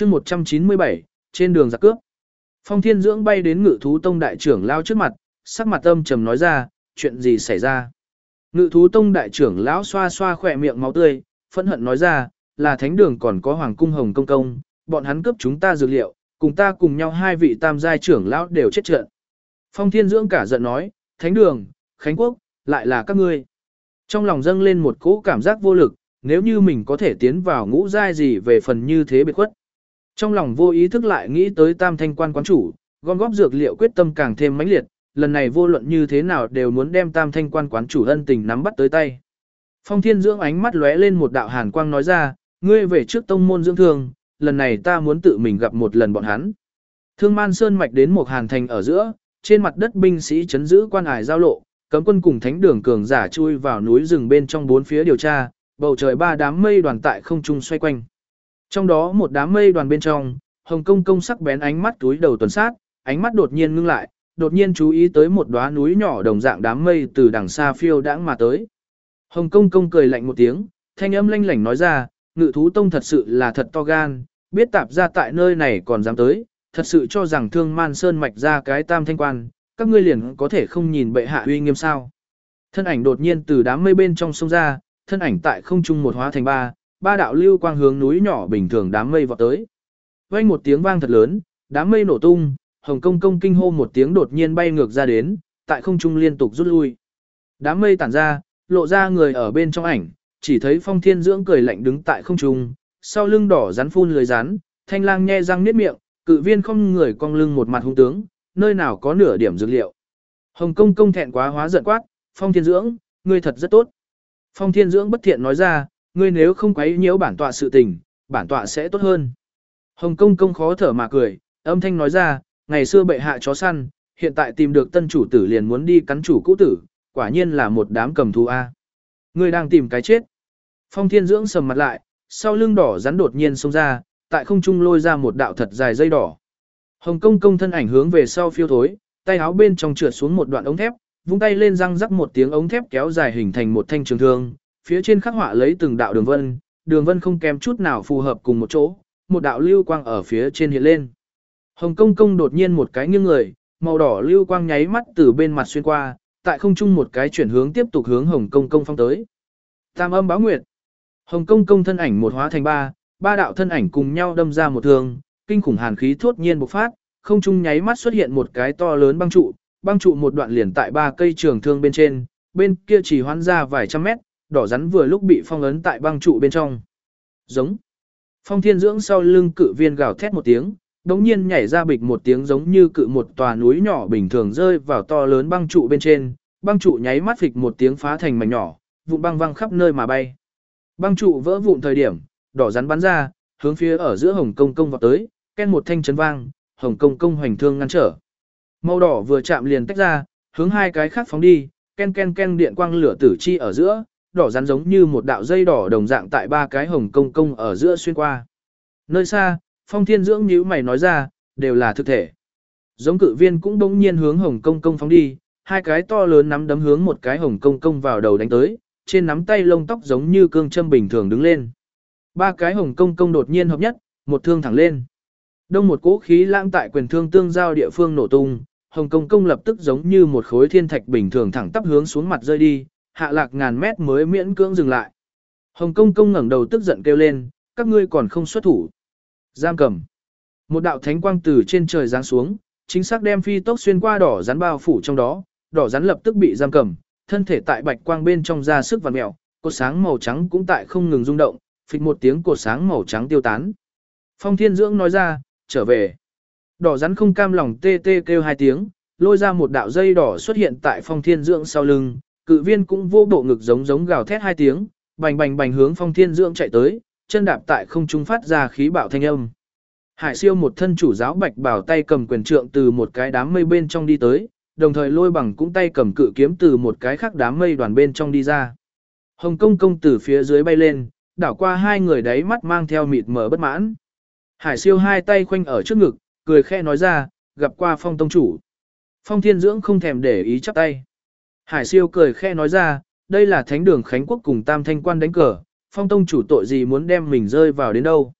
chương 197, trên đường giặc cướp. Phong Thiên Dưỡng bay đến Ngự Thú Tông đại trưởng lão trước mặt, sắc mặt âm trầm nói ra, chuyện gì xảy ra? Ngự Thú Tông đại trưởng lão xoa xoa khỏe miệng máu tươi, phẫn hận nói ra, là thánh đường còn có Hoàng cung Hồng Công Công, bọn hắn cướp chúng ta dược liệu, cùng ta cùng nhau hai vị tam giai trưởng lão đều chết trận. Phong Thiên Dưỡng cả giận nói, thánh đường, Khánh Quốc, lại là các ngươi. Trong lòng dâng lên một cỗ cảm giác vô lực, nếu như mình có thể tiến vào ngũ giai gì về phần như thế biệt khuất. Trong lòng vô ý thức lại nghĩ tới Tam Thanh Quan quán chủ, gom góp dược liệu quyết tâm càng thêm mãnh liệt, lần này vô luận như thế nào đều muốn đem Tam Thanh Quan quán chủ ân tình nắm bắt tới tay. Phong Thiên Dưỡng ánh mắt lóe lên một đạo hàn quang nói ra, ngươi về trước tông môn dưỡng thương, lần này ta muốn tự mình gặp một lần bọn hắn. Thương Man Sơn mạch đến một hàn thành ở giữa, trên mặt đất binh sĩ chấn giữ quan ải giao lộ, cấm quân cùng thánh đường cường giả chui vào núi rừng bên trong bốn phía điều tra, bầu trời ba đám mây đoàn tại không trung xoay quanh. Trong đó một đám mây đoàn bên trong, Hồng Công Công sắc bén ánh mắt túi đầu tuần sát, ánh mắt đột nhiên ngưng lại, đột nhiên chú ý tới một đóa núi nhỏ đồng dạng đám mây từ đằng xa phiêu đãng mà tới. Hồng Công Công cười lạnh một tiếng, thanh âm lanh lảnh nói ra, Ngự Thú Tông thật sự là thật to gan, biết tạp ra tại nơi này còn dám tới, thật sự cho rằng Thương Man Sơn mạch ra cái Tam Thanh Quan, các ngươi liền có thể không nhìn bệ hạ uy nghiêm sao? Thân ảnh đột nhiên từ đám mây bên trong sông ra, thân ảnh tại không trung một hóa thành ba đạo lưu quang hướng núi nhỏ bình thường đám mây vọt tới. Vang một tiếng vang thật lớn, đám mây nổ tung, Hồng Công Công kinh hô một tiếng đột nhiên bay ngược ra đến, tại không trung liên tục rút lui. Đám mây tản ra, lộ ra người ở bên trong ảnh, chỉ thấy Phong Thiên Dưỡng cười lạnh đứng tại không trung, sau lưng đỏ rắn phun lưới rắn, Thanh Lang nhe răng niết miệng, Cự Viên không người cong lưng một mặt hung tướng, nơi nào có nửa điểm dược liệu. Hồng Công Công thẹn quá hóa giận quát, Phong Thiên Dưỡng, ngươi thật rất tốt. Phong Thiên Dưỡng bất thiện nói ra, ngươi nếu không quấy nhiễu bản tọa sự tình, bản tọa sẽ tốt hơn. Hồng Công Công khó thở mà cười, âm thanh nói ra, ngày xưa bệ hạ chó săn, hiện tại tìm được tân chủ tử liền muốn đi cắn chủ cũ tử, quả nhiên là một đám cầm thú a. Ngươi đang tìm cái chết. Phong Thiên Dưỡng sầm mặt lại, sau lưng đỏ rắn đột nhiên xông ra, tại không trung lôi ra một đạo thật dài dây đỏ. Hồng Công Công thân ảnh hướng về sau phiêu thối, tay áo bên trong trượt xuống một đoạn ống thép, vung tay lên răng rắc một tiếng ống thép kéo dài hình thành một thanh trường thương, phía trên khắc họa lấy từng đạo đường vân không kém chút nào phù hợp cùng một chỗ, một đạo lưu quang ở phía trên hiện lên. Hồng Công Công đột nhiên một cái nghiêng người, màu đỏ lưu quang nháy mắt từ bên mặt xuyên qua, tại không trung một cái chuyển hướng tiếp tục hướng Hồng Công Công phong tới. Tam Âm Báo Nguyệt. Hồng Công Công thân ảnh một hóa thành ba đạo thân ảnh cùng nhau đâm ra một thương, kinh khủng hàn khí thốt nhiên bộc phát, không trung nháy mắt xuất hiện một cái to lớn băng trụ một đoạn liền tại ba cây trường thương bên trên, bên kia chỉ hoán ra vài trăm mét, đỏ rắn vừa lúc bị phong ấn tại băng trụ bên trong. Giống. Phong Thiên Dưỡng sau lưng Cự Viên gào thét một tiếng, đống nhiên nhảy ra bịch một tiếng giống như cự một tòa núi nhỏ bình thường rơi vào to lớn băng trụ bên trên, băng trụ nháy mắt phịch một tiếng phá thành mảnh nhỏ, vụn băng văng khắp nơi mà bay. Băng trụ vỡ vụn thời điểm, đỏ rắn bắn ra, hướng phía ở giữa Hồng Công Công vọt tới, ken một thanh chấn vang, Hồng Công Công hoành thương ngăn trở. Màu đỏ vừa chạm liền tách ra, hướng hai cái khác phóng đi, ken ken ken điện quang lửa tử chi ở giữa, đỏ rắn giống như một đạo dây đỏ đồng dạng tại ba cái Hồng Công Công ở giữa xuyên qua. Nơi xa, Phong Thiên Dưỡng nhíu mày nói ra, đều là thực thể. Giống Cự Viên cũng đống nhiên hướng Hồng Công Công phóng đi, hai cái to lớn nắm đấm hướng một cái Hồng Công Công vào đầu đánh tới, trên nắm tay lông tóc giống như cương châm bình thường đứng lên. Ba cái Hồng Công Công đột nhiên hợp nhất, một thương thẳng lên. Đông một cỗ khí lãng tại quyền thương tương giao địa phương nổ tung, Hồng Công Công lập tức giống như một khối thiên thạch bình thường thẳng tắp hướng xuống mặt rơi đi, hạ lạc ngàn mét mới miễn cưỡng dừng lại. Hồng Công Công ngẩng đầu tức giận kêu lên, các ngươi còn không xuất thủ. Giam cầm. Một đạo thánh quang từ trên trời giáng xuống, chính xác đem phi tốc xuyên qua đỏ rắn bao phủ trong đó, đỏ rắn lập tức bị giam cầm, thân thể tại bạch quang bên trong ra sức vặn mèo, cột sáng màu trắng cũng tại không ngừng rung động, phịch một tiếng cột sáng màu trắng tiêu tán. Phong Thiên Dưỡng nói ra, trở về. Đỏ rắn không cam lòng tê tê kêu hai tiếng, lôi ra một đạo dây đỏ xuất hiện tại Phong Thiên Dưỡng sau lưng, Cự Viên cũng vô bộ ngực giống gào thét hai tiếng, bành bành bành hướng Phong Thiên Dưỡng chạy tới, chân đạp tại không trung phát ra khí bạo thanh âm. Hải Siêu một thân chủ giáo bạch bảo tay cầm quyền trượng từ một cái đám mây bên trong đi tới, đồng thời Lôi Bằng cũng tay cầm cự kiếm từ một cái khác đám mây đoàn bên trong đi ra. Hồng Công Công từ phía dưới bay lên, đảo qua hai người đấy mắt mang theo mịt mờ bất mãn. Hải Siêu hai tay khoanh ở trước ngực, cười khẽ nói ra, gặp qua Phong Tông Chủ. Phong Thiên Dưỡng không thèm để ý chắp tay. Hải Siêu cười khẽ nói ra, đây là thánh đường Khánh Quốc cùng Tam Thanh Quan đánh cờ, Phong Tông Chủ tội gì muốn đem mình rơi vào đến đâu.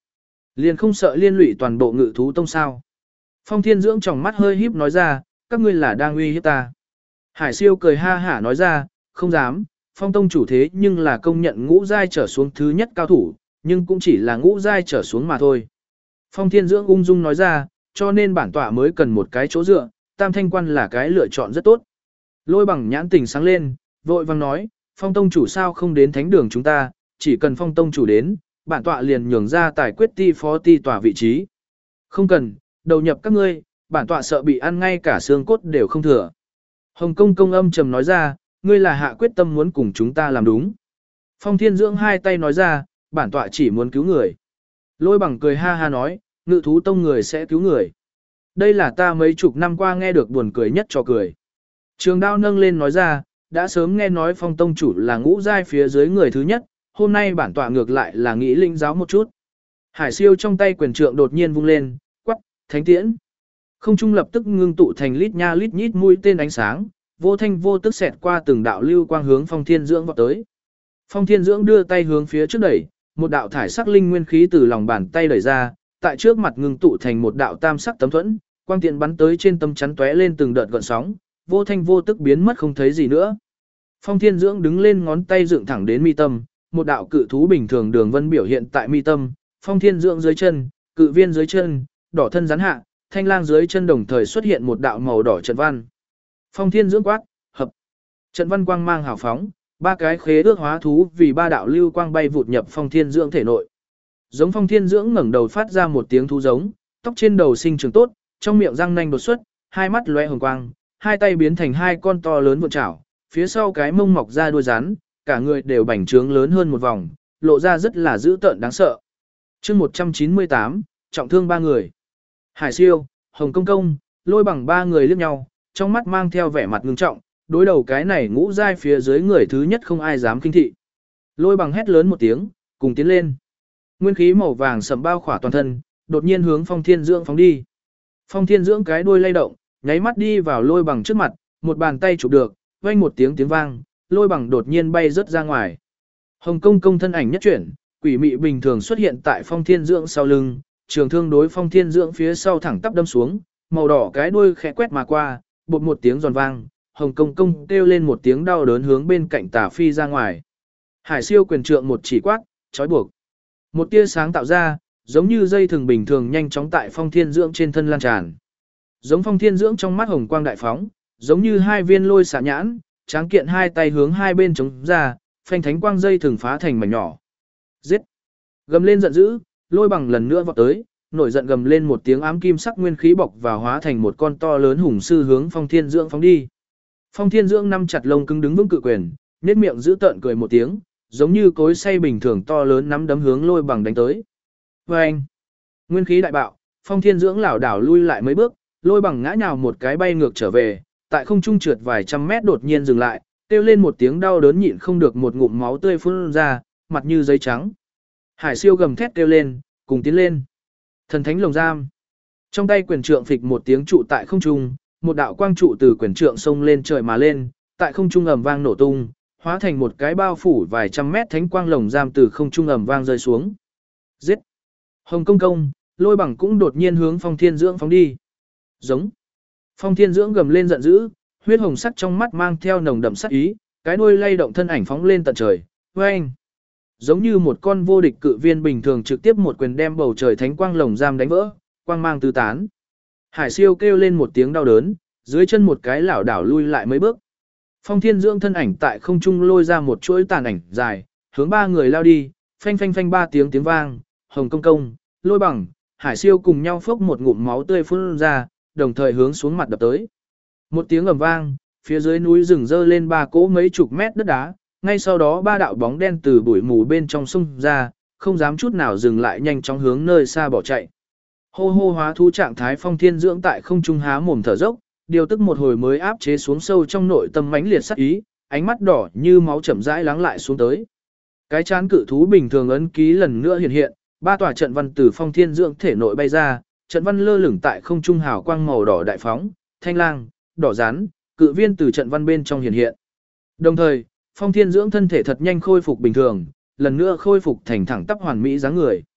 Liền không sợ liên lụy toàn bộ Ngự thú tông sao? Phong Thiên Dưỡng tròng mắt hơi híp nói ra, các ngươi là đang uy hiếp ta. Hải Siêu cười ha hả nói ra, không dám, Phong tông chủ thế nhưng là công nhận ngũ giai trở xuống thứ nhất cao thủ, nhưng cũng chỉ là ngũ giai trở xuống mà thôi. Phong Thiên Dưỡng ung dung nói ra, cho nên bản tọa mới cần một cái chỗ dựa, Tam Thanh Quan là cái lựa chọn rất tốt. Lôi Bằng nhãn tình sáng lên, vội vang nói, Phong tông chủ sao không đến thánh đường chúng ta, chỉ cần Phong tông chủ đến, bản tọa liền nhường ra tài quyết ti phó ti tòa vị trí. Không cần, đầu nhập các ngươi, bản tọa sợ bị ăn ngay cả xương cốt đều không thừa. Hồng Công công âm trầm nói ra, ngươi là hạ quyết tâm muốn cùng chúng ta làm đúng. Phong Thiên Dưỡng hai tay nói ra, bản tọa chỉ muốn cứu người. Lôi Bằng cười ha ha nói, Ngự thú tông người sẽ cứu người. Đây là ta mấy chục năm qua nghe được buồn cười nhất cho cười. Trường Đao nâng lên nói ra, đã sớm nghe nói Phong tông chủ là ngũ giai phía dưới người thứ nhất, hôm nay bản tọa ngược lại là nghĩ linh giáo một chút. Hải Siêu trong tay quyền trượng đột nhiên vung lên, quắc, thánh tiễn. Không trung lập tức ngưng tụ thành lít nha lít nhít mũi tên ánh sáng, vô thanh vô tức xẹt qua từng đạo lưu quang hướng Phong Thiên Dưỡng vọt tới. Phong Thiên Dưỡng đưa tay hướng phía trước đẩy, một đạo thải sắc linh nguyên khí từ lòng bàn tay đẩy ra, tại trước mặt ngưng tụ thành một đạo tam sắc tấm thuẫn, quang tiện bắn tới trên tấm chắn tóe lên từng đợt gợn sóng, vô thanh vô tức biến mất không thấy gì nữa. Phong Thiên Dưỡng đứng lên ngón tay dựng thẳng đến mi tâm, một đạo cự thú bình thường đường vân biểu hiện tại mi tâm, Phong Thiên Dưỡng dưới chân, cự viên dưới chân, đỏ thân rắn hạ, thanh lang dưới chân đồng thời xuất hiện một đạo màu đỏ trận văn. Phong Thiên Dưỡng quát, hợp. Trận văn quang mang hào phóng, ba cái khế ước hóa thú vì ba đạo lưu quang bay vụt nhập Phong Thiên Dưỡng thể nội. Giống Phong Thiên Dưỡng ngẩng đầu phát ra một tiếng thú giống, tóc trên đầu sinh trưởng tốt, trong miệng răng nanh đột xuất, hai mắt lóe hồng quang, hai tay biến thành hai con to lớn vượn chảo, phía sau cái mông mọc ra đuôi rắn, cả người đều bành trướng lớn hơn một vòng, lộ ra rất là dữ tợn đáng sợ. Chương 198, trọng thương ba người. Hải Siêu, Hồng Công Công, Lôi Bằng ba người liếc nhau, trong mắt mang theo vẻ mặt ngưng trọng, đối đầu cái này ngũ giai phía dưới người thứ nhất không ai dám kinh thị. Lôi Bằng hét lớn một tiếng, cùng tiến lên. Nguyên khí màu vàng sẫm bao khỏa toàn thân, đột nhiên hướng Phong Thiên Dưỡng phóng đi. Phong Thiên Dưỡng cái đuôi lay động, nháy mắt đi vào Lôi Bằng trước mặt, một bàn tay chụp được, vang một tiếng tiếng vang, Lôi Bằng đột nhiên bay rớt ra ngoài. Hồng Công Công thân ảnh nhất chuyển, quỷ mị bình thường xuất hiện tại Phong Thiên Dưỡng sau lưng, trường thương đối Phong Thiên Dưỡng phía sau thẳng tắp đâm xuống, màu đỏ cái đuôi khẽ quét mà qua, bột một tiếng giòn vang, Hồng Công Công kêu lên một tiếng đau đớn hướng bên cạnh tả phi ra ngoài. Hải Siêu quyền trượng một chỉ quát, trói buộc. Một tia sáng tạo ra, giống như dây thừng bình thường nhanh chóng tại Phong Thiên Dưỡng trên thân lan tràn. Giống Phong Thiên Dưỡng trong mắt hồng quang đại phóng, giống như hai viên lôi xạ nhãn, tráng kiện hai tay hướng hai bên chống ra, phanh thánh quang dây thừng phá thành mảnh nhỏ. Giết! Gầm lên giận dữ, Lôi Bằng lần nữa vọt tới, nổi giận gầm lên một tiếng ám kim sắc nguyên khí bọc và hóa thành một con to lớn hùng sư hướng Phong Thiên Dưỡng phóng đi. Phong Thiên Dưỡng nắm chặt lông cứng đứng vững cự quyền, nhếch miệng giữ tợn cười một tiếng, giống như cối xay bình thường to lớn nắm đấm hướng Lôi Bằng đánh tới. Oeng! Nguyên khí đại bạo, Phong Thiên Dưỡng lảo đảo lui lại mấy bước, Lôi Bằng ngã nhào một cái bay ngược trở về, tại không trung trượt vài trăm mét đột nhiên dừng lại, kêu lên một tiếng đau đớn nhịn không được một ngụm máu tươi phun ra, mặt như giấy trắng. Hải Siêu gầm thét kêu lên, cùng tiến lên. Thần thánh lồng giam. Trong tay quyền trượng phịch một tiếng trụ tại không trung, một đạo quang trụ từ quyền trượng xông lên trời mà lên, tại không trung ầm vang nổ tung, hóa thành một cái bao phủ vài trăm mét thánh quang lồng giam từ không trung ầm vang rơi xuống. Giết! Hồng Công Công, Lôi Bằng cũng đột nhiên hướng Phong Thiên Dưỡng phóng đi. Giống! Phong Thiên Dưỡng gầm lên giận dữ, huyết hồng sắc trong mắt mang theo nồng đậm sát ý, cái đuôi lay động thân ảnh phóng lên tận trời. Oeng! Giống như một con vô địch cự viên bình thường trực tiếp một quyền đem bầu trời thánh quang lồng giam đánh vỡ, quang mang tứ tán. Hải Siêu kêu lên một tiếng đau đớn, dưới chân một cái lảo đảo lui lại mấy bước. Phong Thiên Dưỡng thân ảnh tại không trung lôi ra một chuỗi tàn ảnh dài, hướng ba người lao đi, phanh phanh phanh ba tiếng tiếng vang, Hồng Công Công, Lôi Bằng, Hải Siêu cùng nhau phốc một ngụm máu tươi phun ra, đồng thời hướng xuống mặt đập tới. Một tiếng ầm vang, phía dưới núi rừng dơ lên ba cỗ mấy chục mét đất đá, ngay sau đó ba đạo bóng đen từ bụi mù bên trong sông ra, không dám chút nào dừng lại nhanh chóng hướng nơi xa bỏ chạy. Hô hô hóa thú trạng thái Phong Thiên Dưỡng tại không trung há mồm thở dốc, điều tức một hồi mới áp chế xuống sâu trong nội tâm mãnh liệt sát ý, ánh mắt đỏ như máu chậm rãi lắng lại xuống tới. Cái chán cự thú bình thường ấn ký lần nữa hiện hiện, ba tòa trận văn từ Phong Thiên Dưỡng thể nội bay ra, trận văn lơ lửng tại không trung hào quang màu đỏ đại phóng, thanh lang, đỏ rắn, cự viên từ trận văn bên trong hiện hiện. Đồng thời, Phong Thiên Dưỡng thân thể thật nhanh khôi phục bình thường, lần nữa khôi phục thành thẳng tắp hoàn mỹ dáng người.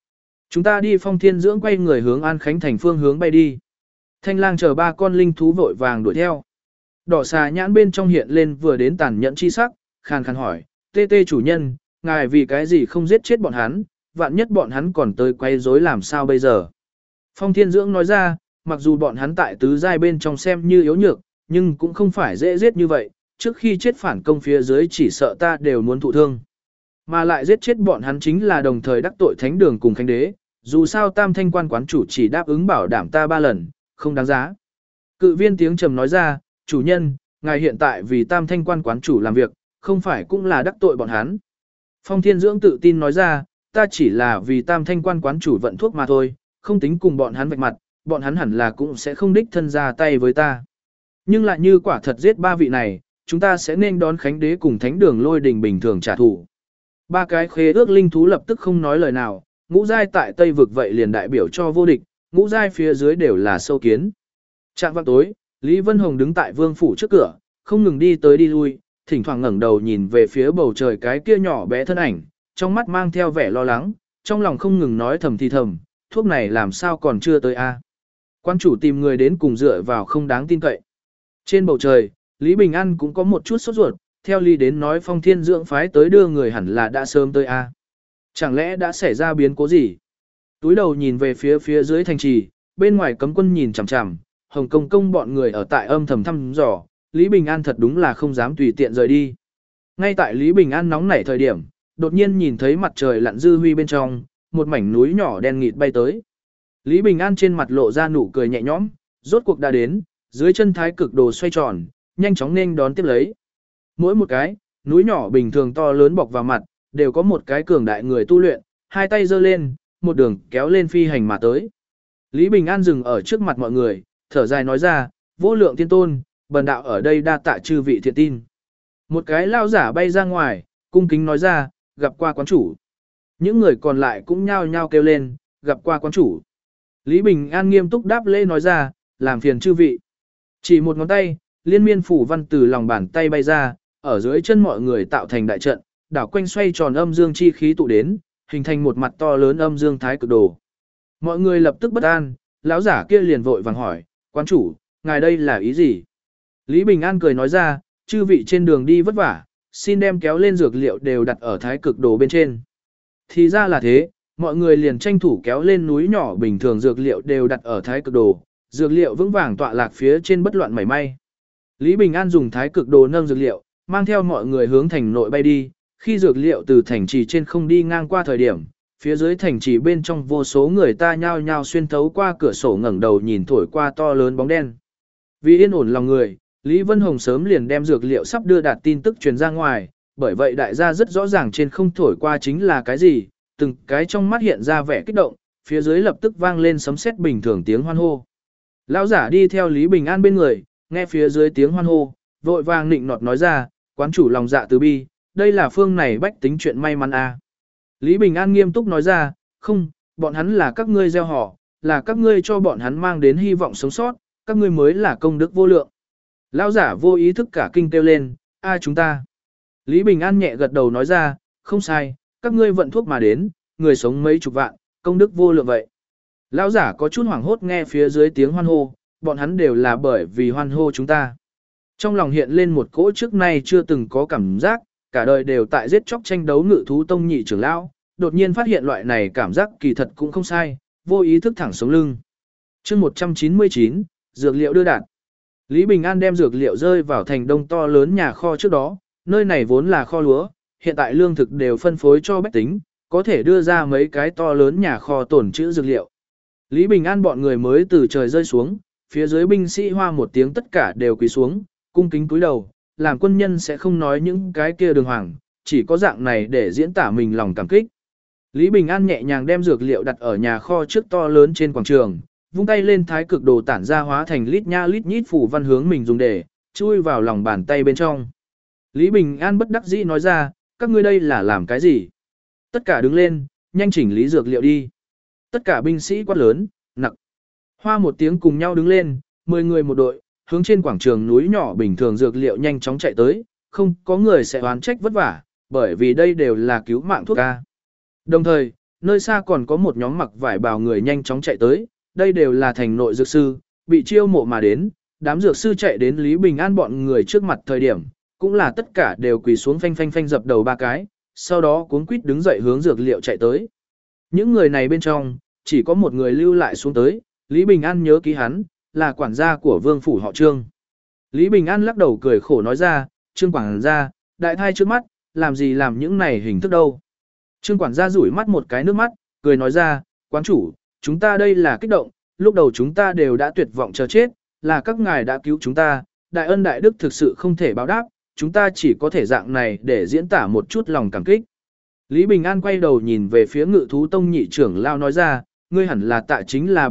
Chúng ta đi. Phong Thiên Dưỡng quay người hướng An Khánh thành phương hướng bay đi. Thanh lang chờ ba con linh thú vội vàng đuổi theo. Đỏ xà nhãn bên trong hiện lên vừa đến tàn nhẫn chi sắc, khàn khàn hỏi, tê tê chủ nhân, ngài vì cái gì không giết chết bọn hắn, vạn nhất bọn hắn còn tới quay rối làm sao bây giờ. Phong Thiên Dưỡng nói ra, mặc dù bọn hắn tại tứ giai bên trong xem như yếu nhược, nhưng cũng không phải dễ giết như vậy, trước khi chết phản công phía dưới chỉ sợ ta đều muốn thụ thương. Mà lại giết chết bọn hắn chính là đồng thời đắc tội thánh đường cùng khánh đế, dù sao Tam Thanh quan quán chủ chỉ đáp ứng bảo đảm ta 3 lần, không đáng giá. Cự viên tiếng trầm nói ra, chủ nhân, ngài hiện tại vì Tam Thanh quan quán chủ làm việc, không phải cũng là đắc tội bọn hắn. Phong Thiên Dưỡng tự tin nói ra, ta chỉ là vì Tam Thanh quan quán chủ vận thuốc mà thôi, không tính cùng bọn hắn vạch mặt, bọn hắn hẳn là cũng sẽ không đích thân ra tay với ta. Nhưng lại như quả thật giết 3 vị này, chúng ta sẽ nên đón khánh đế cùng thánh đường lôi đình bình thường trả thù. 3 cái khế ước linh thú lập tức không nói lời nào, ngũ giai tại Tây vực vậy liền đại biểu cho vô địch, ngũ giai phía dưới đều là sâu kiến. Trạng vạng tối, Lý Vân Hồng đứng tại vương phủ trước cửa, không ngừng đi tới đi lui, thỉnh thoảng ngẩng đầu nhìn về phía bầu trời cái kia nhỏ bé thân ảnh, trong mắt mang theo vẻ lo lắng, trong lòng không ngừng nói thầm thì thầm, thuốc này làm sao còn chưa tới a? Quan chủ tìm người đến cùng dựa vào không đáng tin cậy. Trên bầu trời, Lý Bình An cũng có một chút sốt ruột, theo Lý đến nói Phong Thiên Dưỡng phái tới đưa người hẳn là đã sớm tới a. Chẳng lẽ đã xảy ra biến cố gì? Túi đầu nhìn về phía dưới thành trì, bên ngoài cấm quân nhìn chằm chằm, Hồng Công Công bọn người ở tại âm thầm thăm dò, Lý Bình An thật đúng là không dám tùy tiện rời đi. Ngay tại Lý Bình An nóng nảy thời điểm, đột nhiên nhìn thấy mặt trời lặn dư huy bên trong, một mảnh núi nhỏ đen nghịt bay tới. Lý Bình An trên mặt lộ ra nụ cười nhẹ nhõm, rốt cuộc đã đến, dưới chân thái cực đồ xoay tròn, nhanh chóng nên đón tiếp lấy. Mỗi một cái, núi nhỏ bình thường to lớn bọc vào mặt, đều có một cái cường đại người tu luyện, hai tay giơ lên, một đường kéo lên phi hành mà tới. Lý Bình An dừng ở trước mặt mọi người, thở dài nói ra, vô lượng thiên tôn, bần đạo ở đây đa tạ chư vị thiện tin. Một cái lao giả bay ra ngoài, cung kính nói ra, gặp qua quán chủ. Những người còn lại cũng nhao nhao kêu lên, gặp qua quán chủ. Lý Bình An nghiêm túc đáp lễ nói ra, làm phiền chư vị. Chỉ một ngón tay, liên miên phủ văn từ lòng bàn tay bay ra, ở dưới chân mọi người tạo thành đại trận, đảo quanh xoay tròn âm dương chi khí tụ đến, hình thành một mặt to lớn âm dương thái cực đồ. Mọi người lập tức bất an, lão giả kia liền vội vàng hỏi, quán chủ, ngài đây là ý gì? Lý Bình An cười nói ra, chư vị trên đường đi vất vả, xin đem kéo lên dược liệu đều đặt ở thái cực đồ bên trên. Thì ra là thế, mọi người liền tranh thủ kéo lên núi nhỏ bình thường dược liệu đều đặt ở thái cực đồ, dược liệu vững vàng tọa lạc phía trên bất loạn mảy may. Lý Bình An dùng thái cực đồ nâng dược liệu, mang theo mọi người hướng thành nội bay đi, khi dược liệu từ thành trì trên không đi ngang qua thời điểm, phía dưới thành trì bên trong vô số người ta nhao nhao xuyên thấu qua cửa sổ ngẩng đầu nhìn thổi qua to lớn bóng đen. Vì yên ổn lòng người, Lý Vân Hồng sớm liền đem dược liệu sắp đưa đạt tin tức truyền ra ngoài, bởi vậy đại gia rất rõ ràng trên không thổi qua chính là cái gì, từng cái trong mắt hiện ra vẻ kích động, phía dưới lập tức vang lên sấm sét bình thường tiếng hoan hô. Lão giả đi theo Lý Bình An bên người, nghe phía dưới tiếng hoan hô, vội vàng nịnh nọt nói ra, quán chủ lòng dạ từ bi, đây là phương này bách tính chuyện may mắn a. Lý Bình An nghiêm túc nói ra, không, bọn hắn là các ngươi gieo họ, là các ngươi cho bọn hắn mang đến hy vọng sống sót, các ngươi mới là công đức vô lượng. Lão giả vô ý thức cả kinh kêu lên, a chúng ta. Lý Bình An nhẹ gật đầu nói ra, không sai, các ngươi vận thuốc mà đến, người sống mấy chục vạn, công đức vô lượng vậy. Lão giả có chút hoảng hốt nghe phía dưới tiếng hoan hô, bọn hắn đều là bởi vì hoan hô chúng ta. Trong lòng hiện lên một cỗ trước nay chưa từng có cảm giác, cả đời đều tại giết chóc tranh đấu ngự thú tông nhị trưởng lão, đột nhiên phát hiện loại này cảm giác kỳ thật cũng không sai, vô ý thức thẳng sống lưng. Chương 199, dược liệu đưa đạt. Lý Bình An đem dược liệu rơi vào thành đông to lớn nhà kho trước đó, nơi này vốn là kho lúa, hiện tại lương thực đều phân phối cho bách tính, có thể đưa ra mấy cái to lớn nhà kho tồn trữ dược liệu. Lý Bình An bọn người mới từ trời rơi xuống, phía dưới binh sĩ hoa một tiếng tất cả đều quỳ xuống, cung kính cúi đầu, làm quân nhân sẽ không nói những cái kia đường hoàng, chỉ có dạng này để diễn tả mình lòng cảm kích. Lý Bình An nhẹ nhàng đem dược liệu đặt ở nhà kho trước to lớn trên quảng trường, vung tay lên thái cực đồ tản ra hóa thành lít nha lít nhít phủ văn hướng mình dùng để chui vào lòng bàn tay bên trong. Lý Bình An bất đắc dĩ nói ra, các ngươi đây là làm cái gì? Tất cả đứng lên, nhanh chỉnh lý dược liệu đi. Tất cả binh sĩ quát lớn, nặc. Hoa một tiếng cùng nhau đứng lên, 10 người một đội, hướng trên quảng trường núi nhỏ bình thường dược liệu nhanh chóng chạy tới, không có người sẽ oán trách vất vả, bởi vì đây đều là cứu mạng thuốc ca. Đồng thời, Nơi xa còn có một nhóm mặc vải bào người nhanh chóng chạy tới, đây đều là thành nội dược sư, bị chiêu mộ mà đến, đám dược sư chạy đến Lý Bình An bọn người trước mặt thời điểm, cũng là tất cả đều quỳ xuống phanh phanh phanh dập đầu ba cái, sau đó cuống quýt đứng dậy hướng dược liệu chạy tới. Những người này bên trong, chỉ có một người lưu lại xuống tới, Lý Bình An nhớ ký hắn, là quản gia của vương phủ họ Trương. Lý Bình An lắc đầu cười khổ nói ra, Trương quản gia, đại thai trước mắt, làm gì làm những này hình thức đâu. Trương quản gia rủi mắt một cái nước mắt, cười nói ra, quán chủ, chúng ta đây là kích động, lúc đầu chúng ta đều đã tuyệt vọng chờ chết, là các ngài đã cứu chúng ta, đại ân đại đức thực sự không thể báo đáp, chúng ta chỉ có thể dạng này để diễn tả một chút lòng cảm kích. Lý Bình An quay đầu nhìn về phía Ngự thú tông nhị trưởng lao nói ra, ngươi hẳn là tạ chính là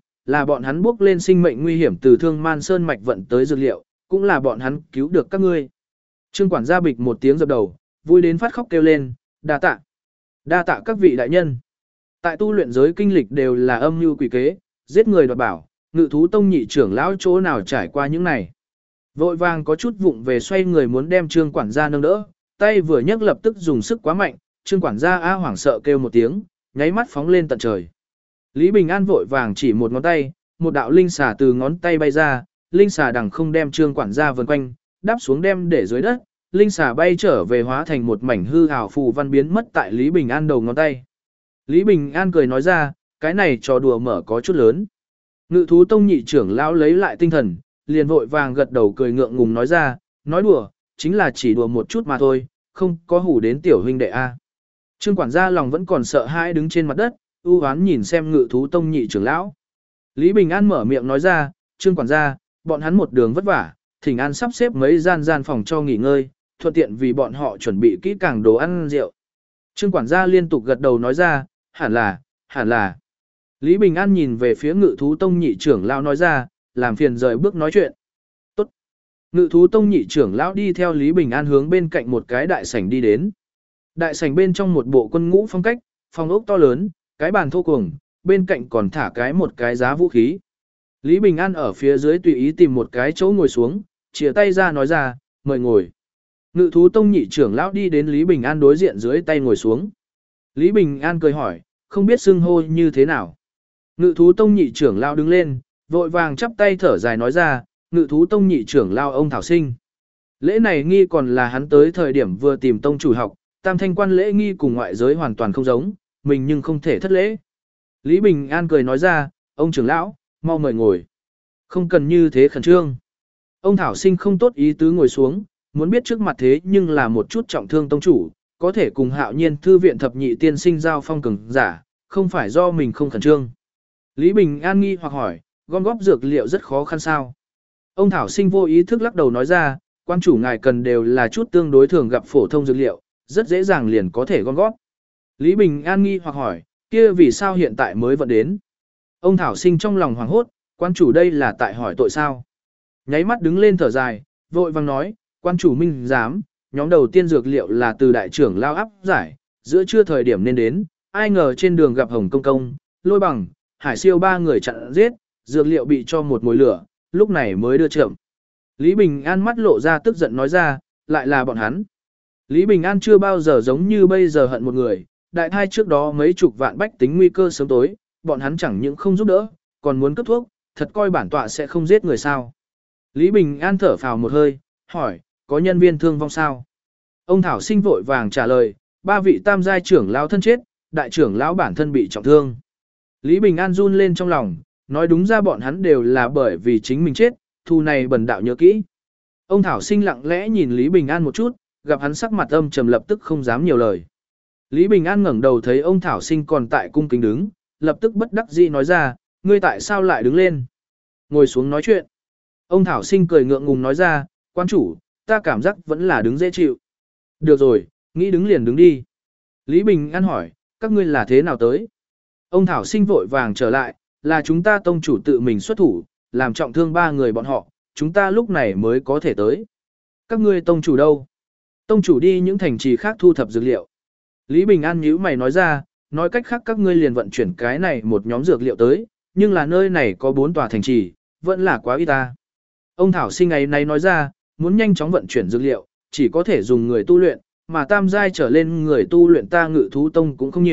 bọn hắn bước lên sinh mệnh nguy hiểm từ Thương Man Sơn mạch vận tới dược liệu, cũng là bọn hắn cứu được các ngươi. Trương quản gia bịch một tiếng dập đầu, vui đến phát khóc kêu lên, đa tạ. Đa tạ các vị đại nhân. Tại tu luyện giới kinh lịch đều là âm mưu quỷ kế, giết người đoạt bảo, Ngự thú tông nhị trưởng lão chỗ nào trải qua những này. Vội vàng có chút vụng về xoay người muốn đem Trương quản gia nâng đỡ, tay vừa nhấc lập tức dùng sức quá mạnh, Trương quản gia a hoảng sợ kêu một tiếng, nháy mắt phóng lên tận trời. Lý Bình An vội vàng chỉ một ngón tay, một đạo linh xà từ ngón tay bay ra, linh xà đằng không đem Trương quản gia vần quanh, đáp xuống đem để dưới đất, linh xà bay trở về hóa thành một mảnh hư ảo phù văn biến mất tại Lý Bình An đầu ngón tay. Lý Bình An cười nói ra, cái này trò đùa mở có chút lớn. Ngự thú tông nhị trưởng lão lấy lại tinh thần, liền vội vàng gật đầu cười ngượng ngùng nói ra, nói đùa, chính là chỉ đùa một chút mà thôi, không có hủ đến tiểu huynh đệ a. Trương quản gia lòng vẫn còn sợ hãi đứng trên mặt đất, ưu hoán nhìn xem Ngự thú tông nhị trưởng lão. Lý Bình An mở miệng nói ra, Trương quản gia, bọn hắn một đường vất vả, thỉnh an sắp xếp mấy gian phòng cho nghỉ ngơi, thuận tiện vì bọn họ chuẩn bị kỹ càng đồ ăn rượu. Trương quản gia liên tục gật đầu nói ra, hẳn là. Lý Bình An nhìn về phía Ngự thú tông nhị trưởng lão nói ra, làm phiền rời bước nói chuyện. Tốt. Ngự thú tông nhị trưởng lão đi theo Lý Bình An hướng bên cạnh một cái đại sảnh đi đến. Đại sảnh bên trong một bộ quân ngũ phong cách, phòng ốc to lớn, cái bàn thô cuồng, bên cạnh còn thả một cái giá vũ khí. Lý Bình An ở phía dưới tùy ý tìm một cái chỗ ngồi xuống, chìa tay ra nói ra, mời ngồi. Ngự thú tông nhị trưởng lão đi đến Lý Bình An đối diện dưới tay ngồi xuống. Lý Bình An cười hỏi, không biết xưng hô như thế nào. Ngự thú tông nhị trưởng lão đứng lên, vội vàng chắp tay thở dài nói ra, Ngự thú tông nhị trưởng lão ông Thảo Sinh. Lễ này nghi còn là hắn tới thời điểm vừa tìm tông chủ học, tam thanh quan lễ nghi cùng ngoại giới hoàn toàn không giống, mình nhưng không thể thất lễ. Lý Bình An cười nói ra, ông trưởng lão, mau mời ngồi. Không cần như thế khẩn trương. Ông Thảo Sinh không tốt ý tứ ngồi xuống, muốn biết trước mặt thế nhưng là một chút trọng thương tông chủ, có thể cùng Hạo Nhiên thư viện thập nhị tiên sinh giao phong cường giả, không phải do mình không khẩn trương. Lý Bình An nghi hoặc hỏi, gom góp dược liệu rất khó khăn sao? Ông Thảo Sinh vô ý thức lắc đầu nói ra, quan chủ ngài cần đều là chút tương đối thường gặp phổ thông dược liệu, rất dễ dàng liền có thể gom góp. Lý Bình An nghi hoặc hỏi, kia vì sao hiện tại mới vận đến? Ông Thảo Sinh trong lòng hoảng hốt, quan chủ đây là tại hỏi tội sao? Nháy mắt đứng lên thở dài, vội vàng nói, quan chủ minh giám, nhóm đầu tiên dược liệu là từ đại trưởng lao áp giải, giữa trưa thời điểm nên đến, ai ngờ trên đường gặp Hồng Công Công, Lôi Bằng, Hải Siêu ba người chặn giết, dược liệu bị cho một mồi lửa, lúc này mới đưa chậm. Lý Bình An mắt lộ ra tức giận nói ra, lại là bọn hắn. Lý Bình An chưa bao giờ giống như bây giờ hận một người, đại thai trước đó mấy chục vạn bách tính nguy cơ sớm tối, bọn hắn chẳng những không giúp đỡ, còn muốn cấp thuốc, thật coi bản tọa sẽ không giết người sao. Lý Bình An thở phào một hơi, hỏi, có nhân viên thương vong sao? Ông Thảo Sinh vội vàng trả lời, 3 vị tam giai trưởng lão thân chết, đại trưởng lão bản thân bị trọng thương. Lý Bình An run lên trong lòng, nói đúng ra bọn hắn đều là bởi vì chính mình chết, thù này bần đạo nhớ kỹ. Ông Thảo Sinh lặng lẽ nhìn Lý Bình An một chút, gặp hắn sắc mặt âm trầm lập tức không dám nhiều lời. Lý Bình An ngẩng đầu thấy ông Thảo Sinh còn tại cung kính đứng, lập tức bất đắc dĩ nói ra, ngươi tại sao lại đứng lên? Ngồi xuống nói chuyện. Ông Thảo Sinh cười ngượng ngùng nói ra, quan chủ, ta cảm giác vẫn là đứng dễ chịu. Được rồi, nghĩ đứng liền đứng đi. Lý Bình An hỏi, các ngươi là thế nào tới? Ông Thảo Sinh vội vàng trở lại, là chúng ta tông chủ tự mình xuất thủ, làm trọng thương 3 người bọn họ, chúng ta lúc này mới có thể tới. Các ngươi tông chủ đâu? Tông chủ đi những thành trì khác thu thập dược liệu. Lý Bình An nhíu mày nói ra, nói cách khác các ngươi liền vận chuyển cái này một nhóm dược liệu tới, nhưng là nơi này có 4 tòa thành trì, vẫn là quá ít ta. Ông Thảo Sinh ngày nay nói ra, muốn nhanh chóng vận chuyển dược liệu, chỉ có thể dùng người tu luyện, mà tam giai trở lên người tu luyện ta Ngự thú tông cũng không nhiều,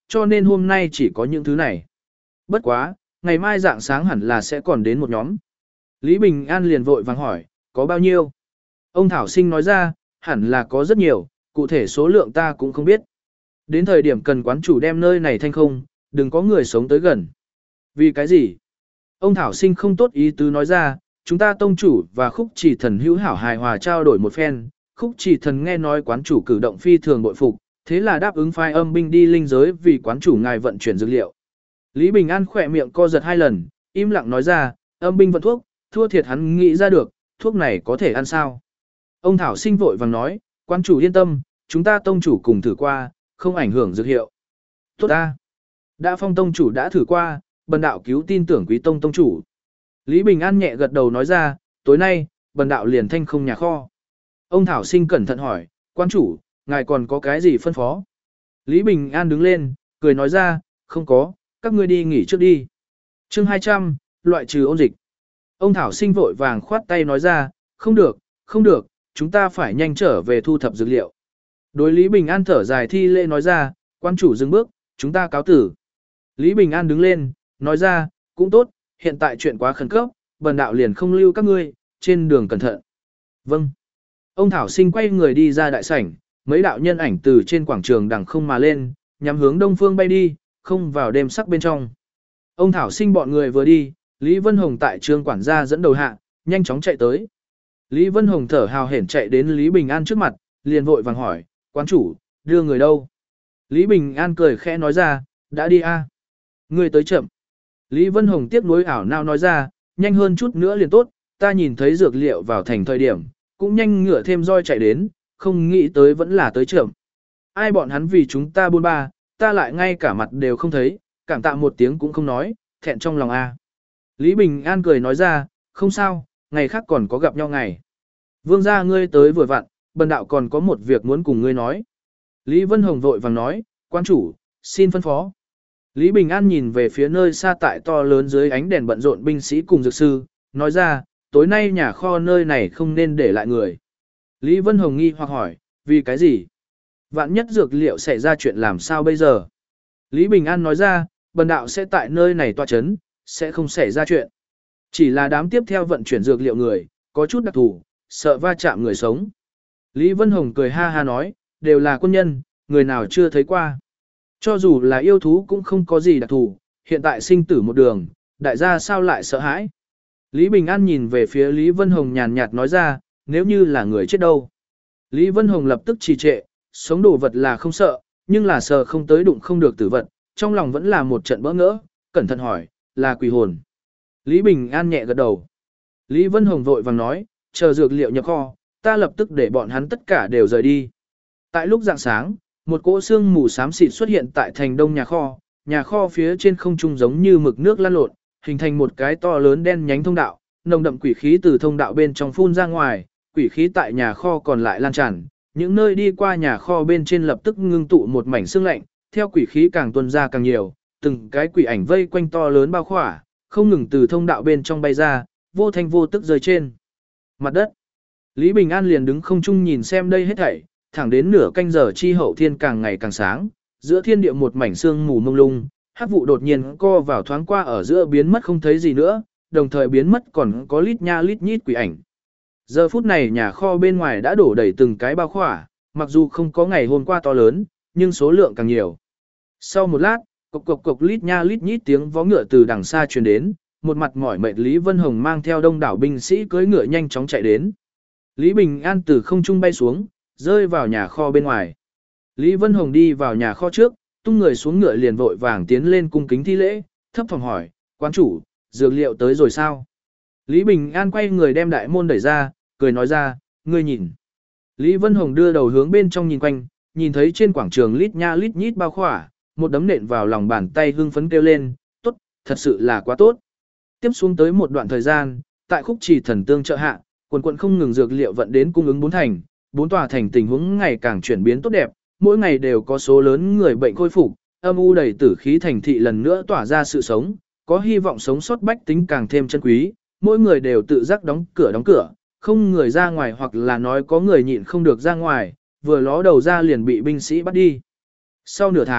cho nên hôm nay chỉ có những thứ này. Bất quá, ngày mai dạng sáng hẳn là sẽ còn đến một nhóm. Lý Bình An liền vội vàng hỏi, có bao nhiêu? Ông Thảo Sinh nói ra, hẳn là có rất nhiều, cụ thể số lượng ta cũng không biết. Đến thời điểm cần quán chủ đem nơi này thanh không, đừng có người sống tới gần. Vì cái gì? Ông Thảo Sinh không tốt ý tứ nói ra, chúng ta tông chủ và khúc chỉ thần hữu hảo hài hòa trao đổi một phen. Khúc chỉ thần nghe nói quán chủ cử động phi thường bội phục, thế là đáp ứng phái âm binh đi linh giới vì quán chủ ngài vận chuyển dược liệu. Lý Bình An khỏe miệng co giật 2 lần, im lặng nói ra, âm binh vận thuốc, thua thiệt hắn nghĩ ra được, thuốc này có thể ăn sao? Ông Thảo Sinh vội vàng nói, quán chủ yên tâm, chúng ta tông chủ cùng thử qua, không ảnh hưởng dược hiệu. Tốt ta. Đã phong tông chủ đã thử qua, bần đạo cứu tin tưởng quý tông tông chủ. Lý Bình An nhẹ gật đầu nói ra, tối nay, bần đạo liền thanh không nhà kho. Ông Thảo Sinh cẩn thận hỏi, quán chủ, ngài còn có cái gì phân phó? Lý Bình An đứng lên, cười nói ra, không có, các ngươi đi nghỉ trước đi. Chương 200, loại trừ ôn dịch. Ông Thảo Sinh vội vàng khoát tay nói ra, không được, không được, chúng ta phải nhanh trở về thu thập dược liệu. Đối Lý Bình An thở dài thi lễ nói ra, quan chủ dừng bước, chúng ta cáo tử. Lý Bình An đứng lên, nói ra, cũng tốt, hiện tại chuyện quá khẩn cấp, bần đạo liền không lưu các ngươi, trên đường cẩn thận. Vâng. Ông Thảo Sinh quay người đi ra đại sảnh, mấy đạo nhân ảnh từ trên quảng trường đằng không mà lên, nhắm hướng đông phương bay đi, không vào đêm sắc bên trong. Ông Thảo Sinh bọn người vừa đi, Lý Vân Hồng tại trường quản gia dẫn đầu hạ, nhanh chóng chạy tới. Lý Vân Hồng thở hào hển chạy đến Lý Bình An trước mặt, liền vội vàng hỏi, quán chủ, đưa người đâu? Lý Bình An cười khẽ nói ra, đã đi a. Người tới chậm. Lý Vân Hồng tiếc nuối ảo nào nói ra, nhanh hơn chút nữa liền tốt, ta nhìn thấy dược liệu vào thành thời điểm, cũng nhanh ngựa thêm roi chạy đến, không nghĩ tới vẫn là tới chậm. Ai bọn hắn vì chúng ta buôn ba, ta lại ngay cả mặt đều không thấy, cảm tạ một tiếng cũng không nói, thẹn trong lòng a. Lý Bình An cười nói ra, không sao, ngày khác còn có gặp nhau ngày. Vương gia ngươi tới vừa vặn, bần đạo còn có một việc muốn cùng ngươi nói. Lý Vân Hồng vội vàng nói, quan chủ, xin phân phó. Lý Bình An nhìn về phía nơi xa tại to lớn dưới ánh đèn bận rộn binh sĩ cùng dược sư, nói ra, tối nay nhà kho nơi này không nên để lại người. Lý Vân Hồng nghi hoặc hỏi, vì cái gì? Vạn nhất dược liệu xảy ra chuyện làm sao bây giờ? Lý Bình An nói ra, bần đạo sẽ tại nơi này tọa chấn, sẽ không xảy ra chuyện. Chỉ là đám tiếp theo vận chuyển dược liệu người, có chút đặc thù, sợ va chạm người sống. Lý Vân Hồng cười ha ha nói, đều là quân nhân, người nào chưa thấy qua. Cho dù là yêu thú cũng không có gì đặc thù, hiện tại sinh tử một đường, đại gia sao lại sợ hãi. Lý Bình An nhìn về phía Lý Vân Hồng nhàn nhạt nói ra, nếu như là người chết đâu. Lý Vân Hồng lập tức trì trệ, sống đồ vật là không sợ, nhưng là sợ không tới đụng không được tử vật, trong lòng vẫn là một trận bỡ ngỡ, cẩn thận hỏi, là quỷ hồn. Lý Bình An nhẹ gật đầu. Lý Vân Hồng vội vàng nói, chờ dược liệu nhập kho, ta lập tức để bọn hắn tất cả đều rời đi. Tại lúc rạng sáng, một cỗ xương mù xám xịt xuất hiện tại thành đông nhà kho phía trên không trung giống như mực nước lăn lộn, hình thành một cái to lớn đen nhánh thông đạo, nồng đậm quỷ khí từ thông đạo bên trong phun ra ngoài, quỷ khí tại nhà kho còn lại lan tràn, những nơi đi qua nhà kho bên trên lập tức ngưng tụ một mảnh sương lạnh, theo quỷ khí càng tuôn ra càng nhiều, từng cái quỷ ảnh vây quanh to lớn bao khỏa, không ngừng từ thông đạo bên trong bay ra, vô thanh vô tức rơi trên mặt đất. Lý Bình An liền đứng không trung nhìn xem đây hết thảy, thẳng đến nửa canh giờ chi hậu thiên càng ngày càng sáng, giữa thiên địa một mảnh sương mù mông lung, hắc vụ đột nhiên co vào thoáng qua ở giữa biến mất không thấy gì nữa, đồng thời biến mất còn có lít nha lít nhít quỷ ảnh. Giờ phút này nhà kho bên ngoài đã đổ đầy từng cái bao khỏa, mặc dù không có ngày hôm qua to lớn, nhưng số lượng càng nhiều. Sau một lát, cộc cộc cộc lít nha lít nhít tiếng vó ngựa từ đằng xa truyền đến, một mặt mỏi mệt Lý Vân Hồng mang theo đông đảo binh sĩ cưỡi ngựa nhanh chóng chạy đến. Lý Bình An từ không trung bay xuống, rơi vào nhà kho bên ngoài. Lý Vân Hồng đi vào nhà kho trước, tung người xuống ngựa liền vội vàng tiến lên cung kính thi lễ, thấp phòng hỏi, quán chủ, dược liệu tới rồi sao? Lý Bình An quay người đem đại môn đẩy ra, cười nói ra, ngươi nhìn. Lý Vân Hồng đưa đầu hướng bên trong nhìn quanh, nhìn thấy trên quảng trường lít nha lít nhít bao khỏa, một đấm nện vào lòng bàn tay hưng phấn kêu lên, tốt, thật sự là quá tốt. Tiếp xuống tới một đoạn thời gian, tại khúc trì thần tương trợ hạ, quần quận không ngừng dược liệu vận đến cung ứng 4 thành, 4 tòa thành tình huống ngày càng chuyển biến tốt đẹp, mỗi ngày đều có số lớn người bệnh khôi phục, âm u đầy tử khí thành thị lần nữa tỏa ra sự sống, có hy vọng sống sót bách tính càng thêm chân quý, mỗi người đều tự giác đóng cửa, không người ra ngoài hoặc là nói có người nhịn không được ra ngoài, vừa ló đầu ra liền bị binh sĩ bắt đi. Sau nửa tháng,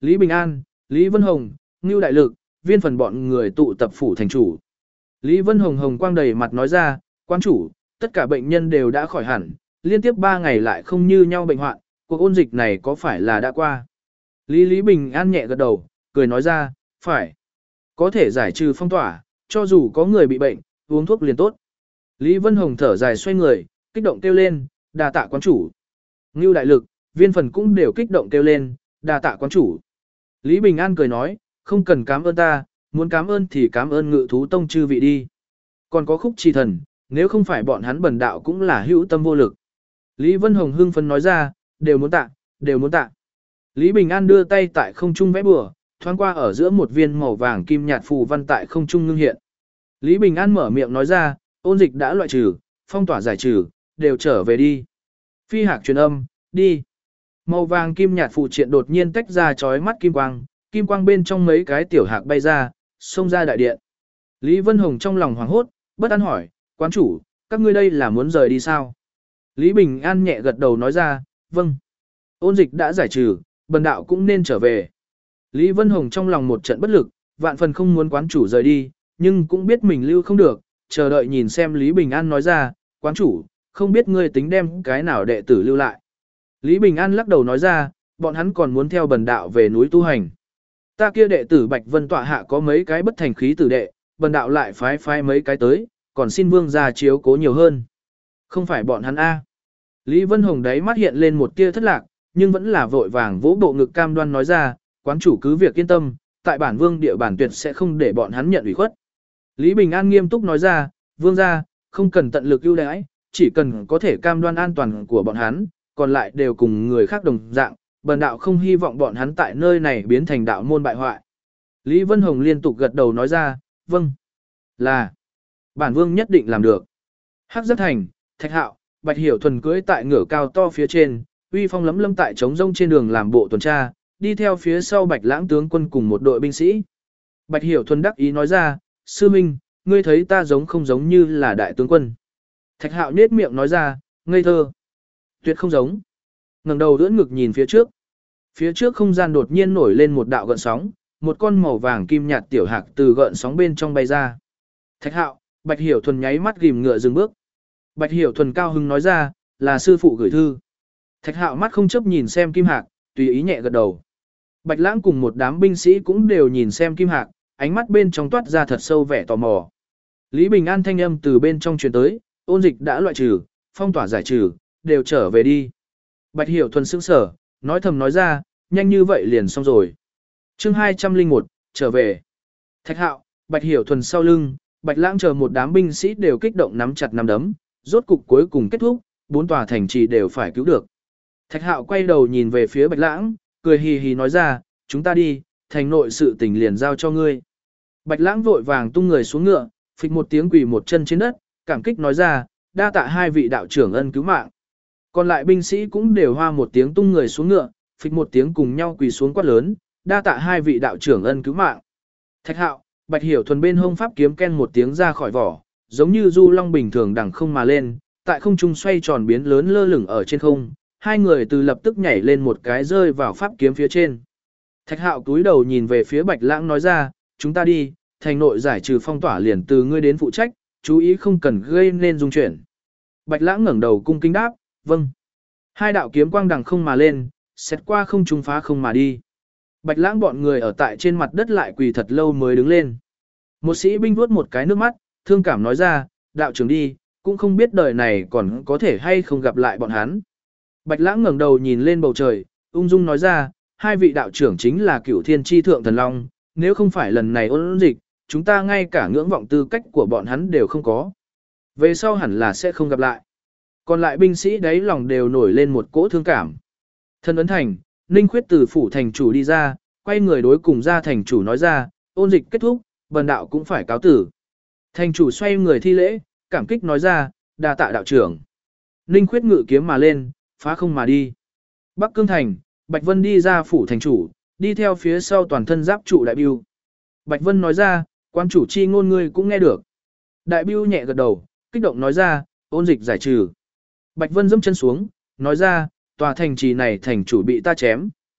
Lý Bình An, Lý Vân Hồng, Ngưu Đại Lực, viên phần bọn người tụ tập phủ thành chủ. Lý Vân Hồng hồng quang đầy mặt nói ra, quan chủ, tất cả bệnh nhân đều đã khỏi hẳn, liên tiếp 3 ngày lại không như nhau bệnh hoạn, cuộc ôn dịch này có phải là đã qua? Lý Bình An nhẹ gật đầu, cười nói ra, phải. Có thể giải trừ phong tỏa, cho dù có người bị bệnh, uống thuốc liền tốt. Lý Vân Hồng thở dài xoay người, kích động kêu lên, đà tạ quán chủ. Ngưu Đại Lực, viên phần cũng đều kích động kêu lên, đà tạ quán chủ. Lý Bình An cười nói, không cần cảm ơn ta, muốn cảm ơn thì cảm ơn Ngự Thú Tông chư vị đi. Còn có Khúc Trì Thần, nếu không phải bọn hắn bần đạo cũng là hữu tâm vô lực. Lý Vân Hồng hưng phấn nói ra, đều muốn tạ, đều muốn tạ. Lý Bình An đưa tay tại không trung vẽ bùa, thoáng qua ở giữa một viên màu vàng kim nhạt phù văn tại không trung ngưng hiện. Lý Bình An mở miệng nói ra, ôn dịch đã loại trừ, phong tỏa giải trừ, đều trở về đi. Phi Hạc truyền âm, đi. Màu vàng kim nhạt phù triện đột nhiên tách ra chói mắt kim quang bên trong mấy cái tiểu hạc bay ra, xông ra đại điện. Lý Vân Hồng trong lòng hoảng hốt, bất an hỏi, quán chủ, các ngươi đây là muốn rời đi sao? Lý Bình An nhẹ gật đầu nói ra, vâng. Ôn dịch đã giải trừ, bần đạo cũng nên trở về. Lý Vân Hồng trong lòng một trận bất lực, vạn phần không muốn quán chủ rời đi, nhưng cũng biết mình lưu không được, chờ đợi nhìn xem Lý Bình An nói ra, quán chủ, không biết ngươi tính đem cái nào đệ tử lưu lại. Lý Bình An lắc đầu nói ra, bọn hắn còn muốn theo bần đạo về núi tu hành. Ta kia đệ tử Bạch Vân tọa hạ có mấy cái bất thành khí tử đệ, bần đạo lại phái mấy cái tới, còn xin vương gia chiếu cố nhiều hơn. Không phải bọn hắn A. Lý Vân Hồng đáy mắt hiện lên một tia thất lạc, nhưng vẫn là vội vàng vỗ bộ ngực cam đoan nói ra, quán chủ cứ việc yên tâm, tại bản vương địa bản tuyệt sẽ không để bọn hắn nhận ủy khuất. Lý Bình An nghiêm túc nói ra, vương gia, không cần tận lực ưu đãi, chỉ cần có thể cam đoan an toàn của bọn hắn, còn lại đều cùng người khác đồng dạng, bần đạo không hy vọng bọn hắn tại nơi này biến thành đạo môn bại hoại. Lý Vân Hồng liên tục gật đầu nói ra, vâng, là, bản vương nhất định làm được. Hắc Giác Thành, Thạch Hạo, Bạch Hiểu Thuần cưỡi tại ngựa cao to phía trên, uy phong lấm lâm tại trống rông trên đường làm bộ tuần tra, đi theo phía sau Bạch Lãng tướng quân cùng một đội binh sĩ. Bạch Hiểu Thuần đắc ý nói ra, sư minh, ngươi thấy ta giống không giống như là đại tướng quân. Thạch Hạo nhếch miệng nói ra, ngây thơ, tuyệt không giống. Ngẩng đầu ưỡn ngực nhìn phía trước. Phía trước không gian đột nhiên nổi lên một đạo gợn sóng, một con màu vàng kim nhạt tiểu hạc từ gợn sóng bên trong bay ra. Thạch Hạo, Bạch Hiểu Thuần nháy mắt ghim ngựa dừng bước. Bạch Hiểu Thuần cao hứng nói ra, là sư phụ gửi thư. Thạch Hạo mắt không chớp nhìn xem kim hạc, tùy ý nhẹ gật đầu. Bạch Lãng cùng một đám binh sĩ cũng đều nhìn xem kim hạc, ánh mắt bên trong toát ra thật sâu vẻ tò mò. Lý Bình An thanh âm từ bên trong truyền tới, ôn dịch đã loại trừ, phong tỏa giải trừ, đều trở về đi. Bạch Hiểu Thuần sững sờ, nói thầm nói ra, nhanh như vậy liền xong rồi. Chương 201, trở về. Thạch Hạo, Bạch Hiểu Thuần sau lưng, Bạch Lãng chờ một đám binh sĩ đều kích động nắm chặt nắm đấm, rốt cục cuối cùng kết thúc, 4 tòa thành trì đều phải cứu được. Thạch Hạo quay đầu nhìn về phía Bạch Lãng, cười hì hì nói ra, chúng ta đi, thành nội sự tình liền giao cho ngươi. Bạch Lãng vội vàng tung người xuống ngựa, phịch một tiếng quỳ một chân trên đất, cảm kích nói ra, đa tạ hai vị đạo trưởng ân cứu mạng. Còn lại binh sĩ cũng đều hoa một tiếng tung người xuống ngựa, phịch một tiếng cùng nhau quỳ xuống quát lớn, đa tạ hai vị đạo trưởng ân cứu mạng. Thạch Hạo, Bạch Hiểu Thuần bên hông pháp kiếm ken một tiếng ra khỏi vỏ, giống như du long bình thường đằng không mà lên, tại không trung xoay tròn biến lớn lơ lửng ở trên không, hai người từ lập tức nhảy lên một cái rơi vào pháp kiếm phía trên. Thạch Hạo cúi đầu nhìn về phía Bạch Lãng nói ra, chúng ta đi, thành nội giải trừ phong tỏa liền từ ngươi đến phụ trách, chú ý không cần gây nên dung chuyển. Bạch Lãng ngẩng đầu cung kính đáp, vâng. Hai đạo kiếm quang đằng không mà lên, xét qua không trung phá không mà đi. Bạch Lãng bọn người ở tại trên mặt đất lại quỳ thật lâu mới đứng lên. Một sĩ binh vuốt một cái nước mắt, thương cảm nói ra, đạo trưởng đi, cũng không biết đời này còn có thể hay không gặp lại bọn hắn. Bạch Lãng ngẩng đầu nhìn lên bầu trời, ung dung nói ra, hai vị đạo trưởng chính là Cửu Thiên Chi Thượng Thần Long, nếu không phải lần này ôn dịch, chúng ta ngay cả ngưỡng vọng tư cách của bọn hắn đều không có. Về sau hẳn là sẽ không gặp lại. Còn lại binh sĩ đáy lòng đều nổi lên một cỗ thương cảm. Thân ấn thành, Ninh Khuyết từ phủ thành chủ đi ra, quay người đối cùng ra thành chủ nói ra, ôn dịch kết thúc, bần đạo cũng phải cáo tử. Thành chủ xoay người thi lễ, cảm kích nói ra, đa tạ đạo trưởng. Ninh Khuyết ngự kiếm mà lên, phá không mà đi. Bắc Cương thành, Bạch Vân đi ra phủ thành chủ, đi theo phía sau toàn thân giáp trụ đại biêu. Bạch Vân nói ra, quan chủ chi ngôn ngươi cũng nghe được. Đại biêu nhẹ gật đầu, kích động nói ra, ôn dịch giải trừ. Bạch Vân dẫm chân xuống, nói ra, tòa thành trì này thành chủ bị ta chém,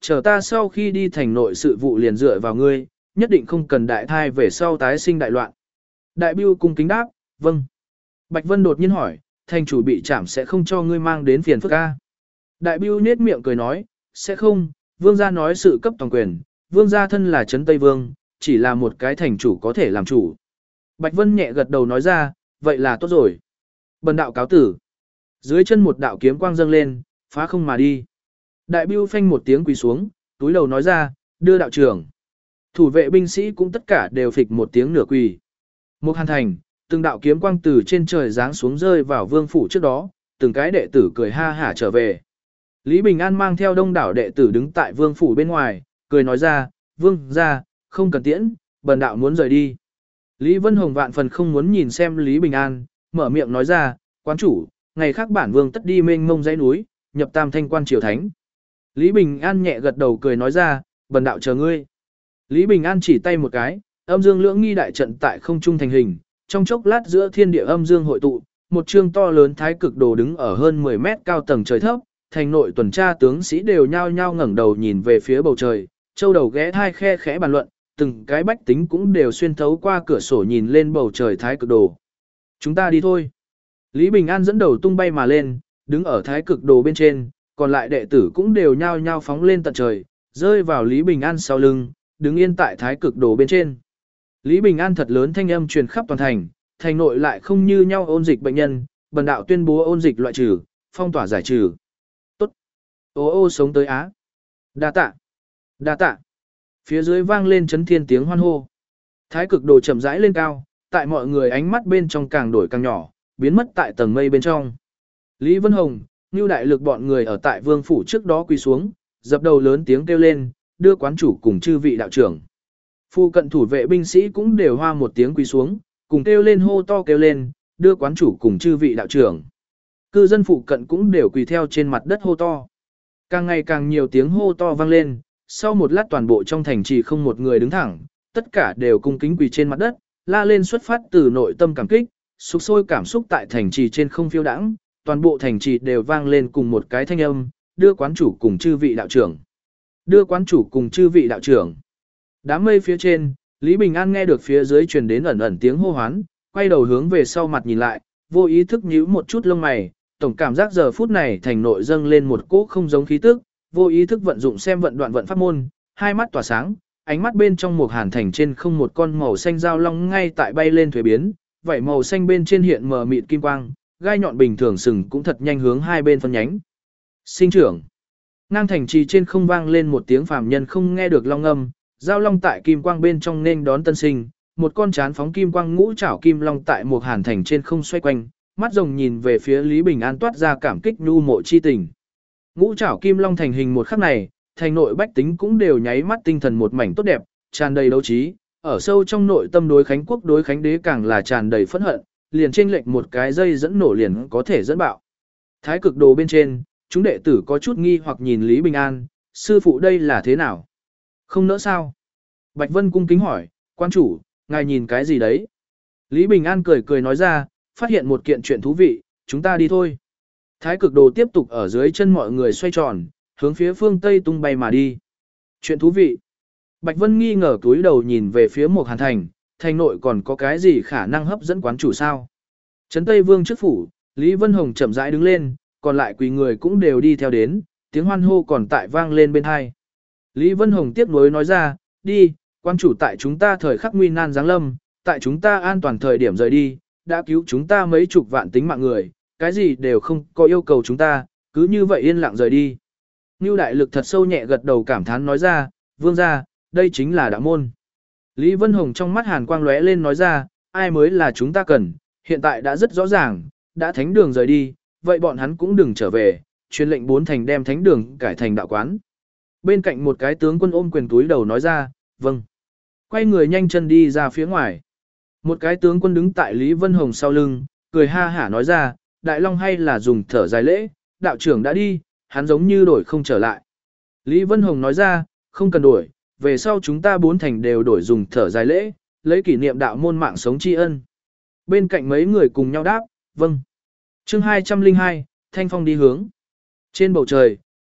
chờ ta sau khi đi thành nội sự vụ liền dựa vào ngươi, nhất định không cần đại thai về sau tái sinh đại loạn. Đại Bưu cung kính đáp, vâng. Bạch Vân đột nhiên hỏi, thành chủ bị trảm sẽ không cho ngươi mang đến phiền phức a? Đại Bưu nhếch miệng cười nói, sẽ không, vương gia nói sự cấp toàn quyền, vương gia thân là trấn Tây Vương, chỉ là một cái thành chủ có thể làm chủ. Bạch Vân nhẹ gật đầu nói ra, vậy là tốt rồi. Bần đạo cáo tử. Dưới chân một đạo kiếm quang dâng lên, phá không mà đi. Đại Bưu phanh một tiếng quỳ xuống, túi đầu nói ra, đưa đạo trưởng. Thủ vệ binh sĩ cũng tất cả đều phịch một tiếng nửa quỳ. Một hàn thành, từng đạo kiếm quang từ trên trời giáng xuống rơi vào vương phủ trước đó, từng cái đệ tử cười ha hả trở về. Lý Bình An mang theo đông đảo đệ tử đứng tại vương phủ bên ngoài, cười nói ra, vương ra, không cần tiễn, bần đạo muốn rời đi. Lý Vân Hồng vạn phần không muốn nhìn xem Lý Bình An, mở miệng nói ra, quán chủ, ngày khác bản vương tất đi mênh mông dãy núi, nhập tam thanh quan triều thánh. Lý Bình An nhẹ gật đầu cười nói ra, bần đạo chờ ngươi. Lý Bình An chỉ tay một cái, âm dương lưỡng nghi đại trận tại không trung thành hình, trong chốc lát giữa thiên địa âm dương hội tụ, một chương to lớn thái cực đồ đứng ở hơn 10 mét cao tầng trời thấp, thành nội tuần tra tướng sĩ đều nhao nhao ngẩng đầu nhìn về phía bầu trời, châu đầu ghé thai khe khẽ bàn luận, từng cái bách tính cũng đều xuyên thấu qua cửa sổ nhìn lên bầu trời thái cực đồ. Chúng ta đi thôi. Lý Bình An dẫn đầu tung bay mà lên, đứng ở thái cực đồ bên trên, còn lại đệ tử cũng đều nhao nhao phóng lên tận trời, rơi vào Lý Bình An sau lưng, đứng yên tại thái cực đồ bên trên. Lý Bình An thật lớn thanh âm truyền khắp toàn thành, thành nội lại không như nhau ôn dịch bệnh nhân, bần đạo tuyên bố ôn dịch loại trừ, phong tỏa giải trừ. Tốt. Ô ô sống tới Á. Đa tạ. Đa tạ. Phía dưới vang lên chấn thiên tiếng hoan hô. Thái cực đồ chậm rãi lên cao, tại mọi người ánh mắt bên trong càng đổi càng nhỏ, biến mất tại tầng mây bên trong. Lý Vân Hồng, Nưu Đại Lực bọn người ở tại vương phủ trước đó quỳ xuống, dập đầu lớn tiếng kêu lên, đưa quán chủ cùng chư vị đạo trưởng. Phu cận thủ vệ binh sĩ cũng đều hoa một tiếng quỳ xuống, cùng kêu lên hô to kêu lên, đưa quán chủ cùng chư vị đạo trưởng. Cư dân phụ cận cũng đều quỳ theo trên mặt đất hô to. Càng ngày càng nhiều tiếng hô to vang lên, sau một lát toàn bộ trong thành trì không một người đứng thẳng, tất cả đều cung kính quỳ trên mặt đất, la lên xuất phát từ nội tâm cảm kích, sục sôi cảm xúc tại thành trì trên không phiêu đãng, toàn bộ thành trì đều vang lên cùng một cái thanh âm, đưa quán chủ cùng chư vị đạo trưởng. Đưa quán chủ cùng chư vị đạo trưởng. Đám mây phía trên, Lý Bình An nghe được phía dưới truyền đến ẩn ẩn tiếng hô hoán, quay đầu hướng về sau mặt nhìn lại, vô ý thức nhíu một chút lông mày, tổng cảm giác giờ phút này thành nội dâng lên một cỗ không giống khí tức, vô ý thức vận dụng xem vận đoạn vận pháp môn, hai mắt tỏa sáng, ánh mắt bên trong một hàn thành trên không một con màu xanh dao long ngay tại bay lên thuế biến, vảy màu xanh bên trên hiện mờ mịt kim quang, gai nhọn bình thường sừng cũng thật nhanh hướng hai bên phân nhánh. Sinh trưởng. Ngang thành trì trên không vang lên một tiếng phàm nhân không nghe được long âm, giao long tại kim quang bên trong nên đón tân sinh, một con chán phóng kim quang ngũ trảo kim long tại một hàn thành trên không xoay quanh, mắt rồng nhìn về phía Lý Bình An toát ra cảm kích nhu mộ chi tình. Ngũ trảo kim long thành hình một khắc này, thành nội bách tính cũng đều nháy mắt tinh thần một mảnh tốt đẹp, tràn đầy đấu trí, ở sâu trong nội tâm đối Khánh quốc đối Khánh đế càng là tràn đầy phẫn hận, liền chênh lệch một cái dây dẫn nổ liền có thể dẫn bạo. Thái cực đồ bên trên, chúng đệ tử có chút nghi hoặc nhìn Lý Bình An, sư phụ đây là thế nào? Không nỡ sao? Bạch Vân cung kính hỏi, quan chủ, ngài nhìn cái gì đấy? Lý Bình An cười cười nói ra, phát hiện một kiện chuyện thú vị, chúng ta đi thôi. Thái cực đồ tiếp tục ở dưới chân mọi người xoay tròn, hướng phía phương Tây tung bay mà đi. Chuyện thú vị. Bạch Vân nghi ngờ túi đầu nhìn về phía một hàn thành, thành nội còn có cái gì khả năng hấp dẫn quán chủ sao? Trấn Tây Vương trước phủ, Lý Vân Hồng chậm rãi đứng lên, còn lại quỳ người cũng đều đi theo đến, tiếng hoan hô còn tại vang lên bên hai. Lý Vân Hồng tiếp nối nói ra, đi, quan chủ tại chúng ta thời khắc nguy nan giáng lâm, tại chúng ta an toàn thời điểm rời đi, đã cứu chúng ta mấy chục vạn tính mạng người, cái gì đều không có yêu cầu chúng ta, cứ như vậy yên lặng rời đi. Nưu Đại Lực thật sâu nhẹ gật đầu cảm thán nói ra, vương gia, đây chính là đạo môn. Lý Vân Hồng trong mắt hàn quang lóe lên nói ra, ai mới là chúng ta cần, hiện tại đã rất rõ ràng, đã thánh đường rời đi, vậy bọn hắn cũng đừng trở về, truyền lệnh 4 thành đem thánh đường cải thành đạo quán. Bên cạnh một cái tướng quân ôm quyền túi đầu nói ra, vâng. Quay người nhanh chân đi ra phía ngoài. Một cái tướng quân đứng tại Lý Vân Hồng sau lưng, cười ha hả nói ra, Đại Long hay là dùng thở dài lễ, đạo trưởng đã đi, hắn giống như đổi không trở lại. Lý Vân Hồng nói ra, không cần đổi, về sau chúng ta 4 thành đều đổi dùng thở dài lễ, lấy kỷ niệm đạo môn mạng sống tri ân. Bên cạnh mấy người cùng nhau đáp, vâng. Chương 202, Thanh Phong đi hướng. Trên bầu trời,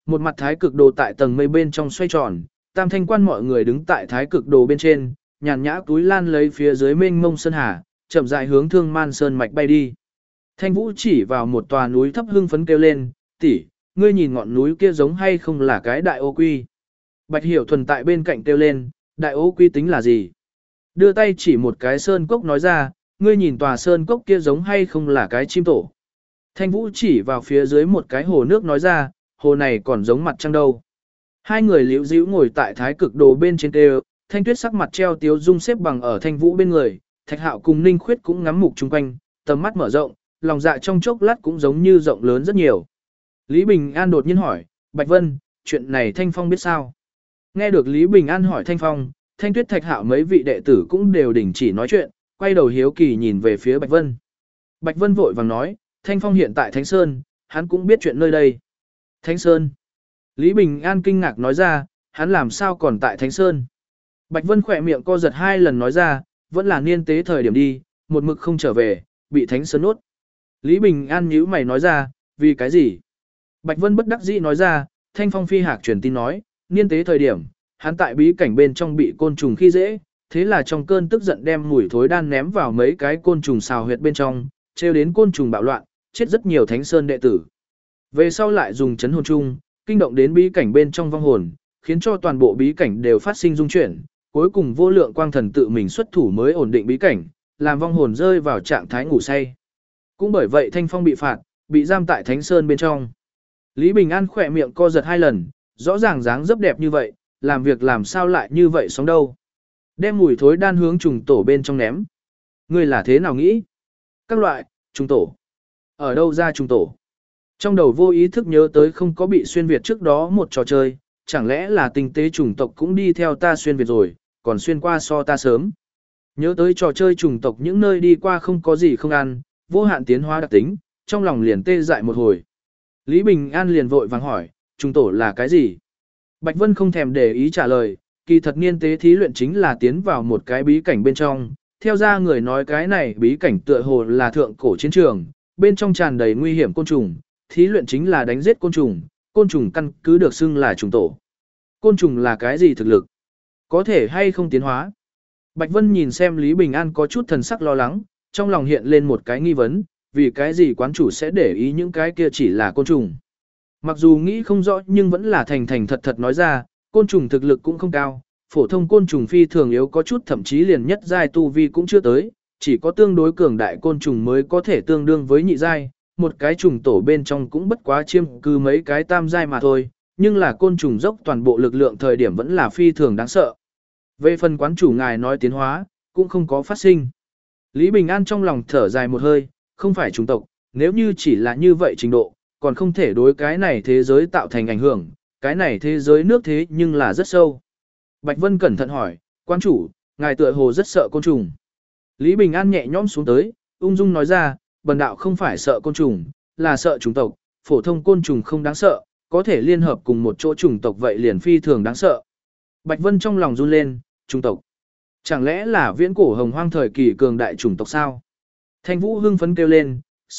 một mặt thái cực đồ tại tầng mây bên trong xoay tròn, tam thanh quan mọi người đứng tại thái cực đồ bên trên, nhàn nhã túi lan lấy phía dưới mênh mông sơn hà, chậm rãi hướng Thương Man Sơn mạch bay đi. Thanh Vũ chỉ vào một tòa núi thấp hưng phấn kêu lên, tỷ, ngươi nhìn ngọn núi kia giống hay không là cái đại ô quy. Bạch Hiểu Thuần tại bên cạnh kêu lên, đại ô quy tính là gì? Đưa tay chỉ một cái sơn cốc nói ra, ngươi nhìn tòa sơn cốc kia giống hay không là cái chim tổ. Thanh Vũ chỉ vào phía dưới một cái hồ nước nói ra, hồ này còn giống mặt trăng đâu. Hai người liễu díu ngồi tại thái cực đồ bên trên kêu, Thanh Tuyết sắc mặt treo tiếu dung xếp bằng ở Thanh Vũ bên người, Thạch Hạo cùng Ninh Khuyết cũng ngắm mục chung quanh, tầm mắt mở rộng, lòng dạ trong chốc lát cũng giống như rộng lớn rất nhiều. Lý Bình An đột nhiên hỏi, Bạch Vân, chuyện này Thanh Phong biết sao? Nghe được Lý Bình An hỏi Thanh Phong, Thanh Tuyết Thạch Hạo mấy vị đệ tử cũng đều đình chỉ nói chuyện, quay đầu hiếu kỳ nhìn về phía Bạch Vân. Bạch Vân vội vàng nói, Thanh Phong hiện tại Thánh Sơn, hắn cũng biết chuyện nơi đây. Thánh Sơn. Lý Bình An kinh ngạc nói ra, hắn làm sao còn tại Thánh Sơn? Bạch Vân khỏe miệng co giật 2 lần nói ra, vẫn là niên tế thời điểm đi, một mực không trở về, bị Thánh Sơn nuốt. Lý Bình An nhíu mày nói ra, vì cái gì? Bạch Vân bất đắc dĩ nói ra, Thanh Phong phi hạc truyền tin nói, niên tế thời điểm, hắn tại bí cảnh bên trong bị côn trùng khi dễ, thế là trong cơn tức giận đem mùi thối đan ném vào mấy cái côn trùng xào huyệt bên trong, trêu đến côn trùng bạo loạn, chết rất nhiều Thánh Sơn đệ tử. Về sau lại dùng chấn hồn chung, kinh động đến bí cảnh bên trong vong hồn, khiến cho toàn bộ bí cảnh đều phát sinh dung chuyển, cuối cùng vô lượng quang thần tự mình xuất thủ mới ổn định bí cảnh, làm vong hồn rơi vào trạng thái ngủ say. Cũng bởi vậy Thanh Phong bị phạt, bị giam tại Thánh Sơn bên trong. Lý Bình An khỏe miệng co giật 2 lần, rõ ràng dáng dấp đẹp như vậy, làm việc làm sao lại như vậy sống đâu. Đem mùi thối đan hướng trùng tổ bên trong ném. Ngươi là thế nào nghĩ? Các loại, trùng tổ. Ở đâu ra trùng tổ? Trong đầu vô ý thức nhớ tới không có bị xuyên Việt trước đó một trò chơi, chẳng lẽ là tinh tế chủng tộc cũng đi theo ta xuyên Việt rồi, còn xuyên qua so ta sớm. Nhớ tới trò chơi chủng tộc những nơi đi qua không có gì không ăn, vô hạn tiến hóa đặc tính, trong lòng liền tê dại một hồi. Lý Bình An liền vội vàng hỏi, trùng tổ là cái gì? Bạch Vân không thèm để ý trả lời, kỳ thật niên tế thí luyện chính là tiến vào một cái bí cảnh bên trong, theo ra người nói cái này bí cảnh tựa hồ là thượng cổ chiến trường, bên trong tràn đầy nguy hiểm côn trùng, thí luyện chính là đánh giết côn trùng căn cứ được xưng là trùng tổ. Côn trùng là cái gì thực lực? Có thể hay không tiến hóa? Bạch Vân nhìn xem Lý Bình An có chút thần sắc lo lắng, trong lòng hiện lên một cái nghi vấn, vì cái gì quán chủ sẽ để ý những cái kia chỉ là côn trùng. Mặc dù nghĩ không rõ nhưng vẫn là thành thành thật thật nói ra, côn trùng thực lực cũng không cao, phổ thông côn trùng phi thường yếu có chút thậm chí liền nhất giai tu vi cũng chưa tới, chỉ có tương đối cường đại côn trùng mới có thể tương đương với nhị giai, một cái trùng tổ bên trong cũng bất quá chiêm cư mấy cái tam giai mà thôi, nhưng là côn trùng dốc toàn bộ lực lượng thời điểm vẫn là phi thường đáng sợ. Về phần quán chủ ngài nói tiến hóa, cũng không có phát sinh. Lý Bình An trong lòng thở dài một hơi, không phải chủng tộc, nếu như chỉ là như vậy trình độ, còn không thể đối cái này thế giới tạo thành ảnh hưởng, cái này thế giới nước thế nhưng là rất sâu. Bạch Vân cẩn thận hỏi, quán chủ, ngài tựa hồ rất sợ côn trùng. Lý Bình An nhẹ nhõm xuống tới, ung dung nói ra, bần đạo không phải sợ côn trùng, là sợ chủng tộc, phổ thông côn trùng không đáng sợ, có thể liên hợp cùng một chỗ chủng tộc vậy liền phi thường đáng sợ. Bạch Vân trong lòng run lên, chủng tộc. Chẳng lẽ là viễn cổ hồng hoang thời kỳ cường đại chủng tộc sao? Thanh Vũ hưng phấn kêu lên,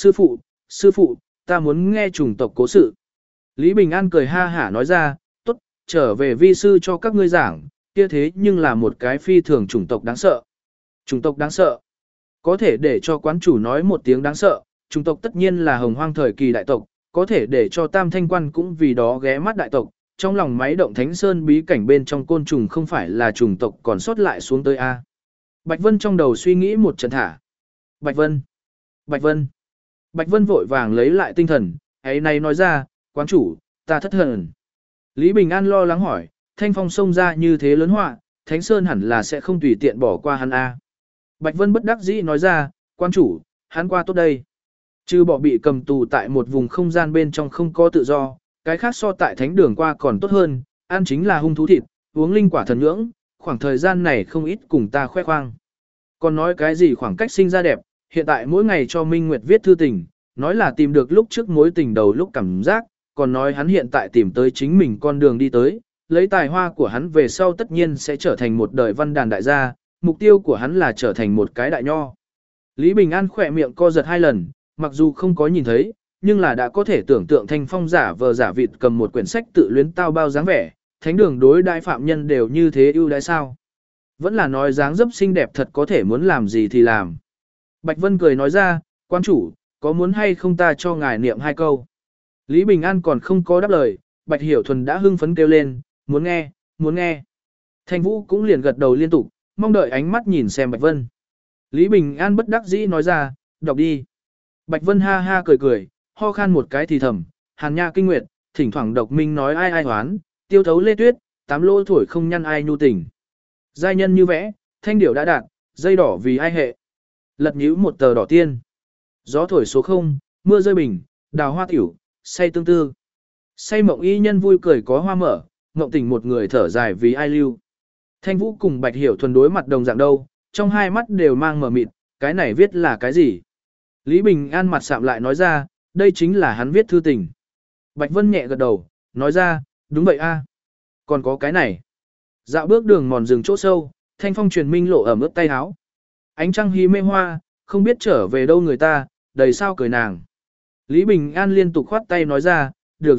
sư phụ, ta muốn nghe chủng tộc cố sự. Lý Bình An cười ha hả nói ra, tốt, trở về vi sư cho các ngươi giảng, kia thế nhưng là một cái phi thường chủng tộc đáng sợ. Chủng tộc đáng sợ. Có thể để cho quán chủ nói một tiếng đáng sợ, chủng tộc tất nhiên là hồng hoang thời kỳ đại tộc, có thể để cho tam thanh quan cũng vì đó ghé mắt đại tộc. Trong lòng máy động Thánh Sơn bí cảnh bên trong côn trùng không phải là chủng tộc còn sót lại xuống tới A. Bạch Vân trong đầu suy nghĩ một trận thả. Bạch Vân vội vàng lấy lại tinh thần, ấy này nói ra, quán chủ, ta thất thần. Lý Bình An lo lắng hỏi, Thanh Phong xông ra như thế lớn họa, Thánh Sơn hẳn là sẽ không tùy tiện bỏ qua hắn A. Bạch Vân bất đắc dĩ nói ra, quán chủ, hắn qua tốt đây. Trừ bỏ bị cầm tù tại một vùng không gian bên trong không có tự do, cái khác so tại thánh đường qua còn tốt hơn, ăn chính là hung thú thịt, uống linh quả thần nhưỡng, khoảng thời gian này không ít cùng ta khoe khoang. Còn nói cái gì khoảng cách sinh ra đẹp, hiện tại mỗi ngày cho Minh Nguyệt viết thư tình, nói là tìm được lúc trước mối tình đầu lúc cảm giác, còn nói hắn hiện tại tìm tới chính mình con đường đi tới, lấy tài hoa của hắn về sau tất nhiên sẽ trở thành một đời văn đàn đại gia, mục tiêu của hắn là trở thành một cái đại nho. Lý Bình An khỏe miệng co giật 2 lần, mặc dù không có nhìn thấy, nhưng là đã có thể tưởng tượng Thanh Phong giả vờ giả vịt cầm một quyển sách tự luyến tao bao dáng vẻ, thánh đường đối đại phạm nhân đều như thế ưu đãi sao? Vẫn là nói dáng dấp xinh đẹp thật có thể muốn làm gì thì làm. Bạch Vân cười nói ra, quan chủ, có muốn hay không ta cho ngài niệm 2 câu. Lý Bình An còn không có đáp lời, Bạch Hiểu Thuần đã hưng phấn kêu lên, muốn nghe, muốn nghe. Thanh Vũ cũng liền gật đầu liên tục, mong đợi ánh mắt nhìn xem Bạch Vân. Lý Bình An bất đắc dĩ nói ra, đọc đi. Bạch Vân ha ha cười cười, ho khan một cái thì thầm, Hàn Nha Kinh Nguyệt, thỉnh thoảng độc minh nói ai ai hoán, tiêu thấu lê tuyết, 8 lỗ thổi không nhăn ai nhu tình. Giai nhân như vẽ, thanh điểu đã đạt, dây đỏ vì ai hệ. Lật nhíu một tờ đỏ tiên. Gió thổi số 0, mưa rơi bình, đào hoa tiểu, say tương tư. Say mộng y nhân vui cười có hoa mở, mộng tỉnh một người thở dài vì ai lưu. Thanh Vũ cùng Bạch Hiểu Thuần đối mặt đồng dạng đâu, trong hai mắt đều mang mờ mịt, cái này viết là cái gì? Lý Bình An mặt sạm lại nói ra, đây chính là hắn viết thư tình. Bạch Vân nhẹ gật đầu, nói ra, đúng vậy a. Còn có cái này. Dạo bước đường mòn rừng chỗ sâu, thanh phong truyền minh lộ ẩm ướt tay áo. Ánh trăng hí mê hoa, không biết trở về đâu người ta, đầy sao cười nàng. Lý Bình An liên tục khoát tay nói ra, được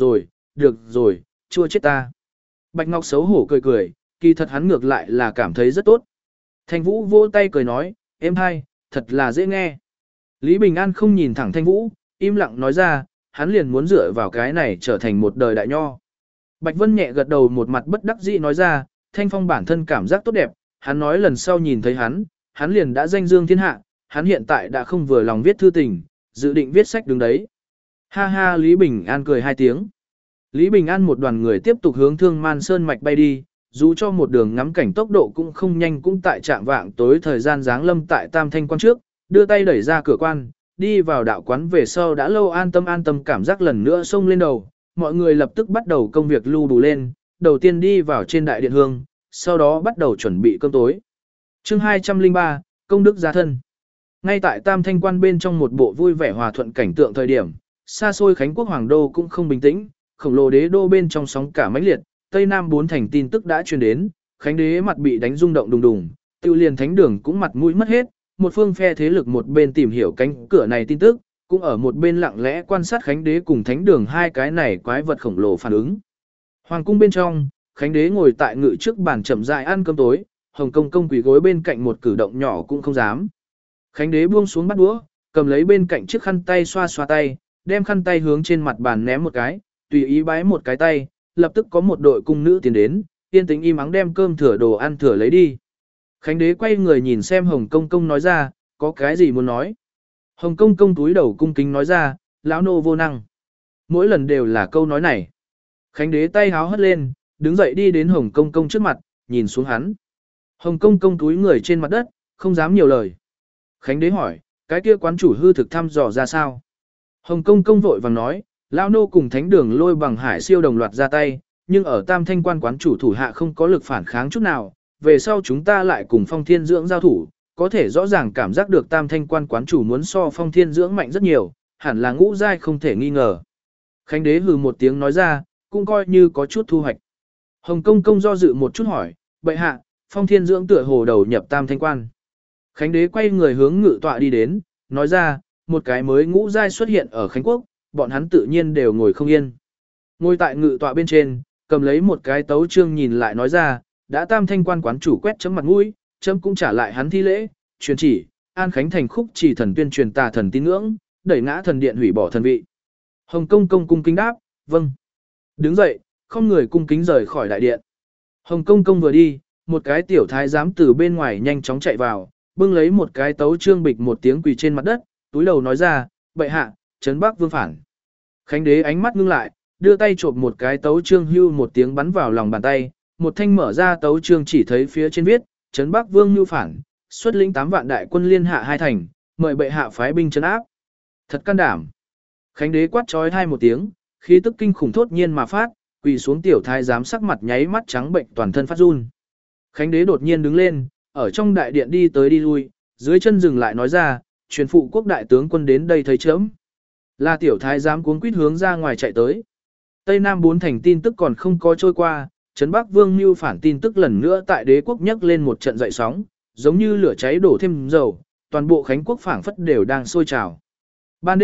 rồi, chua chết ta. Bạch Ngọc xấu hổ cười cười, kỳ thật hắn ngược lại là cảm thấy rất tốt. Thanh Vũ vỗ tay cười nói, em hay, thật là dễ nghe. Lý Bình An không nhìn thẳng Thanh Vũ, im lặng nói ra, hắn liền muốn dựa vào cái này trở thành một đời đại nho. Bạch Vân nhẹ gật đầu một mặt bất đắc dĩ nói ra, Thanh Phong bản thân cảm giác tốt đẹp, hắn nói lần sau nhìn thấy hắn liền đã danh dương thiên hạ, hắn hiện tại đã không vừa lòng viết thư tình, dự định viết sách đứng đấy. Ha ha Lý Bình An cười 2 tiếng. Lý Bình An một đoàn người tiếp tục hướng Thương Man Sơn mạch bay đi, dù cho một đường ngắm cảnh tốc độ cũng không nhanh cũng tại trạng vạng tối thời gian giáng lâm tại Tam Thanh quan trước, đưa tay đẩy ra cửa quan, đi vào đạo quán về sau đã lâu an tâm cảm giác lần nữa xông lên đầu, mọi người lập tức bắt đầu công việc lưu đủ lên, đầu tiên đi vào trên đại điện hương, sau đó bắt đầu chuẩn bị cơm tối. Chương 203, công đức gia thân. Ngay tại Tam Thanh quan bên trong một bộ vui vẻ hòa thuận cảnh tượng thời điểm, xa xôi Khánh Quốc Hoàng đô cũng không bình tĩnh, khổng lồ đế đô bên trong sóng cả mãnh liệt, Tây Nam 4 thành tin tức đã truyền đến, Khánh đế mặt bị đánh rung động đùng đùng, Tiêu Liên Thánh đường cũng mặt mũi mất hết, một phương phe thế lực một bên tìm hiểu cánh cửa này tin tức, cũng ở một bên lặng lẽ quan sát Khánh đế cùng Thánh đường hai cái này quái vật khổng lồ phản ứng. Hoàng cung bên trong, Khánh đế ngồi tại ngự trước bàn chậm rãi ăn cơm tối, Hồng Công công quỳ gối bên cạnh một cử động nhỏ cũng không dám. Khánh đế buông xuống bát đũa, cầm lấy bên cạnh chiếc khăn tay xoa xoa tay, đem khăn tay hướng trên mặt bàn ném một cái, tùy ý bái một cái tay, lập tức có một đội cung nữ tiến đến, yên tĩnh im ắng đem cơm thừa đồ ăn thừa lấy đi. Khánh đế quay người nhìn xem Hồng Công công nói ra, có cái gì muốn nói. Hồng Công công túi đầu cung kính nói ra, lão nô vô năng. Mỗi lần đều là câu nói này. Khánh đế tay háo hất lên, đứng dậy đi đến Hồng Công công trước mặt, nhìn xuống hắn. Hồng Công công túi người trên mặt đất, không dám nhiều lời. Khánh đế hỏi, cái kia quán chủ hư thực thăm dò ra sao? Hồng Công công vội vàng nói, lão nô cùng Thánh đường Lôi Bằng Hải siêu đồng loạt ra tay, nhưng ở Tam Thanh quan quán chủ thủ hạ không có lực phản kháng chút nào, về sau chúng ta lại cùng Phong Thiên Dưỡng giao thủ, có thể rõ ràng cảm giác được Tam Thanh quan quán chủ muốn so Phong Thiên Dưỡng mạnh rất nhiều, hẳn là ngũ giai không thể nghi ngờ. Khánh đế hừ một tiếng nói ra, cũng coi như có chút thu hoạch. Hồng Công công do dự một chút hỏi, bệ hạ, Phong Thiên Dưỡng tựa hồ đầu nhập Tam Thanh quan. Khánh đế quay người hướng ngự tọa đi đến, nói ra, một cái mới ngũ giai xuất hiện ở Khánh Quốc, bọn hắn tự nhiên đều ngồi không yên. Ngồi tại ngự tọa bên trên, cầm lấy một cái tấu chương nhìn lại nói ra, đã Tam Thanh quan quán chủ quét chấm mặt mũi, chấm cũng trả lại hắn thi lễ, truyền chỉ, An Khánh thành khúc chỉ thần tuyên truyền tà thần tín ngưỡng, đẩy ngã thần điện hủy bỏ thần vị. Hồng Công công cung kính đáp, vâng. Đứng dậy, không người cung kính rời khỏi đại điện. Hồng Công công vừa đi, một cái tiểu thái giám từ bên ngoài nhanh chóng chạy vào, bưng lấy một cái tấu chương bịch một tiếng quỳ trên mặt đất, túi đầu nói ra, bệ hạ, trấn Bắc vương phản. Khánh đế ánh mắt ngưng lại, đưa tay chộp một cái tấu chương hưu một tiếng bắn vào lòng bàn tay, một thanh mở ra tấu chương chỉ thấy phía trên viết, trấn Bắc vương nhu phản, xuất lĩnh 8 vạn đại quân liên hạ hai thành, mời bệ hạ phái binh trấn áp. Thật can đảm. Khánh đế quát trói hai một tiếng, khí tức kinh khủng thốt nhiên mà phát, quỳ xuống tiểu thái giám sắc mặt nháy mắt trắng bệnh toàn thân phát run. Khánh đế đột nhiên đứng lên, ở trong đại điện đi tới đi lui, dưới chân dừng lại nói ra, truyền phụ quốc đại tướng quân đến đây thấy chớm. Là tiểu thái giám cuống quýt hướng ra ngoài chạy tới. Tây Nam 4 thành tin tức còn không có trôi qua, trấn Bắc Vương mưu phản tin tức lần nữa tại đế quốc nhấc lên một trận dậy sóng, giống như lửa cháy đổ thêm dầu, toàn bộ Khánh quốc phảng phất đều đang sôi trào. Ban đêm,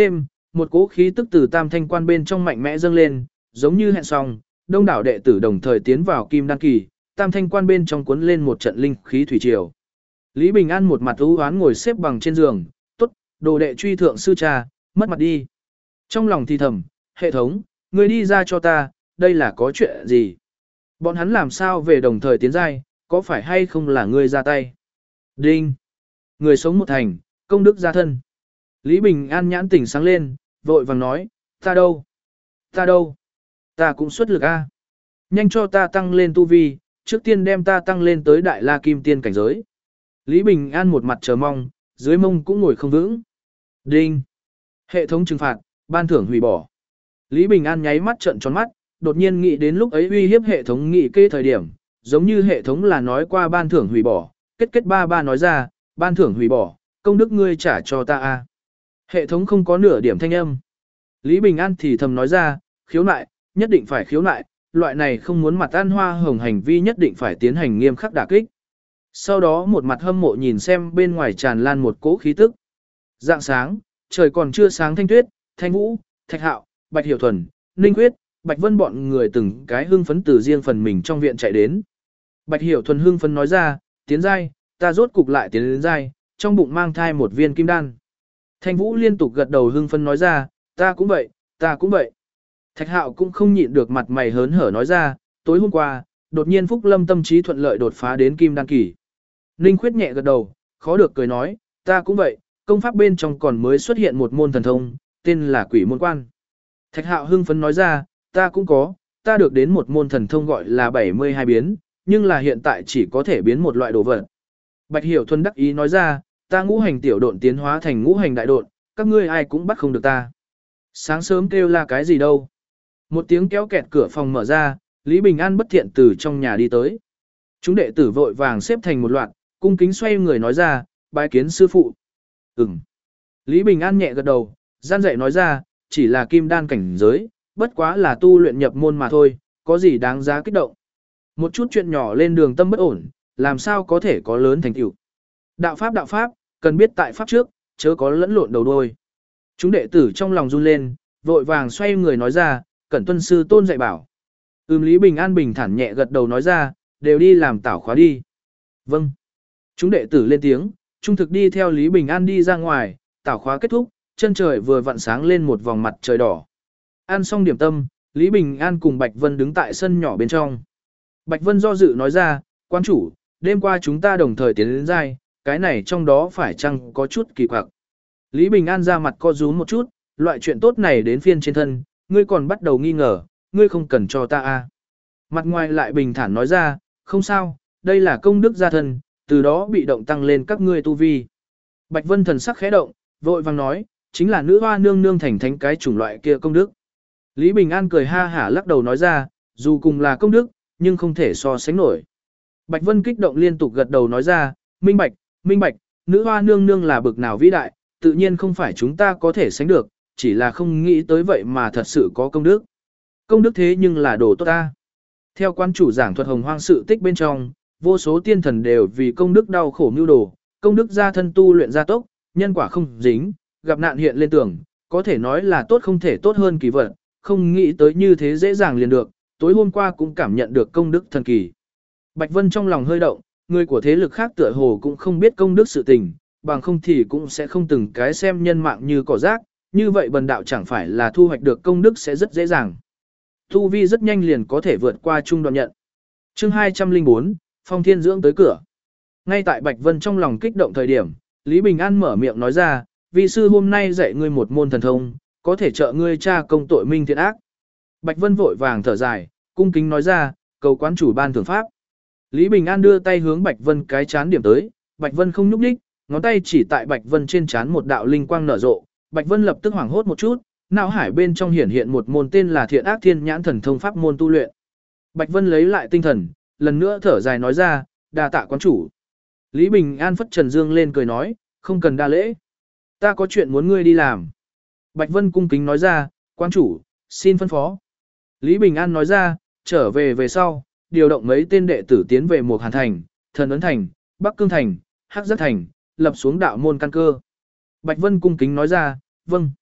một cỗ khí tức từ tam thanh quan bên trong mạnh mẽ dâng lên, giống như hẹn xong, đông đảo đệ tử đồng thời tiến vào kim đan kỳ, tam thanh quan bên trong cuốn lên một trận linh khí thủy triều. Lý Bình An một mặt u hoán ngồi xếp bằng trên giường, tốt, đồ đệ truy thượng sư cha, mất mặt đi. Trong lòng thì thầm, hệ thống, người đi ra cho ta, đây là có chuyện gì? Bọn hắn làm sao về đồng thời tiến giai, có phải hay không là ngươi ra tay? Đinh! Người sống một thành, công đức gia thân. Lý Bình An nhãn tỉnh sáng lên, vội vàng nói, ta đâu? Ta đâu? Ta cũng xuất lực a. Nhanh cho ta tăng lên tu vi, trước tiên đem ta tăng lên tới đại la kim tiên cảnh giới. Lý Bình An một mặt chờ mong, dưới mông cũng ngồi không vững. Đinh! Hệ thống trừng phạt, ban thưởng hủy bỏ. Lý Bình An nháy mắt trợn tròn mắt, đột nhiên nghĩ đến lúc ấy uy hiếp hệ thống nghị kê thời điểm, giống như hệ thống là nói qua ban thưởng hủy bỏ, kết ba nói ra, ban thưởng hủy bỏ, công đức ngươi trả cho ta a. Hệ thống không có nửa điểm thanh âm. Lý Bình An thì thầm nói ra, khiếu nại, nhất định phải khiếu nại, loại này không muốn mặt ăn hoa hồng hành vi nhất định phải tiến hành nghiêm khắc đả kích. Sau đó một mặt hâm mộ nhìn xem bên ngoài tràn lan một cỗ khí tức. Dạng sáng, trời còn chưa sáng, Thanh Tuyết, Thanh Vũ, Thạch Hạo, Bạch Hiểu Thuần, Ninh Quyết, Bạch Vân bọn người từng cái hưng phấn từ riêng phần mình trong viện chạy đến. Bạch Hiểu Thuần hưng phấn nói ra, tiến giai, ta rốt cục lại tiến đến giai, trong bụng mang thai một viên kim đan. Thanh Vũ liên tục gật đầu hưng phấn nói ra, ta cũng vậy, ta cũng vậy. Thạch Hạo cũng không nhịn được mặt mày hớn hở nói ra, tối hôm qua, đột nhiên Phúc Lâm tâm trí thuận lợi đột phá đến kim đan kỳ. Ninh Khuyết nhẹ gật đầu, khó được cười nói, ta cũng vậy, công pháp bên trong còn mới xuất hiện một môn thần thông, tên là Quỷ Môn Quan. Thạch Hạo hưng phấn nói ra, ta cũng có, ta được đến một môn thần thông gọi là 72 biến, nhưng là hiện tại chỉ có thể biến một loại đồ vật. Bạch Hiểu Thuần đắc ý nói ra, ta ngũ hành tiểu độn tiến hóa thành ngũ hành đại độn, các ngươi ai cũng bắt không được ta. Sáng sớm kêu là cái gì đâu. Một tiếng kéo kẹt cửa phòng mở ra, Lý Bình An bất thiện từ trong nhà đi tới. Chúng đệ tử vội vàng xếp thành một loạt, cung kính xoay người nói ra, bái kiến sư phụ. Ừm. Lý Bình An nhẹ gật đầu, gian dạy nói ra, chỉ là kim đan cảnh giới, bất quá là tu luyện nhập môn mà thôi, có gì đáng giá kích động. Một chút chuyện nhỏ lên đường tâm bất ổn, làm sao có thể có lớn thành tựu. Đạo pháp, cần biết tại pháp trước, chớ có lẫn lộn đầu đuôi. Chúng đệ tử trong lòng run lên, vội vàng xoay người nói ra, cẩn tuân sư tôn dạy bảo. Lý Bình An bình thản nhẹ gật đầu nói ra, đều đi làm tảo khóa đi. Vâng. Chúng đệ tử lên tiếng, trung thực đi theo Lý Bình An đi ra ngoài, tảo khóa kết thúc, chân trời vừa vặn sáng lên một vòng mặt trời đỏ. Ăn xong điểm tâm, Lý Bình An cùng Bạch Vân đứng tại sân nhỏ bên trong. Bạch Vân do dự nói ra, quan chủ, đêm qua chúng ta đồng thời tiến đến giai, cái này trong đó phải chăng có chút kỳ quặc. Lý Bình An ra mặt co rúm một chút, loại chuyện tốt này đến phiên trên thân, ngươi còn bắt đầu nghi ngờ, ngươi không cần cho ta a. Mặt ngoài lại bình thản nói ra, không sao, đây là công đức gia thân, từ đó bị động tăng lên các ngươi tu vi. Bạch Vân thần sắc khẽ động, vội vàng nói, chính là nữ hoa nương nương thành thánh cái chủng loại kia công đức. Lý Bình An cười ha hả lắc đầu nói ra, dù cùng là công đức, nhưng không thể so sánh nổi. Bạch Vân kích động liên tục gật đầu nói ra, minh bạch, nữ hoa nương nương là bực nào vĩ đại, tự nhiên không phải chúng ta có thể sánh được, chỉ là không nghĩ tới vậy mà thật sự có công đức. Công đức thế nhưng là đồ tốt ta. Theo quan chủ giảng thuật hồng hoang sự tích bên trong, vô số tiên thần đều vì công đức đau khổ mưu đồ, công đức gia thân tu luyện gia tốc, nhân quả không dính, gặp nạn hiện lên tường, có thể nói là tốt không thể tốt hơn kỳ vật, không nghĩ tới như thế dễ dàng liền được, tối hôm qua cũng cảm nhận được công đức thần kỳ. Bạch Vân trong lòng hơi động, người của thế lực khác tựa hồ cũng không biết công đức sự tình, bằng không thì cũng sẽ không từng cái xem nhân mạng như cỏ rác, như vậy bần đạo chẳng phải là thu hoạch được công đức sẽ rất dễ dàng. Tu vi rất nhanh liền có thể vượt qua trung đoạn nhận. Chương 204, Phong Thiên Dưỡng tới cửa. Ngay tại Bạch Vân trong lòng kích động thời điểm, Lý Bình An mở miệng nói ra, vị sư hôm nay dạy ngươi một môn thần thông, có thể trợ ngươi tra công tội minh thiện ác. Bạch Vân vội vàng thở dài, cung kính nói ra, cầu quán chủ ban thưởng pháp. Lý Bình An đưa tay hướng Bạch Vân cái chán điểm tới, Bạch Vân không nhúc nhích, ngón tay chỉ tại Bạch Vân trên chán một đạo linh quang nở rộ, Bạch Vân lập tức hoảng hốt một chút, não hải bên trong hiển hiện một môn tên là Thiện Ác Thiên Nhãn Thần Thông pháp môn tu luyện. Bạch Vân lấy lại tinh thần, lần nữa thở dài nói ra, đa tạ quán chủ. Lý Bình An phất trần dương lên cười nói, không cần đa lễ. Ta có chuyện muốn ngươi đi làm. Bạch Vân cung kính nói ra, quán chủ, xin phân phó. Lý Bình An nói ra, trở về sau, điều động mấy tên đệ tử tiến về Mộc Hàn Thành, Thần Ấn Thành, Bắc Cương Thành, Hắc Giác Thành, lập xuống đạo môn căn cơ. Bạch Vân cung kính nói ra, vâng.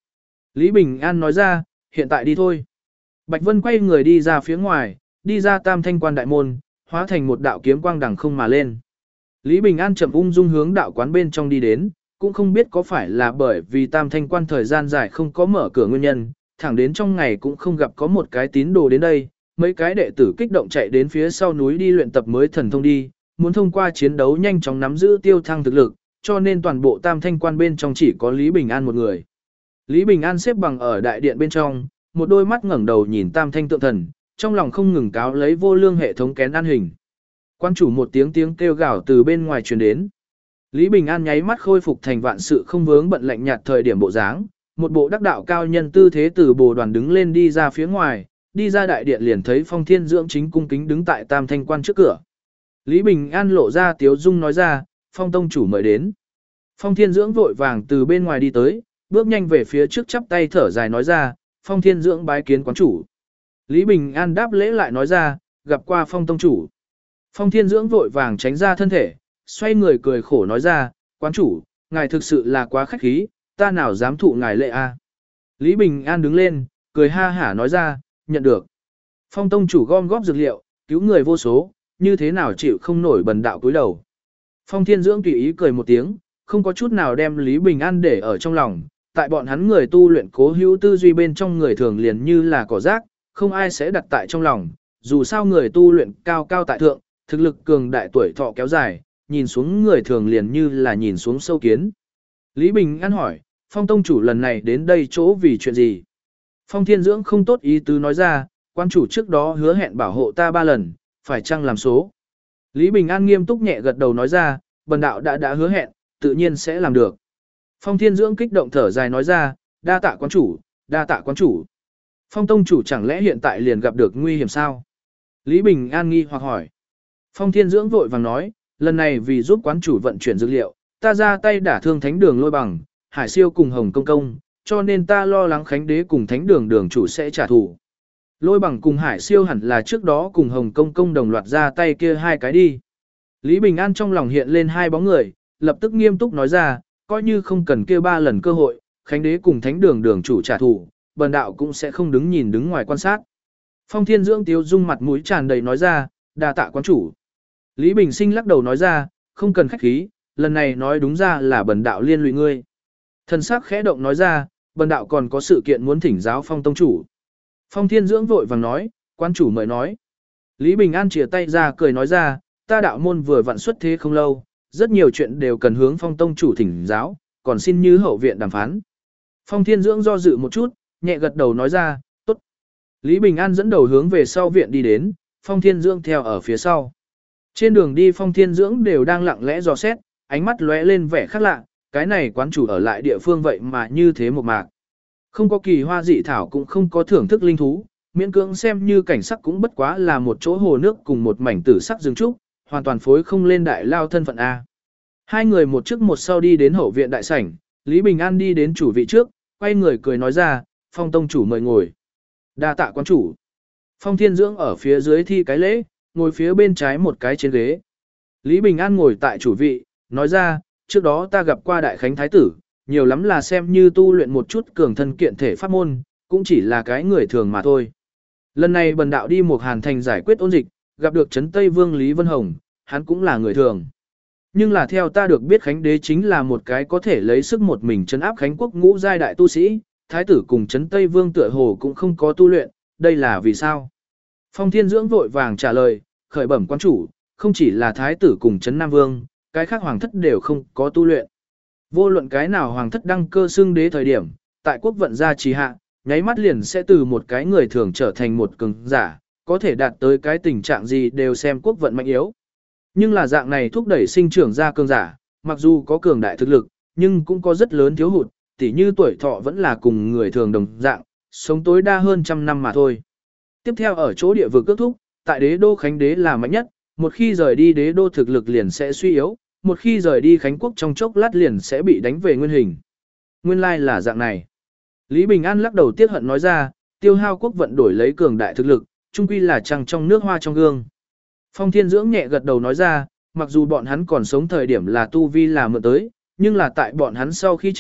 Lý Bình An nói ra, hiện tại đi thôi. Bạch Vân quay người đi ra phía ngoài, đi ra Tam Thanh quan đại môn, hóa thành một đạo kiếm quang đằng không mà lên. Lý Bình An chậm ung dung hướng đạo quán bên trong đi đến, cũng không biết có phải là bởi vì Tam Thanh quan thời gian dài không có mở cửa nguyên nhân, thẳng đến trong ngày cũng không gặp có một cái tín đồ đến đây, mấy cái đệ tử kích động chạy đến phía sau núi đi luyện tập mới thần thông đi, muốn thông qua chiến đấu nhanh chóng nắm giữ tiêu thăng thực lực, cho nên toàn bộ Tam Thanh quan bên trong chỉ có Lý Bình An một người. Lý Bình An xếp bằng ở đại điện bên trong, một đôi mắt ngẩng đầu nhìn Tam Thanh tượng thần, trong lòng không ngừng cáo lấy vô lương hệ thống kén ăn hình. Quan chủ một tiếng tiếng kêu gào từ bên ngoài truyền đến. Lý Bình An nháy mắt khôi phục thành vạn sự không vướng bận lạnh nhạt thời điểm bộ dáng, một bộ đắc đạo cao nhân tư thế từ bồ đoàn đứng lên đi ra phía ngoài, đi ra đại điện liền thấy Phong Thiên Dưỡng chính cung kính đứng tại Tam Thanh quan trước cửa. Lý Bình An lộ ra tiếu dung nói ra, Phong tông chủ mời đến. Phong Thiên Dưỡng vội vàng từ bên ngoài đi tới, bước nhanh về phía trước chắp tay thở dài nói ra, Phong Thiên Dưỡng bái kiến quán chủ. Lý Bình An đáp lễ lại nói ra, gặp qua Phong tông chủ. Phong Thiên Dưỡng vội vàng tránh ra thân thể, xoay người cười khổ nói ra, quán chủ, ngài thực sự là quá khách khí, ta nào dám thụ ngài lệ a. Lý Bình An đứng lên, cười ha hả nói ra, nhận được. Phong tông chủ gom góp dược liệu, cứu người vô số, như thế nào chịu không nổi bần đạo cúi đầu. Phong Thiên Dưỡng tùy ý cười một tiếng, không có chút nào đem Lý Bình An để ở trong lòng, tại bọn hắn người tu luyện cố hữu tư duy bên trong người thường liền như là cỏ rác, không ai sẽ đặt tại trong lòng, dù sao người tu luyện cao cao tại thượng, thực lực cường đại tuổi thọ kéo dài, nhìn xuống người thường liền như là nhìn xuống sâu kiến. Lý Bình An hỏi, Phong tông chủ lần này đến đây chỗ vì chuyện gì? Phong Thiên Dưỡng không tốt ý tứ nói ra, quan chủ trước đó hứa hẹn bảo hộ ta 3 lần, phải chăng làm số? Lý Bình An nghiêm túc nhẹ gật đầu nói ra, bần đạo đã hứa hẹn, tự nhiên sẽ làm được. Phong Thiên Dưỡng kích động thở dài nói ra, đa tạ quán chủ, đa tạ quán chủ. Phong tông chủ chẳng lẽ hiện tại liền gặp được nguy hiểm sao? Lý Bình An nghi hoặc hỏi. Phong Thiên Dưỡng vội vàng nói, lần này vì giúp quán chủ vận chuyển dược liệu, ta ra tay đả thương thánh đường Lôi Bằng, Hải Siêu cùng Hồng Công Công, cho nên ta lo lắng Khánh Đế cùng thánh đường đường chủ sẽ trả thù. Lôi Bằng cùng Hải Siêu hẳn là trước đó cùng Hồng Công Công đồng loạt ra tay kia 2 cái đi. Lý Bình An trong lòng hiện lên 2 bóng người, lập tức nghiêm túc nói ra, coi như không cần kia 3 lần cơ hội, Khánh Đế cùng thánh đường đường chủ trả thù, bần đạo cũng sẽ không đứng ngoài quan sát. Phong Thiên Dưỡng tiếu dung mặt mũi tràn đầy nói ra, đa tạ quán chủ. Lý Bình Sinh lắc đầu nói ra, không cần khách khí, lần này nói đúng ra là bần đạo liên lụy ngươi. Thần sắc khẽ động nói ra, bần đạo còn có sự kiện muốn thỉnh giáo Phong tông chủ. Phong Thiên Dưỡng vội vàng nói, quan chủ mời nói. Lý Bình An chìa tay ra cười nói ra, ta đạo môn vừa vặn xuất thế không lâu, rất nhiều chuyện đều cần hướng Phong tông chủ thỉnh giáo, còn xin như hậu viện đàm phán. Phong Thiên Dưỡng do dự một chút, nhẹ gật đầu nói ra, tốt. Lý Bình An dẫn đầu hướng về sau viện đi đến, Phong Thiên Dưỡng theo ở phía sau. Trên đường đi Phong Thiên Dưỡng đều đang lặng lẽ dò xét, ánh mắt lóe lên vẻ khác lạ, cái này quán chủ ở lại địa phương vậy mà như thế một mạc. Không có kỳ hoa dị thảo cũng không có thưởng thức linh thú, miễn cưỡng xem như cảnh sắc cũng bất quá là một chỗ hồ nước cùng một mảnh tử sắc rừng trúc, hoàn toàn phối không lên đại lao thân phận A. 2 người một trước một sau đi đến hậu viện đại sảnh, Lý Bình An đi đến chủ vị trước, quay người cười nói ra, Phong tông chủ mời ngồi. Đa tạ quán chủ. Phong Thiên Dưỡng ở phía dưới thi cái lễ, ngồi phía bên trái một cái trên ghế. Lý Bình An ngồi tại chủ vị, nói ra, trước đó ta gặp qua Đại Khánh Thái tử, nhiều lắm là xem như tu luyện một chút cường thân kiện thể pháp môn, cũng chỉ là cái người thường mà thôi. Lần này bần đạo đi một Hàn Thành giải quyết ôn dịch, gặp được Trấn Tây Vương Lý Vân Hồng, hắn cũng là người thường. Nhưng là theo ta được biết Khánh Đế chính là một cái có thể lấy sức một mình trấn áp Khánh quốc ngũ giai đại tu sĩ, Thái tử cùng Trấn Tây Vương tựa hồ cũng không có tu luyện, đây là vì sao? Phong Thiên Dưỡng vội vàng trả lời, khởi bẩm quan chủ, không chỉ là Thái tử cùng Trấn Nam Vương, cái khác hoàng thất đều không có tu luyện. Vô luận cái nào hoàng thất đăng cơ xưng đế thời điểm, tại quốc vận gia trì hạ, nháy mắt liền sẽ từ một cái người thường trở thành một cường giả, có thể đạt tới cái tình trạng gì đều xem quốc vận mạnh yếu. Nhưng là dạng này thúc đẩy sinh trưởng ra cường giả, mặc dù có cường đại thực lực, nhưng cũng có rất lớn thiếu hụt, tỉ như tuổi thọ vẫn là cùng người thường đồng dạng, sống tối đa hơn 100 năm mà thôi. Tiếp theo ở chỗ địa vực cước thúc, tại đế đô Khánh đế là mạnh nhất, một khi rời đi đế đô thực lực liền sẽ suy yếu, một khi rời đi Khánh quốc trong chốc lát liền sẽ bị đánh về nguyên hình. Nguyên lai là dạng này. Lý Bình An lắc đầu tiếc hận nói ra, tiêu hao quốc vận đổi lấy cường đại thực lực, chung quy là trăng trong nước hoa trong gương. Phong Thiên Dưỡng nhẹ gật đầu nói ra, mặc dù bọn hắn còn sống thời điểm là tu vi là mượn tới, nhưng là tại bọn hắn sau khi chết,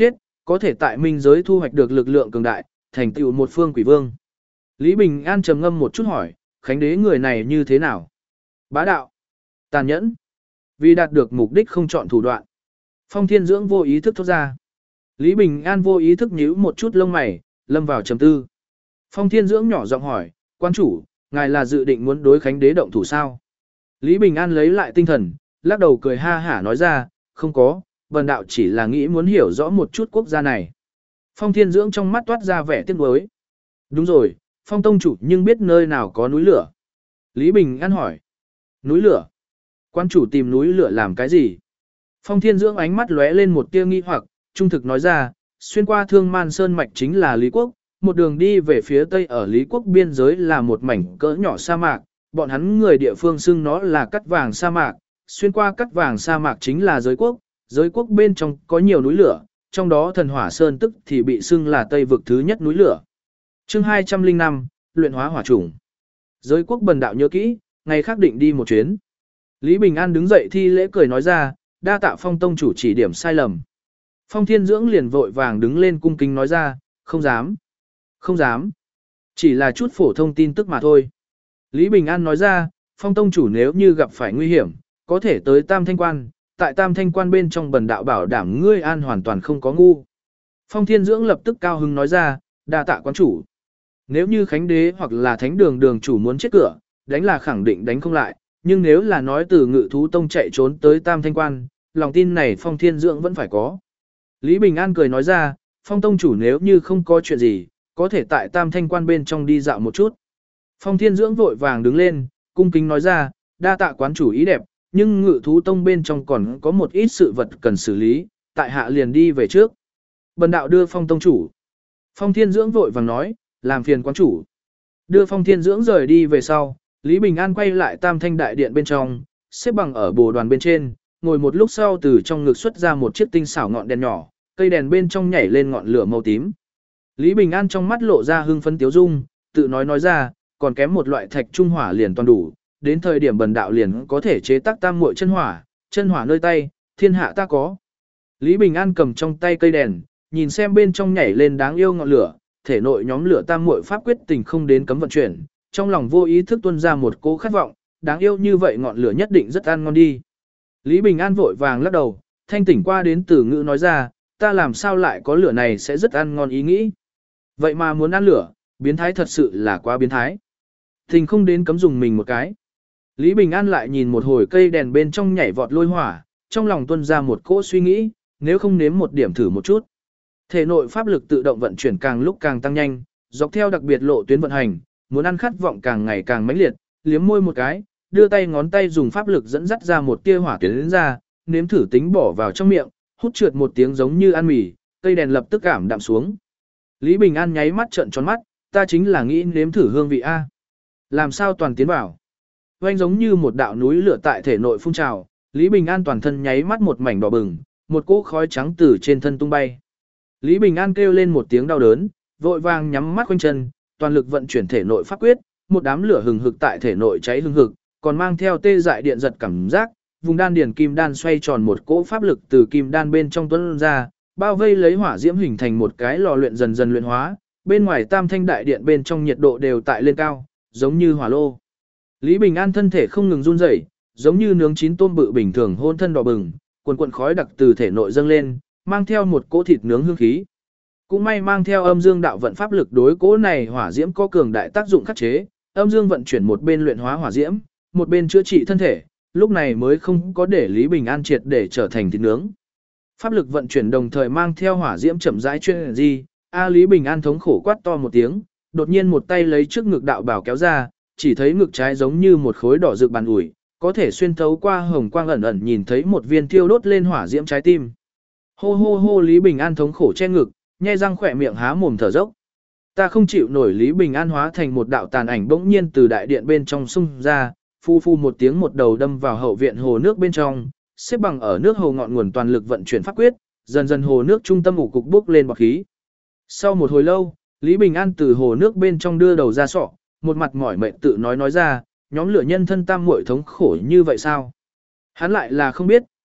có thể tại minh giới thu hoạch được lực lượng cường đại, thành tựu một phương quỷ vương. Lý Bình An trầm ngâm một chút hỏi, Khánh đế người này như thế nào? Bá đạo, tàn nhẫn, vì đạt được mục đích không chọn thủ đoạn. Phong Thiên Dưỡng vô ý thức thốt ra. Lý Bình An vô ý thức nhíu một chút lông mày, lâm vào trầm tư. Phong Thiên Dưỡng nhỏ giọng hỏi, quan chủ, ngài là dự định muốn đối Khánh đế động thủ sao? Lý Bình An lấy lại tinh thần, lắc đầu cười ha hả nói ra, không có, bần đạo chỉ là nghĩ muốn hiểu rõ một chút quốc gia này. Phong Thiên Dưỡng trong mắt toát ra vẻ tiếc nuối. Đúng rồi, Phong tông chủ nhưng biết nơi nào có núi lửa. Lý Bình An hỏi. Núi lửa? Quan chủ tìm núi lửa làm cái gì? Phong Thiên Dưỡng ánh mắt lóe lên một tia nghi hoặc, trung thực nói ra, xuyên qua Thương Man Sơn mạch chính là Lý Quốc, một đường đi về phía tây ở Lý Quốc biên giới là một mảnh cỡ nhỏ sa mạc, bọn hắn người địa phương xưng nó là cắt vàng sa mạc, xuyên qua cắt vàng sa mạc chính là giới quốc bên trong có nhiều núi lửa, trong đó Thần Hỏa Sơn tức thì bị xưng là Tây vực thứ nhất núi lửa. Chương 205, luyện hóa hỏa chủng. Giới quốc bần đạo nhớ kỹ, ngày khác định đi một chuyến. Lý Bình An đứng dậy thi lễ cười nói ra, đa tạ Phong tông chủ chỉ điểm sai lầm. Phong Thiên Dưỡng liền vội vàng đứng lên cung kính nói ra, không dám. Không dám. Chỉ là chút phổ thông tin tức mà thôi. Lý Bình An nói ra, Phong tông chủ nếu như gặp phải nguy hiểm, có thể tới Tam Thanh Quan, tại Tam Thanh Quan bên trong bần đạo bảo đảm ngươi an hoàn toàn không có ngu. Phong Thiên Dưỡng lập tức cao hứng nói ra, đa tạ quán chủ. Nếu như Khánh đế hoặc là Thánh đường đường chủ muốn chết cửa, đánh là khẳng định đánh không lại, nhưng nếu là nói từ Ngự Thú Tông chạy trốn tới Tam Thanh Quan, lòng tin này Phong Thiên Dưỡng vẫn phải có. Lý Bình An cười nói ra, Phong tông chủ nếu như không có chuyện gì, có thể tại Tam Thanh Quan bên trong đi dạo một chút. Phong Thiên Dưỡng vội vàng đứng lên, cung kính nói ra, đa tạ quán chủ ý đẹp, nhưng Ngự Thú Tông bên trong còn có một ít sự vật cần xử lý, tại hạ liền đi về trước. Bần đạo đưa Phong tông chủ. Phong Thiên Dưỡng vội vàng nói, làm phiền quán chủ. Đưa Phong Thiên Dưỡng rời đi về sau, Lý Bình An quay lại Tam Thanh đại điện bên trong, xếp bằng ở bồ đoàn bên trên, ngồi một lúc sau từ trong ngực xuất ra một chiếc tinh xảo ngọn đèn nhỏ, cây đèn bên trong nhảy lên ngọn lửa màu tím. Lý Bình An trong mắt lộ ra hưng phấn tiếu dung, tự nói ra, còn kém một loại thạch trung hỏa liền toàn đủ, đến thời điểm bần đạo liền có thể chế tác tam muội chân hỏa nơi tay, thiên hạ ta có. Lý Bình An cầm trong tay cây đèn, nhìn xem bên trong nhảy lên đáng yêu ngọn lửa, thể nội nhóm lửa tam muội pháp quyết tình không đến cấm vận chuyển, trong lòng vô ý thức tuôn ra một cỗ khát vọng, đáng yêu như vậy ngọn lửa nhất định rất ăn ngon đi. Lý Bình An vội vàng lắc đầu, thanh tỉnh qua đến từ ngữ nói ra, ta làm sao lại có lửa này sẽ rất ăn ngon ý nghĩ. Vậy mà muốn ăn lửa, biến thái thật sự là quá biến thái. Tình không đến cấm dùng mình một cái. Lý Bình An lại nhìn một hồi cây đèn bên trong nhảy vọt lôi hỏa, trong lòng tuôn ra một cỗ suy nghĩ, nếu không nếm một điểm thử một chút. Thể nội pháp lực tự động vận chuyển càng lúc càng tăng nhanh, dọc theo đặc biệt lộ tuyến vận hành, muốn ăn khát vọng càng ngày càng mãnh liệt, liếm môi một cái, đưa tay ngón tay dùng pháp lực dẫn dắt ra một tia hỏa tuyến đến ra, nếm thử tính bỏ vào trong miệng, hút trượt một tiếng giống như ăn mì, cây đèn lập tức cảm đạm xuống. Lý Bình An nháy mắt trợn tròn mắt, ta chính là nghĩ nếm thử hương vị a. Làm sao toàn tiến vào? Oanh giống như một đạo núi lửa tại thể nội phun trào, Lý Bình An toàn thân nháy mắt một mảnh đỏ bừng, một cỗ khói trắng từ trên thân tung bay. Lý Bình An kêu lên một tiếng đau đớn, vội vàng nhắm mắt quanh chân, toàn lực vận chuyển thể nội pháp quyết, một đám lửa hừng hực tại thể nội cháy hừng hực, còn mang theo tê dại điện giật cảm giác, vùng đan điền kim đan xoay tròn một cỗ pháp lực từ kim đan bên trong tuôn ra, bao vây lấy hỏa diễm hình thành một cái lò luyện dần dần luyện hóa, bên ngoài Tam Thanh đại điện bên trong nhiệt độ đều tại lên cao, giống như hỏa lô. Lý Bình An thân thể không ngừng run rẩy, giống như nướng chín tôm bự bình thường hôn thân đỏ bừng, quần quần khói đặc từ thể nội dâng lên, mang theo một cỗ thịt nướng hương khí. Cũng may mang theo âm dương đạo vận pháp lực đối cỗ này hỏa diễm có cường đại tác dụng khắc chế, âm dương vận chuyển một bên luyện hóa hỏa diễm, một bên chữa trị thân thể, lúc này mới không có để Lý Bình An triệt để trở thành thịt nướng. Pháp lực vận chuyển đồng thời mang theo hỏa diễm chậm rãi chuyên gì, Lý Bình An thống khổ quát to một tiếng, đột nhiên một tay lấy trước ngực đạo bảo kéo ra, chỉ thấy ngực trái giống như một khối đỏ rực bàn ủi, có thể xuyên thấu qua hồng quang ẩn ẩn nhìn thấy một viên thiêu đốt lên hỏa diễm trái tim. Hô hô hô, Lý Bình An thống khổ che ngực, nhe răng khỏe miệng há mồm thở dốc. Ta không chịu nổi, Lý Bình An hóa thành một đạo tàn ảnh bỗng nhiên từ đại điện bên trong xung ra, phu phu một tiếng một đầu đâm vào hậu viện hồ nước bên trong, xếp bằng ở nước hồ ngọn nguồn toàn lực vận chuyển pháp quyết, dần dần hồ nước trung tâm ủ cục bốc lên bọt khí. Sau một hồi lâu, Lý Bình An từ hồ nước bên trong đưa đầu ra sọ, một mặt mỏi mệt tự nói ra, nhóm lửa nhân thân tam muội thống khổ như vậy sao? Hắn lại là không biết,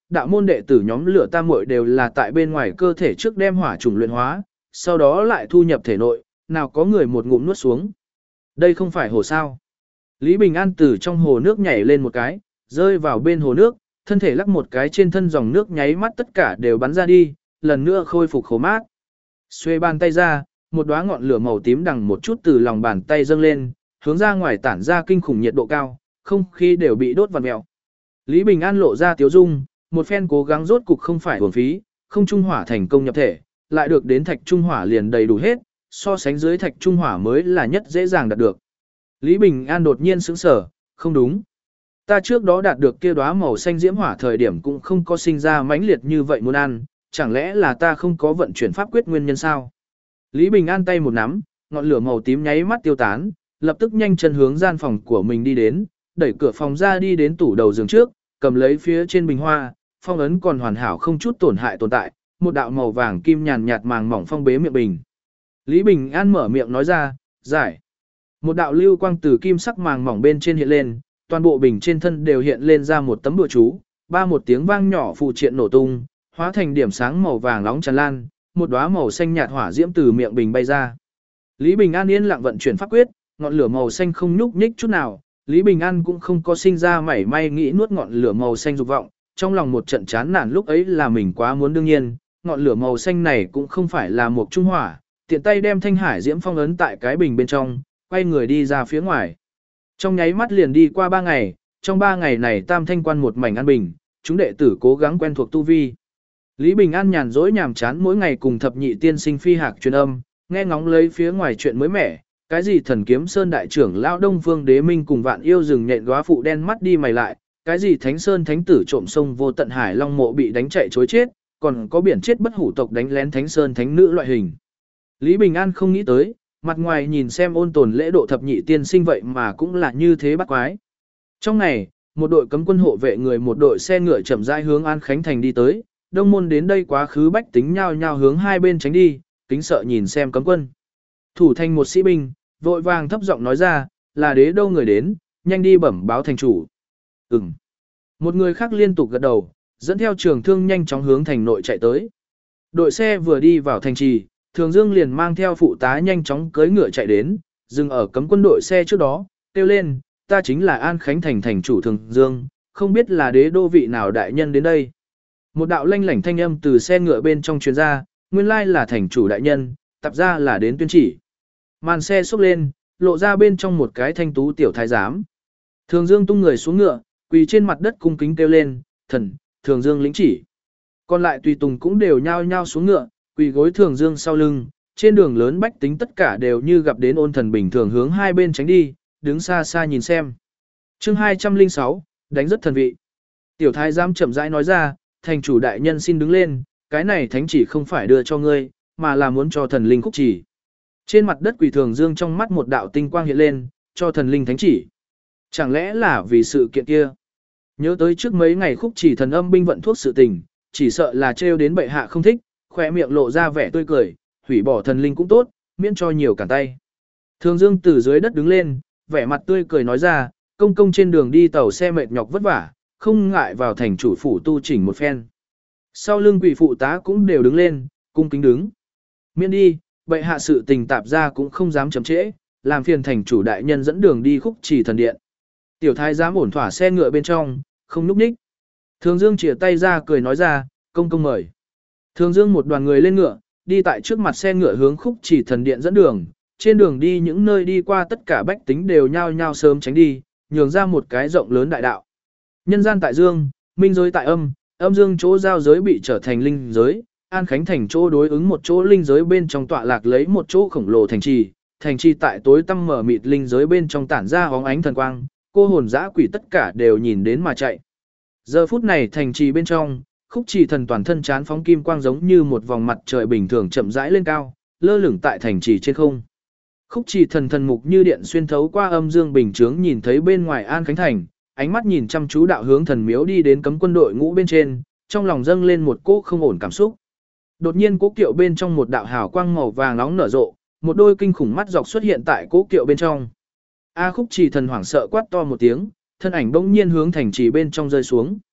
đạo môn đệ tử nhóm lửa tam muội đều là tại bên ngoài cơ thể trước đem hỏa trùng luyện hóa, sau đó lại thu nhập thể nội, nào có người một ngụm nuốt xuống. Đây không phải hồ sao. Lý Bình An từ trong hồ nước nhảy lên một cái, rơi vào bên hồ nước, thân thể lắc một cái trên thân dòng nước nháy mắt tất cả đều bắn ra đi, lần nữa khôi phục khô mát. Xuê bàn tay ra, một đóa ngọn lửa màu tím đằng một chút từ lòng bàn tay dâng lên, hướng ra ngoài tản ra kinh khủng nhiệt độ cao, không khí đều bị đốt vằn mèo. Lý Bình An lộ ra tiếu dung, một phen cố gắng rốt cục không phải uổng phí, không trung hỏa thành công nhập thể, lại được đến thạch trung hỏa liền đầy đủ hết, so sánh dưới thạch trung hỏa mới là nhất dễ dàng đạt được. Lý Bình An đột nhiên sững sờ, không đúng. Ta trước đó đạt được kia đóa màu xanh diễm hỏa thời điểm cũng không có sinh ra mãnh liệt như vậy muốn ăn, chẳng lẽ là ta không có vận chuyển pháp quyết nguyên nhân sao? Lý Bình An tay một nắm, ngọn lửa màu tím nháy mắt tiêu tán, lập tức nhanh chân hướng gian phòng của mình đi đến, đẩy cửa phòng ra đi đến tủ đầu giường trước, cầm lấy phía trên bình hoa, phong ấn còn hoàn hảo không chút tổn hại tồn tại, một đạo màu vàng kim nhàn nhạt màng mỏng phong bế miệng bình. Lý Bình An mở miệng nói ra, giải. Một đạo lưu quang từ kim sắc màng mỏng bên trên hiện lên, toàn bộ bình trên thân đều hiện lên ra một tấm bùa chú, ba một tiếng vang nhỏ phụ triện nổ tung, hóa thành điểm sáng màu vàng nóng tràn lan, một đóa màu xanh nhạt hỏa diễm từ miệng bình bay ra. Lý Bình An yên lặng vận chuyển pháp quyết, ngọn lửa màu xanh không nhúc nhích chút nào, Lý Bình An cũng không có sinh ra mảy may nghĩ nuốt ngọn lửa màu xanh dục vọng, trong lòng một trận chán nản lúc ấy là mình quá muốn đương nhiên, ngọn lửa màu xanh này cũng không phải là một trung hỏa, tiện tay đem thanh hải diễm phong ấn tại cái bình bên trong, quay người đi ra phía ngoài. Trong nháy mắt liền đi qua 3 ngày, trong 3 ngày này Tam Thanh Quan một mảnh an bình, chúng đệ tử cố gắng quen thuộc tu vi. Lý Bình An nhàn rỗi nhàm chán mỗi ngày cùng thập nhị tiên sinh phi hạc truyền âm, nghe ngóng lấy phía ngoài chuyện mới mẻ, cái gì Thần Kiếm Sơn đại trưởng lão Đông Phương Đế Minh cùng Vạn Yêu rừng nhện góa phụ đen mắt đi mày lại, cái gì Thánh Sơn thánh tử trộm sông vô tận hải long mộ bị đánh chạy trối chết, còn có biển chết bất hủ tộc đánh lén Thánh Sơn thánh nữ loại hình. Lý Bình An không nghĩ tới, mặt ngoài nhìn xem ôn tồn lễ độ thập nhị tiên sinh vậy mà cũng là như thế bắt quái. Trong ngày, một đội cấm quân hộ vệ người một đội xe ngựa chậm rãi hướng An Khánh Thành đi tới, đông môn đến đây quá khứ bách tính nhao nhao hướng hai bên tránh đi, kính sợ nhìn xem cấm quân. Thủ thành một sĩ binh, vội vàng thấp giọng nói ra, là đế đâu người đến, nhanh đi bẩm báo thành chủ. Ừm. Một người khác liên tục gật đầu, dẫn theo trường thương nhanh chóng hướng thành nội chạy tới. Đội xe vừa đi vào thành trì, Thường Dương liền mang theo phụ tá nhanh chóng cưỡi ngựa chạy đến, dừng ở cấm quân đội xe trước đó, kêu lên, ta chính là An Khánh Thành thành chủ Thường Dương, không biết là đế đô vị nào đại nhân đến đây. Một đạo lanh lảnh thanh âm từ xe ngựa bên trong truyền ra, nguyên lai là thành chủ đại nhân, tập ra là đến tuyên chỉ. Màn xe xốc lên, lộ ra bên trong một cái thanh tú tiểu thái giám. Thường Dương tung người xuống ngựa, quỳ trên mặt đất cung kính kêu lên, thần, Thường Dương lĩnh chỉ. Còn lại tùy tùng cũng đều nhao nhao xuống ngựa, quỳ gối Thường Dương sau lưng, trên đường lớn bách tính tất cả đều như gặp đến ôn thần bình thường hướng hai bên tránh đi, đứng xa xa nhìn xem. Chương 206, đánh rất thần vị. Tiểu thái giám chậm rãi nói ra, thành chủ đại nhân xin đứng lên, cái này thánh chỉ không phải đưa cho ngươi, mà là muốn cho thần linh khúc chỉ. Trên mặt đất quỳ Thường Dương trong mắt một đạo tinh quang hiện lên, cho thần linh thánh chỉ. Chẳng lẽ là vì sự kiện kia? Nhớ tới trước mấy ngày khúc chỉ thần âm binh vận thuốc sự tình, chỉ sợ là trêu đến bệ hạ không thích, khỏe miệng lộ ra vẻ tươi cười, hủy bỏ thần linh cũng tốt, miễn cho nhiều cản tay. Thường Dương từ dưới đất đứng lên, vẻ mặt tươi cười nói ra, công công trên đường đi tàu xe mệt nhọc vất vả, không ngại vào thành chủ phủ tu chỉnh một phen. Sau lưng quỷ phụ tá cũng đều đứng lên, cung kính đứng. Miễn đi, bệ hạ sự tình tạp ra cũng không dám chậm trễ, làm phiền thành chủ đại nhân dẫn đường đi khúc chỉ thần điện. Tiểu thái giám ổn thỏa xe ngựa bên trong, không núp ních. Thường Dương chìa tay ra cười nói ra, công công mời. Thường Dương một đoàn người lên ngựa, đi tại trước mặt xe ngựa hướng khúc chỉ thần điện dẫn đường, trên đường đi những nơi đi qua tất cả bách tính đều nhao nhao sớm tránh đi, nhường ra một cái rộng lớn đại đạo. Nhân gian tại dương, minh giới tại âm, âm dương chỗ giao giới bị trở thành linh giới, An Khánh Thành chỗ đối ứng một chỗ linh giới bên trong tọa lạc lấy một chỗ khổng lồ thành trì tại tối tăm mở mịt linh giới bên trong tản ra hóng ánh thần quang, cô hồn dã quỷ tất cả đều nhìn đến mà chạy. Giờ phút này thành trì bên trong, khúc trì thần toàn thân chán phóng kim quang giống như một vòng mặt trời bình thường chậm rãi lên cao, lơ lửng tại thành trì trên không. Khúc trì thần thần mục như điện xuyên thấu qua âm dương bình chướng nhìn thấy bên ngoài An Khánh Thành, ánh mắt nhìn chăm chú đạo hướng thần miếu đi đến cấm quân đội ngũ bên trên, trong lòng dâng lên một cỗ không ổn cảm xúc. Đột nhiên cố kiệu bên trong một đạo hào quang màu vàng nóng nở rộ, một đôi kinh khủng mắt dọc xuất hiện tại cố kiệu bên trong. A khúc trì thần hoảng sợ quát to một tiếng, thân ảnh bỗng nhiên hướng thành trì bên trong rơi xuống.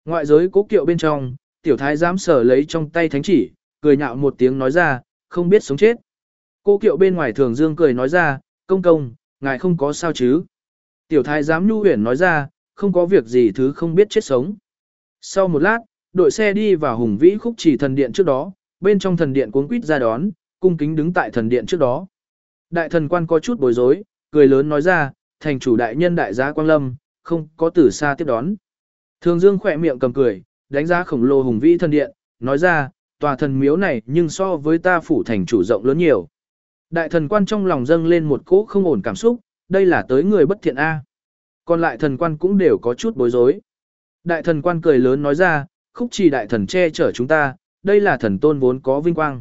Ngoại giới cố kiệu bên trong, tiểu thái giám sở lấy trong tay thánh chỉ, cười nhạo một tiếng nói ra, không biết sống chết. Cố kiệu bên ngoài thường dương cười nói ra, công công, ngài không có sao chứ. Tiểu thái giám nhu huyền nói ra, không có việc gì thứ không biết chết sống. Sau một lát, đội xe đi vào hùng vĩ khúc chỉ thần điện trước đó, bên trong thần điện cuống quýt ra đón, cung kính đứng tại thần điện trước đó. Đại thần quan có chút bối rối, cười lớn nói ra, thành chủ đại nhân đại giá Quang Lâm, không có từ xa tiếp đón. Thường Dương khỏe miệng cầm cười, đánh giá khổng lồ hùng vĩ thần điện, nói ra, tòa thần miếu này nhưng so với ta phủ thành chủ rộng lớn nhiều. Đại thần quan trong lòng dâng lên một cỗ không ổn cảm xúc, đây là tới người bất thiện A. Còn lại thần quan cũng đều có chút bối rối. Đại thần quan cười lớn nói ra, khúc trì đại thần che chở chúng ta, đây là thần tôn vốn có vinh quang.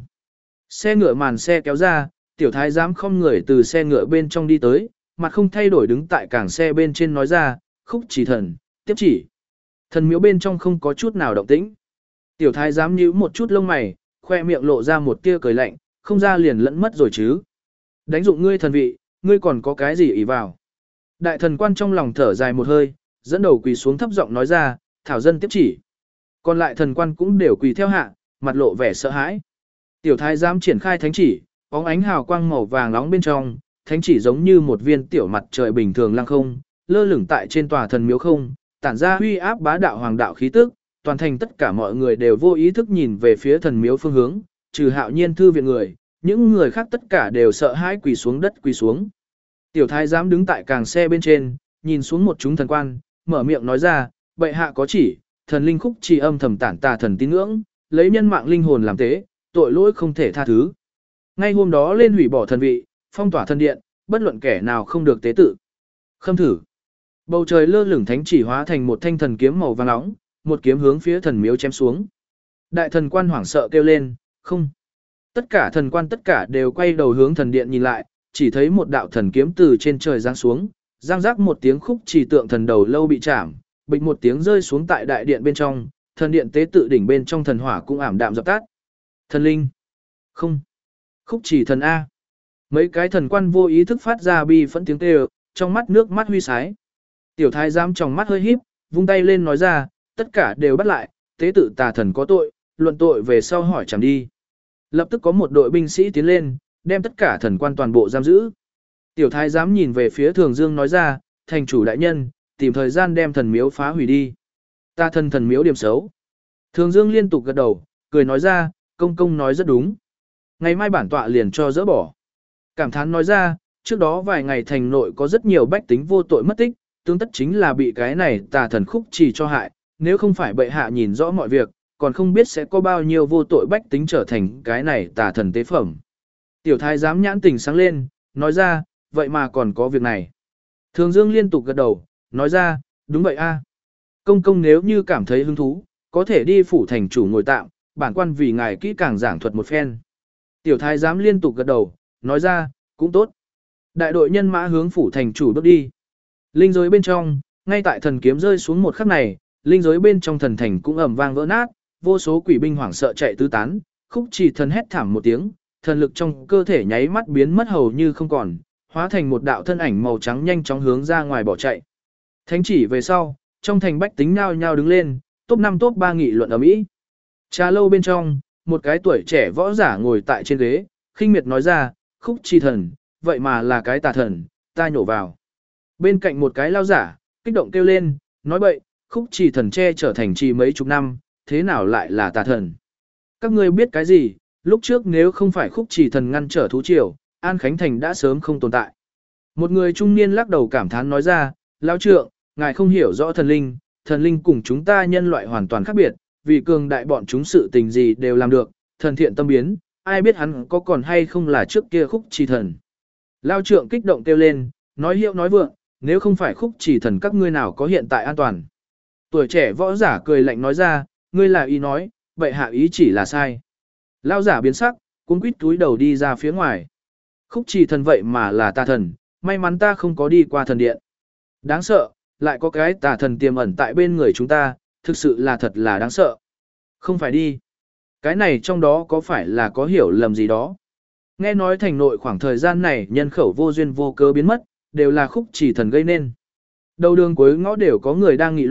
Xe ngựa màn xe kéo ra, tiểu thái giám không người từ xe ngựa bên trong đi tới, mặt không thay đổi đứng tại cảng xe bên trên nói ra, khúc trì thần, tiếp chỉ. Thần miếu bên trong không có chút nào động tĩnh. Tiểu thái giám nhíu một chút lông mày, khoe miệng lộ ra một tia cười lạnh, không ra liền lẫn mất rồi chứ. Đánh dụng ngươi thần vị, ngươi còn có cái gì ỷ vào. Đại thần quan trong lòng thở dài một hơi, dẫn đầu quỳ xuống thấp giọng nói ra, thảo dân tiếp chỉ. Còn lại thần quan cũng đều quỳ theo hạ, mặt lộ vẻ sợ hãi. Tiểu thái giám triển khai thánh chỉ, bóng ánh hào quang màu vàng nóng bên trong, thánh chỉ giống như một viên tiểu mặt trời bình thường lăng không, lơ lửng tại trên tòa thần miếu không, tản ra huy áp bá đạo hoàng đạo khí tức, toàn thành tất cả mọi người đều vô ý thức nhìn về phía thần miếu phương hướng, trừ Hạo Nhiên thư viện người, những người khác tất cả đều sợ hãi quỳ xuống đất quỳ xuống. Tiểu thái giám đứng tại càng xe bên trên, nhìn xuống một chúng thần quan, mở miệng nói ra, bệ hạ có chỉ, thần linh khúc chỉ âm thầm tản tà thần tín ngưỡng, lấy nhân mạng linh hồn làm tế, tội lỗi không thể tha thứ. Ngay hôm đó lên hủy bỏ thần vị, phong tỏa thần điện, bất luận kẻ nào không được tế tự. Khâm thử. Bầu trời lơ lửng thánh chỉ hóa thành một thanh thần kiếm màu vàng nóng, một kiếm hướng phía thần miếu chém xuống. Đại thần quan hoảng sợ kêu lên, không. Tất cả thần quan tất cả đều quay đầu hướng thần điện nhìn lại, chỉ thấy một đạo thần kiếm từ trên trời giáng xuống, giang rác một tiếng khúc chỉ tượng thần đầu lâu bị chạm, bịch một tiếng rơi xuống tại đại điện bên trong, thần điện tế tự đỉnh bên trong thần hỏa cũng ảm đạm dập tắt. Thần linh. Không. Khúc chỉ thần A. Mấy cái thần quan vô ý thức phát ra bi phẫn tiếng kêu, trong mắt nước mắt huy sái. Tiểu thái giám trong mắt hơi híp, vung tay lên nói ra, tất cả đều bắt lại, tế tự tà thần có tội, luận tội về sau hỏi chẳng đi. Lập tức có một đội binh sĩ tiến lên, đem tất cả thần quan toàn bộ giam giữ. Tiểu thái giám nhìn về phía Thường Dương nói ra, thành chủ đại nhân, tìm thời gian đem thần miếu phá hủy đi. Ta thần miếu điểm xấu. Thường Dương liên tục gật đầu, cười nói ra, công công nói rất đúng. Ngày mai bản tọa liền cho dỡ bỏ. Cảm thán nói ra, trước đó vài ngày thành nội có rất nhiều bách tính vô tội mất tích, tương tất chính là bị cái này tà thần khúc chỉ cho hại, nếu không phải bệ hạ nhìn rõ mọi việc, còn không biết sẽ có bao nhiêu vô tội bách tính trở thành cái này tà thần tế phẩm. Tiểu thái giám nhãn tỉnh sáng lên, nói ra, vậy mà còn có việc này. Thường Dương liên tục gật đầu, nói ra, đúng vậy a. Công công nếu như cảm thấy hứng thú, có thể đi phủ thành chủ ngồi tạm, bản quan vì ngài kỹ càng giảng thuật một phen. Tiểu thái giám liên tục gật đầu, nói ra, cũng tốt. Đại đội nhân mã hướng phủ thành chủ bước đi. Linh giới bên trong, ngay tại thần kiếm rơi xuống một khắc này, linh giới bên trong thần thành cũng ầm vang vỡ nát, vô số quỷ binh hoảng sợ chạy tứ tán, khúc chỉ thần hét thảm một tiếng, thần lực trong cơ thể nháy mắt biến mất hầu như không còn, hóa thành một đạo thân ảnh màu trắng nhanh chóng hướng ra ngoài bỏ chạy. Thánh chỉ về sau, trong thành bách tính nhao nhao đứng lên, top 5 top 3 nghị luận ở Mỹ. Trà lâu bên trong, một cái tuổi trẻ võ giả ngồi tại trên ghế, khinh miệt nói ra, khúc chi thần, vậy mà là cái tà thần, ta nhổ vào. Bên cạnh một cái lao giả, kích động kêu lên, nói bậy, khúc chỉ thần che trở thành trì mấy chục năm, thế nào lại là tà thần. Các ngươi biết cái gì, lúc trước nếu không phải khúc chỉ thần ngăn trở thú triều, An Khánh Thành đã sớm không tồn tại. Một người trung niên lắc đầu cảm thán nói ra, lão trượng, ngài không hiểu rõ thần linh cùng chúng ta nhân loại hoàn toàn khác biệt, vì cường đại bọn chúng sự tình gì đều làm được, thần thiện tâm biến, ai biết hắn có còn hay không là trước kia khúc chỉ thần. Lão trượng kích động kêu lên, nói hiệu nói vượng, nếu không phải khúc chỉ thần các ngươi nào có hiện tại an toàn. Tuổi trẻ võ giả cười lạnh nói ra, ngươi là ý nói, vậy hạ ý chỉ là sai. Lão giả biến sắc, cuống quýt túi đầu đi ra phía ngoài. Khúc chỉ thần vậy mà là tà thần, may mắn ta không có đi qua thần điện. Đáng sợ, lại có cái tà thần tiềm ẩn tại bên người chúng ta, thực sự là thật là đáng sợ. Không phải đi. Cái này trong đó có phải là có hiểu lầm gì đó. Nghe nói thành nội khoảng thời gian này nhân khẩu vô duyên vô cớ biến mất, đều là khúc chỉ thần gây nên. Đầu đường cuối ngõ đều có người đang nghị luận,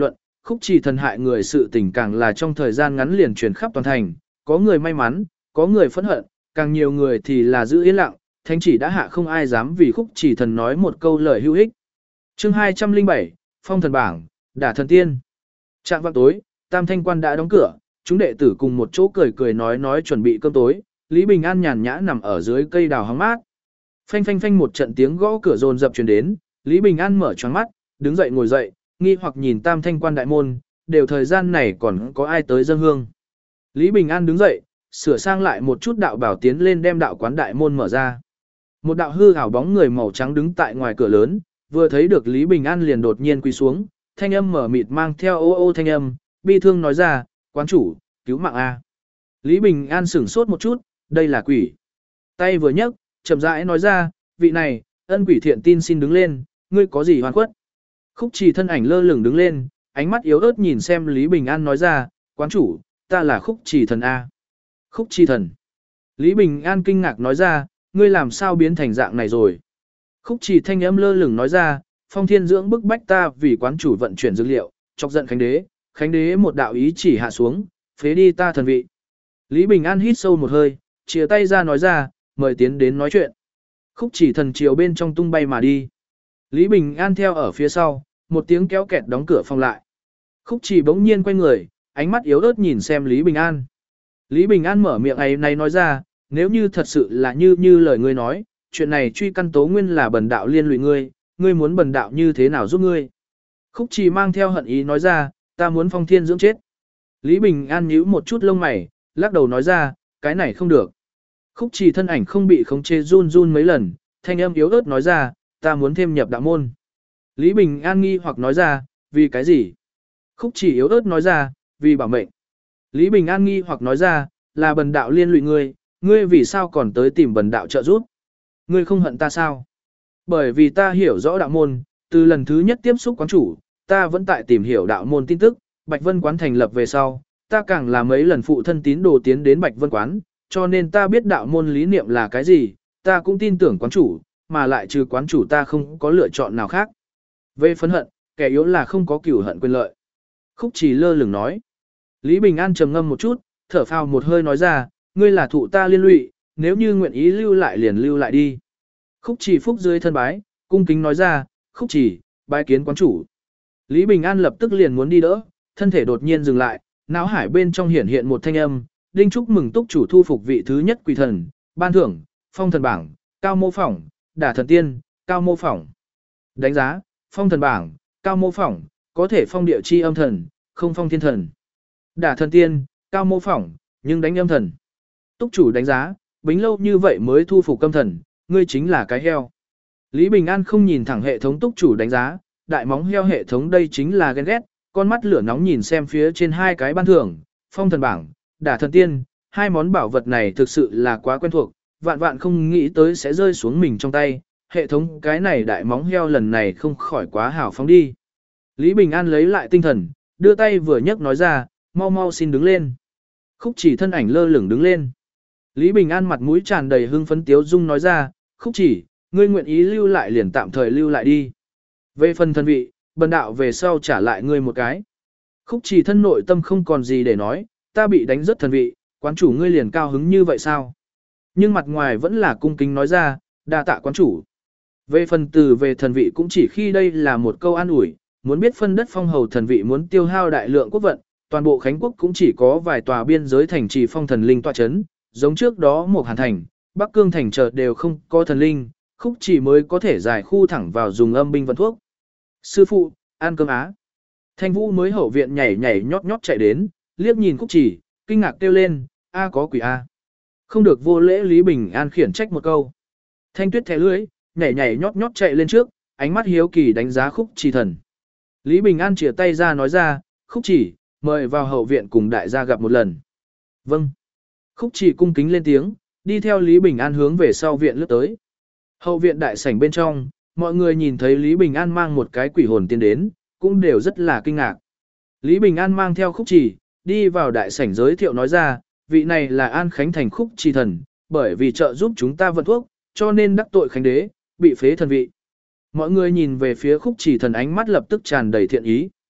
Khúc Trì thần hại người sự tình càng là trong thời gian ngắn liền truyền khắp toàn thành, có người may mắn, có người phẫn hận, càng nhiều người thì là giữ yên lặng, thánh chỉ đã hạ không ai dám vì Khúc Trì thần nói một câu lời hữu ích. Chương 207, Phong thần bảng, đả thần tiên. Trạng vạng tối, Tam Thanh quan đã đóng cửa, chúng đệ tử cùng một chỗ cười cười nói chuẩn bị cơm tối, Lý Bình An nhàn nhã nằm ở dưới cây đào hóng mát. Phanh phanh phanh một trận tiếng gõ cửa dồn dập truyền đến, Lý Bình An mở choáng mắt, đứng dậy ngồi dậy, nghi hoặc nhìn Tam Thanh quan đại môn, đều thời gian này còn có ai tới dâng hương. Lý Bình An đứng dậy, sửa sang lại một chút đạo bảo tiến lên đem đạo quán đại môn mở ra. Một đạo hư ảo bóng người màu trắng đứng tại ngoài cửa lớn, vừa thấy được Lý Bình An liền đột nhiên quỳ xuống, thanh âm mở mịt mang theo ô ô thanh âm, bi thương nói ra, quán chủ, cứu mạng A. Lý Bình An sửng sốt một chút, đây là quỷ. Tay vừa nhấc, chậm rãi nói ra, vị này, ân quỷ thiện tin xin đứng lên, ngươi có gì hoàn khuất. Khúc Trì thân ảnh lơ lửng đứng lên, ánh mắt yếu ớt nhìn xem Lý Bình An nói ra, quán chủ, ta là Khúc Trì thần A. Khúc Trì thần. Lý Bình An kinh ngạc nói ra, ngươi làm sao biến thành dạng này rồi. Khúc Trì thanh âm lơ lửng nói ra, Phong Thiên Dưỡng bức bách ta vì quán chủ vận chuyển dược liệu, chọc giận Khánh đế một đạo ý chỉ hạ xuống, phế đi ta thần vị. Lý Bình An hít sâu một hơi, chia tay ra nói ra, mời tiến đến nói chuyện. Khúc Trì thần chiều bên trong tung bay mà đi. Lý Bình An theo ở phía sau, một tiếng kéo kẹt đóng cửa phòng lại. Khúc Trì bỗng nhiên quay người, ánh mắt yếu ớt nhìn xem Lý Bình An. Lý Bình An mở miệng ấy này nói ra, nếu như thật sự là như lời ngươi nói, chuyện này truy căn tố nguyên là bần đạo liên lụy ngươi, ngươi muốn bần đạo như thế nào giúp ngươi. Khúc Trì mang theo hận ý nói ra, ta muốn Phong Thiên Dưỡng chết. Lý Bình An nhíu một chút lông mày, lắc đầu nói ra, cái này không được. Khúc Trì thân ảnh không bị khống chế run run mấy lần, thanh âm yếu ớt nói ra, ta muốn thêm nhập đạo môn. Lý Bình An nghi hoặc nói ra, vì cái gì? Khúc Trì yếu ớt nói ra, vì bảo mệnh. Lý Bình An nghi hoặc nói ra, là bần đạo liên lụy ngươi, ngươi vì sao còn tới tìm bần đạo trợ giúp? Ngươi không hận ta sao? Bởi vì ta hiểu rõ đạo môn, từ lần thứ nhất tiếp xúc quán chủ, ta vẫn tại tìm hiểu đạo môn tin tức, Bạch Vân quán thành lập về sau, ta càng là mấy lần phụ thân tín đồ tiến đến Bạch Vân quán, cho nên ta biết đạo môn lý niệm là cái gì, ta cũng tin tưởng quán chủ, mà lại trừ quán chủ ta không có lựa chọn nào khác. Về phẫn hận, kẻ yếu là không có cửu hận quyền lợi. Khúc Trì lơ lửng nói. Lý Bình An trầm ngâm một chút, thở phào một hơi nói ra, ngươi là thụ ta liên lụy, nếu như nguyện ý lưu lại liền lưu lại đi. Khúc Trì phúc dưới thân bái, cung kính nói ra, Khúc Trì, bái kiến quán chủ. Lý Bình An lập tức liền muốn đi đỡ, thân thể đột nhiên dừng lại, não hải bên trong hiển hiện một thanh âm, đinh chúc mừng túc chủ thu phục vị thứ nhất quỷ thần, ban thưởng, phong thần bảng, cao mô phỏng, đả thần tiên, cao mô phỏng. Đánh giá, phong thần bảng, cao mô phỏng, có thể phong địa chi âm thần, không phong thiên thần. Đả thần tiên, cao mô phỏng, nhưng đánh âm thần. Túc chủ đánh giá, bính lâu như vậy mới thu phục âm thần, ngươi chính là cái heo. Lý Bình An không nhìn thẳng hệ thống túc chủ đánh giá, đại móng heo hệ thống đây chính là ghen ghét, con mắt lửa nóng nhìn xem phía trên hai cái ban thưởng, phong thần bảng, đả thần tiên, hai món bảo vật này thực sự là quá quen thuộc, vạn vạn không nghĩ tới sẽ rơi xuống mình trong tay, hệ thống cái này đại móng heo lần này không khỏi quá hào phóng đi. Lý Bình An lấy lại tinh thần, đưa tay vừa nhấc nói ra, mau mau xin đứng lên. Khúc Trì thân ảnh lơ lửng đứng lên. Lý Bình An mặt mũi tràn đầy hưng phấn tiếu dung nói ra, Khúc Trì, ngươi nguyện ý lưu lại liền tạm thời lưu lại đi. Về phần thần vị, bần đạo về sau trả lại ngươi một cái. Khúc Trì thân nội tâm không còn gì để nói, ta bị đánh rất thần vị, quán chủ ngươi liền cao hứng như vậy sao? Nhưng mặt ngoài vẫn là cung kính nói ra, đa tạ quán chủ. Về phần từ về thần vị cũng chỉ khi đây là một câu an ủi, muốn biết phân đất phong hầu thần vị muốn tiêu hao đại lượng quốc vận, toàn bộ Khánh quốc cũng chỉ có vài tòa biên giới thành trì phong thần linh tọa chấn, giống trước đó một Hàn thành, Bắc Cương thành chợ đều không có thần linh, Khúc Trì mới có thể giải khu thẳng vào dùng âm binh vận thuốc. Sư phụ, ăn cơm á. Thanh Vũ mới hậu viện nhảy nhảy nhót nhót chạy đến, liếc nhìn Khúc Trì, kinh ngạc kêu lên, a có quỷ a. Không được vô lễ Lý Bình An khiển trách một câu. Thanh Tuyết thẻ lưỡi, nhảy nhảy nhót nhót chạy lên trước, ánh mắt hiếu kỳ đánh giá Khúc Trì thần. Lý Bình An chìa tay ra nói ra, Khúc Trì, mời vào hậu viện cùng đại gia gặp một lần. Vâng. Khúc Trì cung kính lên tiếng, đi theo Lý Bình An hướng về sau viện lướt tới. Hậu viện đại sảnh bên trong, mọi người nhìn thấy Lý Bình An mang một cái quỷ hồn tiên đến, cũng đều rất là kinh ngạc. Lý Bình An mang theo Khúc Trì, đi vào đại sảnh giới thiệu nói ra, vị này là An Khánh thành Khúc Trì thần, bởi vì trợ giúp chúng ta vận thuốc, cho nên đắc tội Khánh đế, bị phế thần vị. Mọi người nhìn về phía Khúc Trì thần ánh mắt lập tức tràn đầy thiện ý.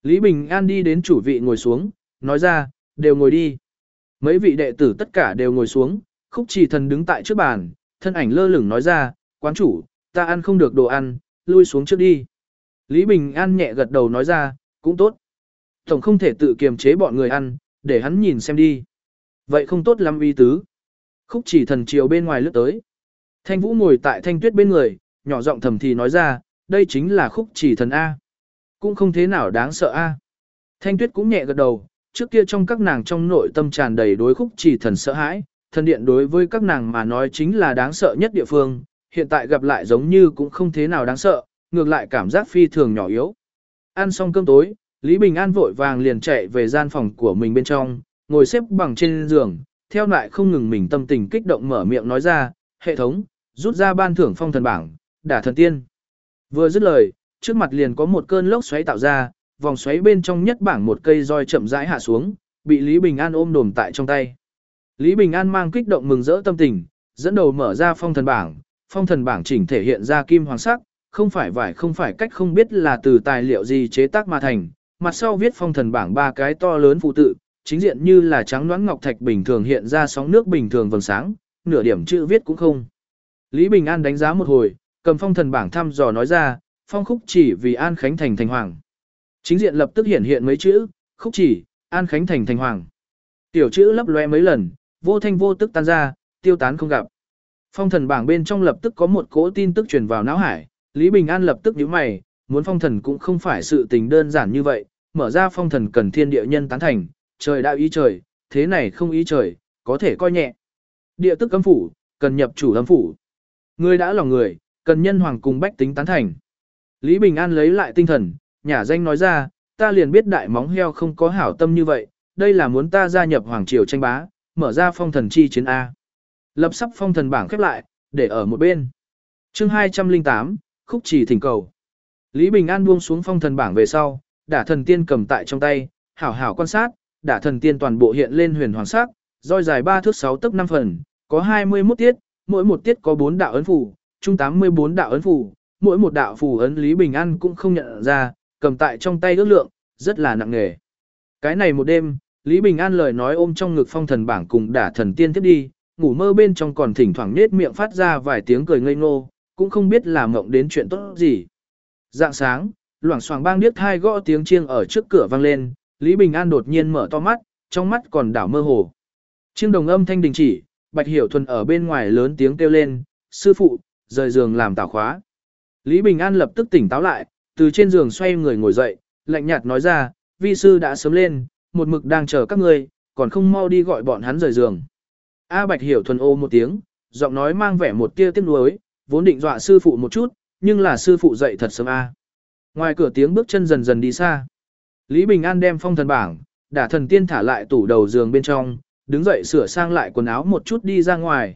Lý Bình An đi đến chủ vị ngồi xuống, nói ra, đều ngồi đi. Mấy vị đệ tử tất cả đều ngồi xuống, Khúc Chỉ Thần đứng tại trước bàn, thân ảnh lơ lửng nói ra, quán chủ, ta ăn không được đồ ăn, lui xuống trước đi. Lý Bình An nhẹ gật đầu nói ra, cũng tốt. Tổng không thể tự kiềm chế bọn người ăn, để hắn nhìn xem đi. Vậy không tốt lắm ý tứ. Khúc Chỉ Thần chiều bên ngoài lướt tới. Thanh Vũ ngồi tại Thanh Tuyết bên người, nhỏ giọng thầm thì nói ra, đây chính là Khúc Chỉ Thần A. Cũng không thế nào đáng sợ A. Thanh Tuyết cũng nhẹ gật đầu, trước kia trong các nàng trong nội tâm tràn đầy đối Khúc Chỉ Thần sợ hãi, thần điện đối với các nàng mà nói chính là đáng sợ nhất địa phương, hiện tại gặp lại giống như cũng không thế nào đáng sợ, ngược lại cảm giác phi thường nhỏ yếu. Ăn xong cơm tối, Lý Bình An vội vàng liền chạy về gian phòng của mình bên trong, ngồi xếp bằng trên giường, theo lại không ngừng mình tâm tình kích động mở miệng nói ra, hệ thống, rút ra ban thưởng phong thần bảng, đả thần tiên. Vừa dứt lời, trước mặt liền có một cơn lốc xoáy tạo ra, vòng xoáy bên trong nhất bảng một cây roi chậm rãi hạ xuống, bị Lý Bình An ôm đồm tại trong tay. Lý Bình An mang kích động mừng rỡ tâm tình, dẫn đầu mở ra phong thần bảng chỉnh thể hiện ra kim hoàng sắc, không phải vải không phải cách không biết là từ tài liệu gì chế tác mà thành, mặt sau viết phong thần bảng ba cái to lớn phụ tự, chính diện như là trắng đoán ngọc thạch bình thường hiện ra sóng nước bình thường vầng sáng, nửa điểm chữ viết cũng không. Lý Bình An đánh giá một hồi, cầm phong thần bảng thăm dò nói ra, phong Khúc Chỉ vì An Khánh thành thành hoàng. Chính diện lập tức hiện mấy chữ, Khúc Chỉ, An Khánh thành thành hoàng. Tiểu chữ lấp lóe mấy lần, vô thanh vô tức tan ra, tiêu tán không gặp. Phong thần bảng bên trong lập tức có một cỗ tin tức truyền vào não hải, Lý Bình An lập tức nhíu mày, muốn phong thần cũng không phải sự tình đơn giản như vậy, mở ra phong thần cần thiên địa nhân tán thành, trời đạo ý trời, thế này không ý trời, có thể coi nhẹ. Địa tức âm phủ, cần nhập chủ âm phủ. Người đã lòng người, cần nhân hoàng cùng bách tính tán thành. Lý Bình An lấy lại tinh thần, nhả danh nói ra, ta liền biết đại móng heo không có hảo tâm như vậy, đây là muốn ta gia nhập hoàng triều tranh bá, mở ra phong thần chi chiến A. Lập sắp phong thần bảng khép lại, để ở một bên. Chương 208, Khúc Chỉ thỉnh cầu. Lý Bình An buông xuống phong thần bảng về sau, đả thần tiên cầm tại trong tay, hảo hảo quan sát, đả thần tiên toàn bộ hiện lên huyền hoàng sắc, roi dài 3 thước 6 tấc 5 phần, có 21 tiết, mỗi một tiết có 4 đạo ấn phù, chung 84 đạo ấn phù, mỗi một đạo phù ấn Lý Bình An cũng không nhận ra, cầm tại trong tay ước lượng, rất là nặng nề. Cái này một đêm, Lý Bình An lời nói ôm trong ngực phong thần bảng cùng đả thần tiên tiếp đi, ngủ mơ bên trong còn thỉnh thoảng nết miệng phát ra vài tiếng cười ngây ngô, cũng không biết là mộng đến chuyện tốt gì. Dạng sáng, loảng xoảng bang điếc thai gõ tiếng chiêng ở trước cửa vang lên, Lý Bình An đột nhiên mở to mắt, trong mắt còn đảo mơ hồ. Chiêng đồng âm thanh đình chỉ, Bạch Hiểu Thuần ở bên ngoài lớn tiếng kêu lên, sư phụ, rời giường làm tảo khóa. Lý Bình An lập tức tỉnh táo lại, từ trên giường xoay người ngồi dậy, lạnh nhạt nói ra, vi sư đã sớm lên, một mực đang chờ các ngươi, còn không mau đi gọi bọn hắn rời giường. A Bạch Hiểu Thuần ô một tiếng, giọng nói mang vẻ một tia tiếc nuối, vốn định dọa sư phụ một chút, nhưng là sư phụ dậy thật sớm a. Ngoài cửa tiếng bước chân dần dần đi xa. Lý Bình An đem phong thần bảng, đả thần tiên thả lại tủ đầu giường bên trong, đứng dậy sửa sang lại quần áo một chút đi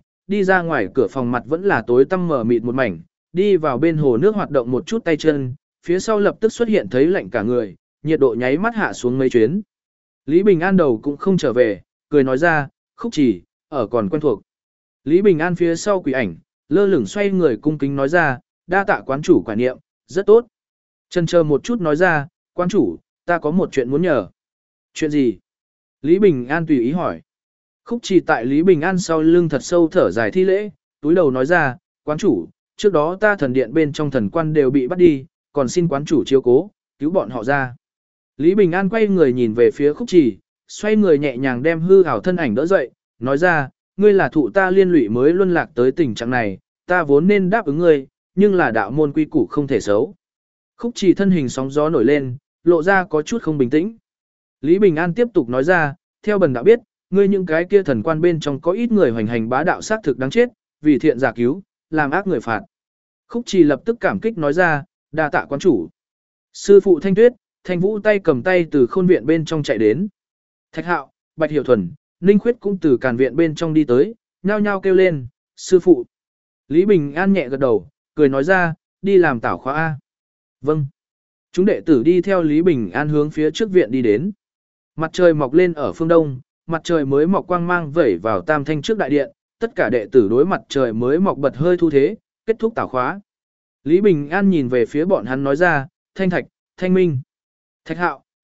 ra ngoài cửa phòng mặt vẫn là tối tăm mờ mịt một mảnh, đi vào bên hồ nước hoạt động một chút tay chân, phía sau lập tức xuất hiện thấy lạnh cả người, nhiệt độ nháy mắt hạ xuống mấy chuyến. Lý Bình An đầu cũng không trở về, cười nói ra, Khúc Chỉ, ở còn quen thuộc. Lý Bình An phía sau quỷ ảnh, lơ lửng xoay người cung kính nói ra, đa tạ quán chủ quả niệm, rất tốt. Chần chờ một chút nói ra, quán chủ, ta có một chuyện muốn nhờ. Chuyện gì? Lý Bình An tùy ý hỏi. Khúc Chỉ tại Lý Bình An sau lưng thật sâu thở dài thi lễ, túi đầu nói ra, quán chủ, trước đó ta thần điện bên trong thần quan đều bị bắt đi, còn xin quán chủ chiếu cố, cứu bọn họ ra. Lý Bình An quay người nhìn về phía Khúc Chỉ, xoay người nhẹ nhàng đem hư ảo thân ảnh đỡ dậy, nói ra, ngươi là thụ ta liên lụy mới luân lạc tới tình trạng này, ta vốn nên đáp ứng ngươi, nhưng là đạo môn quy củ không thể xấu. Khúc Chỉ thân hình sóng gió nổi lên, lộ ra có chút không bình tĩnh. Lý Bình An tiếp tục nói ra, theo bần đạo biết, ngươi những cái kia thần quan bên trong có ít người hoành hành bá đạo xác thực đáng chết, vì thiện giả cứu, làm ác người phạt. Khúc Chỉ lập tức cảm kích nói ra, đa tạ quán chủ. Sư phụ Thanh Tuyết, Thanh Vũ tay cầm tay từ khôn viện bên trong chạy đến. Thạch Hạo, Bạch Hiểu Thuần, Ninh Khuyết cũng từ càn viện bên trong đi tới, nhao nhao kêu lên, sư phụ. Lý Bình An nhẹ gật đầu, cười nói ra, đi làm tảo khóa A. Vâng. Chúng đệ tử đi theo Lý Bình An hướng phía trước viện đi đến. Mặt trời mọc lên ở phương đông, mặt trời mới mọc quang mang vẩy vào tam thanh trước đại điện, tất cả đệ tử đối mặt trời mới mọc bật hơi thu thế, kết thúc tảo khóa. Lý Bình An nhìn về phía bọn hắn nói ra, Thanh Thạch, Thanh Minh, Thạch Hạo,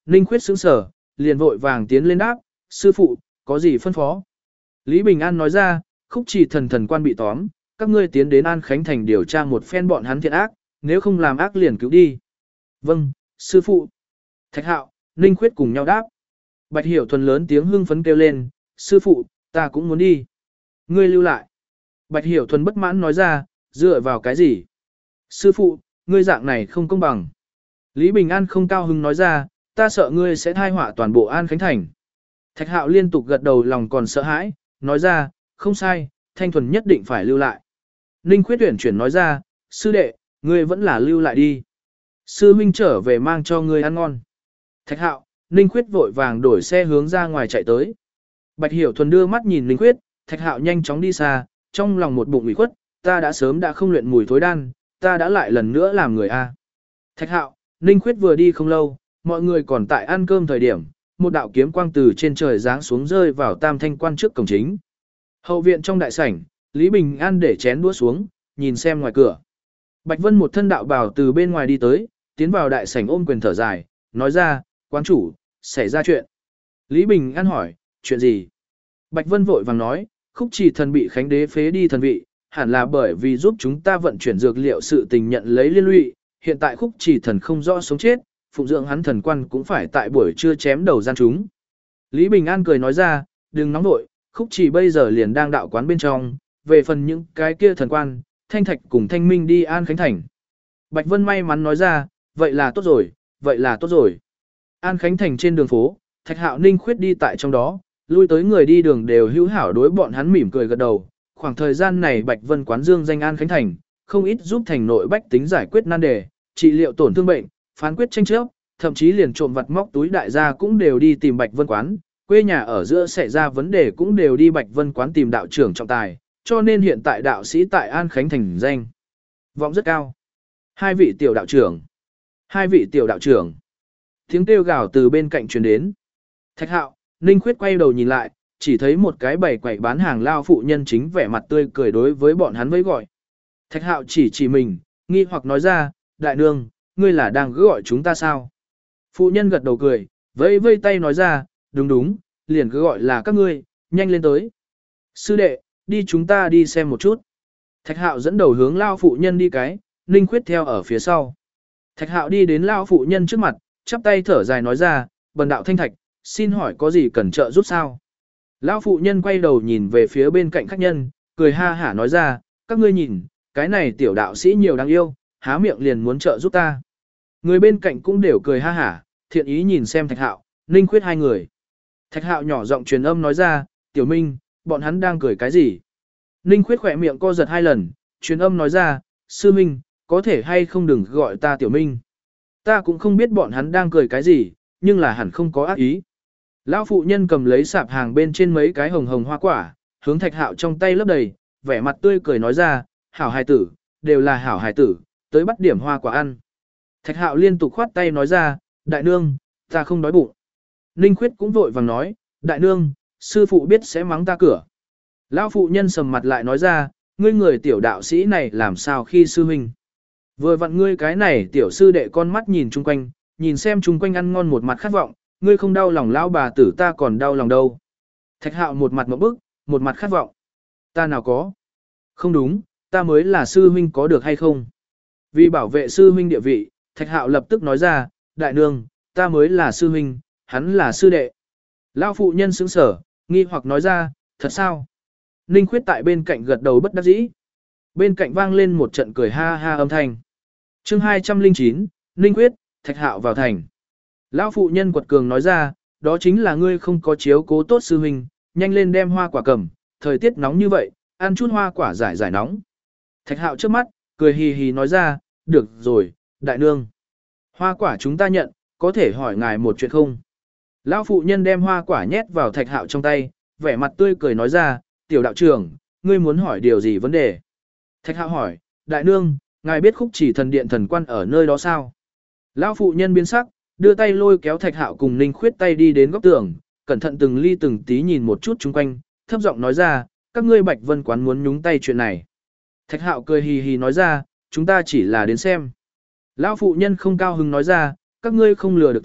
Ninh Khuyết sững sờ, liền vội vàng tiến lên đáp, sư phụ, có gì phân phó? Lý Bình An nói ra, Khúc Trì thần quan bị tóm, các ngươi tiến đến An Khánh Thành điều tra một phen bọn hắn thiện ác, nếu không làm ác liền cứu đi. Vâng, sư phụ. Thạch Hạo, Ninh Khuyết cùng nhau đáp. Bạch Hiểu Thuần lớn tiếng hưng phấn kêu lên, sư phụ, ta cũng muốn đi. Ngươi lưu lại. Bạch Hiểu Thuần bất mãn nói ra, dựa vào cái gì? Sư phụ, ngươi dạng này không công bằng. Lý Bình An không cao hứng nói ra, ta sợ ngươi sẽ thai họa toàn bộ An Khánh Thành. Thạch Hạo liên tục gật đầu lòng còn sợ hãi, nói ra, không sai, Thanh Thuần nhất định phải lưu lại. Ninh Khuyết tuyển chuyển nói ra, sư đệ, ngươi vẫn là lưu lại đi. Sư huynh trở về mang cho ngươi ăn ngon. Thạch Hạo, Ninh Khuyết vội vàng đổi xe hướng ra ngoài chạy tới. Bạch Hiểu Thuần đưa mắt nhìn Ninh Khuyết, Thạch Hạo nhanh chóng đi xa, trong lòng một bụng ủy khuất, ta đã sớm đã không luyện mùi thối đan, ta đã lại lần nữa làm người a. Thạch Hạo, Ninh Khuyết vừa đi không lâu, mọi người còn tại ăn cơm thời điểm, một đạo kiếm quang từ trên trời giáng xuống rơi vào Tam Thanh quan trước cổng chính. Hậu viện trong đại sảnh, Lý Bình An để chén đũa xuống, nhìn xem ngoài cửa. Bạch Vân một thân đạo bào từ bên ngoài đi tới, tiến vào đại sảnh ôm quyền thở dài, nói ra, quán chủ, xảy ra chuyện. Lý Bình An hỏi, chuyện gì? Bạch Vân vội vàng nói, Khúc Trì thần bị Khánh Đế phế đi thần vị, hẳn là bởi vì giúp chúng ta vận chuyển dược liệu sự tình nhận lấy liên lụy, hiện tại Khúc Trì thần không rõ sống chết, phụng dưỡng hắn thần quan cũng phải tại buổi trưa chém đầu gian chúng. Lý Bình An cười nói ra, đừng nóng nội, Khúc Trì bây giờ liền đang đạo quán bên trong, về phần những cái kia thần quan, Thanh Thạch cùng Thanh Minh đi An Khánh Thành. Bạch Vân may mắn nói ra, vậy là tốt rồi, vậy là tốt rồi. An Khánh Thành trên đường phố, Thạch Hạo Ninh Khuyết đi tại trong đó, lui tới người đi đường đều hữu hảo đối bọn hắn mỉm cười gật đầu. Khoảng thời gian này Bạch Vân quán dương danh An Khánh Thành, không ít giúp thành nội bách tính giải quyết nan đề, trị liệu tổn thương bệnh, phán quyết tranh chấp, thậm chí liền trộm vặt móc túi đại gia cũng đều đi tìm Bạch Vân quán, quê nhà ở giữa xảy ra vấn đề cũng đều đi Bạch Vân quán tìm đạo trưởng trọng tài, cho nên hiện tại đạo sĩ tại An Khánh Thành danh vọng rất cao. Hai vị tiểu đạo trưởng, hai vị tiểu đạo trưởng. Tiếng kêu gào từ bên cạnh truyền đến. Thạch Hạo, Ninh Khuyết quay đầu nhìn lại, chỉ thấy một cái bày quầy bán hàng lao phụ nhân chính vẻ mặt tươi cười đối với bọn hắn với gọi. Thạch Hạo chỉ mình, nghi hoặc nói ra, đại nương, ngươi là đang gọi chúng ta sao? Phụ nhân gật đầu cười, vẫy vây tay nói ra, đúng đúng, liền cứ gọi là các ngươi, nhanh lên tới. Sư đệ, đi chúng ta đi xem một chút. Thạch Hạo dẫn đầu hướng lao phụ nhân đi cái, Ninh Khuyết theo ở phía sau. Thạch Hạo đi đến lao phụ nhân trước mặt, chắp tay thở dài nói ra, bần đạo Thanh Thạch, xin hỏi có gì cần trợ giúp sao? Lão phụ nhân quay đầu nhìn về phía bên cạnh khách nhân, cười ha hả nói ra, các ngươi nhìn, cái này tiểu đạo sĩ nhiều đáng yêu, há miệng liền muốn trợ giúp ta. Người bên cạnh cũng đều cười ha hả, thiện ý nhìn xem Thạch Hạo, Ninh Khuyết hai người. Thạch Hạo nhỏ giọng truyền âm nói ra, tiểu minh, bọn hắn đang cười cái gì? Ninh Khuyết khỏe miệng co giật hai lần, truyền âm nói ra, sư minh, có thể hay không đừng gọi ta tiểu minh. Ta cũng không biết bọn hắn đang cười cái gì, nhưng là hẳn không có ác ý. Lão phụ nhân cầm lấy sạp hàng bên trên mấy cái hồng hồng hoa quả, hướng Thạch Hạo trong tay lấp đầy, vẻ mặt tươi cười nói ra, hảo hài tử, đều là hảo hài tử, tới bắt điểm hoa quả ăn. Thạch Hạo liên tục khoát tay nói ra, đại nương, ta không đói bụng. Ninh Khuyết cũng vội vàng nói, đại nương, sư phụ biết sẽ mắng ta cửa. Lão phụ nhân sầm mặt lại nói ra, ngươi người tiểu đạo sĩ này làm sao khi sư huynh. Vừa vặn ngươi cái này tiểu sư đệ con mắt nhìn chung quanh, nhìn xem chung quanh ăn ngon một mặt khát vọng, ngươi không đau lòng lão bà tử ta còn đau lòng đâu. Thạch Hạo một mặt ngộp bức, một mặt khát vọng. Ta nào có. Không đúng, ta mới là sư huynh có được hay không. Vì bảo vệ sư huynh địa vị, Thạch Hạo lập tức nói ra, đại nương, ta mới là sư huynh, hắn là sư đệ. Lão phụ nhân sững sở, nghi hoặc nói ra, thật sao? Ninh Khuyết tại bên cạnh gật đầu bất đắc dĩ. Bên cạnh vang lên một trận cười ha ha âm thanh. Chương 209, Ninh Khuyết, Thạch Hạo vào thành. Lão phụ nhân quật cường nói ra, đó chính là ngươi không có chiếu cố tốt sư huynh, nhanh lên đem hoa quả cầm, thời tiết nóng như vậy, ăn chút hoa quả giải giải nóng. Thạch Hạo trước mắt, cười hì hì nói ra, được rồi, đại nương. Hoa quả chúng ta nhận, có thể hỏi ngài một chuyện không? Lão phụ nhân đem hoa quả nhét vào Thạch Hạo trong tay, vẻ mặt tươi cười nói ra, tiểu đạo trưởng, ngươi muốn hỏi điều gì vấn đề? Thạch Hạo hỏi, đại nương, ngài biết Khúc Chỉ thần điện thần quan ở nơi đó sao? Lão phụ nhân biến sắc, đưa tay lôi kéo Thạch Hạo cùng Ninh Khuyết tay đi đến góc tường, cẩn thận từng ly từng tí nhìn một chút chung quanh, thấp giọng nói ra, các ngươi Bạch Vân quán muốn nhúng tay chuyện này. Thạch Hạo cười hì hì nói ra, chúng ta chỉ là đến xem. Lão phụ nhân không cao hứng nói ra, các ngươi không lừa được ta,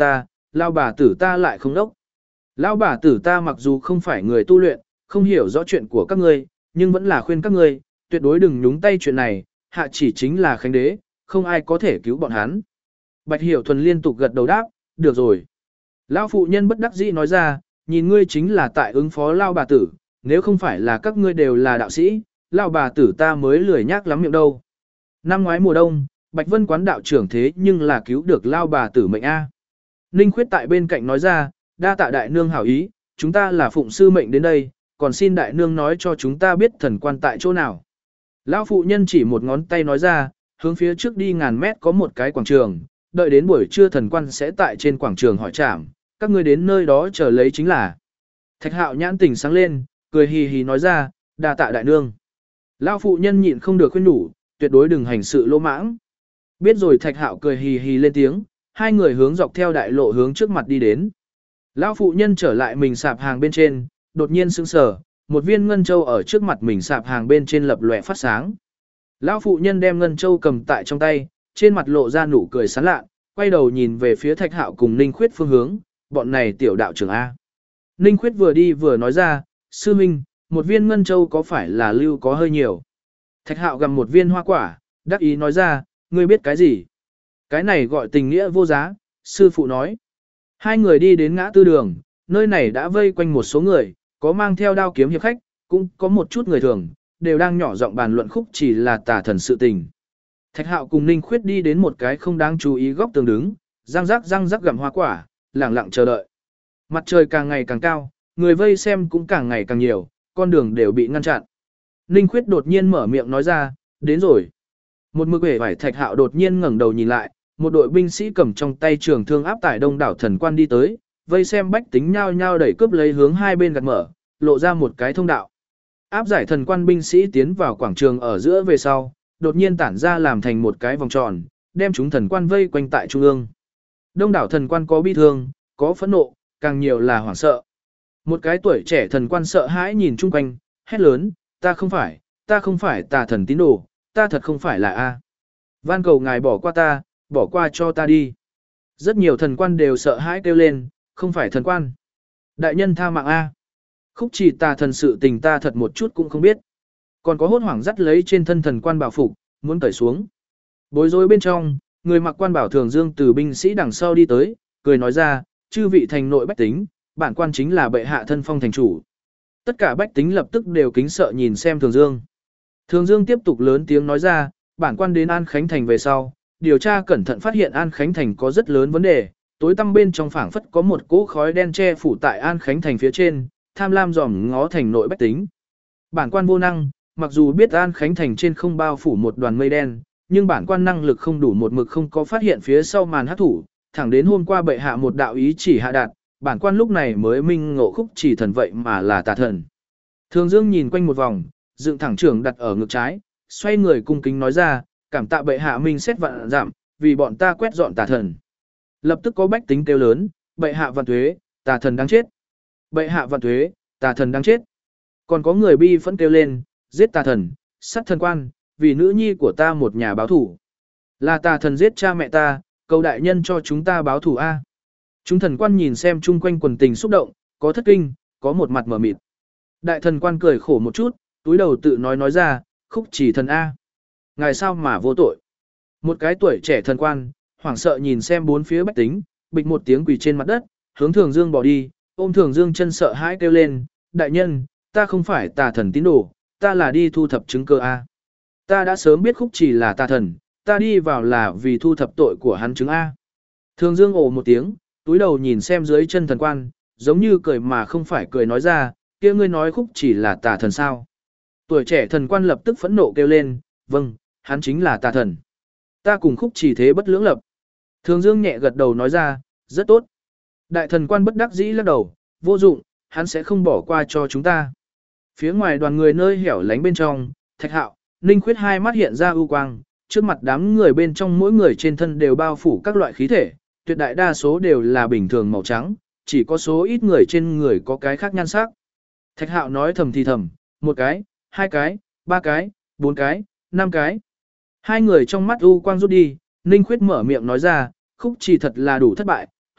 lao bà tử ta lại không đốc. Lao bà tử ta mặc dù không phải người tu luyện, không hiểu rõ chuyện của các ngươi, nhưng vẫn là khuyên các ngươi, tuyệt đối đừng nhúng tay chuyện này, hạ chỉ chính là khánh đế, không ai có thể cứu bọn hắn. Bạch Hiểu Thuần liên tục gật đầu đáp, được rồi. Lão phụ nhân bất đắc dĩ nói ra, nhìn ngươi chính là tại ứng phó lao bà tử, nếu không phải là các ngươi đều là đạo sĩ, lao bà tử ta mới lười nhác lắm miệng đâu. Năm ngoái mùa đông, Bạch Vân quán đạo trưởng thế nhưng là cứu được lao bà tử mệnh A. Ninh Khuyết tại bên cạnh nói ra, đa tạ đại nương hảo ý, chúng ta là phụng sư mệnh đến đây, còn xin đại nương nói cho chúng ta biết thần quan tại chỗ nào. Lão phụ nhân chỉ một ngón tay nói ra, hướng phía trước đi ngàn mét có một cái quảng trường, đợi đến buổi trưa thần quan sẽ tại trên quảng trường hỏi trảm, các ngươi đến nơi đó chờ lấy chính là. Thạch Hạo nhãn tỉnh sáng lên, cười hì hì nói ra, đa tạ đại nương. Lão phụ nhân nhịn không được khuyên nhủ, tuyệt đối đừng hành sự lỗ mãng. Biết rồi Thạch Hạo cười hì hì lên tiếng, hai người hướng dọc theo đại lộ hướng trước mặt đi đến. Lão phụ nhân trở lại mình sạp hàng bên trên, đột nhiên sững sờ, một viên ngân châu ở trước mặt mình sạp hàng bên trên lập lòe phát sáng. Lão phụ nhân đem ngân châu cầm tại trong tay, trên mặt lộ ra nụ cười sán lạ, quay đầu nhìn về phía Thạch Hạo cùng Ninh Khuyết phương hướng, bọn này tiểu đạo trưởng A. Ninh Khuyết vừa đi vừa nói ra, sư minh, một viên ngân châu có phải là lưu có hơi nhiều. Thạch Hạo gặm một viên hoa quả, đắc ý nói ra, ngươi biết cái gì? Cái này gọi tình nghĩa vô giá, sư phụ nói. Hai người đi đến ngã tư đường, nơi này đã vây quanh một số người, có mang theo đao kiếm hiệp khách, cũng có một chút người thường, đều đang nhỏ giọng bàn luận khúc chỉ là tà thần sự tình. Thạch Hạo cùng Ninh Khuyết đi đến một cái không đáng chú ý góc tường đứng, răng rắc gặm hoa quả, lặng lặng chờ đợi. Mặt trời càng ngày càng cao, người vây xem cũng càng ngày càng nhiều, con đường đều bị ngăn chặn. Ninh Khuyết đột nhiên mở miệng nói ra, đến rồi. Một mực vẻ vải Thạch Hạo đột nhiên ngẩng đầu nhìn lại, một đội binh sĩ cầm trong tay trường thương áp tải đông đảo thần quan đi tới, vây xem bách tính nhao nhao đẩy cướp lấy hướng hai bên gạt mở, lộ ra một cái thông đạo. Áp giải thần quan binh sĩ tiến vào quảng trường ở giữa về sau, đột nhiên tản ra làm thành một cái vòng tròn, đem chúng thần quan vây quanh tại trung ương. Đông đảo thần quan có bi thương, có phẫn nộ, càng nhiều là hoảng sợ. Một cái tuổi trẻ thần quan sợ hãi nhìn chung quanh, hét lớn, ta không phải tà thần tín đồ, ta thật không phải là A. Van cầu ngài bỏ qua cho ta đi. Rất nhiều thần quan đều sợ hãi kêu lên, không phải thần quan. Đại nhân tha mạng A. Khúc chỉ tà thần sự tình ta thật một chút cũng không biết. Còn có hốt hoảng dắt lấy trên thân thần quan bảo phục, muốn cởi xuống. Bối rối bên trong, người mặc quan bảo thường dương từ binh sĩ đằng sau đi tới, cười nói ra, chư vị thành nội bách tính, bản quan chính là bệ hạ thân phong thành chủ. Tất cả bách tính lập tức đều kính sợ nhìn xem thường dương. Thường dương tiếp tục lớn tiếng nói ra, bản quan đến An Khánh Thành về sau, điều tra cẩn thận phát hiện An Khánh Thành có rất lớn vấn đề, tối tăm bên trong phảng phất có một cỗ khói đen che phủ tại An Khánh Thành phía trên, tham lam dòm ngó thành nội bách tính. Bản quan vô năng, mặc dù biết An Khánh Thành trên không bao phủ một đoàn mây đen, nhưng bản quan năng lực không đủ một mực không có phát hiện phía sau màn hắc thủ, thẳng đến hôm qua bệ hạ một đạo ý chỉ hạ đạt, bản quan lúc này mới minh ngộ khúc chỉ thần vậy mà là tà thần. Thường Dương nhìn quanh một vòng, dựng thẳng trưởng đặt ở ngực trái, xoay người cung kính nói ra, cảm tạ bệ hạ minh xét vạn giảm, vì bọn ta quét dọn tà thần. Lập tức có bách tính kêu lớn, bệ hạ vạn thuế, tà thần đáng chết. Bệ hạ vạn thuế, tà thần đáng chết. Còn có người bi phẫn kêu lên, giết tà thần, sát thần quan, vì nữ nhi của ta một nhà báo thủ. Là tà thần giết cha mẹ ta, cầu đại nhân cho chúng ta báo thủ A. Chúng thần quan nhìn xem chung quanh quần tình xúc động, có thất kinh, có một mặt mở mịt. Đại thần quan cười khổ một chút, túi đầu tự nói ra, khúc chỉ thần A. Ngài sao mà vô tội. Một cái tuổi trẻ thần quan, hoảng sợ nhìn xem bốn phía bách tính, bịch một tiếng quỳ trên mặt đất, hướng Thường Dương bỏ đi, ôm Thường Dương chân sợ hãi kêu lên, đại nhân, ta không phải tà thần tín đồ, ta là đi thu thập chứng cơ A. Ta đã sớm biết khúc chỉ là tà thần, ta đi vào là vì thu thập tội của hắn chứng A. Thường Dương ồ một tiếng, túi đầu nhìn xem dưới chân thần quan, giống như cười mà không phải cười nói ra, kia ngươi nói khúc chỉ là tà thần sao. Tuổi trẻ thần quan lập tức phẫn nộ kêu lên, vâng, hắn chính là tà thần. Ta cùng khúc chỉ thế bất lưỡng lập. Thường Dương nhẹ gật đầu nói ra, rất tốt. Đại thần quan bất đắc dĩ lắc đầu, vô dụng, hắn sẽ không bỏ qua cho chúng ta. Phía ngoài đoàn người nơi hẻo lánh bên trong, Thạch Hạo, Ninh Khuyết hai mắt hiện ra ưu quang, trước mặt đám người bên trong mỗi người trên thân đều bao phủ các loại khí thể, tuyệt đại đa số đều là bình thường màu trắng, chỉ có số ít người trên người có cái khác nhan sắc. Thạch Hạo nói thầm thì thầm, một cái, hai cái, ba cái, bốn cái, năm cái. Hai người trong mắt ưu quang rút đi, Ninh Khuyết mở miệng nói ra, khúc chỉ thật là đủ thất bại,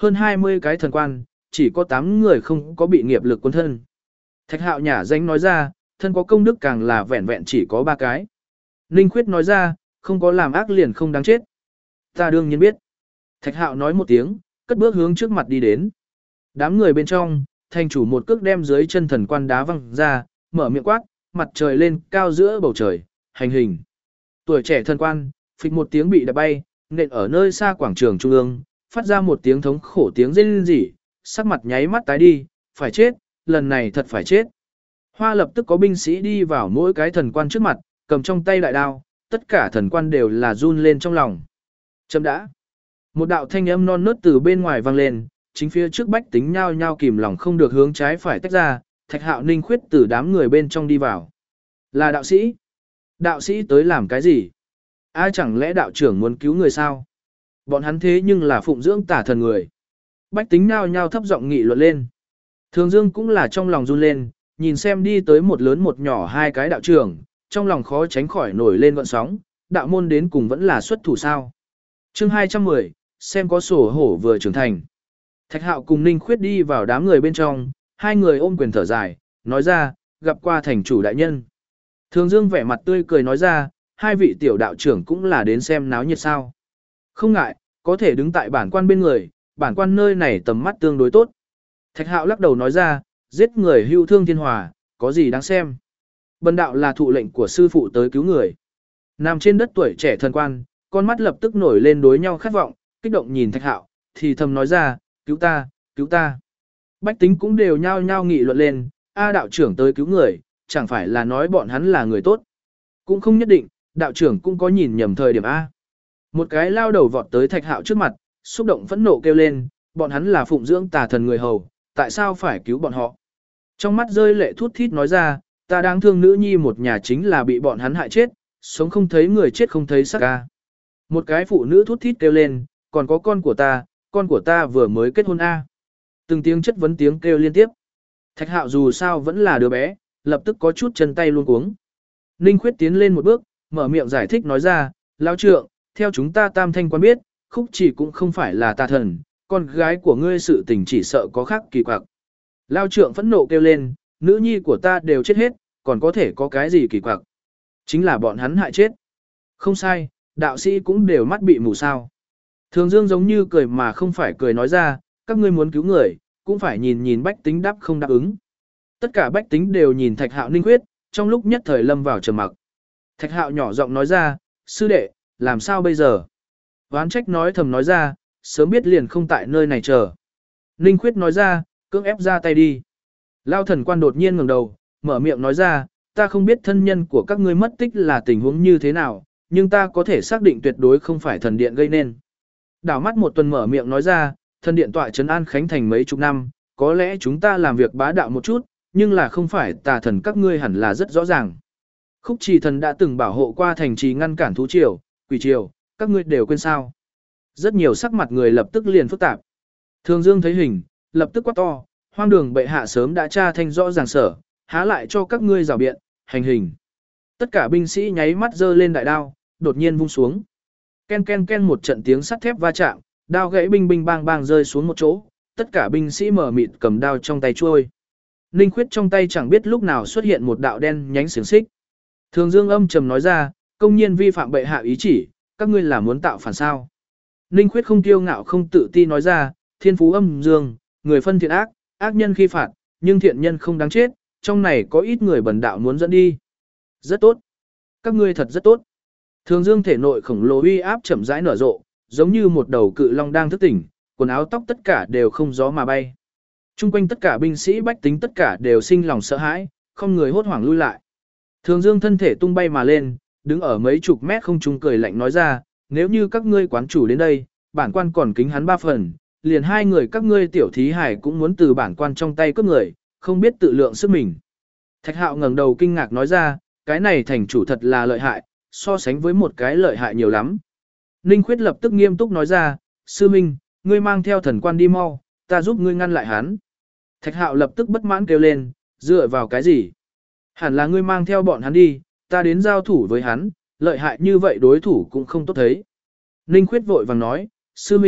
hơn 20 cái thần quan, chỉ có 8 người không có bị nghiệp lực quân thân. Thạch Hạo nhả danh nói ra, thân có công đức càng là vẹn vẹn chỉ có 3 cái. Ninh Khuyết nói ra, không có làm ác liền không đáng chết. Ta đương nhiên biết. Thạch Hạo nói một tiếng, cất bước hướng trước mặt đi đến. Đám người bên trong, thành chủ một cước đem dưới chân thần quan đá văng ra, mở miệng quát, mặt trời lên cao giữa bầu trời, hành hình. Tuổi trẻ thần quan, phịch một tiếng bị đập bay, nện ở nơi xa quảng trường trung ương, phát ra một tiếng thống khổ tiếng rên rỉ, sắc mặt nháy mắt tái đi, phải chết, lần này thật phải chết. Hoa lập tức có binh sĩ đi vào mỗi cái thần quan trước mặt, cầm trong tay đại đao, tất cả thần quan đều là run lên trong lòng. Chấm đã. Một đạo thanh âm non nớt từ bên ngoài vang lên, chính phía trước bách tính nhao nhao kìm lòng không được hướng trái phải tách ra, Thạch Hạo Ninh Khuyết từ đám người bên trong đi vào. Là đạo sĩ. Đạo sĩ tới làm cái gì? Ai chẳng lẽ đạo trưởng muốn cứu người sao? Bọn hắn thế nhưng là phụng dưỡng tả thần người. Bách tính nhao nhao thấp giọng nghị luận lên. Thường Dương cũng là trong lòng run lên, nhìn xem đi tới một lớn một nhỏ hai cái đạo trưởng, trong lòng khó tránh khỏi nổi lên gợn sóng, đạo môn đến cùng vẫn là xuất thủ sao. Chương 210, xem có sổ hổ vừa trưởng thành. Thạch Hạo cùng Ninh Khuyết đi vào đám người bên trong, hai người ôm quyền thở dài, nói ra, gặp qua thành chủ đại nhân. Thường Dương vẻ mặt tươi cười nói ra, hai vị tiểu đạo trưởng cũng là đến xem náo nhiệt sao. Không ngại, có thể đứng tại bản quan bên người, bản quan nơi này tầm mắt tương đối tốt. Thạch Hạo lắc đầu nói ra, giết người hưu thương thiên hòa, có gì đáng xem. Bần đạo là thụ lệnh của sư phụ tới cứu người. Nằm trên đất tuổi trẻ thần quan, con mắt lập tức nổi lên đối nhau khát vọng, kích động nhìn Thạch Hạo, thì thầm nói ra, cứu ta, cứu ta. Bách tính cũng đều nhao nhao nghị luận lên, a đạo trưởng tới cứu người, chẳng phải là nói bọn hắn là người tốt. Cũng không nhất định, đạo trưởng cũng có nhìn nhầm thời điểm A. Một cái lao đầu vọt tới Thạch Hạo trước mặt, xúc động phẫn nộ kêu lên, bọn hắn là phụng dưỡng tà thần người hầu, tại sao phải cứu bọn họ? Trong mắt rơi lệ thút thít nói ra, ta đáng thương nữ nhi một nhà chính là bị bọn hắn hại chết, sống không thấy người chết không thấy xác ca. Một cái phụ nữ thút thít kêu lên, còn có con của ta vừa mới kết hôn A. Từng tiếng chất vấn tiếng kêu liên tiếp. Thạch Hạo dù sao vẫn là đứa bé, lập tức có chút chân tay luôn cuống. Ninh Khuyết tiến lên một bước, mở miệng giải thích nói ra, lão trượng, theo chúng ta tam thanh quan biết, Khúc Chỉ cũng không phải là tà thần, con gái của ngươi sự tình chỉ sợ có khác kỳ quặc. Lão trượng phẫn nộ kêu lên, nữ nhi của ta đều chết hết, còn có thể có cái gì kỳ quặc? Chính là bọn hắn hại chết. Không sai, đạo sĩ cũng đều mắt bị mù sao. Thường Dương giống như cười mà không phải cười nói ra, các ngươi muốn cứu người, cũng phải nhìn nhìn bách tính đáp không đáp ứng. Tất cả bách tính đều nhìn Thạch Hạo Ninh Khuyết, trong lúc nhất thời lâm vào trầm mặc. Thạch Hạo nhỏ giọng nói ra, sư đệ, làm sao bây giờ? Ván trách nói thầm nói ra, sớm biết liền không tại nơi này chờ. Ninh Khuyết nói ra, cưỡng ép ra tay đi. Lao thần quan đột nhiên ngẩng đầu, mở miệng nói ra, ta không biết thân nhân của các ngươi mất tích là tình huống như thế nào, nhưng ta có thể xác định tuyệt đối không phải thần điện gây nên. Đảo mắt một tuần mở miệng nói ra, thần điện tọa trấn An Khánh thành mấy chục năm, có lẽ chúng ta làm việc bá đạo một chút, nhưng là không phải tà thần các ngươi hẳn là rất rõ ràng. Khúc Trì thần đã từng bảo hộ qua thành trì ngăn cản thú triều, quỷ triều, các ngươi đều quên sao? Rất nhiều sắc mặt người lập tức liền phức tạp. Thường Dương thấy hình, lập tức quát to, hoang đường bệ hạ sớm đã tra thanh rõ ràng sở, há lại cho các ngươi rào biện, hành hình. Tất cả binh sĩ nháy mắt giơ lên đại đao, đột nhiên vung xuống. Ken ken ken một trận tiếng sắt thép va chạm, đao gãy binh binh bang bang rơi xuống một chỗ, tất cả binh sĩ mở mịt cầm đao trong tay trôi. Ninh Khuyết trong tay chẳng biết lúc nào xuất hiện một đạo đen nhánh xiềng xích. Thường Dương âm trầm nói ra, công nhiên vi phạm bệ hạ ý chỉ, các ngươi là muốn tạo phản sao? Ninh Khuyết không kiêu ngạo không tự ti nói ra, thiên phú âm dương, người phân thiện ác, ác nhân khi phạt, nhưng thiện nhân không đáng chết, trong này có ít người bần đạo muốn dẫn đi. Rất tốt. Các ngươi thật rất tốt. Thường Dương thể nội khổng lồ uy áp chậm rãi nở rộ, giống như một đầu cự long đang thức tỉnh, quần áo tóc tất cả đều không gió mà bay. Trung quanh tất cả binh sĩ bách tính tất cả đều sinh lòng sợ hãi, không người hốt hoảng lui lại. Thường Dương thân thể tung bay mà lên, đứng ở mấy chục mét không trung cười lạnh nói ra, nếu như các ngươi quán chủ đến đây, bản quan còn kính hắn 3 phần, liền 2 người các ngươi tiểu thí hải cũng muốn từ bản quan trong tay cướp người, không biết tự lượng sức mình. Thạch Hạo ngẩng đầu kinh ngạc nói ra, cái này thành chủ thật là lợi hại, so sánh với một cái lợi hại nhiều lắm. Ninh Khuyết lập tức nghiêm túc nói ra, sư minh, ngươi mang theo thần quan đi mau, ta giúp ngươi ngăn lại hắn. Thạch Hạo lập tức bất mãn kêu lên, dựa vào cái gì? Hẳn là ngươi mang theo bọn hắn đi, ta đến giao thủ với hắn, lợi hại như vậy đối thủ cũng không tốt thấy. Ninh Khuyết vội vàng nói, sư minh,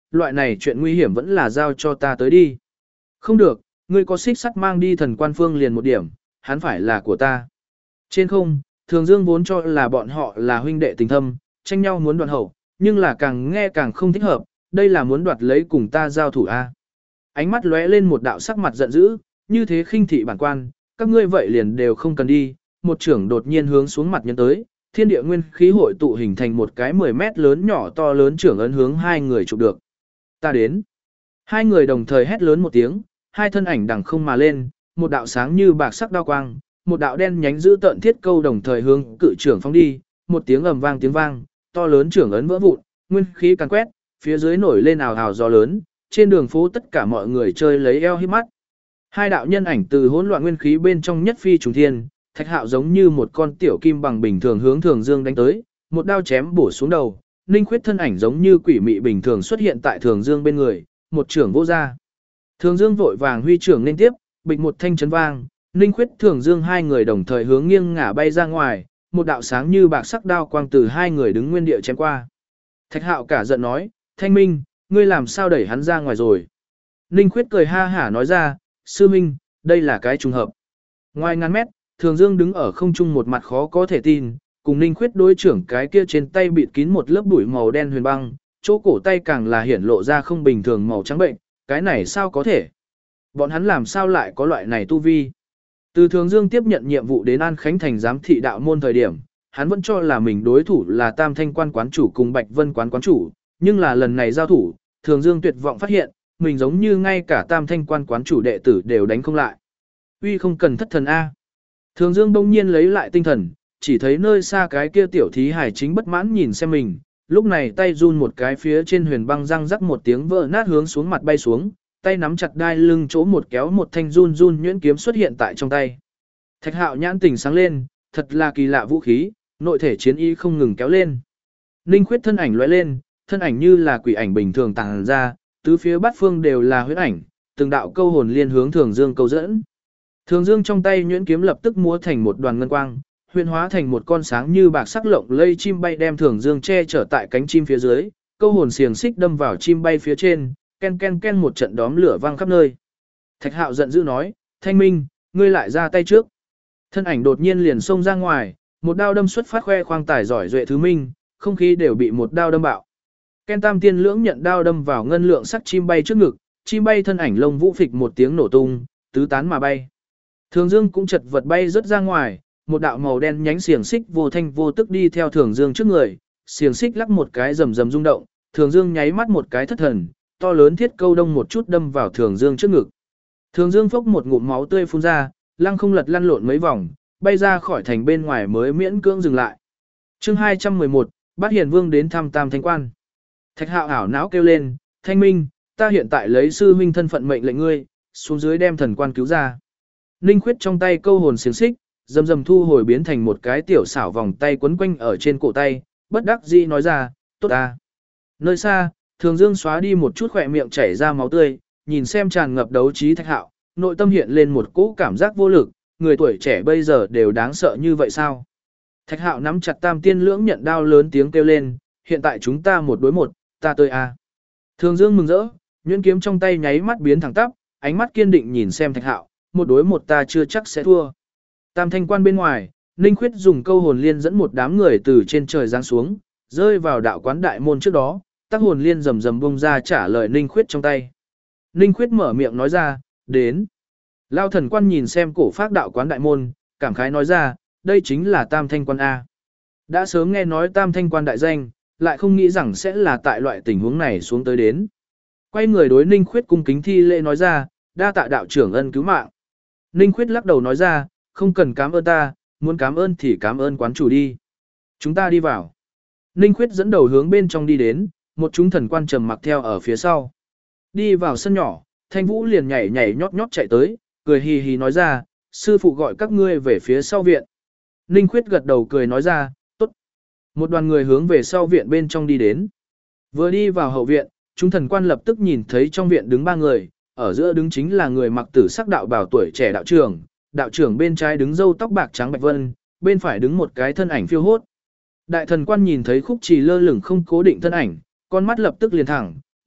loại này chuyện nguy hiểm vẫn là giao cho ta tới đi. Không được, ngươi có xích sắt mang đi thần quan phương liền một điểm, hắn phải là của ta. Trên không, Thường Dương vốn cho là bọn họ là huynh đệ tình thâm, tranh nhau muốn đoạn hậu, nhưng là càng nghe càng không thích hợp, đây là muốn đoạt lấy cùng ta giao thủ a. Ánh mắt lóe lên một đạo sắc mặt giận dữ, như thế khinh thị bản quan, các ngươi vậy liền đều không cần đi. Một trưởng đột nhiên hướng xuống mặt nhân tới, thiên địa nguyên khí hội tụ hình thành một cái 10 mét lớn nhỏ to lớn trưởng ấn hướng hai người chụp được. Ta đến. Hai người đồng thời hét lớn một tiếng, hai thân ảnh đằng không mà lên, một đạo sáng như bạc sắc đao quang, một đạo đen nhánh giữ tận thiết câu đồng thời hướng cự trưởng phóng đi, một tiếng ầm vang tiếng vang, to lớn trưởng ấn vỡ vụn, nguyên khí càn quét, phía dưới nổi lên ào ào gió lớn, trên đường phố tất cả mọi người chơi lấy eo híp mắt. Hai đạo nhân ảnh từ hỗn loạn nguyên khí bên trong nhất phi trùng thiên, Thạch Hạo giống như một con tiểu kim bằng bình thường hướng Thường Dương đánh tới, một đao chém bổ xuống đầu, Ninh Khuyết thân ảnh giống như quỷ mị bình thường xuất hiện tại Thường Dương bên người, một trưởng vỗ ra. Thường Dương vội vàng huy trưởng lên tiếp, bịch một thanh chấn vang, Ninh Khuyết Thường Dương hai người đồng thời hướng nghiêng ngả bay ra ngoài, một đạo sáng như bạc sắc đao quang từ hai người đứng nguyên địa chém qua. Thạch Hạo cả giận nói, Thanh Minh, ngươi làm sao đẩy hắn ra ngoài rồi? Ninh Khuyết cười ha hả nói ra, sư minh, đây là cái trùng hợp. Ngoài ngàn mét, Thường Dương đứng ở không trung một mặt khó có thể tin, cùng Ninh Khuyết đối trưởng cái kia trên tay bịt kín một lớp bụi màu đen huyền băng, chỗ cổ tay càng là hiển lộ ra không bình thường màu trắng bệnh, cái này sao có thể? Bọn hắn làm sao lại có loại này tu vi? Từ Thường Dương tiếp nhận nhiệm vụ đến An Khánh Thành giám thị đạo môn thời điểm, hắn vẫn cho là mình đối thủ là Tam Thanh Quan quán chủ cùng Bạch Vân quán quán chủ, nhưng là lần này giao thủ, Thường Dương tuyệt vọng phát hiện, mình giống như ngay cả Tam Thanh Quan quán chủ đệ tử đều đánh không lại. Uy không cần thất thần a. Thường Dương bỗng nhiên lấy lại tinh thần, chỉ thấy nơi xa cái kia tiểu thí hải chính bất mãn nhìn xem mình, lúc này tay run một cái phía trên huyền băng răng rắc một tiếng vỡ nát hướng xuống mặt bay xuống, tay nắm chặt đai lưng chỗ một kéo một thanh run run nhuyễn kiếm xuất hiện tại trong tay. Thạch Hạo nhãn tỉnh sáng lên, thật là kỳ lạ vũ khí, nội thể chiến y không ngừng kéo lên. Ninh Khuyết thân ảnh lóe lên, thân ảnh như là quỷ ảnh bình thường tàng ra, tứ phía bát phương đều là huyết ảnh, từng đạo câu hồn liên hướng Thường Dương câu dẫn. Thường Dương trong tay nhuyễn kiếm lập tức múa thành một đoàn ngân quang, huyễn hóa thành một con sáng như bạc sắc lộng lây chim bay đem Thường Dương che chở tại cánh chim phía dưới, câu hồn xiềng xích đâm vào chim bay phía trên, ken ken ken một trận đóm lửa vang khắp nơi. Thạch Hạo giận dữ nói, Thanh Minh, ngươi lại ra tay trước. Thân ảnh đột nhiên liền xông ra ngoài, một đao đâm xuất phát khoe khoang tài giỏi duệ thứ minh, không khí đều bị một đao đâm bạo. Ken Tam Tiên Lưỡng nhận đao đâm vào ngân lượng sắc chim bay trước ngực, chim bay thân ảnh lông vũ phịch một tiếng nổ tung, tứ tán mà bay. Thường Dương cũng chật vật bay rất ra ngoài, một đạo màu đen nhánh xiềng xích vô thanh vô tức đi theo Thường Dương trước người, xiềng xích lắc một cái rầm rầm rung động, Thường Dương nháy mắt một cái thất thần, to lớn thiết câu đông một chút đâm vào Thường Dương trước ngực. Thường Dương phốc một ngụm máu tươi phun ra, lăng không lật lăn lộn mấy vòng, bay ra khỏi thành bên ngoài mới miễn cưỡng dừng lại. Chương 211, Bát Hiền Vương đến thăm Tam Thanh Quan. Thạch Hạo ảo não kêu lên, Thanh Minh, ta hiện tại lấy sư huynh thân phận mệnh lệnh ngươi, xuống dưới đem thần quan cứu ra. Ninh Khuyết trong tay câu hồn xiềng xích, rầm rầm thu hồi biến thành một cái tiểu xảo vòng tay quấn quanh ở trên cổ tay, bất đắc dĩ nói ra, tốt ta. Nơi xa, Thường Dương xóa đi một chút khỏe miệng chảy ra máu tươi, nhìn xem tràn ngập đấu trí Thạch Hạo, nội tâm hiện lên một cỗ cảm giác vô lực, người tuổi trẻ bây giờ đều đáng sợ như vậy sao? Thạch Hạo nắm chặt Tam Tiên Lưỡng nhận đao lớn tiếng kêu lên, hiện tại chúng ta một đối một, ta tới a. Thường Dương mừng rỡ, nhuyễn kiếm trong tay nháy mắt biến thẳng tắp, ánh mắt kiên định nhìn xem Thạch Hạo, một đối một ta chưa chắc sẽ thua. Tam Thanh Quan bên ngoài, Ninh Khuyết dùng câu hồn liên dẫn một đám người từ trên trời giáng xuống, rơi vào đạo quán đại môn trước đó, tác hồn liên rầm rầm bung ra trả lời Ninh Khuyết trong tay. Ninh Khuyết mở miệng nói ra, đến. Lao Thần Quan nhìn xem cổ phác đạo quán đại môn, cảm khái nói ra, đây chính là Tam Thanh Quan A. Đã sớm nghe nói Tam Thanh Quan đại danh, lại không nghĩ rằng sẽ là tại loại tình huống này xuống tới đến. Quay người đối Ninh Khuyết cung kính thi lễ nói ra, đa tạ đạo trưởng ân cứu mạng. Ninh Khuyết lắc đầu nói ra, không cần cảm ơn ta, muốn cảm ơn thì cảm ơn quán chủ đi. Chúng ta đi vào. Ninh Khuyết dẫn đầu hướng bên trong đi đến, một chúng thần quan trầm mặc theo ở phía sau. Đi vào sân nhỏ, Thanh Vũ liền nhảy nhảy nhót nhót chạy tới, cười hì hì nói ra, sư phụ gọi các ngươi về phía sau viện. Ninh Khuyết gật đầu cười nói ra, tốt. Một đoàn người hướng về sau viện bên trong đi đến. Vừa đi vào hậu viện, chúng thần quan lập tức nhìn thấy trong viện đứng ba người, ở giữa đứng chính là người mặc tử sắc đạo bào tuổi trẻ đạo trưởng bên trái đứng râu tóc bạc trắng Bạch Vân, bên phải đứng một cái thân ảnh phiêu hốt. Đại thần quan nhìn thấy Khúc Trì lơ lửng không cố định thân ảnh, con mắt lập tức liền thẳng,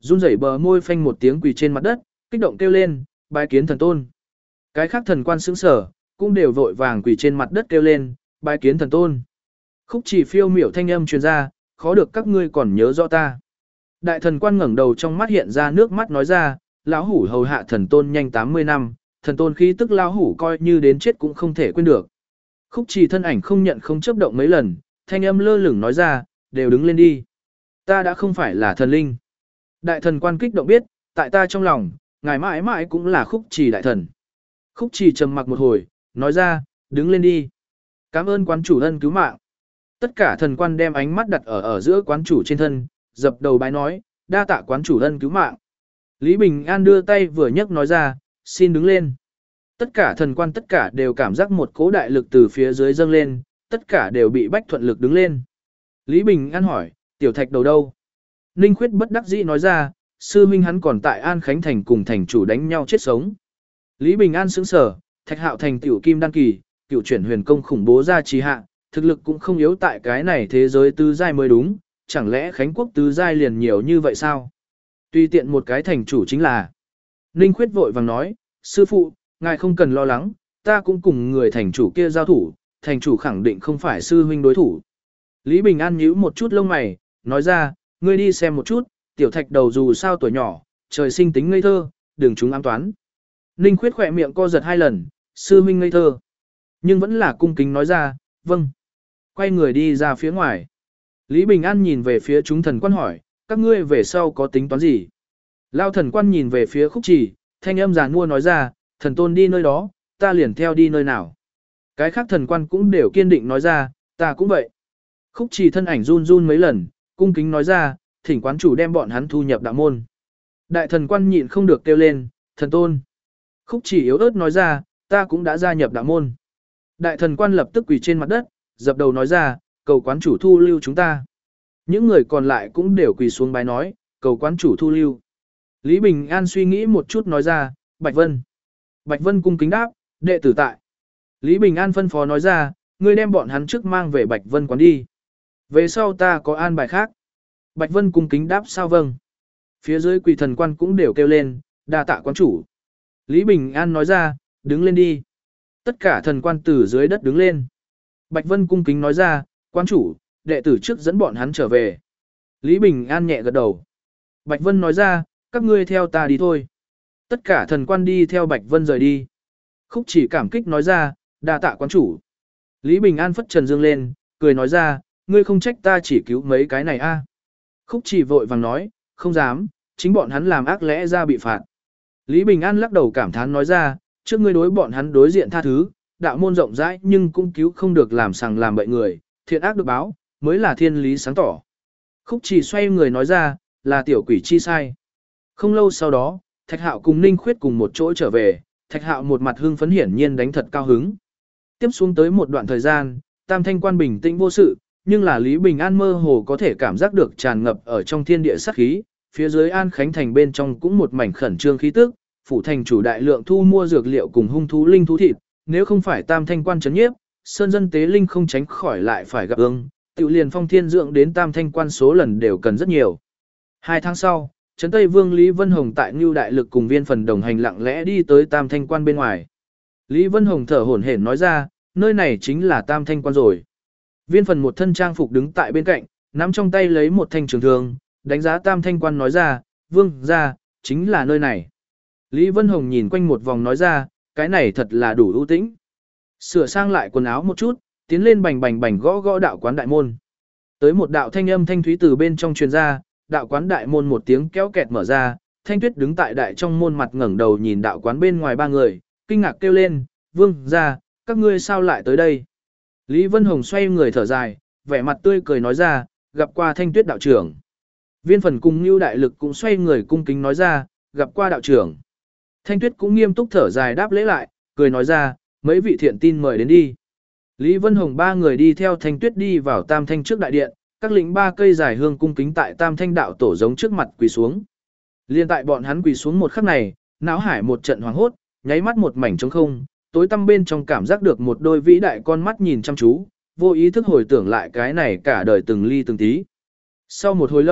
Run rẩy bờ môi phanh một tiếng quỳ trên mặt đất, kích động kêu lên, bái kiến thần tôn. Cái khác thần quan sững sờ, cũng đều vội vàng quỳ trên mặt đất kêu lên, bái kiến thần tôn. Khúc Chỉ phiêu miểu thanh âm truyền ra, khó được các ngươi còn nhớ rõ ta. Đại thần quan ngẩng đầu trong mắt hiện ra nước mắt nói ra, lão hủ hầu hạ thần tôn nhanh 80 năm, thần tôn khí tức lão hủ coi như đến chết cũng không thể quên được. Khúc Chỉ thân ảnh không nhận không chấp động mấy lần, thanh âm lơ lửng nói ra, đều đứng lên đi. Ta đã không phải là thần linh. Đại thần quan kích động biết, tại ta trong lòng, ngài mãi mãi cũng là Khúc Chỉ đại thần. Khúc Chỉ trầm mặc một hồi, nói ra, đứng lên đi. Cảm ơn quán chủ ân cứu mạng. Tất cả thần quan đem ánh mắt đặt ở giữa quán chủ trên thân, dập đầu bái nói, đa tạ quán chủ ân cứu mạng. Lý Bình An đưa tay vừa nhấc nói ra, xin đứng lên. Tất cả thần quan tất cả đều cảm giác một cỗ đại lực từ phía dưới dâng lên, tất cả đều bị bách thuận lực đứng lên. Lý Bình An hỏi, tiểu thạch đầu đâu? Ninh Khuyết bất đắc dĩ nói ra, sư huynh hắn còn tại An Khánh Thành cùng thành chủ đánh nhau chết sống. Lý Bình An sững sờ, Thạch Hạo thành tiểu kim đan kỳ, cựu chuyển huyền công khủng bố ra trì hạ, thực lực cũng không yếu tại cái này thế giới tứ giai mới đúng, chẳng lẽ Khánh Quốc tứ giai liền nhiều như vậy sao? Tùy tiện một cái thành chủ chính là. Ninh Khuyết vội vàng nói, sư phụ, ngài không cần lo lắng, ta cũng cùng người thành chủ kia giao thủ, thành chủ khẳng định không phải sư huynh đối thủ. Lý Bình An nhíu một chút lông mày, nói ra, ngươi đi xem một chút, tiểu thạch đầu dù sao tuổi nhỏ, trời sinh tính ngây thơ, đừng chúng ám toán. Ninh Khuyết khỏe miệng co giật 2 lần, sư huynh ngây thơ. Nhưng vẫn là cung kính nói ra, vâng. Quay người đi ra phía ngoài. Lý Bình An nhìn về phía chúng thần quan hỏi, các ngươi về sau có tính toán gì? Lao thần quan nhìn về phía Khúc Chỉ, thanh âm giàn mua nói ra, thần tôn đi nơi đó, ta liền theo đi nơi nào. Cái khác thần quan cũng đều kiên định nói ra, ta cũng vậy. Khúc Chỉ thân ảnh run run mấy lần, cung kính nói ra, thỉnh quán chủ đem bọn hắn thu nhập đạo môn. Đại thần quan nhịn không được kêu lên, thần tôn. Khúc Chỉ yếu ớt nói ra, ta cũng đã gia nhập đạo môn. Đại thần quan lập tức quỳ trên mặt đất, dập đầu nói ra, cầu quán chủ thu lưu chúng ta. Những người còn lại cũng đều quỳ xuống bái nói, cầu quán chủ thu lưu. Lý Bình An suy nghĩ một chút nói ra, Bạch Vân. Bạch Vân cung kính đáp, đệ tử tại. Lý Bình An phân phó nói ra, ngươi đem bọn hắn trước mang về Bạch Vân quán đi. Về sau ta có an bài khác. Bạch Vân cung kính đáp sao vâng. Phía dưới quỳ thần quan cũng đều kêu lên, đa tạ quán chủ. Lý Bình An nói ra, đứng lên đi. Tất cả thần quan từ dưới đất đứng lên. Bạch Vân cung kính nói ra, quán chủ, đệ tử trước dẫn bọn hắn trở về. Lý Bình An nhẹ gật đầu. Bạch Vân nói ra, các ngươi theo ta đi thôi. Tất cả thần quan đi theo Bạch Vân rời đi. Khúc Chỉ cảm kích nói ra, đa tạ quán chủ. Lý Bình An phất trần dương lên, cười nói ra, ngươi không trách ta chỉ cứu mấy cái này a. Khúc Chỉ vội vàng nói, không dám, chính bọn hắn làm ác lẽ ra bị phạt. Lý Bình An lắc đầu cảm thán nói ra, trước ngươi đối bọn hắn đối diện tha thứ, đạo môn rộng rãi nhưng cũng cứu không được làm sằng làm bậy người, thiện ác được báo, mới là thiên lý sáng tỏ. Khúc Chỉ xoay người nói ra, là tiểu quỷ chi sai. Không lâu sau đó, Thạch Hạo cùng Ninh Khuyết cùng một chỗ trở về, Thạch Hạo một mặt hưng phấn hiển nhiên đánh thật cao hứng. Tiếp xuống tới một đoạn thời gian, Tam Thanh Quan bình tĩnh vô sự, nhưng là Lý Bình An mơ hồ có thể cảm giác được tràn ngập ở trong thiên địa sát khí, phía dưới An Khánh Thành bên trong cũng một mảnh khẩn trương khí tức, phủ thành chủ đại lượng thu mua dược liệu cùng hung thú linh thú thịt, nếu không phải Tam Thanh Quan trấn nhiếp, sơn dân tế linh không tránh khỏi lại phải gặp ương, tự liền Phong Thiên Dưỡng đến Tam Thanh Quan số lần đều cần rất nhiều. 2 tháng sau, Trấn Tây Vương Lý Vân Hồng tại Ngưu Đại Lực cùng Viên Phần đồng hành lặng lẽ đi tới Tam Thanh Quan bên ngoài. Lý Vân Hồng thở hổn hển nói ra, nơi này chính là Tam Thanh Quan rồi. Viên Phần một thân trang phục đứng tại bên cạnh, nắm trong tay lấy một thanh trường thương, đánh giá Tam Thanh Quan nói ra, vương ra, chính là nơi này. Lý Vân Hồng nhìn quanh một vòng nói ra, cái này thật là đủ ưu tĩnh. Sửa sang lại quần áo một chút, tiến lên bành bành bành gõ gõ đạo quán đại môn. Tới một đạo thanh âm thanh thúy từ bên trong truyền ra, đạo quán đại môn một tiếng kéo kẹt mở ra, Thanh Tuyết đứng tại đại trong môn mặt ngẩng đầu nhìn đạo quán bên ngoài 3 người, kinh ngạc kêu lên, vương ra, các ngươi sao lại tới đây? Lý Vân Hồng xoay người thở dài, vẻ mặt tươi cười nói ra, gặp qua Thanh Tuyết đạo trưởng. Viên Phần cùng Nưu Đại Lực cũng xoay người cung kính nói ra, gặp qua đạo trưởng. Thanh Tuyết cũng nghiêm túc thở dài đáp lễ lại, cười nói ra, mấy vị thiện tin mời đến đi. Lý Vân Hồng 3 người đi theo Thanh Tuyết đi vào Tam Thanh trước đại điện, các lĩnh 3 cây dài hương cung kính tại Tam Thanh đạo tổ giống trước mặt quỳ xuống. Liên tại bọn hắn quỳ xuống một khắc này, não hải một trận hoảng hốt, nháy mắt một mảnh trống không, tối tăm bên trong cảm giác được một đôi vĩ đại con mắt nhìn chăm chú, vô ý thức hồi tưởng lại cái này cả đời từng ly từng tí. Sau một hồi lâu,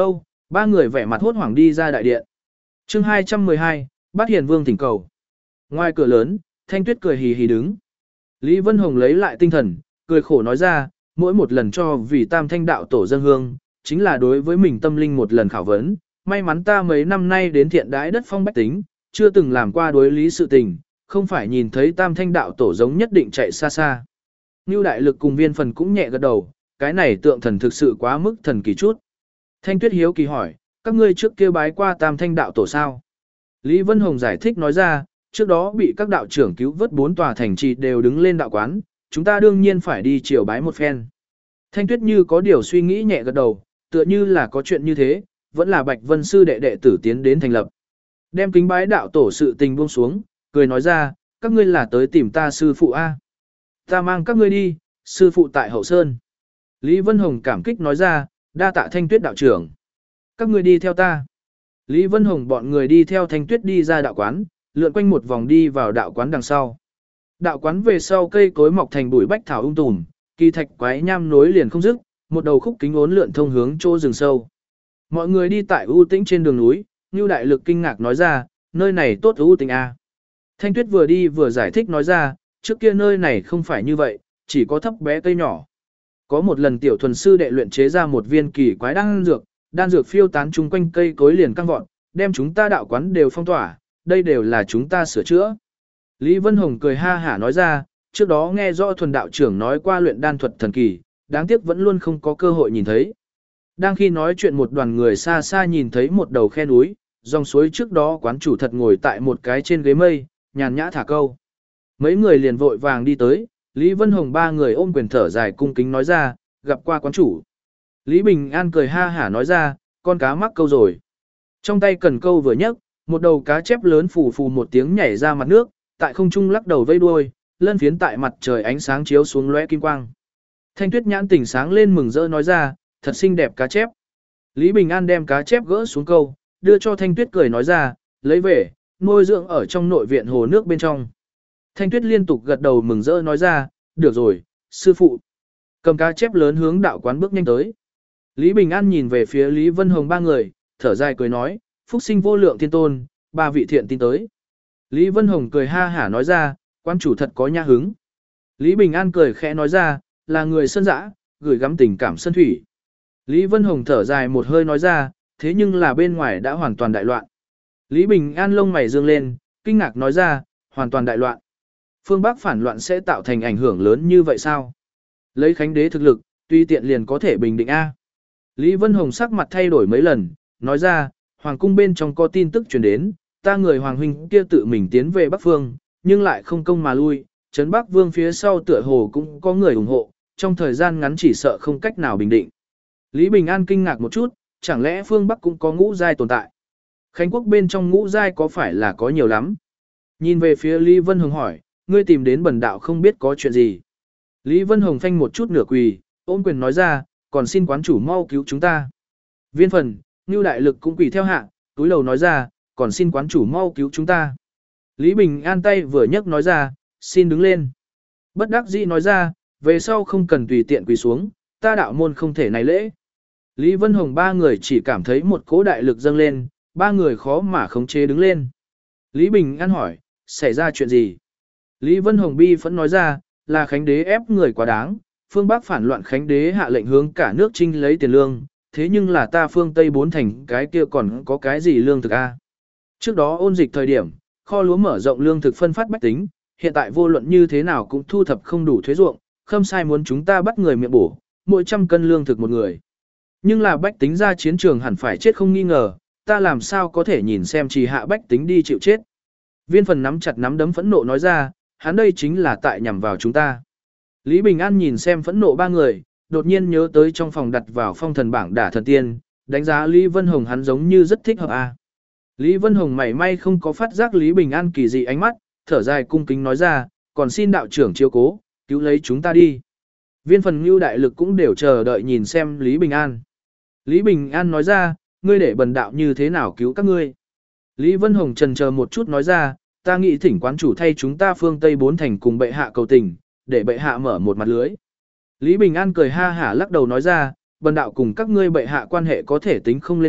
Ba người vẻ mặt hốt hoảng đi ra đại điện. Chương 212, Bát Hiền Vương thỉnh cầu. Ngoài cửa lớn, Thanh Tuyết cười hì hì đứng. Lý Vân Hồng lấy lại tinh thần, cười khổ nói ra, mỗi một lần cho vì Tam Thanh đạo tổ dân hương, chính là đối với mình tâm linh một lần khảo vấn. May mắn ta mấy năm nay đến thiện đái đất phong bách tính, chưa từng làm qua đối lý sự tình, không phải nhìn thấy Tam Thanh đạo tổ giống nhất định chạy xa xa. Ngưu Đại Lực cùng Viên Phần cũng nhẹ gật đầu, cái này tượng thần thực sự quá mức thần kỳ chút. Thanh Tuyết hiếu kỳ hỏi, các ngươi trước kia bái qua Tam Thanh đạo tổ sao? Lý Vân Hồng giải thích nói ra, trước đó bị các đạo trưởng cứu vớt 4 tòa thành trì đều đứng lên đạo quán, chúng ta đương nhiên phải đi triều bái một phen. Thanh Tuyết như có điều suy nghĩ nhẹ gật đầu, tựa như là có chuyện như thế, vẫn là Bạch Vân sư đệ đệ tử tiến đến thành lập. Đem kính bái đạo tổ sự tình buông xuống, cười nói ra, các ngươi là tới tìm ta sư phụ A. Ta mang các ngươi đi, sư phụ tại Hậu Sơn. Lý Vân Hồng cảm kích nói ra, đa tạ Thanh Tuyết đạo trưởng. Các ngươi đi theo ta. Lý Vân Hồng bọn người đi theo Thanh Tuyết đi ra đạo quán, lượn quanh một vòng đi vào đạo quán đằng sau. Đạo quán về sau cây cối mọc thành bụi bách thảo tùm, kỳ thạch quái nham nối liền không dứt, một đầu khúc kính ốn lượn thông hướng chỗ rừng sâu. Mọi người đi tại ưu tĩnh trên đường núi, Ngưu Đại Lực kinh ngạc nói ra, nơi này tốt ưu tĩnh a. Thanh Tuyết vừa đi vừa giải thích nói ra, trước kia nơi này không phải như vậy, chỉ có thấp bé cây nhỏ. Có một lần tiểu thuần sư đệ luyện chế ra một viên kỳ quái đan dược phiêu tán chung quanh cây cối liền căng vọt, đem chúng ta đạo quán đều phong tỏa, đây đều là chúng ta sửa chữa. Lý Vân Hồng cười ha hả nói ra, trước đó nghe rõ thuần đạo trưởng nói qua luyện đan thuật thần kỳ, đáng tiếc vẫn luôn không có cơ hội nhìn thấy. Đang khi nói chuyện một đoàn người xa xa nhìn thấy một đầu khe núi, dòng suối trước đó quán chủ thật ngồi tại một cái trên ghế mây, nhàn nhã thả câu. Mấy người liền vội vàng đi tới, Lý Vân Hồng ba người ôm quyền thở dài cung kính nói ra, gặp qua quán chủ. Lý Bình An cười ha hả nói ra, con cá mắc câu rồi. Trong tay cần câu vừa nhấc, một đầu cá chép lớn phù phù một tiếng nhảy ra mặt nước, tại không trung lắc đầu vây đuôi, lân phiến tại mặt trời ánh sáng chiếu xuống lóe kim quang. Thanh Tuyết nhãn tỉnh sáng lên mừng rỡ nói ra, thật xinh đẹp cá chép. Lý Bình An đem cá chép gỡ xuống câu, đưa cho Thanh Tuyết cười nói ra, lấy về, nuôi dưỡng ở trong nội viện hồ nước bên trong. Thanh Tuyết liên tục gật đầu mừng rỡ nói ra, được rồi, sư phụ. Cầm cá chép lớn hướng đạo quán bước nhanh tới. Lý Bình An nhìn về phía Lý Vân Hồng ba người, thở dài cười nói, phúc sinh vô lượng thiên tôn, ba vị thiện tin tới. Lý Vân Hồng cười ha hả nói ra, quan chủ thật có nha hứng. Lý Bình An cười khẽ nói ra, là người sơn dã, gửi gắm tình cảm sơn thủy. Lý Vân Hồng thở dài một hơi nói ra, thế nhưng là bên ngoài đã hoàn toàn đại loạn. Lý Bình An lông mày dương lên, kinh ngạc nói ra, hoàn toàn đại loạn. Phương Bắc phản loạn sẽ tạo thành ảnh hưởng lớn như vậy sao? Lấy Khánh đế thực lực, tuy tiện liền có thể bình định A. Lý Vân Hồng sắc mặt thay đổi mấy lần, nói ra, Hoàng cung bên trong có tin tức truyền đến, ta người Hoàng huynh kia tự mình tiến về Bắc Phương, nhưng lại không công mà lui, Trấn Bắc Vương phía sau tựa hồ cũng có người ủng hộ, trong thời gian ngắn chỉ sợ không cách nào bình định. Lý Bình An kinh ngạc một chút, chẳng lẽ phương Bắc cũng có ngũ giai tồn tại? Khánh quốc bên trong ngũ giai có phải là có nhiều lắm? Nhìn về phía Lý Vân Hồng hỏi, ngươi tìm đến bần đạo không biết có chuyện gì. Lý Vân Hồng phanh một chút nửa quỳ, ôm quyền nói ra, còn xin quán chủ mau cứu chúng ta. Viên Phần, Ngưu Đại Lực cũng quỳ theo hạ, túi đầu nói ra, còn xin quán chủ mau cứu chúng ta. Lý Bình An tay vừa nhấc nói ra, xin đứng lên. Bất đắc dĩ nói ra, về sau không cần tùy tiện quỳ xuống, ta đạo môn không thể này lễ. Lý Vân Hồng ba người chỉ cảm thấy một cỗ đại lực dâng lên, ba người khó mà khống chế đứng lên. Lý Bình An hỏi, xảy ra chuyện gì? Lý Vân Hồng bi phẫn nói ra, là Khánh đế ép người quá đáng, phương Bắc phản loạn Khánh đế hạ lệnh hướng cả nước trinh lấy tiền lương, thế nhưng là ta phương Tây bốn thành cái kia còn có cái gì lương thực a? Trước đó ôn dịch thời điểm, kho lúa mở rộng lương thực phân phát bách tính, hiện tại vô luận như thế nào cũng thu thập không đủ thuế ruộng, Khâm sai muốn chúng ta bắt người miệng bổ, mỗi 100 cân lương thực một người. Nhưng là bách tính ra chiến trường hẳn phải chết không nghi ngờ, ta làm sao có thể nhìn xem trì hạ bách tính đi chịu chết. Viên Phần nắm chặt nắm đấm phẫn nộ nói ra, hắn đây chính là tại nhằm vào chúng ta. Lý Bình An nhìn xem phẫn nộ ba người, đột nhiên nhớ tới trong phòng đặt vào phong thần bảng đả thần tiên, đánh giá Lý Vân Hồng hắn giống như rất thích hợp a. Lý Vân Hồng mảy may không có phát giác Lý Bình An kỳ dị ánh mắt, thở dài cung kính nói ra, còn xin đạo trưởng chiếu cố, cứu lấy chúng ta đi. Viên Phần Ngưu Đại Lực cũng đều chờ đợi nhìn xem Lý Bình An. Lý Bình An nói ra, ngươi để bần đạo như thế nào cứu các ngươi. Lý Vân Hồng trần chờ một chút nói ra, ta nghĩ thỉnh quán chủ thay chúng ta phương Tây bốn thành cùng bệ hạ cầu tình, để bệ hạ mở một mặt lưới. Lý Bình An cười ha hả lắc đầu nói ra, bần đạo cùng các ngươi bệ hạ quan hệ có thể tính không lên tốt,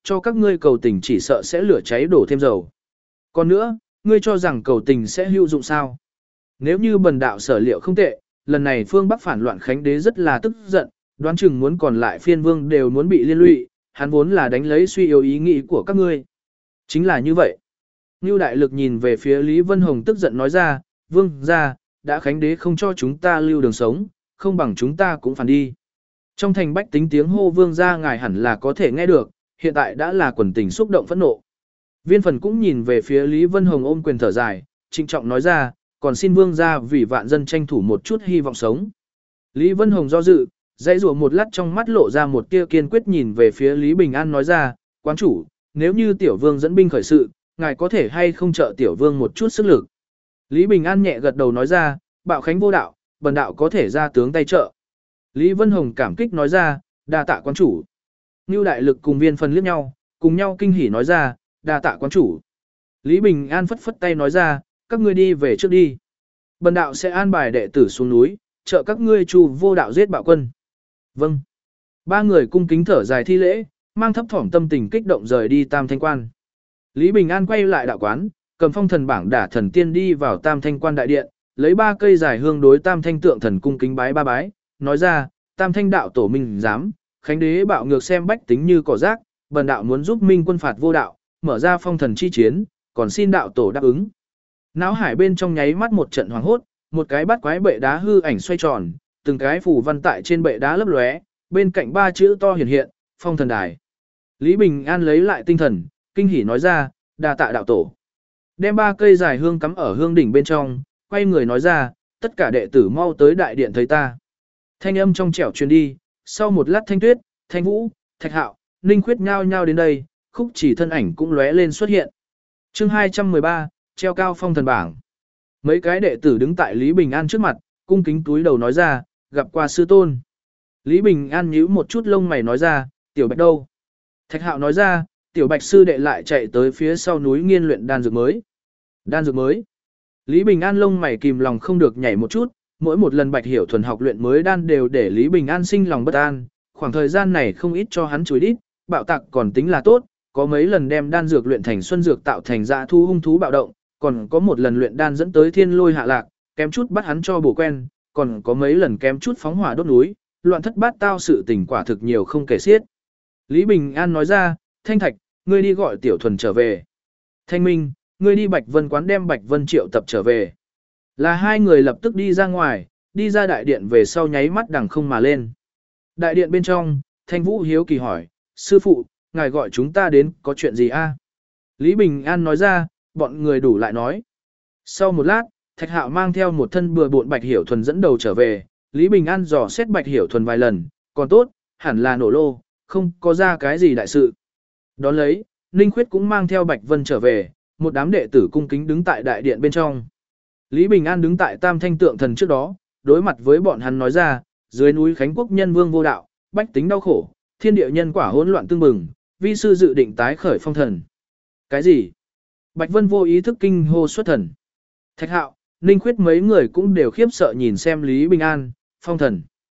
cho các ngươi cầu tình chỉ sợ sẽ lửa cháy đổ thêm dầu. Còn nữa, ngươi cho rằng cầu tình sẽ hữu dụng sao? Nếu như bần đạo sở liệu không tệ, lần này phương Bắc phản loạn Khánh đế rất là tức giận, đoán chừng muốn còn lại phiên vương đều muốn bị liên lụy, hắn vốn là đánh lấy suy yếu ý nghĩ của các ngươi. Chính là như vậy. Ngưu Đại Lực nhìn về phía Lý Vân Hồng tức giận nói ra, vương ra, đã Khánh đế không cho chúng ta lưu đường sống, không bằng chúng ta cũng phản đi. Trong thành bách tính tiếng hô vương ra ngài hẳn là có thể nghe được, hiện tại đã là quần tình xúc động phẫn nộ. Viên Phần cũng nhìn về phía Lý Vân Hồng ôm quyền thở dài, trịnh trọng nói ra, còn xin vương ra vì vạn dân tranh thủ một chút hy vọng sống. Lý Vân Hồng do dự, dãy rủa một lát trong mắt lộ ra một tia kiên quyết nhìn về phía Lý Bình An nói ra, quán chủ, nếu như tiểu vương dẫn binh khởi sự, ngài có thể hay không trợ tiểu vương một chút sức lực. Lý Bình An nhẹ gật đầu nói ra, bạo khánh vô đạo, bần đạo có thể ra tướng tay trợ. Lý Vân Hồng cảm kích nói ra, đa tạ quán chủ. Ngưu Đại Lực cùng Viên Phần liếc nhau, cùng nhau kinh hỉ nói ra, đa tạ quán chủ. Lý Bình An phất phất tay nói ra, các ngươi đi về trước đi. Bần đạo sẽ an bài đệ tử xuống núi, trợ các ngươi chu vô đạo giết bạo quân. Vâng. Ba người cung kính thở dài thi lễ, mang thấp thỏm tâm tình kích động rời đi Tam Thanh Quan. Lý Bình An quay lại đạo quán, cầm phong thần bảng đả thần tiên đi vào Tam Thanh Quan đại điện, lấy 3 cây dài hương đối Tam Thanh tượng thần cung kính bái 3 bái, nói ra, Tam Thanh đạo tổ minh dám, Khánh đế bạo ngược xem bách tính như cỏ rác, bần đạo muốn giúp minh quân phạt vô đạo, mở ra phong thần chi chiến, còn xin đạo tổ đáp ứng. Náo hải bên trong nháy mắt một trận hoàng hốt, một cái bắt quái bệ đá hư ảnh xoay tròn, từng cái phù văn tại trên bệ đá lấp lóe, bên cạnh 3 chữ to hiển hiện, phong thần đài. Lý Bình An lấy lại tinh thần, kinh hỉ nói ra, đa tạ đạo tổ. Đem 3 cây dài hương cắm ở hương đỉnh bên trong, quay người nói ra, tất cả đệ tử mau tới đại điện thấy ta. Thanh âm trong trẻo truyền đi, sau một lát Thanh Tuyết, Thanh Vũ, Thạch Hạo, Ninh Khuyết nhao nhao đến đây, Khúc Chỉ thân ảnh cũng lóe lên xuất hiện. Chương 213, treo cao phong thần bảng. Mấy cái đệ tử đứng tại Lý Bình An trước mặt, cung kính túi đầu nói ra, gặp qua sư tôn. Lý Bình An nhíu một chút lông mày nói ra, tiểu Bạch đâu? Thạch Hạo nói ra, tiểu Bạch sư đệ lại chạy tới phía sau núi nghiên luyện đan dược mới. Đan dược mới? Lý Bình An lông mày kìm lòng không được nhảy một chút, mỗi một lần Bạch Hiểu thuần học luyện mới đan đều để Lý Bình An sinh lòng bất an, khoảng thời gian này không ít cho hắn chối đít, bạo tặc còn tính là tốt, có mấy lần đem đan dược luyện thành xuân dược tạo thành dã thu hung thú bạo động, còn có một lần luyện đan dẫn tới thiên lôi hạ lạc, kém chút bắt hắn cho bổ quen, còn có mấy lần kém chút phóng hỏa đốt núi, loạn thất bát tao sự tình quả thực nhiều không kể xiết. Lý Bình An nói ra, Thanh Thạch, ngươi đi gọi Tiểu Thuần trở về. Thanh Minh, ngươi đi Bạch Vân quán đem Bạch Vân triệu tập trở về. Là hai người lập tức đi ra ngoài, đi ra đại điện về sau nháy mắt đằng không mà lên. Đại điện bên trong, Thanh Vũ hiếu kỳ hỏi, sư phụ, ngài gọi chúng ta đến có chuyện gì a? Lý Bình An nói ra, bọn người đủ lại nói. Sau một lát, Thạch Hạo mang theo một thân bừa bộn Bạch Hiểu Thuần dẫn đầu trở về, Lý Bình An dò xét Bạch Hiểu Thuần vài lần, còn tốt, hẳn là nổ lô, không có ra cái gì đại sự. Đón lấy, Ninh Khuyết cũng mang theo Bạch Vân trở về, một đám đệ tử cung kính đứng tại đại điện bên trong. Lý Bình An đứng tại Tam Thanh tượng thần trước đó, đối mặt với bọn hắn nói ra, dưới núi Khánh Quốc nhân vương vô đạo, bách tính đau khổ, thiên địa nhân quả hỗn loạn tương bừng, vi sư dự định tái khởi phong thần. Cái gì? Bạch Vân vô ý thức kinh hô xuất thần. Thạch Hạo, Ninh Khuyết mấy người cũng đều khiếp sợ nhìn xem Lý Bình An, phong thần.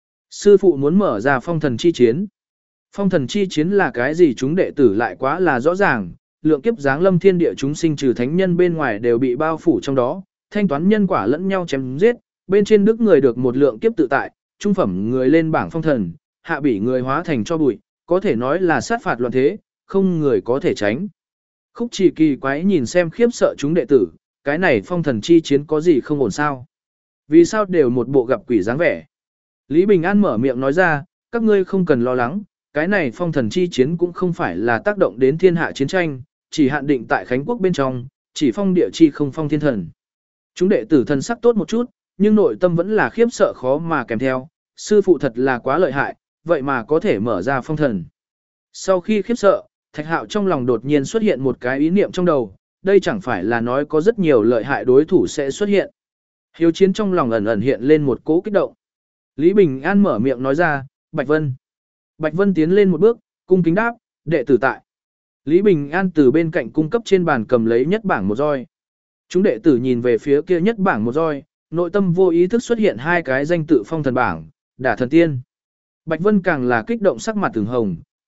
Sư phụ muốn mở ra phong thần chi chiến. Phong thần chi chiến là cái gì chúng đệ tử lại quá là rõ ràng, lượng kiếp giáng lâm thiên địa chúng sinh trừ thánh nhân bên ngoài đều bị bao phủ trong đó, thanh toán nhân quả lẫn nhau chém giết, bên trên đức người được một lượng kiếp tự tại, trung phẩm người lên bảng phong thần, hạ bỉ người hóa thành cho bụi, có thể nói là sát phạt loạn thế, không người có thể tránh. Khúc Chỉ kỳ quái nhìn xem khiếp sợ chúng đệ tử, cái này phong thần chi chiến có gì không ổn sao? Vì sao đều một bộ gặp quỷ dáng vẻ? Lý Bình An mở miệng nói ra, các ngươi không cần lo lắng, cái này phong thần chi chiến cũng không phải là tác động đến thiên hạ chiến tranh, chỉ hạn định tại Khánh Quốc bên trong, chỉ phong địa chi không phong thiên thần. Chúng đệ tử thần sắc tốt một chút, nhưng nội tâm vẫn là khiếp sợ khó mà kèm theo, sư phụ thật là quá lợi hại, vậy mà có thể mở ra phong thần. Sau khi khiếp sợ, Thạch Hạo trong lòng đột nhiên xuất hiện một cái ý niệm trong đầu, đây chẳng phải là nói có rất nhiều lợi hại đối thủ sẽ xuất hiện. Hiếu chiến trong lòng ẩn ẩn hiện lên một cỗ kích động. Lý Bình An mở miệng nói ra, Bạch Vân. Bạch Vân tiến lên một bước, cung kính đáp, đệ tử tại. Lý Bình An từ bên cạnh cung cấp trên bàn cầm lấy nhất bảng một roi. Chúng đệ tử nhìn về phía kia nhất bảng một roi, nội tâm vô ý thức xuất hiện hai cái danh tự phong thần bảng, đả thần tiên. Bạch Vân càng là kích động sắc mặt từng hồng,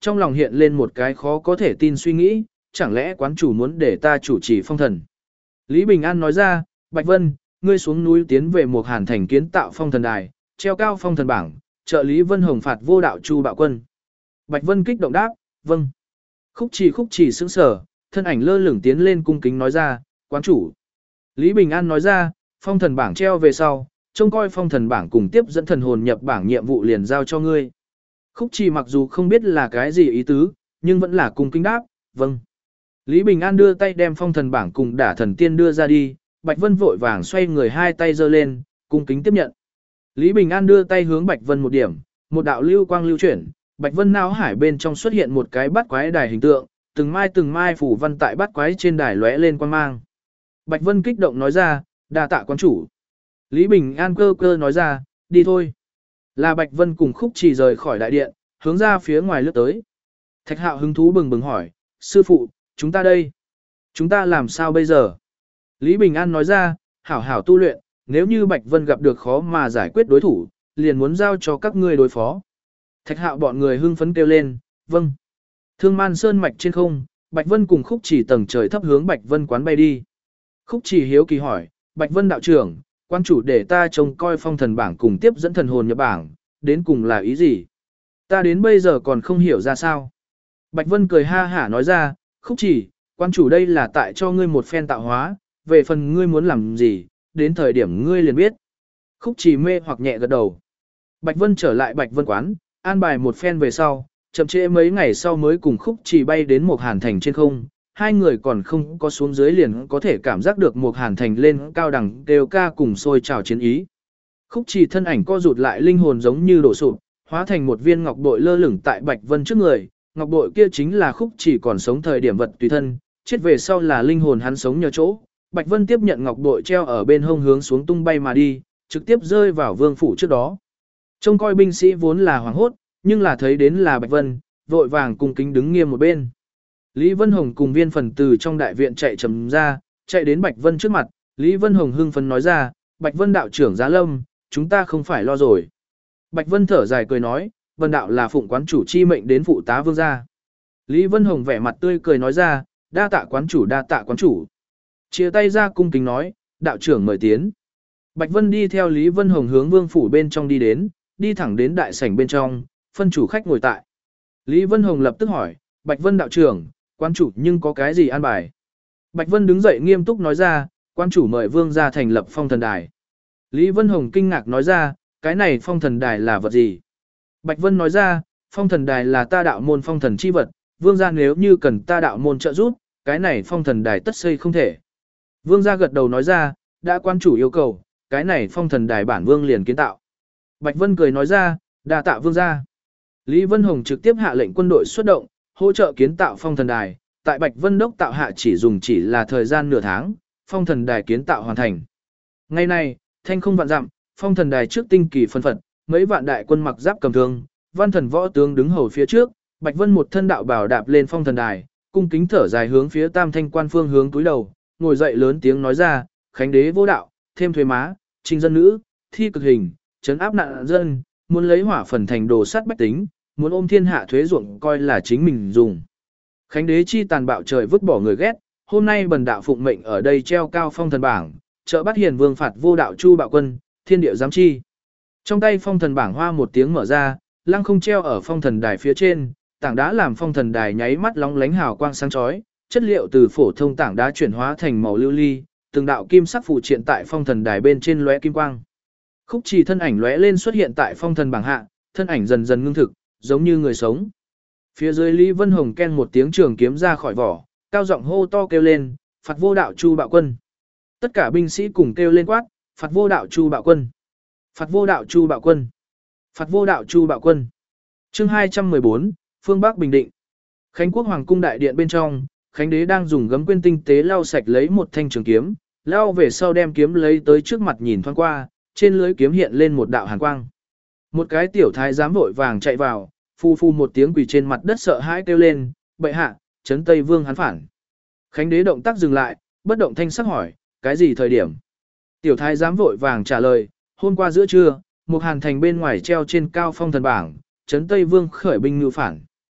trong lòng hiện lên một cái khó có thể tin suy nghĩ, chẳng lẽ quán chủ muốn để ta chủ trì phong thần. Lý Bình An nói ra, Bạch Vân, ngươi xuống núi tiến về một Hàn thành kiến tạo phong thần đài, treo cao phong thần bảng, trợ Lý Vân Hồng phạt vô đạo Chu Bạo Quân. Bạch Vân kích động đáp, vâng. Khúc Trì sững sờ, thân ảnh lơ lửng tiến lên cung kính nói ra, quán chủ. Lý Bình An nói ra, phong thần bảng treo về sau, trông coi phong thần bảng cùng tiếp dẫn thần hồn nhập bảng nhiệm vụ liền giao cho ngươi. Khúc Trì mặc dù không biết là cái gì ý tứ, nhưng vẫn là cung kính đáp, vâng. Lý Bình An đưa tay đem phong thần bảng cùng đả thần tiên đưa ra đi, Bạch Vân vội vàng xoay người hai tay giơ lên, cung kính tiếp nhận. Lý Bình An đưa tay hướng Bạch Vân một điểm, một đạo lưu quang lưu chuyển, Bạch Vân não hải bên trong xuất hiện một cái bát quái đài hình tượng, từng mai phủ văn tại bát quái trên đài lóe lên quang mang. Bạch Vân kích động nói ra, đa tạ quán chủ. Lý Bình An cơ cơ nói ra, đi thôi. Là Bạch Vân cùng Khúc Trì rời khỏi đại điện, hướng ra phía ngoài lướt tới. Thạch Hạo hứng thú bừng bừng hỏi, sư phụ, chúng ta đây. Chúng ta làm sao bây giờ? Lý Bình An nói ra, hảo hảo tu luyện, nếu như Bạch Vân gặp được khó mà giải quyết đối thủ, liền muốn giao cho các ngươi đối phó. Thạch Hạo bọn người hưng phấn kêu lên, vâng. Thương Man Sơn mạch trên không, Bạch Vân cùng Khúc Trì tầng trời thấp hướng Bạch Vân quán bay đi. Khúc Trì hiếu kỳ hỏi, Bạch Vân đạo trưởng, quan chủ để ta trông coi phong thần bảng cùng tiếp dẫn thần hồn nhập bảng, đến cùng là ý gì? Ta đến bây giờ còn không hiểu ra sao. Bạch Vân cười ha hả nói ra, Khúc Trì, quan chủ đây là tại cho ngươi một phen tạo hóa, về phần ngươi muốn làm gì, đến thời điểm ngươi liền biết. Khúc Trì mê hoặc nhẹ gật đầu. Bạch Vân trở lại Bạch Vân quán, an bài một phen về sau, chậm trễ mấy ngày sau mới cùng Khúc Trì bay đến một Hàn thành trên không. Hai người còn không có xuống dưới liền có thể cảm giác được một Hàn thành lên cao đẳng đều ca cùng sôi trào chiến ý. Khúc Trì thân ảnh co rụt lại linh hồn giống như đổ sụp, hóa thành một viên ngọc bội lơ lửng tại Bạch Vân trước người. Ngọc bội kia chính là Khúc Trì còn sống thời điểm vật tùy thân, chết về sau là linh hồn hắn sống nhờ chỗ. Bạch Vân tiếp nhận ngọc bội treo ở bên hông hướng xuống tung bay mà đi, trực tiếp rơi vào vương phủ trước đó. Trông coi binh sĩ vốn là hoảng hốt, nhưng là thấy đến là Bạch Vân, vội vàng cung kính đứng nghiêm một bên. Lý Vân Hồng cùng viên phần từ trong đại viện chạy chậm ra, chạy đến Bạch Vân trước mặt, Lý Vân Hồng hưng phấn nói ra, Bạch Vân đạo trưởng Giá Lâm, chúng ta không phải lo rồi. Bạch Vân thở dài cười nói, Vân đạo là phụng quán chủ chi mệnh đến phụ tá vương gia. Lý Vân Hồng vẻ mặt tươi cười nói ra, đa tạ quán chủ đa tạ quán chủ. Chia tay ra cung kính nói, đạo trưởng mời tiến. Bạch Vân đi theo Lý Vân Hồng hướng vương phủ bên trong đi đến, đi thẳng đến đại sảnh bên trong, phân chủ khách ngồi tại. Lý Vân Hồng lập tức hỏi, Bạch Vân đạo trưởng, quán chủ nhưng có cái gì an bài? Bạch Vân đứng dậy nghiêm túc nói ra, quán chủ mời vương gia thành lập phong thần đài. Lý Vân Hồng kinh ngạc nói ra, cái này phong thần đài là vật gì? Bạch Vân nói ra, phong thần đài là ta đạo môn phong thần chi vật, vương gia nếu như cần ta đạo môn trợ giúp, cái này phong thần đài tất xây không thể. Vương gia gật đầu nói ra, đã quan chủ yêu cầu, cái này phong thần đài bản vương liền kiến tạo. Bạch Vân cười nói ra, đa tạ vương gia. Lý Vân Hồng trực tiếp hạ lệnh quân đội xuất động, hỗ trợ kiến tạo phong thần đài, tại Bạch Vân đốc tạo hạ chỉ là thời gian nửa tháng, phong thần đài kiến tạo hoàn thành. Ngày nay, thanh không vạn dặm, phong thần đài trước tinh kỳ phân phật, mấy vạn đại quân mặc giáp cầm thương, văn thần võ tướng đứng hầu phía trước, Bạch Vân một thân đạo bảo đạp lên phong thần đài, cung kính thở dài hướng phía Tam Thanh quan phương hướng túi đầu, ngồi dậy lớn tiếng nói ra, khánh đế vô đạo, thêm thuế má, trinh dân nữ, thi cực hình, trấn áp nạn dân, muốn lấy hỏa phần thành đồ sát bách tính, muốn ôm thiên hạ thuế ruộng coi là chính mình dùng. Khánh đế chi tàn bạo trời vứt bỏ người ghét, hôm nay bần đạo phụng mệnh ở đây treo cao phong thần bảng, trợ bắt hiền vương phạt vô đạo Chu Bạo Quân, thiên địa giám chi. Trong tay phong thần bảng hoa một tiếng mở ra, lăng không treo ở phong thần đài phía trên, tảng đá làm phong thần đài nháy mắt lóng lánh hào quang sáng chói, chất liệu từ phổ thông tảng đá chuyển hóa thành màu lưu ly, từng đạo kim sắc phụ triện tại phong thần đài bên trên lóe kim quang. Khúc Trì thân ảnh lóe lên xuất hiện tại phong thần bảng hạ, thân ảnh dần dần ngưng thực, giống như người sống. Phía dưới Lý Vân Hồng ken một tiếng trường kiếm ra khỏi vỏ, cao giọng hô to kêu lên, phạt vô đạo Chu Bạo Quân. Tất cả binh sĩ cùng kêu lên quát, phạt vô đạo Chu Bạo Quân. Phạt vô đạo Chu Bạo Quân. Phạt vô đạo Chu Bạo Quân. Chương 214, phương Bắc Bình Định. Khánh Quốc Hoàng cung đại điện bên trong, Khánh đế đang dùng gấm quyên tinh tế lau sạch lấy một thanh trường kiếm, lau về sau đem kiếm lấy tới trước mặt nhìn thoáng qua, trên lưới kiếm hiện lên một đạo hàn quang. Một cái tiểu thái giám vội vàng chạy vào, phu phu một tiếng quỳ trên mặt đất sợ hãi kêu lên, bệ hạ, trấn Tây Vương hắn phản. Khánh đế động tác dừng lại, bất động thanh sắc hỏi, cái gì thời điểm? Tiểu thái giám vội vàng trả lời, hôm qua giữa trưa, một hàn thành bên ngoài treo trên cao phong thần bảng, trấn Tây Vương khởi binh ngự phản.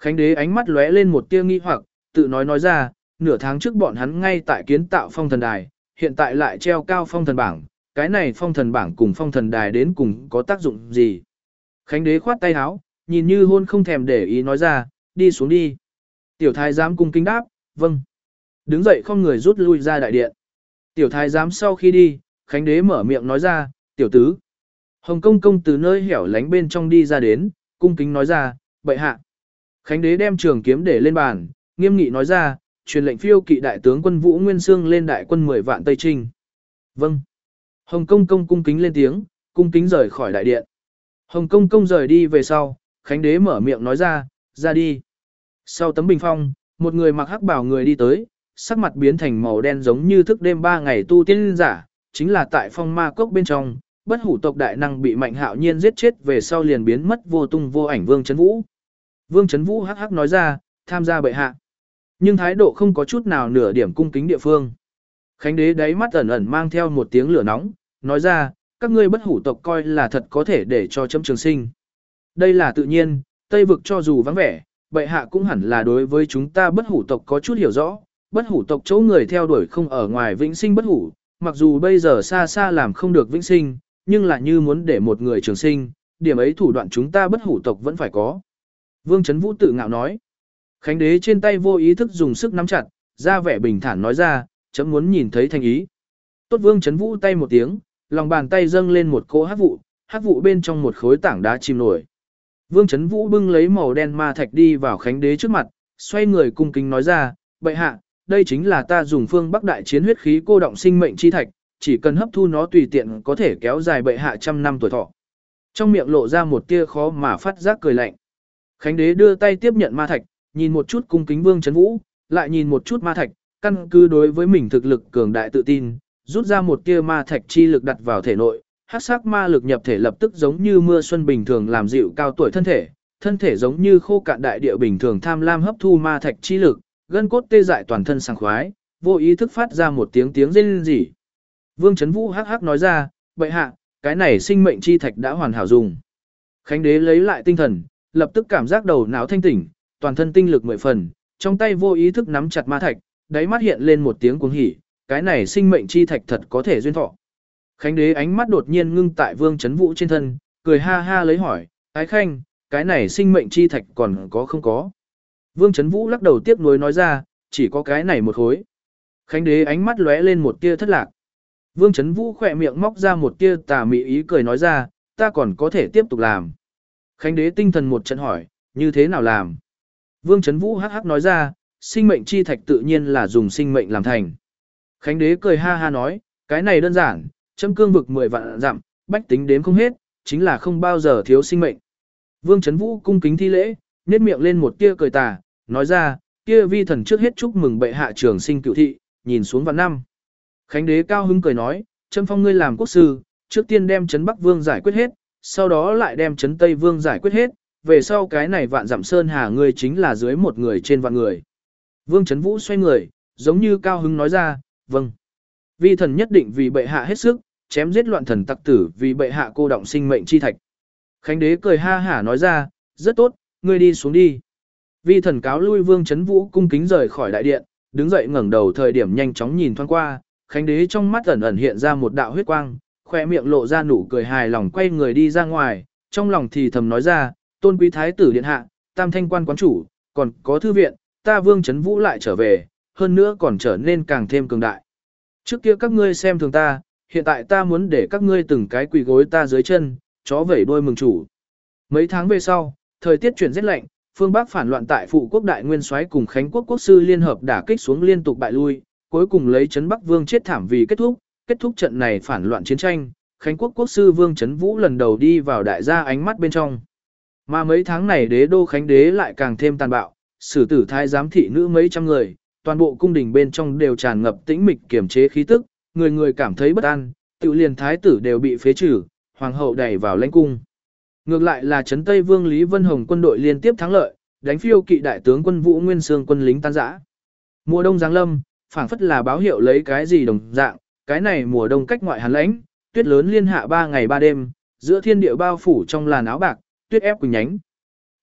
Khánh đế ánh mắt lóe lên một tia nghi hoặc, tự nói ra, nửa tháng trước bọn hắn ngay tại kiến tạo phong thần đài, hiện tại lại treo cao phong thần bảng, cái này phong thần bảng cùng phong thần đài đến cùng có tác dụng gì? Khánh đế khoát tay áo, nhìn như hôn không thèm để ý nói ra, đi xuống đi. Tiểu thái giám cung kính đáp, vâng. Đứng dậy không người rút lui ra đại điện. Tiểu thái giám sau khi đi, Khánh đế mở miệng nói ra, tiểu tứ. Hồng công công từ nơi hẻo lánh bên trong đi ra đến, cung kính nói ra, bệ hạ. Khánh đế đem trường kiếm để lên bàn, nghiêm nghị nói ra, truyền lệnh phiêu kỵ đại tướng quân Vũ Nguyên Xương lên đại quân 10 vạn Tây Trinh. Vâng. Hồng công công cung kính lên tiếng, cung kính rời khỏi đại điện. Hồng công công rời đi về sau, Khánh đế mở miệng nói ra, ra đi. Sau tấm bình phong, một người mặc hắc bào người đi tới, sắc mặt biến thành màu đen giống như thức đêm 3 ngày tu tiên giả, chính là tại phong ma cốc bên trong, bất hủ tộc đại năng bị Mạnh Hạo Nhiên giết chết về sau liền biến mất vô tung vô ảnh Vương Chấn Vũ. Vương Chấn Vũ hắc hắc nói ra, tham gia bệ hạ. Nhưng thái độ không có chút nào nửa điểm cung kính địa phương. Khánh đế đáy mắt ẩn ẩn mang theo một tiếng lửa nóng, nói ra, các ngươi bất hủ tộc coi là thật có thể để cho chấm trường sinh. Đây là tự nhiên, Tây vực cho dù vắng vẻ, bệ hạ cũng hẳn là đối với chúng ta bất hủ tộc có chút hiểu rõ, bất hủ tộc chỗ người theo đuổi không ở ngoài vĩnh sinh bất hủ, mặc dù bây giờ xa xa làm không được vĩnh sinh, nhưng là như muốn để một người trường sinh, điểm ấy thủ đoạn chúng ta bất hủ tộc vẫn phải có. Vương Chấn Vũ tự ngạo nói. Khánh đế trên tay vô ý thức dùng sức nắm chặt, ra vẻ bình thản nói ra, chấm muốn nhìn thấy thành ý. Tốt Vương Chấn Vũ tay một tiếng, lòng bàn tay dâng lên một cỗ hắc vụ bên trong một khối tảng đá chìm nổi. Vương Chấn Vũ bưng lấy màu đen ma thạch đi vào Khánh đế trước mặt, xoay người cung kính nói ra, bệ hạ, đây chính là ta dùng phương Bắc đại chiến huyết khí cô động sinh mệnh chi thạch, chỉ cần hấp thu nó tùy tiện có thể kéo dài bệ hạ 100 năm tuổi thọ. Trong miệng lộ ra một tia khó mà phát giác cười lạnh. Khánh đế đưa tay tiếp nhận ma thạch, nhìn một chút cung kính Vương Chấn Vũ, lại nhìn một chút ma thạch, căn cứ đối với mình thực lực cường đại tự tin, rút ra một tia ma thạch chi lực đặt vào thể nội, hắc sắc ma lực nhập thể lập tức giống như mưa xuân bình thường làm dịu cao tuổi thân thể giống như khô cạn đại địa bình thường tham lam hấp thu ma thạch chi lực, gân cốt tê dại toàn thân sảng khoái, vô ý thức phát ra một tiếng rên rỉ. Vương Chấn Vũ hắc hắc nói ra, bệ hạ, cái này sinh mệnh chi thạch đã hoàn hảo dùng. Khánh đế lấy lại tinh thần, lập tức cảm giác đầu não thanh tỉnh, toàn thân tinh lực 10 phần, trong tay vô ý thức nắm chặt ma thạch, đáy mắt hiện lên một tiếng cuồng hỉ, cái này sinh mệnh chi thạch thật có thể duyên thọ. Khánh đế ánh mắt đột nhiên ngưng tại Vương Chấn Vũ trên thân, cười ha ha lấy hỏi, Ái Khanh, cái này sinh mệnh chi thạch còn có không có? Vương Chấn Vũ lắc đầu tiếc nuối nói ra, chỉ có cái này một khối. Khánh đế ánh mắt lóe lên một tia thất lạc. Vương Chấn Vũ khỏe miệng móc ra một tia tà mị ý cười nói ra, ta còn có thể tiếp tục làm. Khánh đế tinh thần một trận hỏi, như thế nào làm? Vương Chấn Vũ hắc hắc nói ra, sinh mệnh chi thạch tự nhiên là dùng sinh mệnh làm thành. Khánh đế cười ha ha nói, cái này đơn giản, châm cương vực 10 vạn dặm, bách tính đếm không hết, chính là không bao giờ thiếu sinh mệnh. Vương Chấn Vũ cung kính thi lễ, nhếch miệng lên một tia cười tà, nói ra, kia vi thần trước hết chúc mừng bệ hạ trường sinh cựu thị, nhìn xuống vạn năm. Khánh đế cao hứng cười nói, châm phong ngươi làm quốc sư, trước tiên đem trấn Bắc Vương giải quyết hết, sau đó lại đem trấn Tây Vương giải quyết hết, về sau cái này vạn dặm sơn hà ngươi chính là dưới một người trên vạn người. Vương Chấn Vũ xoay người, giống như cao hứng nói ra, vâng. Vi thần nhất định vì bệ hạ hết sức, chém giết loạn thần tặc tử vì bệ hạ cô động sinh mệnh chi thạch. Khánh đế cười ha hả nói ra, rất tốt, ngươi đi xuống đi. Vi thần cáo lui Vương Chấn Vũ cung kính rời khỏi đại điện, đứng dậy ngẩng đầu thời điểm nhanh chóng nhìn thoáng qua, Khánh đế trong mắt ẩn ẩn hiện ra một đạo huyết quang, khoe miệng lộ ra nụ cười hài lòng quay người đi ra ngoài, trong lòng thì thầm nói ra, tôn quý thái tử điện hạ, tam thanh quan quán chủ, còn có thư viện, ta Vương Chấn Vũ lại trở về, hơn nữa còn trở nên càng thêm cường đại. Trước kia các ngươi xem thường ta, hiện tại ta muốn để các ngươi từng cái quỳ gối ta dưới chân, chó vẩy đuôi mừng chủ. Mấy tháng về sau, thời tiết chuyển rét lạnh, phương Bắc phản loạn tại phụ quốc đại nguyên soái cùng Khánh quốc quốc sư liên hợp đả kích xuống liên tục bại lui, cuối cùng lấy trấn Bắc Vương chết thảm vì kết thúc trận này phản loạn chiến tranh, Khánh quốc quốc sư Vương Chấn Vũ lần đầu đi vào đại gia ánh mắt bên trong. Mà mấy tháng này đế đô Khánh đế lại càng thêm tàn bạo, xử tử thái giám thị nữ mấy trăm người, toàn bộ cung đình bên trong đều tràn ngập tĩnh mịch kiềm chế khí tức, người người cảm thấy bất an, tự liền thái tử đều bị phế trừ, hoàng hậu đẩy vào lãnh cung. Ngược lại là trấn Tây Vương Lý Vân Hồng quân đội liên tiếp thắng lợi, đánh phiêu kỵ đại tướng quân Vũ Nguyên Xương quân lính tan rã. Mùa đông giáng lâm, phảng phất là báo hiệu lấy cái gì đồng dạng, cái này mùa đông cách ngoại hàn lãnh, tuyết lớn liên hạ 3 ngày 3 đêm, giữa thiên địa bao phủ trong làn áo bạc, tuyết ép quỳnh nhánh.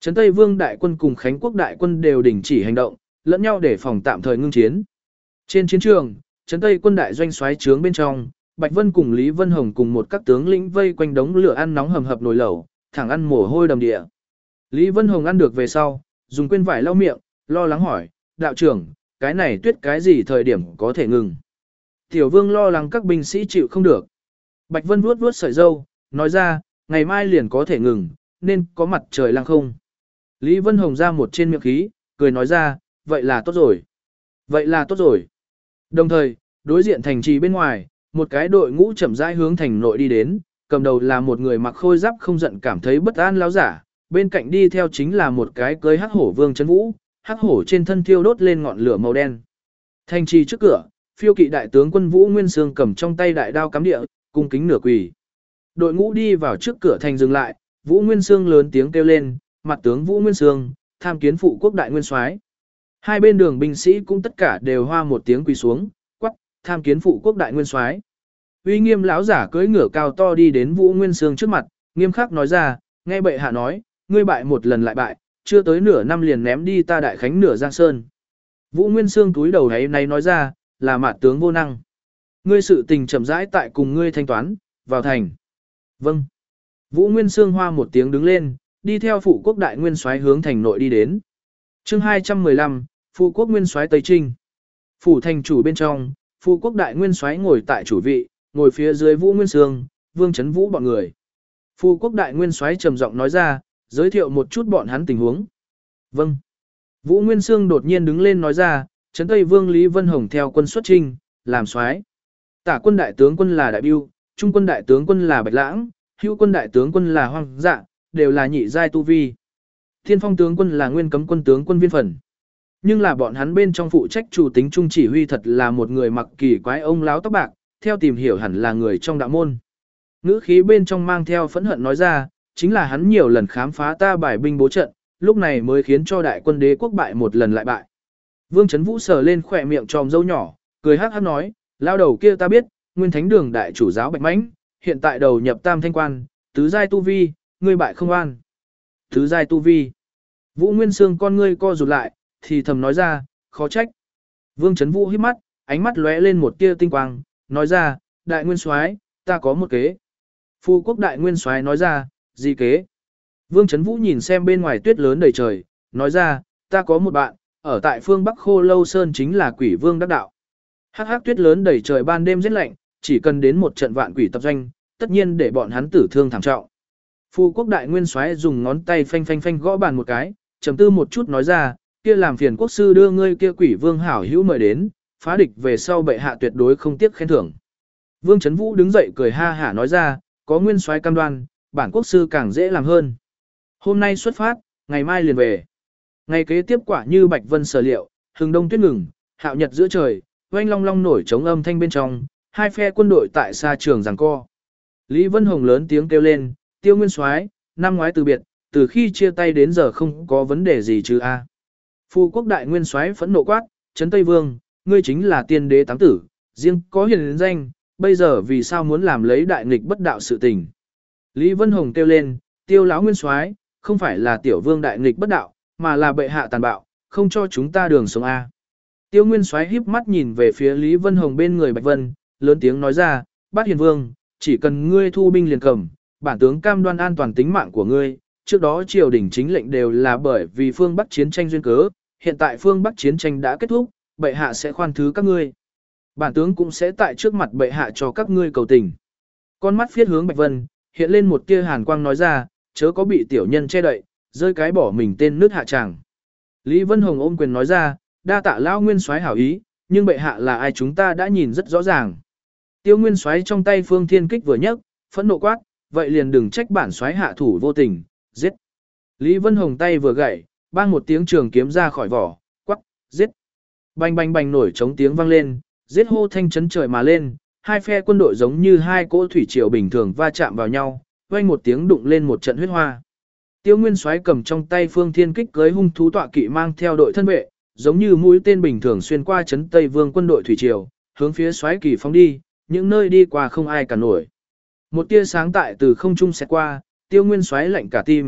Trấn Tây Vương đại quân cùng Khánh Quốc đại quân đều đình chỉ hành động, lẫn nhau để phòng tạm thời ngưng chiến. Trên chiến trường, Trấn Tây quân đại doanh xoáy trướng bên trong, Bạch Vân cùng Lý Vân Hồng cùng một các tướng lĩnh vây quanh đống lửa ăn nóng hầm hập nồi lẩu, thẳng ăn mồ hôi đầm địa. Lý Vân Hồng ăn được về sau, dùng quên vải lau miệng, lo lắng hỏi, đạo trưởng, cái này tuyết cái gì thời điểm có thể ngừng. Tiểu Vương lo lắng các binh sĩ chịu không được. Bạch Vân vuốt vuốt sợi râu, nói ra, ngày mai liền có thể ngừng, nên có mặt trời lăng không. Lý Vân Hồng ra một trên miệng khí, cười nói ra, vậy là tốt rồi. Vậy là tốt rồi. Đồng thời, đối diện thành trì bên ngoài, một cái đội ngũ chậm rãi hướng thành nội đi đến, cầm đầu là một người mặc khôi giáp không giận cảm thấy bất an láo giả, bên cạnh đi theo chính là một cái cưới hắc hổ Vương Trấn Vũ, hắc hổ trên thân thiêu đốt lên ngọn lửa màu đen. Thành trì trước cửa, phiêu kỵ đại tướng quân Vũ Nguyên Sương cầm trong tay đại đao cắm địa, cung kính nửa quỳ. Đội ngũ đi vào trước cửa thành dừng lại, Vũ Nguyên Sương lớn tiếng kêu lên, mặt tướng Vũ Nguyên Sương, tham kiến phụ quốc đại nguyên soái. Hai bên đường binh sĩ cũng tất cả đều hoa một tiếng quỳ xuống, quắc, tham kiến phụ quốc đại nguyên soái. Uy nghiêm lão giả cưỡi ngựa cao to đi đến Vũ Nguyên Sương trước mặt, nghiêm khắc nói ra, nghe bệ hạ nói, ngươi bại một lần lại bại, chưa tới nửa năm liền ném đi ta đại khánh nửa giang sơn. Vũ Nguyên Sương túi đầu ấy này nói ra, là mạt tướng vô năng. Ngươi sự tình chậm rãi tại cùng ngươi thanh toán, vào thành. Vâng. Vũ Nguyên Sương hoa một tiếng đứng lên, đi theo phụ quốc đại nguyên soái hướng thành nội đi đến. Chương 215, phụ quốc nguyên soái Tây Trinh. Phủ thành chủ bên trong, phụ quốc đại nguyên soái ngồi tại chủ vị, ngồi phía dưới Vũ Nguyên Sương, Vương Trấn Vũ bọn người. Phụ quốc đại nguyên soái trầm giọng nói ra, giới thiệu một chút bọn hắn tình huống. Vâng. Vũ Nguyên Sương đột nhiên đứng lên nói ra, Trấn Tây Vương Lý Vân Hồng theo quân xuất chinh, làm soái. Tả quân đại tướng quân là Đại Biêu, trung quân đại tướng quân là Bạch Lãng, hữu quân đại tướng quân là Hoang Dạ, đều là nhị giai tu vi. Thiên phong tướng quân là Nguyên Cấm quân tướng quân Viên Phần. Nhưng là bọn hắn bên trong phụ trách chủ tính trung chỉ huy thật là một người mặc kỳ quái ông láo tóc bạc, theo tìm hiểu hẳn là người trong đạo môn. Ngữ khí bên trong mang theo phẫn hận nói ra, chính là hắn nhiều lần khám phá ta bài binh bố trận, lúc này mới khiến cho đại quân đế quốc bại một lần lại bại. Vương Trấn Vũ sờ lên khỏe miệng tròm dâu nhỏ, cười hắc hắc nói, lao đầu kia ta biết, Nguyên Thánh Đường đại chủ giáo Bạch Mãnh, hiện tại đầu nhập tam thanh quan, tứ giai tu vi, ngươi bại không an. Tứ giai tu vi. Vũ Nguyên Sương con ngươi co rụt lại, thì thầm nói ra, khó trách. Vương Trấn Vũ hít mắt, ánh mắt lóe lên một tia tinh quang, nói ra, đại nguyên soái, ta có một kế. Phu quốc đại nguyên soái nói ra, gì kế? Vương Trấn Vũ nhìn xem bên ngoài tuyết lớn đầy trời, nói ra, ta có một bạn, ở tại phương Bắc Khô Lâu Sơn chính là quỷ vương đắc đạo. Hắc hắc tuyết lớn đầy trời ban đêm rất lạnh, chỉ cần đến một trận vạn quỷ tập doanh, tất nhiên để bọn hắn tử thương thảm trọng. Phu quốc đại nguyên soái dùng ngón tay phanh phanh phanh gõ bàn một cái, trầm tư một chút nói ra, kia làm phiền quốc sư đưa ngươi kia quỷ vương hảo hữu mời đến, phá địch về sau bệ hạ tuyệt đối không tiếc khen thưởng. Vương Trấn Vũ đứng dậy cười ha hả nói ra, có nguyên soái cam đoan, bản quốc sư càng dễ làm hơn. Hôm nay xuất phát, ngày mai liền về. Ngày kế tiếp quả như Bạch Vân sở liệu, hừng đông tuyết ngừng, hạo nhật giữa trời, oanh long long nổi trống âm thanh bên trong, hai phe quân đội tại xa trường giằng co. Lý Vân Hồng lớn tiếng kêu lên, Tiêu Nguyên soái, năm ngoái từ biệt, từ khi chia tay đến giờ không có vấn đề gì chứ a. Phu quốc đại nguyên soái phẫn nộ quát, Trấn Tây Vương, ngươi chính là tiên đế tám tử, riêng có hiền danh, bây giờ vì sao muốn làm lấy đại nghịch bất đạo sự tình. Lý Vân Hồng kêu lên, Tiêu lão nguyên soái, không phải là tiểu vương đại nghịch bất đạo, mà là bệ hạ tàn bạo, không cho chúng ta đường sống a. Tiêu Nguyên soái híp mắt nhìn về phía Lý Vân Hồng bên người Bạch Vân, lớn tiếng nói ra, Bát Hiền Vương, chỉ cần ngươi thu binh liền cầm, bản tướng cam đoan an toàn tính mạng của ngươi. Trước đó triều đình chính lệnh đều là bởi vì phương Bắc chiến tranh duyên cớ, hiện tại phương Bắc chiến tranh đã kết thúc, bệ hạ sẽ khoan thứ các ngươi. Bản tướng cũng sẽ tại trước mặt bệ hạ cho các ngươi cầu tình. Con mắt phiết hướng Bạch Vân, hiện lên một tia hàn quang nói ra, chớ có bị tiểu nhân che đậy, rơi cái bỏ mình tên nước hạ tràng. Lý Vân Hồng ôm quyền nói ra, đa tạ lão nguyên soái hảo ý, nhưng bệ hạ là ai chúng ta đã nhìn rất rõ ràng. Tiêu Nguyên soái trong tay Phương Thiên Kích vừa nhấc, phẫn nộ quát, vậy liền đừng trách bản soái hạ thủ vô tình, giết. Lý Vân Hồng tay vừa gậy, bang một tiếng trường kiếm ra khỏi vỏ, quắc, giết. Bành bành bành nổi trống tiếng vang lên, giết hô thanh chấn trời mà lên, hai phe quân đội giống như hai cỗ thủy triều bình thường va chạm vào nhau, vang một tiếng đụng lên một trận huyết hoa. Tiêu Nguyên soái cầm trong tay Phương Thiên Kích cưới hung thú tọa kỵ mang theo đội thân vệ, giống như mũi tên bình thường xuyên qua trấn Tây Vương quân đội thủy triều, hướng phía soái kỳ phóng đi, những nơi đi qua không ai cả nổi. Một tia sáng tại từ không trung xẹt qua, Tiêu Nguyên soái lạnh cả tim,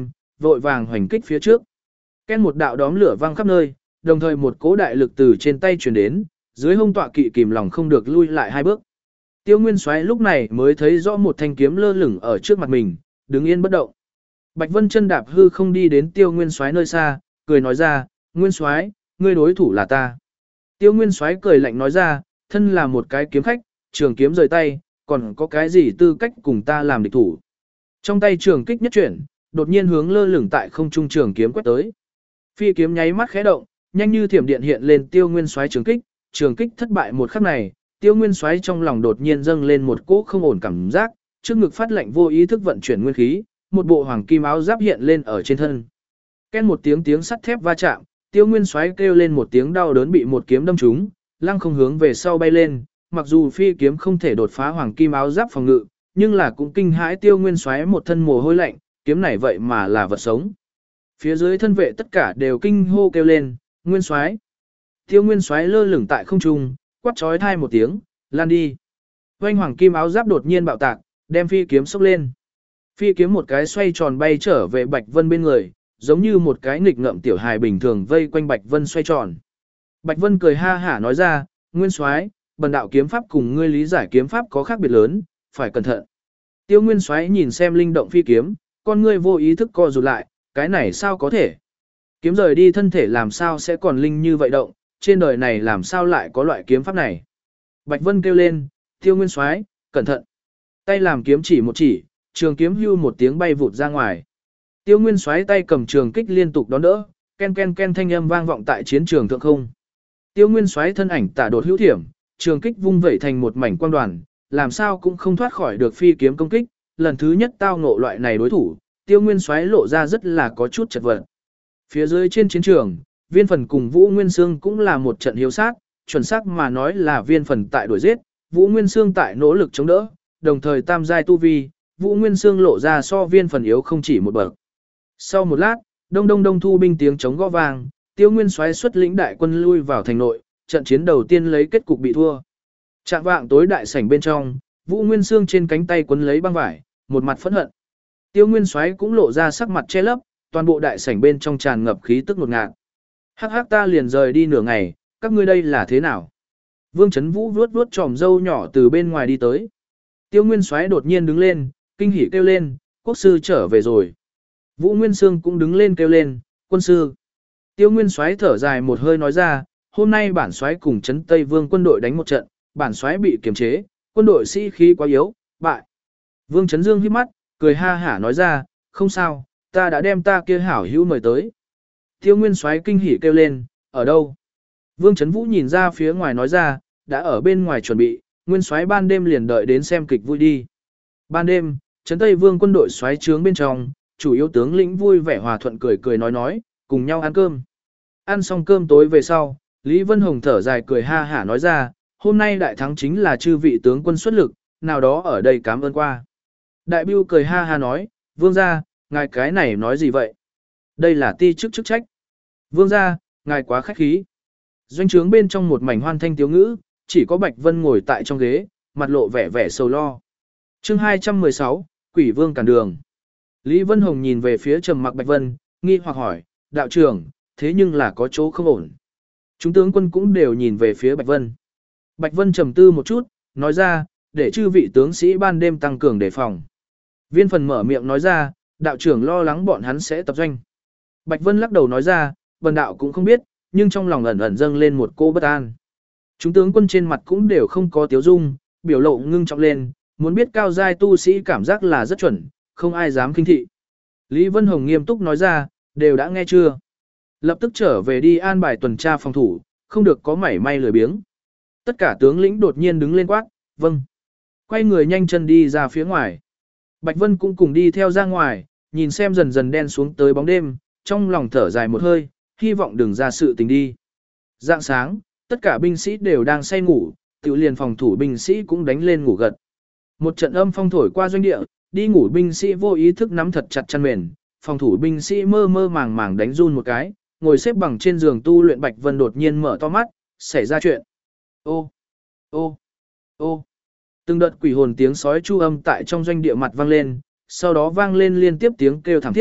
vội vàng hoành kích phía trước. Ken một đạo đóm lửa văng khắp nơi, đồng thời một cỗ đại lực từ trên tay truyền đến, dưới hông tọa kỵ kìm lòng không được lui lại 2 bước. Tiêu Nguyên Soái lúc này mới thấy rõ một thanh kiếm lơ lửng ở trước mặt mình, đứng yên bất động. Bạch Vân chân đạp hư không đi đến Tiêu Nguyên Soái nơi xa, cười nói ra, Nguyên Soái, ngươi đối thủ là ta. Tiêu Nguyên Soái cười lạnh nói ra, thân là một cái kiếm khách, trường kiếm rời tay, còn có cái gì tư cách cùng ta làm địch thủ. Trong tay trường kích nhất chuyển, đột nhiên hướng lơ lửng tại không trung trường kiếm quét tới. Phi kiếm nháy mắt khẽ động, nhanh như thiểm điện hiện lên Tiêu Nguyên Soái trường kích thất bại một khắc này, Tiêu Nguyên Soái trong lòng đột nhiên dâng lên một cỗ không ổn cảm giác, trước ngực phát lạnh vô ý thức vận chuyển nguyên khí, một bộ hoàng kim áo giáp hiện lên ở trên thân. Ken một tiếng sắt thép va chạm, Tiêu Nguyên Soái kêu lên một tiếng đau đớn bị một kiếm đâm trúng, lăng không hướng về sau bay lên, mặc dù phi kiếm không thể đột phá hoàng kim áo giáp phòng ngự, nhưng là cũng kinh hãi Tiêu Nguyên Soái một thân mồ hôi lạnh, kiếm này vậy mà là vật sống. Phía dưới thân vệ tất cả đều kinh hô kêu lên, Nguyên Soái. Tiêu Nguyên Soái lơ lửng tại không trung, quát chói tai một tiếng, lan đi. Vành hoàng kim áo giáp đột nhiên bạo tạc, đem phi kiếm xốc lên. Phi kiếm một cái xoay tròn bay trở về Bạch Vân bên người, giống như một cái nghịch ngợm tiểu hài bình thường vây quanh Bạch Vân xoay tròn. Bạch Vân cười ha hả nói ra, Nguyên Soái, bần đạo kiếm pháp cùng ngươi lý giải kiếm pháp có khác biệt lớn, phải cẩn thận. Tiêu Nguyên Soái nhìn xem linh động phi kiếm, con ngươi vô ý thức co rụt lại, cái này sao có thể? Kiếm rời đi thân thể làm sao sẽ còn linh như vậy động, trên đời này làm sao lại có loại kiếm pháp này? Bạch Vân kêu lên, Tiêu Nguyên Soái, cẩn thận. Tay làm kiếm chỉ một chỉ, trường kiếm hưu một tiếng bay vụt ra ngoài. Tiêu Nguyên Soái tay cầm trường kích liên tục đón đỡ, ken ken ken thanh âm vang vọng tại chiến trường thượng không. Tiêu Nguyên Soái thân ảnh tả đột hữu thiểm, trường kích vung vẩy thành một mảnh quang đoàn, làm sao cũng không thoát khỏi được phi kiếm công kích, lần thứ nhất tao ngộ loại này đối thủ, Tiêu Nguyên Soái lộ ra rất là có chút chật vật. Phía dưới trên chiến trường, Viên Phần cùng Vũ Nguyên Xương cũng là một trận hiếu sát, chuẩn xác mà nói là Viên Phần tại đuổi giết, Vũ Nguyên Xương tại nỗ lực chống đỡ, đồng thời tam giai tu vi, Vũ Nguyên Xương lộ ra so Viên Phần yếu không chỉ một bậc. Sau một lát, đông đông đông thu binh tiếng chống gõ vang, Tiêu Nguyên Soái xuất lĩnh đại quân lui vào thành nội, trận chiến đầu tiên lấy kết cục bị thua. Trạng vạng tối đại sảnh bên trong, Vũ Nguyên Xương trên cánh tay quấn lấy băng vải, một mặt phẫn hận. Tiêu Nguyên Soái cũng lộ ra sắc mặt che lấp, toàn bộ đại sảnh bên trong tràn ngập khí tức ngột ngạt. Hắc hắc, ta liền rời đi nửa ngày, các ngươi đây là thế nào? Vương Chấn Vũ vuốt vuốt chòm râu nhỏ từ bên ngoài đi tới. Tiêu Nguyên Soái đột nhiên đứng lên, kinh hỉ kêu lên, quốc sư trở về rồi. Vũ Nguyên Xương cũng đứng lên kêu lên, quân sư. Tiêu Nguyên Soái thở dài một hơi nói ra, hôm nay bản soái cùng Trấn Tây Vương quân đội đánh một trận, bản soái bị kiềm chế, quân đội sĩ khí quá yếu, bại. Vương Chấn Dương hít mắt, cười ha hả nói ra, không sao, ta đã đem ta kia hảo hữu mời tới. Tiêu Nguyên Soái kinh hỉ kêu lên, ở đâu? Vương Chấn Vũ nhìn ra phía ngoài nói ra, đã ở bên ngoài chuẩn bị, Nguyên Soái ban đêm liền đợi đến xem kịch vui đi. Ban đêm, Trấn Tây Vương quân đội soái trướng bên trong, chủ yếu tướng lĩnh vui vẻ hòa thuận cười cười nói, cùng nhau ăn cơm. Ăn xong cơm tối về sau, Lý Vân Hồng thở dài cười ha hả nói ra, hôm nay đại thắng chính là chư vị tướng quân xuất lực, nào đó ở đây cảm ơn qua. Đại Bưu cười ha ha nói, vương gia, ngài cái này nói gì vậy? Đây là ti chức chức trách. Vương gia, ngài quá khách khí. Doanh trướng bên trong một mảnh hoan thanh tiếu ngữ, chỉ có Bạch Vân ngồi tại trong ghế, mặt lộ vẻ vẻ sầu lo. Chương 216, Quỷ Vương cản đường. Lý Vân Hồng nhìn về phía trầm mặc Bạch Vân, nghi hoặc hỏi, đạo trưởng, thế nhưng là có chỗ không ổn. Chúng tướng quân cũng đều nhìn về phía Bạch Vân. Bạch Vân trầm tư một chút, nói ra, để chư vị tướng sĩ ban đêm tăng cường đề phòng. Viên Phần mở miệng nói ra, đạo trưởng lo lắng bọn hắn sẽ tập doanh. Bạch Vân lắc đầu nói ra, bần đạo cũng không biết, nhưng trong lòng ẩn ẩn dâng lên một cô bất an. Chúng tướng quân trên mặt cũng đều không có tiếu dung, biểu lộ ngưng trọng lên, muốn biết cao giai tu sĩ cảm giác là rất chuẩn, không ai dám khinh thị. Lý Vân Hồng nghiêm túc nói ra, đều đã nghe chưa? Lập tức trở về đi an bài tuần tra phòng thủ, không được có mảy may lười biếng. Tất cả tướng lĩnh đột nhiên đứng lên quát, vâng. Quay người nhanh chân đi ra phía ngoài. Bạch Vân cũng cùng đi theo ra ngoài, nhìn xem dần dần đen xuống tới bóng đêm, trong lòng thở dài một hơi, hy vọng đừng ra sự tình đi. Rạng sáng, tất cả binh sĩ đều đang say ngủ, tự liền phòng thủ binh sĩ cũng đánh lên ngủ gật. Một trận âm phong thổi qua doanh địa, đi ngủ binh sĩ vô ý thức nắm thật chặt chăn mền, phòng thủ binh sĩ mơ mơ màng màng đánh run một cái, ngồi xếp bằng trên giường tu luyện. Bạch Vân đột nhiên mở to mắt, xảy ra chuyện. Ô, ô, ô. Từng đợt quỷ hồn tiếng sói chu âm tại trong doanh địa mặt vang lên, sau đó vang lên liên tiếp tiếng kêu thảm thiết,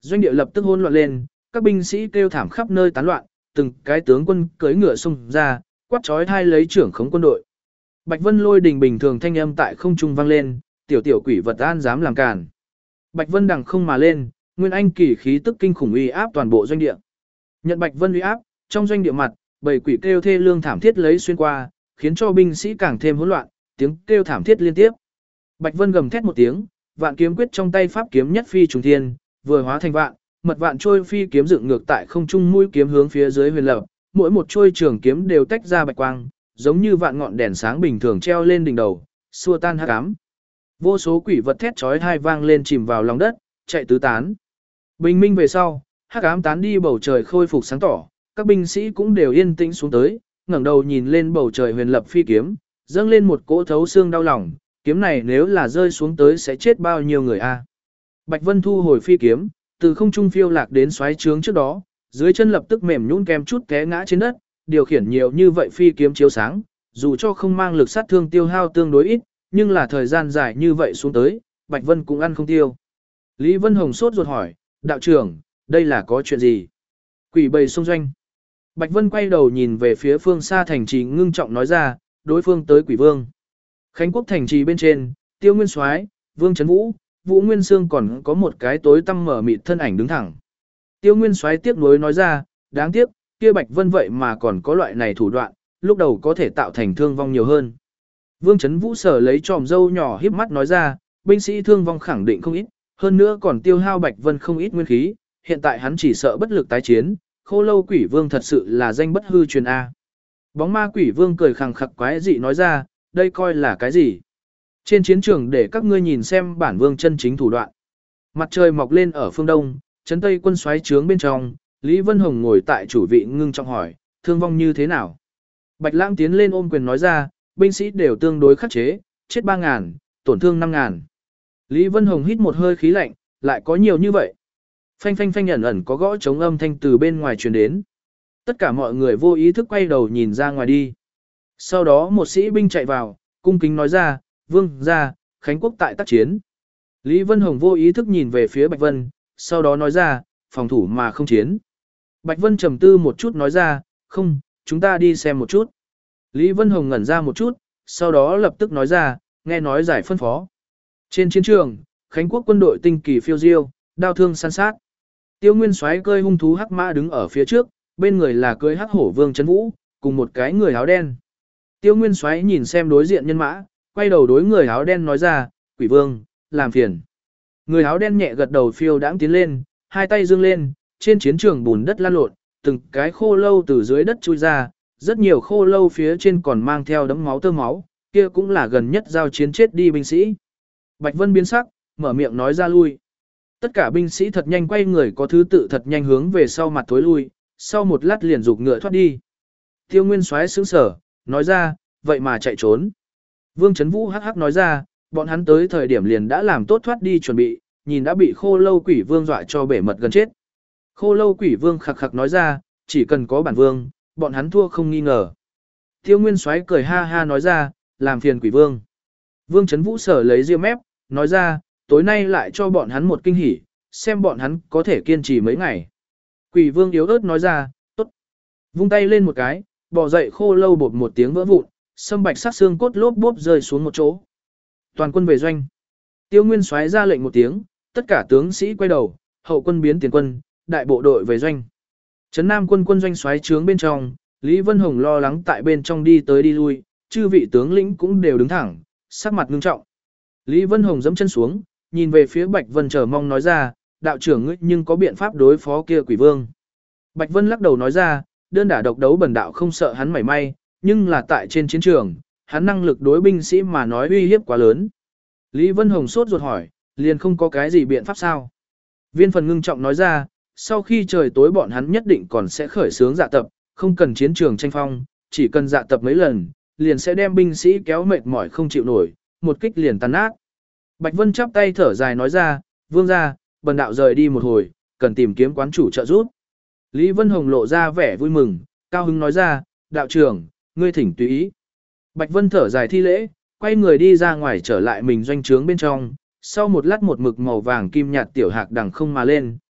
Doanh địa lập tức hỗn loạn lên, các binh sĩ kêu thảm khắp nơi tán loạn, từng cái tướng quân cưỡi ngựa xông ra, quát chói tai lấy trưởng khống quân đội. Bạch Vân Lôi đình bình thường thanh âm tại không trung vang lên, tiểu tiểu quỷ vật an dám làm cản. Bạch Vân đằng không mà lên, nguyên anh kỳ khí tức kinh khủng uy áp toàn bộ doanh địa. Nhận Bạch Vân uy áp, trong doanh địa mặt, bầy quỷ kêu thê lương thảm thiết lấy xuyên qua, khiến cho binh sĩ càng thêm hỗn loạn, tiếng kêu thảm thiết liên tiếp. Bạch Vân gầm thét một tiếng, vạn kiếm quyết trong tay pháp kiếm nhất phi trùng thiên, vừa hóa thành vạn, mật vạn trôi phi kiếm dựng ngược tại không trung mũi kiếm hướng phía dưới huyền lập, mỗi một trôi trường kiếm đều tách ra bạch quang, giống như vạn ngọn đèn sáng bình thường treo lên đỉnh đầu, xua tan hắc ám. Vô số quỷ vật thét chói tai vang lên chìm vào lòng đất, chạy tứ tán. Bình minh về sau, hắc ám tán đi, bầu trời khôi phục sáng tỏ, các binh sĩ cũng đều yên tĩnh xuống tới, ngẩng đầu nhìn lên bầu trời huyền lập phi kiếm, dâng lên một cỗ thấu xương đau lòng, kiếm này nếu là rơi xuống tới sẽ chết bao nhiêu người a. Bạch Vân thu hồi phi kiếm, từ không trung phiêu lạc đến xoáy trướng trước đó, dưới chân lập tức mềm nhũn kem chút té ngã trên đất, điều khiển nhiều như vậy phi kiếm chiếu sáng, dù cho không mang lực sát thương tiêu hao tương đối ít, nhưng là thời gian dài như vậy xuống tới, Bạch Vân cũng ăn không tiêu. Lý Vân Hồng sốt ruột hỏi, đạo trưởng, đây là có chuyện gì? Quỷ bầy xông doanh. Bạch Vân quay đầu nhìn về phía phương xa thành trì, ngưng trọng nói ra, đối phương tới quỷ vương. Khánh Quốc thành trì bên trên, Tiêu Nguyên Soái, Vương Trấn Vũ, Vũ Nguyên Sương còn có một cái tối tăm mở mịt thân ảnh đứng thẳng. Tiêu Nguyên Soái tiếc nuối nói ra, đáng tiếc, kia Bạch Vân vậy mà còn có loại này thủ đoạn, lúc đầu có thể tạo thành thương vong nhiều hơn. Vương Trấn Vũ sở lấy tròm dâu nhỏ híp mắt nói ra, binh sĩ thương vong khẳng định không ít, hơn nữa còn tiêu hao Bạch Vân không ít nguyên khí, hiện tại hắn chỉ sợ bất lực tái chiến, Khô Lâu Quỷ Vương thật sự là danh bất hư truyền a. Bóng ma Quỷ Vương cười khằng khặc quái dị nói ra, đây coi là cái gì? Trên chiến trường để các ngươi nhìn xem bản vương chân chính thủ đoạn. Mặt trời mọc lên ở phương đông, trấn Tây quân xoáy trướng bên trong, Lý Vân Hồng ngồi tại chủ vị ngưng trọng hỏi, thương vong như thế nào? Bạch Lãng tiến lên ôm quyền nói ra, binh sĩ đều tương đối khắc chế, chết 3.000, tổn thương 5.000. Lý Vân Hồng hít một hơi khí lạnh, lại có nhiều như vậy. Phanh phanh phanh ẩn ẩn có gõ trống âm thanh từ bên ngoài truyền đến. Tất cả mọi người vô ý thức quay đầu nhìn ra ngoài đi. Sau đó một sĩ binh chạy vào, cung kính nói ra, vương ra, Khánh Quốc tại tác chiến. Lý Vân Hồng vô ý thức nhìn về phía Bạch Vân, sau đó nói ra, phòng thủ mà không chiến. Bạch Vân trầm tư một chút nói ra, không, chúng ta đi xem một chút. Lý Vân Hồng ngẩn ra một chút, sau đó lập tức nói ra, nghe nói giải phân phó. Trên chiến trường, Khánh Quốc quân đội tinh kỳ phiêu diêu, đao thương săn sát. Tiêu Nguyên Soái cơi hung thú hắc mã đứng ở phía trước, bên người là cưỡi hắc hổ Vương Trấn Vũ, cùng một cái người áo đen. Tiêu Nguyên Soái nhìn xem đối diện nhân mã, quay đầu đối người áo đen nói ra, Quỷ Vương, làm phiền. Người áo đen nhẹ gật đầu phiêu đãng tiến lên, hai tay dương lên, trên chiến trường bùn đất lan lộn, từng cái khô lâu từ dưới đất chui ra, rất nhiều khô lâu phía trên còn mang theo đấm máu tơ máu, kia cũng là gần nhất giao chiến chết đi binh sĩ. Bạch Vân biến sắc, mở miệng nói ra lui. Tất cả binh sĩ thật nhanh quay người có thứ tự thật nhanh hướng về sau mặt thối lui, sau một lát liền giục ngựa thoát đi. Tiêu Nguyên Soái sững sờ, nói ra, vậy mà chạy trốn. Vương Trấn Vũ hắc hắc nói ra, bọn hắn tới thời điểm liền đã làm tốt thoát đi chuẩn bị, nhìn đã bị Khô Lâu Quỷ Vương dọa cho bể mật gần chết. Khô Lâu Quỷ Vương khặc khặc nói ra, chỉ cần có bản vương, bọn hắn thua không nghi ngờ. Tiêu Nguyên Soái cười ha ha nói ra, làm phiền Quỷ Vương. Vương Trấn Vũ sở lấy ria mép, nói ra, tối nay lại cho bọn hắn một kinh hỉ, xem bọn hắn có thể kiên trì mấy ngày. Quỷ Vương yếu ớt nói ra, tốt. Vung tay lên một cái, bò dậy Khô Lâu bột một tiếng vỡ vụn, sâm bạch sắc xương cốt lốp bốp rơi xuống một chỗ. Toàn quân về doanh. Tiêu Nguyên Soái ra lệnh một tiếng, tất cả tướng sĩ quay đầu, hậu quân biến tiền quân, đại bộ đội về doanh. Trấn Nam quân quân doanh xoáy trướng bên trong, Lý Vân Hồng lo lắng tại bên trong đi tới đi lui, chư vị tướng lĩnh cũng đều đứng thẳng, sắc mặt ngưng trọng. Lý Vân Hồng giẫm chân xuống, nhìn về phía Bạch Vân chờ mong nói ra, đạo trưởng ngươi nhưng có biện pháp đối phó kia Quỷ Vương. Bạch Vân lắc đầu nói ra, đơn đả độc đấu bần đạo không sợ hắn mảy may, nhưng là tại trên chiến trường, hắn năng lực đối binh sĩ mà nói uy hiếp quá lớn. Lý Vân Hồng sốt ruột hỏi, liền không có cái gì biện pháp sao? Viên Phần ngưng trọng nói ra, sau khi trời tối bọn hắn nhất định còn sẽ khởi xướng dạ tập, không cần chiến trường tranh phong, chỉ cần dạ tập mấy lần, liền sẽ đem binh sĩ kéo mệt mỏi không chịu nổi, một kích liền tan nát. Bạch Vân chắp tay thở dài nói ra, vương gia, bần đạo rời đi một hồi, cần tìm kiếm quán chủ trợ giúp. Lý Vân Hồng lộ ra vẻ vui mừng, cao hứng nói ra, đạo trưởng, ngươi thỉnh tùy ý. Bạch Vân thở dài thi lễ, quay người đi ra ngoài trở lại mình doanh trướng bên trong, sau một lát một mực màu vàng kim nhạt tiểu hạc đằng không mà lên,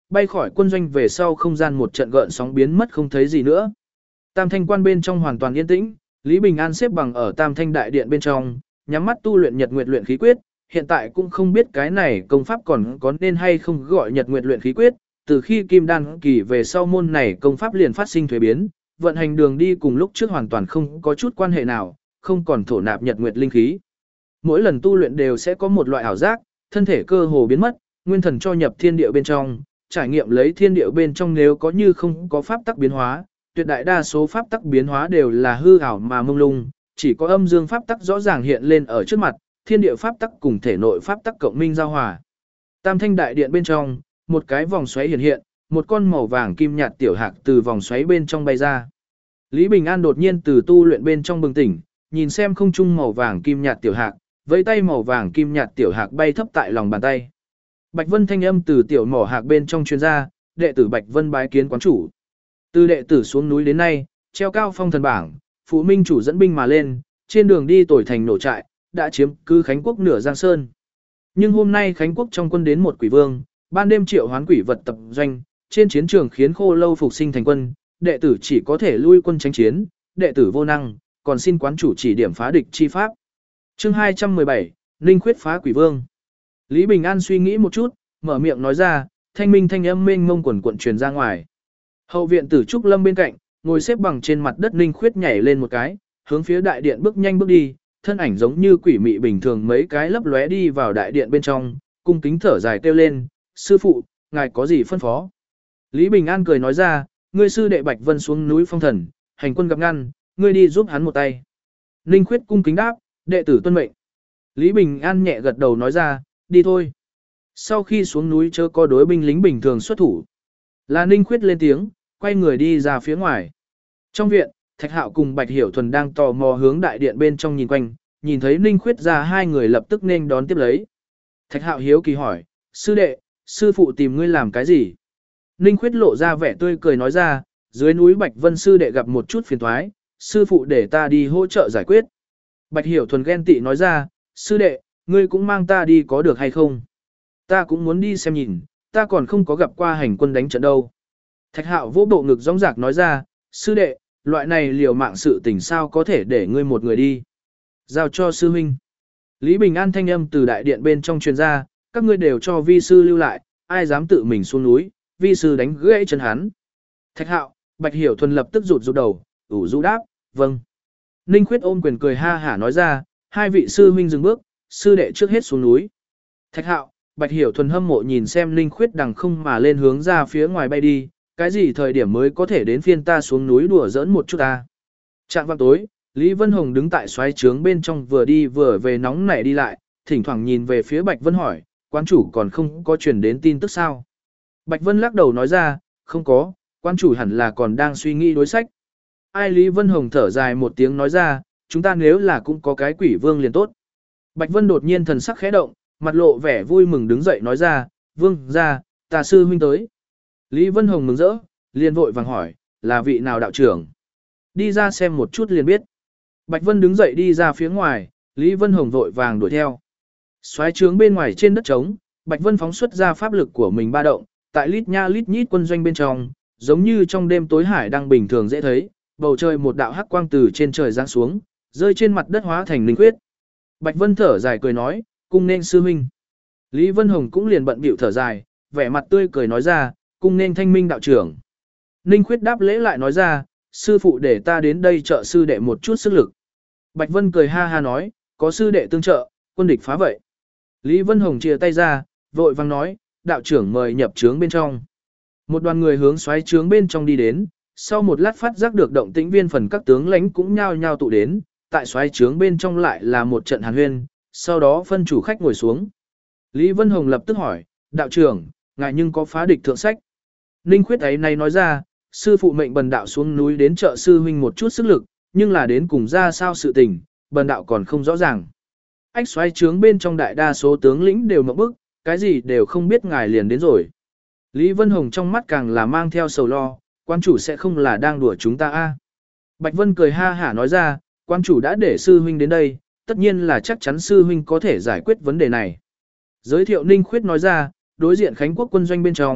bay khỏi quân doanh về sau không gian một trận gợn sóng biến mất không thấy gì nữa. Tam thanh quan bên trong hoàn toàn yên tĩnh, Lý Bình An xếp bằng ở Tam thanh đại điện bên trong, nhắm mắt tu luyện Nhật Nguyệt luyện khí quyết, hiện tại cũng không biết cái này công pháp còn có nên hay không gọi Nhật Nguyệt luyện khí quyết, từ khi Kim Đan kỳ về sau môn này công pháp liền phát sinh thuế biến, vận hành đường đi cùng lúc trước hoàn toàn không có chút quan hệ nào, không còn thổ nạp Nhật Nguyệt linh khí. Mỗi lần tu luyện đều sẽ có một loại ảo giác, thân thể cơ hồ biến mất, nguyên thần cho nhập thiên địa bên trong, trải nghiệm lấy thiên địa bên trong nếu có như không có pháp tắc biến hóa, tuyệt đại đa số pháp tắc biến hóa đều là hư ảo mà mông lung, chỉ có âm dương pháp tắc rõ ràng hiện lên ở trước mặt, thiên địa pháp tắc cùng thể nội pháp tắc cộng minh giao hòa. Tam thanh đại điện bên trong, một cái vòng xoáy hiện hiện, một con màu vàng kim nhạt tiểu hạc từ vòng xoáy bên trong bay ra. Lý Bình An đột nhiên từ tu luyện bên trong bừng tỉnh, nhìn xem không trung màu vàng kim nhạt tiểu hạc, vẫy tay màu vàng kim nhạt tiểu hạc bay thấp tại lòng bàn tay. Bạch Vân thanh âm từ tiểu mỏ hạc bên trong truyền ra, đệ tử Bạch Vân bái kiến quán chủ. Từ đệ tử xuống núi đến nay, treo cao phong thần bảng, phụ minh chủ dẫn binh mà lên, trên đường đi tồi thành nổ trại, đã chiếm cứ Khánh Quốc nửa Giang Sơn. Nhưng hôm nay Khánh Quốc trong quân đến một quỷ vương, ban đêm triệu hoán quỷ vật tập doanh, trên chiến trường khiến Khô Lâu phục sinh thành quân, đệ tử chỉ có thể lui quân tránh chiến, đệ tử vô năng, còn xin quán chủ chỉ điểm phá địch chi pháp. Chương 217, Ninh Khuyết phá quỷ vương. Lý Bình An suy nghĩ một chút, mở miệng nói ra, thanh minh thanh âm mênh mông quần quận truyền ra ngoài. Hậu viện Tử Trúc Lâm bên cạnh, ngồi xếp bằng trên mặt đất Ninh Khuyết nhảy lên một cái, hướng phía đại điện bước nhanh bước đi, thân ảnh giống như quỷ mị bình thường mấy cái lấp lóe đi vào đại điện bên trong, cung kính thở dài kêu lên, sư phụ, ngài có gì phân phó? Lý Bình An cười nói ra, ngươi sư đệ Bạch Vân xuống núi phong thần, hành quân gặp ngăn, ngươi đi giúp hắn một tay. Ninh Khuyết cung kính đáp, đệ tử tuân mệnh. Lý Bình An nhẹ gật đầu nói ra, đi thôi. Sau khi xuống núi chớ có đối binh lính bình thường xuất thủ. Là Ninh Khuyết lên tiếng, quay người đi ra phía ngoài. Trong viện, Thạch Hạo cùng Bạch Hiểu Thuần đang tò mò hướng đại điện bên trong nhìn quanh, nhìn thấy Ninh Khuyết ra hai người lập tức nên đón tiếp lấy. Thạch Hạo hiếu kỳ hỏi, sư đệ, sư phụ tìm ngươi làm cái gì? Ninh Khuyết lộ ra vẻ tươi cười nói ra, dưới núi Bạch Vân sư đệ gặp một chút phiền toái, sư phụ để ta đi hỗ trợ giải quyết. Bạch Hiểu Thuần ghen tị nói ra, sư đệ, ngươi cũng mang ta đi có được hay không? Ta cũng muốn đi xem nhìn, ta còn không có gặp qua hành quân đánh trận đâu. Thạch Hạo vỗ bộ ngực rõng rạc nói ra, sư đệ, loại này liều mạng sự tình sao có thể để ngươi một người đi. Giao cho sư huynh. Lý Bình An thanh âm từ đại điện bên trong truyền ra, các ngươi đều cho vi sư lưu lại, ai dám tự mình xuống núi, vi sư đánh gãy chân hắn. Thạch Hạo, Bạch Hiểu Thuần lập tức rụt đầu, ủ rũ đáp, vâng. Ninh Khuyết ôm quyền cười ha hả nói ra, hai vị sư huynh dừng bước, sư đệ trước hết xuống núi. Thạch Hạo, Bạch Hiểu Thuần hâm mộ nhìn xem Ninh Khuyết đằng không mà lên hướng ra phía ngoài bay đi, cái gì thời điểm mới có thể đến phiên ta xuống núi đùa giỡn một chút ta. Trạng vạng tối, Lý Vân Hồng đứng tại xoáy trướng bên trong vừa đi vừa về nóng nảy đi lại, thỉnh thoảng nhìn về phía Bạch Vân hỏi, quán chủ còn không có truyền đến tin tức sao? Bạch Vân lắc đầu nói ra, không có, quán chủ hẳn là còn đang suy nghĩ đối sách. Ai Lý Vân Hồng thở dài một tiếng nói ra, chúng ta nếu là cũng có cái quỷ vương liền tốt. Bạch Vân đột nhiên thần sắc khẽ động, mặt lộ vẻ vui mừng đứng dậy nói ra, vương ra, tà sư huynh tới. Lý Vân Hồng mừng rỡ, liền vội vàng hỏi, là vị nào đạo trưởng? Đi ra xem một chút liền biết. Bạch Vân đứng dậy đi ra phía ngoài, Lý Vân Hồng vội vàng đuổi theo. Xoáy trướng bên ngoài trên đất trống, Bạch Vân phóng xuất ra pháp lực của mình ba động, tại lít nha lít nhít quân doanh bên trong, giống như trong đêm tối hải đang bình thường dễ thấy, bầu trời một đạo hắc quang từ trên trời giáng xuống, rơi trên mặt đất hóa thành linh khuyết. Bạch Vân thở dài cười nói, cung nên sư huynh. Lý Vân Hồng cũng liền bận bịu thở dài, vẻ mặt tươi cười nói ra, cung nên thanh minh đạo trưởng. Ninh Khuyết đáp lễ lại nói ra, sư phụ để ta đến đây trợ sư đệ một chút sức lực. Bạch Vân cười ha ha nói, có sư đệ tương trợ, quân địch phá vậy. Lý Vân Hồng chia tay ra, vội vang nói, đạo trưởng mời nhập trướng bên trong. Một đoàn người hướng xoáy trướng bên trong đi đến, sau một lát phát giác được động tĩnh viên phần các tướng lãnh cũng nhao nhao tụ đến, tại xoáy trướng bên trong lại là một trận hàn huyên, sau đó phân chủ khách ngồi xuống. Lý Vân Hồng lập tức hỏi, đạo trưởng, ngài nhưng có phá địch thượng sách? Ninh Khuyết ấy này nói ra, sư phụ mệnh bần đạo xuống núi đến trợ sư huynh một chút sức lực, nhưng là đến cùng ra sao sự tình, bần đạo còn không rõ ràng. Ách xoáy trướng bên trong đại đa số tướng lĩnh đều ngậm bức, cái gì đều không biết ngài liền đến rồi. Lý Vân Hồng trong mắt càng là mang theo sầu lo, quan chủ sẽ không là đang đùa chúng ta a? Bạch Vân cười ha hả nói ra, quan chủ đã để sư huynh đến đây, tất nhiên là chắc chắn sư huynh có thể giải quyết vấn đề này. Giới thiệu Ninh Khuyết nói ra, đối diện Khánh Quốc quân doanh bên trong,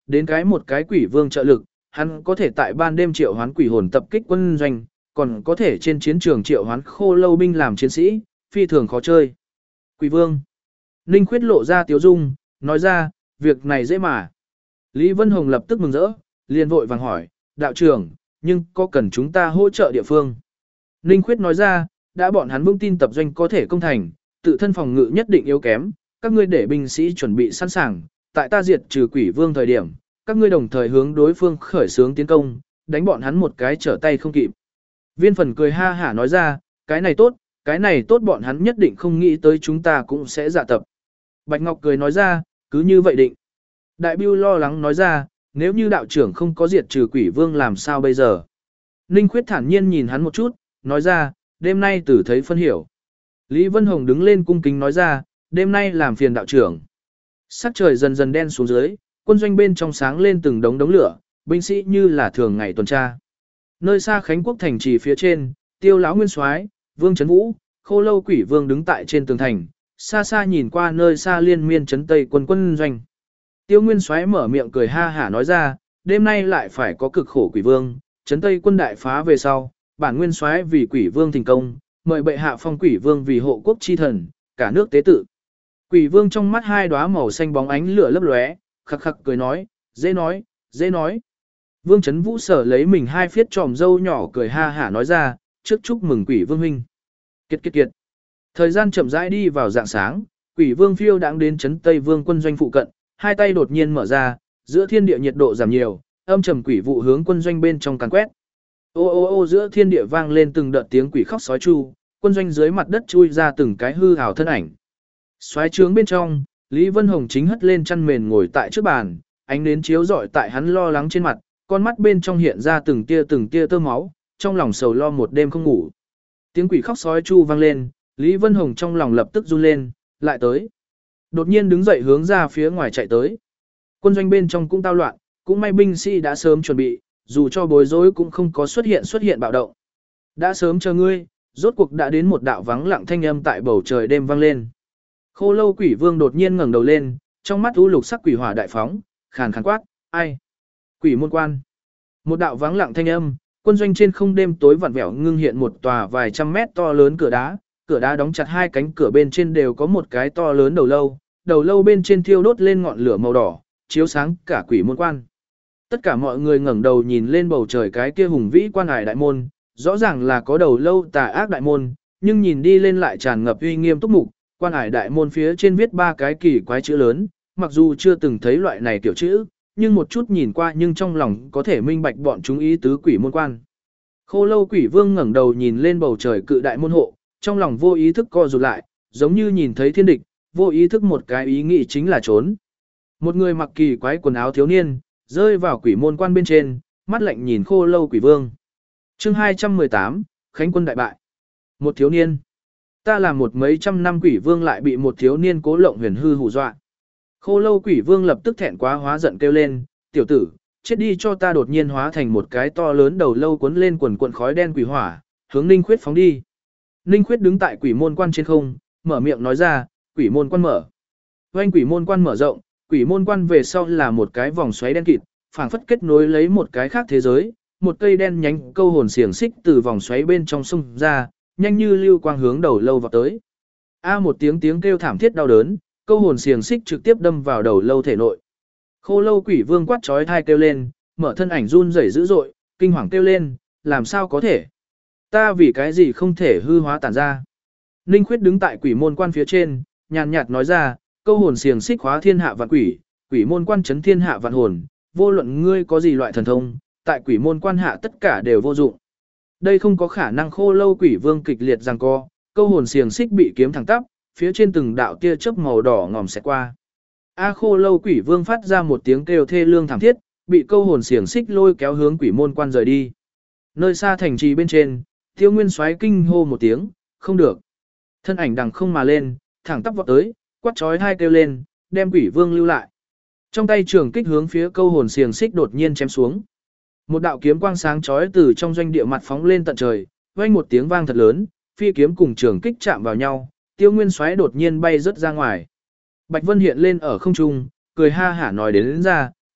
đến một cái quỷ vương trợ lực, hắn có thể tại ban đêm triệu hoán quỷ hồn tập kích quân doanh, còn có thể trên chiến trường triệu hoán khô lâu binh làm chiến sĩ, phi thường khó chơi. Quỷ vương. Ninh Khuyết lộ ra tiếu dung, nói ra, việc này dễ mà. Lý Vân Hồng lập tức mừng rỡ, liền vội vàng hỏi, đạo trưởng, nhưng có cần chúng ta hỗ trợ địa phương? Ninh Khuyết nói ra, đã bọn hắn vững tin tập doanh có thể công thành, tự thân phòng ngự nhất định yếu kém, các ngươi để binh sĩ chuẩn bị sẵn sàng, tại ta diệt trừ quỷ vương thời điểm, các ngươi đồng thời hướng đối phương khởi xướng tiến công, đánh bọn hắn một cái trở tay không kịp. Viên Phần cười ha hả nói ra, cái này tốt bọn hắn nhất định không nghĩ tới chúng ta cũng sẽ dạ tập. Bạch Ngọc cười nói ra, cứ như vậy định. Đại Bưu lo lắng nói ra, nếu như đạo trưởng không có diệt trừ quỷ vương làm sao bây giờ? Ninh Khuyết thản nhiên nhìn hắn một chút, nói ra, đêm nay tử thấy phân hiểu. Lý Vân Hồng đứng lên cung kính nói ra, đêm nay làm phiền đạo trưởng. Sắc trời dần dần đen xuống dưới, quân doanh bên trong sáng lên từng đống đống lửa, binh sĩ như là thường ngày tuần tra. Nơi xa Khánh Quốc thành trì phía trên, Tiêu lão nguyên soái, Vương Trấn Vũ, Khô Lâu Quỷ Vương đứng tại trên tường thành, xa xa nhìn qua nơi xa liên miên trấn Tây quân doanh. Tiêu nguyên soái mở miệng cười ha hả nói ra, đêm nay lại phải có cực khổ quỷ vương, trấn Tây quân đại phá về sau, bản nguyên soái vì quỷ vương thành công, mời bệ hạ phong quỷ vương vì hộ quốc chi thần, cả nước tế tự. Quỷ vương trong mắt hai đóa màu xanh bóng ánh lửa lấp lóe, khắc khắc cười nói, dễ nói, dễ nói. Vương Trấn Vũ sở lấy mình hai phiết tròm râu nhỏ cười ha hả nói ra, trước chúc mừng quỷ vương huynh. Kiệt kiệt kiệt. Thời gian chậm rãi đi vào dạng sáng, quỷ vương phiêu đãng đến trấn Tây Vương quân doanh phụ cận, hai tay đột nhiên mở ra, giữa thiên địa nhiệt độ giảm nhiều, âm trầm quỷ vụ hướng quân doanh bên trong càn quét. Ô ô ô giữa thiên địa vang lên từng đợt tiếng quỷ khóc sói chu, quân doanh dưới mặt đất chui ra từng cái hư ảo thân ảnh. Soái trướng bên trong, Lý Vân Hồng chính hất lên chăn mền ngồi tại trước bàn, ánh nến chiếu rọi tại hắn lo lắng trên mặt, con mắt bên trong hiện ra từng tia tơ máu, trong lòng sầu lo một đêm không ngủ. Tiếng quỷ khóc sói chu vang lên, Lý Vân Hồng trong lòng lập tức run lên, lại tới. Đột nhiên đứng dậy hướng ra phía ngoài chạy tới. Quân doanh bên trong cũng tao loạn, cũng may binh sĩ đã sớm chuẩn bị, dù cho bối rối cũng không có xuất hiện bạo động. Đã sớm chờ ngươi, rốt cuộc đã đến một đạo vắng lặng thanh âm tại bầu trời đêm vang lên. Khô Lâu Quỷ Vương đột nhiên ngẩng đầu lên, trong mắt u lục sắc quỷ hỏa đại phóng, khàn khàn quát, ai? Quỷ môn quan. Một đạo vắng lặng thanh âm, quân doanh trên không đêm tối vặn vẹo ngưng hiện một tòa vài trăm mét to lớn cửa đá đóng chặt hai cánh cửa bên trên đều có một cái to lớn đầu lâu bên trên thiêu đốt lên ngọn lửa màu đỏ, chiếu sáng cả quỷ môn quan. Tất cả mọi người ngẩng đầu nhìn lên bầu trời cái kia hùng vĩ quan ải đại môn, rõ ràng là có đầu lâu tà ác đại môn, nhưng nhìn đi lên lại tràn ngập uy nghiêm túc mục, quan ải đại môn phía trên viết ba cái kỳ quái chữ lớn, mặc dù chưa từng thấy loại này kiểu chữ, nhưng một chút nhìn qua nhưng trong lòng có thể minh bạch bọn chúng ý tứ quỷ môn quan. Khô Lâu Quỷ Vương ngẩng đầu nhìn lên bầu trời cự đại môn hộ, trong lòng vô ý thức co rụt lại, giống như nhìn thấy thiên địch, vô ý thức một cái ý nghĩ chính là trốn. Một người mặc kỳ quái quần áo thiếu niên, rơi vào quỷ môn quan bên trên, mắt lạnh nhìn Khô Lâu Quỷ Vương. Chương 218, Khánh quân đại bại. Một thiếu niên. Ta làm một mấy trăm năm quỷ vương lại bị một thiếu niên cố lộng huyền hư hù dọa. Khô Lâu Quỷ Vương lập tức thẹn quá hóa giận kêu lên, tiểu tử, chết đi cho ta đột nhiên hóa thành một cái to lớn đầu lâu cuốn lên quần cuộn khói đen quỷ hỏa, hướng Ninh Khuyết phóng đi. Ninh Khuyết đứng tại quỷ môn quan trên không, mở miệng nói ra, quỷ môn quan mở. Oanh quỷ môn quan mở rộng, quỷ môn quan về sau là một cái vòng xoáy đen kịt, phảng phất kết nối lấy một cái khác thế giới, một cây đen nhánh câu hồn xiềng xích từ vòng xoáy bên trong sông ra, nhanh như lưu quang hướng đầu lâu vào tới. Một tiếng kêu thảm thiết đau đớn, câu hồn xiềng xích trực tiếp đâm vào đầu lâu thể nội. Khô Lâu Quỷ Vương quát chói tai kêu lên, mở thân ảnh run rẩy dữ dội, kinh hoàng kêu lên, làm sao có thể? Ta vì cái gì không thể hư hóa tản ra? Ninh Khuyết đứng tại quỷ môn quan phía trên, nhàn nhạt nói ra, câu hồn xiềng xích hóa thiên hạ vạn quỷ, quỷ môn quan chấn thiên hạ vạn hồn, vô luận ngươi có gì loại thần thông, tại quỷ môn quan hạ tất cả đều vô dụng. Đây không có khả năng. Khô Lâu Quỷ Vương kịch liệt giằng co, câu hồn xiềng xích bị kiếm thẳng tắp, phía trên từng đạo tia chớp màu đỏ ngòm xẹt qua. Khô Lâu Quỷ Vương phát ra một tiếng kêu thê lương thảm thiết, bị câu hồn xiềng xích lôi kéo hướng quỷ môn quan rời đi. Nơi xa thành trì bên trên, Tiêu Nguyên Soái kinh hô một tiếng, không được. Thân ảnh đằng không mà lên, thẳng tắp vọt tới, quát chói tai kêu lên, đem quỷ vương lưu lại. Trong tay trường kích hướng phía câu hồn xiềng xích đột nhiên chém xuống. Một đạo kiếm quang sáng chói từ trong doanh địa mặt phóng lên tận trời, vang một tiếng vang thật lớn, phi kiếm cùng trường kích chạm vào nhau, Tiêu Nguyên Soái đột nhiên bay rớt ra ngoài. Bạch Vân hiện lên ở không trung, cười ha hả nói đến ra,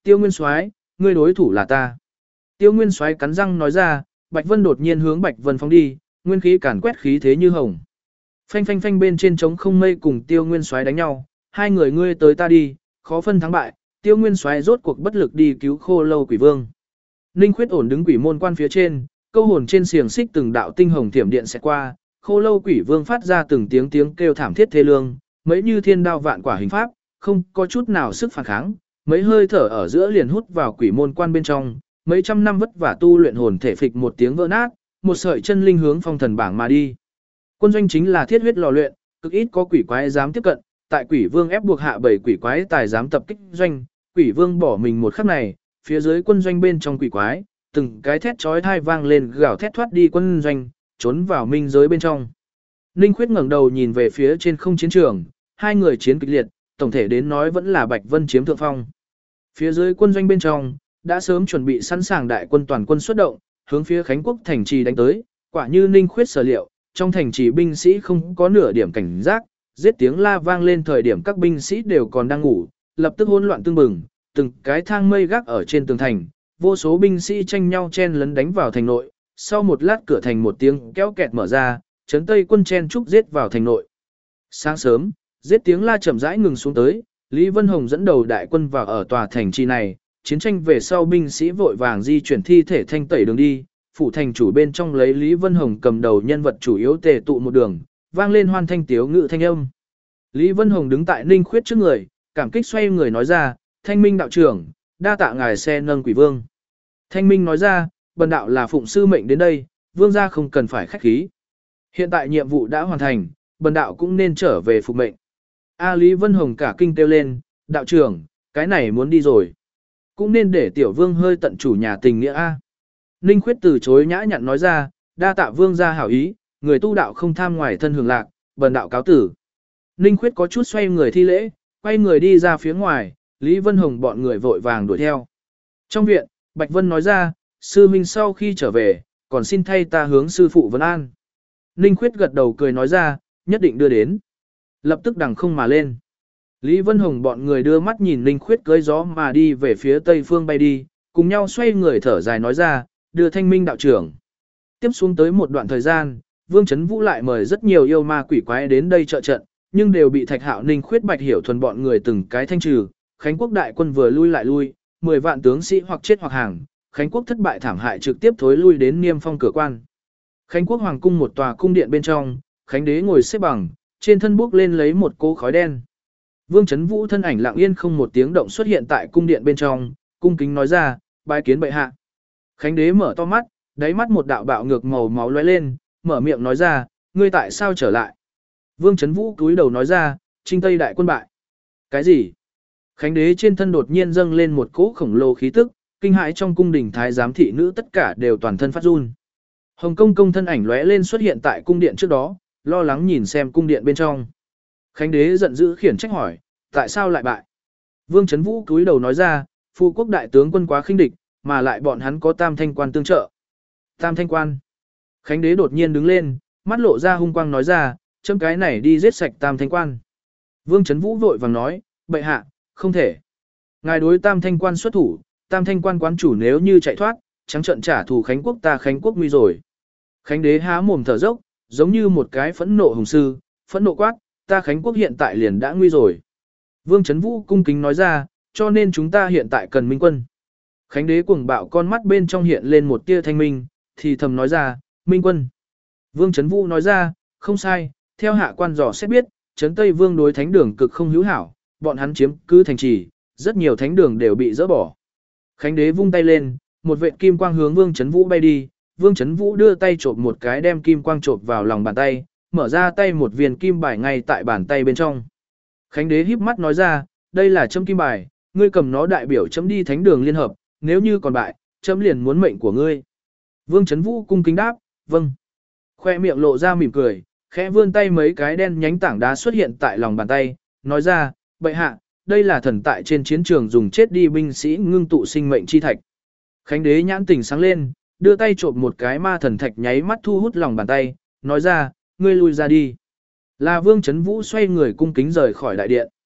Tiêu Nguyên Soái, ngươi đối thủ là ta. Tiêu Nguyên Soái cắn răng nói ra, Bạch Vân đột nhiên hướng Bạch Vân phóng đi, nguyên khí càn quét khí thế như hồng. Phanh phanh phanh bên trên trống không mây cùng Tiêu Nguyên Soái đánh nhau, hai người ngươi tới ta đi, khó phân thắng bại, Tiêu Nguyên Soái rốt cuộc bất lực đi cứu Khô Lâu Quỷ Vương. Ninh Khuyết ổn đứng quỷ môn quan phía trên, câu hồn trên xiềng xích từng đạo tinh hồng thiểm điện sẽ qua, Khô Lâu Quỷ Vương phát ra từng tiếng tiếng kêu thảm thiết thê lương, mấy như thiên đao vạn quả hình pháp, không có chút nào sức phản kháng, mấy hơi thở ở giữa liền hút vào quỷ môn quan bên trong, mấy trăm năm vất vả tu luyện hồn thể phịch một tiếng vỡ nát, một sợi chân linh hướng phong thần bảng mà đi. Quân doanh chính là thiết huyết lò luyện, cực ít có quỷ quái dám tiếp cận, tại quỷ vương ép buộc hạ bảy quỷ quái tài dám tập kích doanh, quỷ vương bỏ mình một khắc này, phía dưới quân doanh bên trong quỷ quái, từng cái thét chói tai vang lên gào thét thoát đi quân doanh, trốn vào minh giới bên trong. Ninh Khuyết ngẩng đầu nhìn về phía trên không chiến trường, hai người chiến kịch liệt, tổng thể đến nói vẫn là Bạch Vân chiếm thượng phong. Phía dưới quân doanh bên trong, đã sớm chuẩn bị sẵn sàng đại quân toàn quân xuất động, hướng phía Khánh Quốc thành trì đánh tới, quả như Ninh Khuyết sở liệu, trong thành trì binh sĩ không có nửa điểm cảnh giác, giết tiếng la vang lên thời điểm các binh sĩ đều còn đang ngủ, lập tức hỗn loạn tương bừng, từng cái thang mây gác ở trên tường thành, vô số binh sĩ tranh nhau chen lấn đánh vào thành nội, sau một lát cửa thành một tiếng kéo kẹt mở ra, trấn Tây quân chen trúc giết vào thành nội. Sáng sớm, giết tiếng la chậm rãi ngừng xuống tới, Lý Vân Hồng dẫn đầu đại quân vào ở tòa thành trì này, chiến tranh về sau binh sĩ vội vàng di chuyển thi thể thanh tẩy đường đi, phủ thành chủ bên trong lấy Lý Vân Hồng cầm đầu nhân vật chủ yếu tề tụ một đường, vang lên hoan thanh tiếu ngự thanh âm. Lý Vân Hồng đứng tại Ninh Khuyết trước người, cảm kích xoay người nói ra, Thanh Minh đạo trưởng, đa tạ ngài xe nâng quỷ vương. Thanh Minh nói ra, bần đạo là phụng sư mệnh đến đây, vương gia không cần phải khách khí. Hiện tại nhiệm vụ đã hoàn thành, bần đạo cũng nên trở về phục mệnh. A Lý Vân Hồng cả kinh kêu lên, đạo trưởng, cái này muốn đi rồi. Cũng nên để tiểu vương hơi tận chủ nhà tình nghĩa A. Ninh Khuyết từ chối nhã nhặn nói ra, đa tạ vương gia hảo ý, người tu đạo không tham ngoài thân hưởng lạc, bần đạo cáo tử. Ninh Khuyết có chút xoay người thi lễ, quay người đi ra phía ngoài, Lý Vân Hồng bọn người vội vàng đuổi theo. Trong viện, Bạch Vân nói ra, sư huynh sau khi trở về, còn xin thay ta hướng sư phụ vấn an. Ninh Khuyết gật đầu cười nói ra, nhất định đưa đến. Lập tức đằng không mà lên. Lý Vân Hồng bọn người đưa mắt nhìn Ninh Khuyết cưỡi gió mà đi về phía tây phương bay đi, cùng nhau xoay người thở dài nói ra, đưa Thanh Minh đạo trưởng. Tiếp xuống tới một đoạn thời gian, Vương Chấn Vũ lại mời rất nhiều yêu ma quỷ quái đến đây trợ trận, nhưng đều bị Thạch Hạo Ninh Khuyết Bạch Hiểu Thuần bọn người từng cái thanh trừ. Khánh Quốc đại quân vừa lui lại lui, 10 vạn tướng sĩ hoặc chết hoặc hàng, Khánh Quốc thất bại thảm hại trực tiếp thối lui đến Niêm Phong cửa quan. Khánh Quốc hoàng cung một tòa cung điện bên trong, Khánh đế ngồi xếp bằng, trên thân bốc lên lấy một cỗ khói đen. Vương Chấn Vũ thân ảnh lặng yên không một tiếng động xuất hiện tại cung điện bên trong, cung kính nói ra, bái kiến bệ hạ. Khánh đế mở to mắt, đáy mắt một đạo bạo ngược màu máu lóe lên, mở miệng nói ra, ngươi tại sao trở lại? Vương Chấn Vũ cúi đầu nói ra, Trinh Tây đại quân bại. Cái gì? Khánh đế trên thân đột nhiên dâng lên một cỗ khổng lồ khí tức, kinh hãi trong cung đình thái giám thị nữ tất cả đều toàn thân phát run. Hồng Công công thân ảnh lóe lên xuất hiện tại cung điện trước đó, lo lắng nhìn xem cung điện bên trong. Khánh đế giận dữ khiển trách hỏi, tại sao lại bại? Vương Chấn Vũ cúi đầu nói ra, phụ quốc đại tướng quân quá khinh địch, mà lại bọn hắn có tam thanh quan tương trợ. Tam thanh quan. Khánh đế đột nhiên đứng lên, mắt lộ ra hung quang nói ra, chấm cái này đi giết sạch tam thanh quan. Vương Chấn Vũ vội vàng nói, bệ hạ, không thể. Ngài đối tam thanh quan xuất thủ, tam thanh quan quán chủ nếu như chạy thoát, trắng trận trả thù Khánh Quốc ta Khánh Quốc nguy rồi. Khánh đế há mồm thở dốc, giống như một cái phẫn nộ hùng sư, phẫn nộ quát, ta Khánh Quốc hiện tại liền đã nguy rồi. Vương Chấn Vũ cung kính nói ra, cho nên chúng ta hiện tại cần minh quân. Khánh đế cuồng bạo con mắt bên trong hiện lên một tia thanh minh, thì thầm nói ra, minh quân. Vương Chấn Vũ nói ra, không sai, theo hạ quan dò xét biết, Trấn Tây Vương đối thánh đường cực không hữu hảo, bọn hắn chiếm cứ thành trì, rất nhiều thánh đường đều bị dỡ bỏ. Khánh đế vung tay lên, một vệt kim quang hướng Vương Chấn Vũ bay đi, Vương Chấn Vũ đưa tay chộp một cái đem kim quang chộp vào lòng bàn tay, mở ra tay một viên kim bài ngay tại bàn tay bên trong. Khánh đế híp mắt nói ra, đây là châm kim bài, ngươi cầm nó đại biểu chấm đi thánh đường liên hợp, nếu như còn bại, chấm liền muốn mệnh của ngươi. Vương Chấn Vũ cung kính đáp, vâng. Khoe miệng lộ ra mỉm cười, khẽ vươn tay mấy cái đen nhánh tảng đá xuất hiện tại lòng bàn tay, nói ra, bệ hạ, đây là thần tại trên chiến trường dùng chết đi binh sĩ ngưng tụ sinh mệnh chi thạch. Khánh đế nhãn tỉnh sáng lên, đưa tay trộm một cái ma thần thạch nháy mắt thu hút lòng bàn tay, nói ra, ngươi lui ra đi. Là Vương Chấn Vũ xoay người cung kính rời khỏi đại điện.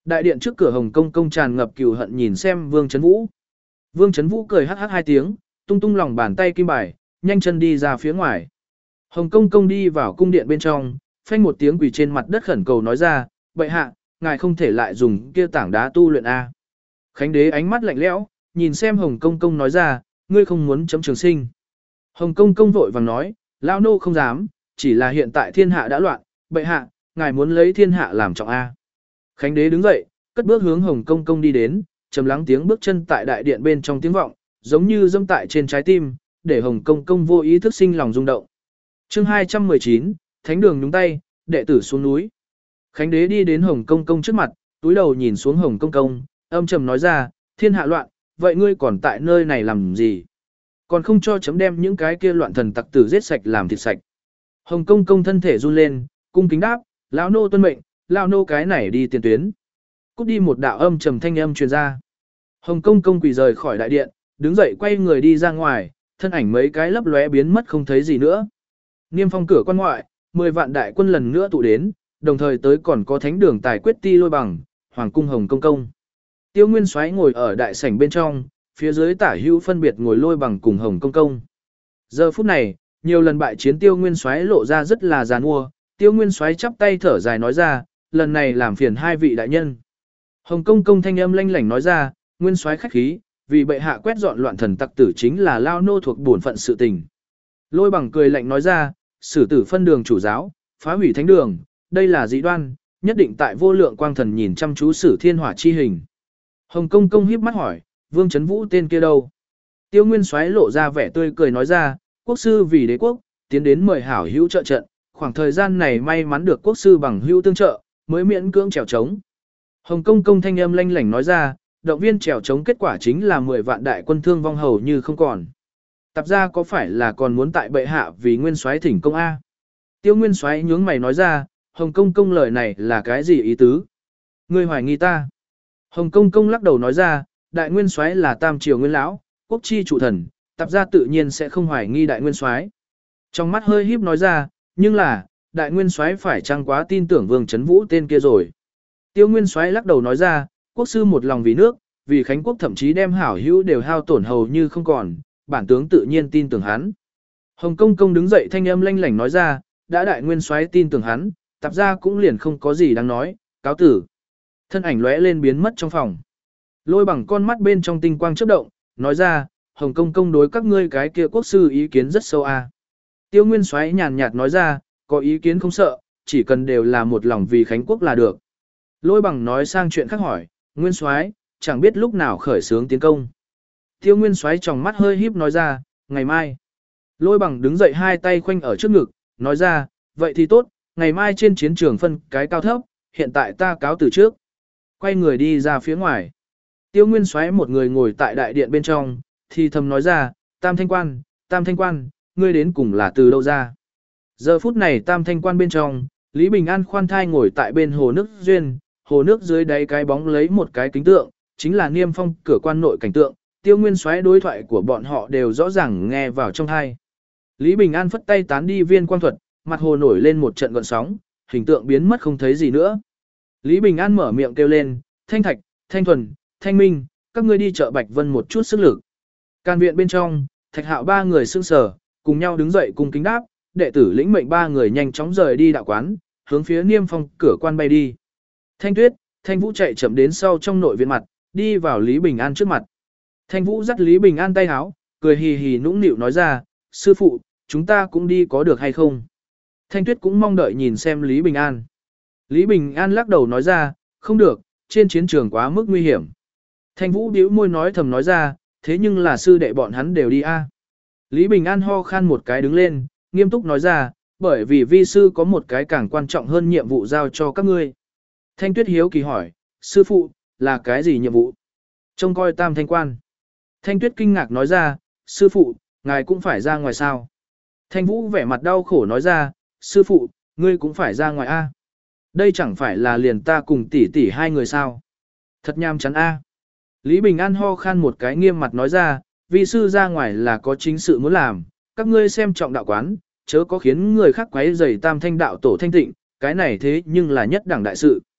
Đại điện trước cửa Hồng Công Công tràn ngập cừu hận nhìn xem Vương Chấn Vũ. Vương Chấn Vũ cười hắc hắc hai tiếng, tung tung lòng bàn tay kim bài, nhanh chân đi ra phía ngoài. Hồng Công Công đi vào cung điện bên trong, phanh một tiếng quỳ trên mặt đất khẩn cầu nói ra, bệ hạ, ngài không thể lại dùng kia tảng đá tu luyện a. Khánh đế ánh mắt lạnh lẽo, nhìn xem Hồng Công Công nói ra, ngươi không muốn chấm trường sinh. Hồng Công Công vội vàng nói, lão nô không dám, chỉ là hiện tại thiên hạ đã loạn, bệ hạ, ngài muốn lấy thiên hạ làm trọng a. Khánh đế đứng dậy, cất bước hướng Hồng Công Công đi đến, trầm lắng tiếng bước chân tại đại điện bên trong tiếng vọng, giống như dâm tại trên trái tim, để Hồng Công Công vô ý thức sinh lòng rung động. Chương 219, Thánh đường nhúng tay, đệ tử xuống núi. Khánh đế đi đến Hồng Công Công trước mặt, túi đầu nhìn xuống Hồng Công Công, âm trầm nói ra, thiên hạ loạn, vậy ngươi còn tại nơi này làm gì? Còn không cho chấm đem những cái kia loạn thần tặc tử giết sạch làm thịt sạch. Hồng Công Công thân thể run lên, cung kính đáp, lão nô tuân mệnh, lão nô cái này đi tiền tuyến. Cút đi, một đạo âm trầm thanh âm truyền ra. Hồng Công Công quỳ rời khỏi đại điện, đứng dậy quay người đi ra ngoài, thân ảnh mấy cái lấp lóe biến mất không thấy gì nữa. Niêm Phong cửa quan ngoại, 10 vạn đại quân lần nữa tụ đến, đồng thời tới còn có thánh đường tài quyết ti Lôi Bằng, hoàng cung Hồng Công Công. Tiêu Nguyên Soái ngồi ở đại sảnh bên trong, phía dưới tả hữu phân biệt ngồi Lôi Bằng cùng Hồng Công Công. Giờ phút này, nhiều lần bại chiến Tiêu Nguyên Soái lộ ra rất là giàn mua, Tiêu Nguyên Soái chắp tay thở dài nói ra, lần này làm phiền hai vị đại nhân. Hồng Công Công thanh âm lanh lảnh nói ra, Nguyên Soái khách khí, vì bệ hạ quét dọn loạn thần tặc tử chính là lao nô thuộc bổn phận sự tình. Lôi Bằng cười lạnh nói ra, xử tử phân đường chủ giáo, phá hủy thánh đường, đây là dị đoan, nhất định tại vô lượng quang thần nhìn chăm chú sử thiên hỏa chi hình. Hồng Công Công híp mắt hỏi, Vương Chấn Vũ tên kia đâu? Tiêu Nguyên Soái lộ ra vẻ tươi cười nói ra, quốc sư vì đế quốc, tiến đến mời hảo hữu trợ trận, khoảng thời gian này may mắn được quốc sư bằng hữu tương trợ, mới miễn cưỡng trèo trống. Hồng Công Công thanh âm lanh lảnh nói ra, động viên trèo trống kết quả chính là 10 vạn đại quân thương vong hầu như không còn. Tập ra có phải là còn muốn tại bệ hạ vì Nguyên Soái thỉnh công a? Tiêu Nguyên Soái nhướng mày nói ra, Hồng Công Công lời này là cái gì ý tứ? Ngươi hoài nghi ta? Hồng Công Công lắc đầu nói ra, đại Nguyên Soái là tam triều nguyên lão, quốc chi chủ thần, tập ra tự nhiên sẽ không hoài nghi đại Nguyên Soái. Trong mắt hơi híp nói ra, nhưng là, đại Nguyên Soái phải chăng quá tin tưởng Vương Chấn Vũ tên kia rồi? Tiêu Nguyên Soái lắc đầu nói ra, quốc sư một lòng vì nước, vì Khánh quốc thậm chí đem hảo hữu đều hao tổn hầu như không còn, bản tướng tự nhiên tin tưởng hắn. Hồng Công Công đứng dậy thanh âm lanh lảnh nói ra, đã đại Nguyên Soái tin tưởng hắn, tập ra cũng liền không có gì đáng nói, cáo tử. Thân ảnh lóe lên biến mất trong phòng. Lôi Bằng con mắt bên trong tinh quang chớp động, nói ra, Hồng Công Công đối các ngươi cái kia quốc sư ý kiến rất sâu a. Tiêu Nguyên Soái nhàn nhạt nói ra, có ý kiến không sợ, chỉ cần đều là một lòng vì Khánh quốc là được. Lôi Bằng nói sang chuyện khác hỏi, Nguyên Soái, chẳng biết lúc nào khởi xướng tiến công. Tiêu Nguyên Soái tròng mắt hơi híp nói ra, ngày mai. Lôi Bằng đứng dậy hai tay khoanh ở trước ngực, nói ra, vậy thì tốt, ngày mai trên chiến trường phân cái cao thấp, hiện tại ta cáo từ trước. Quay người đi ra phía ngoài. Tiêu Nguyên Soái một người ngồi tại đại điện bên trong, thì thầm nói ra, Tam Thanh Quan, ngươi đến cùng là từ đâu ra. Giờ phút này Tam Thanh Quan bên trong, Lý Bình An khoan thai ngồi tại bên hồ nước duyên, hồ nước dưới đáy cái bóng lấy một cái kính tượng, chính là Niêm Phong cửa quan nội cảnh tượng, Tiêu Nguyên Soái đối thoại của bọn họ đều rõ ràng nghe vào trong tai. Lý Bình An phất tay tán đi viên quang thuật, mặt hồ nổi lên một trận gợn sóng, hình tượng biến mất không thấy gì nữa. Lý Bình An mở miệng kêu lên, Thanh Thạch, Thanh Thuần, Thanh Minh, các ngươi đi chợ Bạch Vân một chút sức lực. Can viện bên trong, Thạch Hạo ba người sững sờ, cùng nhau đứng dậy cùng kính đáp, đệ tử lĩnh mệnh ba người nhanh chóng rời đi đạo quán, hướng phía Niêm Phong cửa quan bay đi. Thanh Tuyết, Thanh Vũ chạy chậm đến sau trong nội viện mặt, đi vào Lý Bình An trước mặt. Thanh Vũ dắt Lý Bình An tay háo, cười hì hì nũng nịu nói ra, sư phụ, chúng ta cũng đi có được hay không? Thanh Tuyết cũng mong đợi nhìn xem Lý Bình An. Lý Bình An lắc đầu nói ra, không được, trên chiến trường quá mức nguy hiểm. Thanh Vũ bĩu môi nói thầm nói ra, thế nhưng là sư đệ bọn hắn đều đi a. Lý Bình An ho khan một cái đứng lên, nghiêm túc nói ra, bởi vì vi sư có một cái càng quan trọng hơn nhiệm vụ giao cho các ngươi. Thanh Tuyết hiếu kỳ hỏi, sư phụ, là cái gì nhiệm vụ? Trông coi Tam Thanh Quan. Thanh Tuyết kinh ngạc nói ra, sư phụ, ngài cũng phải ra ngoài sao? Thanh Vũ vẻ mặt đau khổ nói ra, sư phụ, ngươi cũng phải ra ngoài a. Đây chẳng phải là liền ta cùng tỷ tỷ hai người sao? Thật nham chán a. Lý Bình An ho khan một cái nghiêm mặt nói ra, vi sư ra ngoài là có chính sự muốn làm, các ngươi xem trọng đạo quán, chớ có khiến người khác quấy rầy Tam Thanh đạo tổ thanh tịnh, cái này thế nhưng là nhất đẳng đại sự.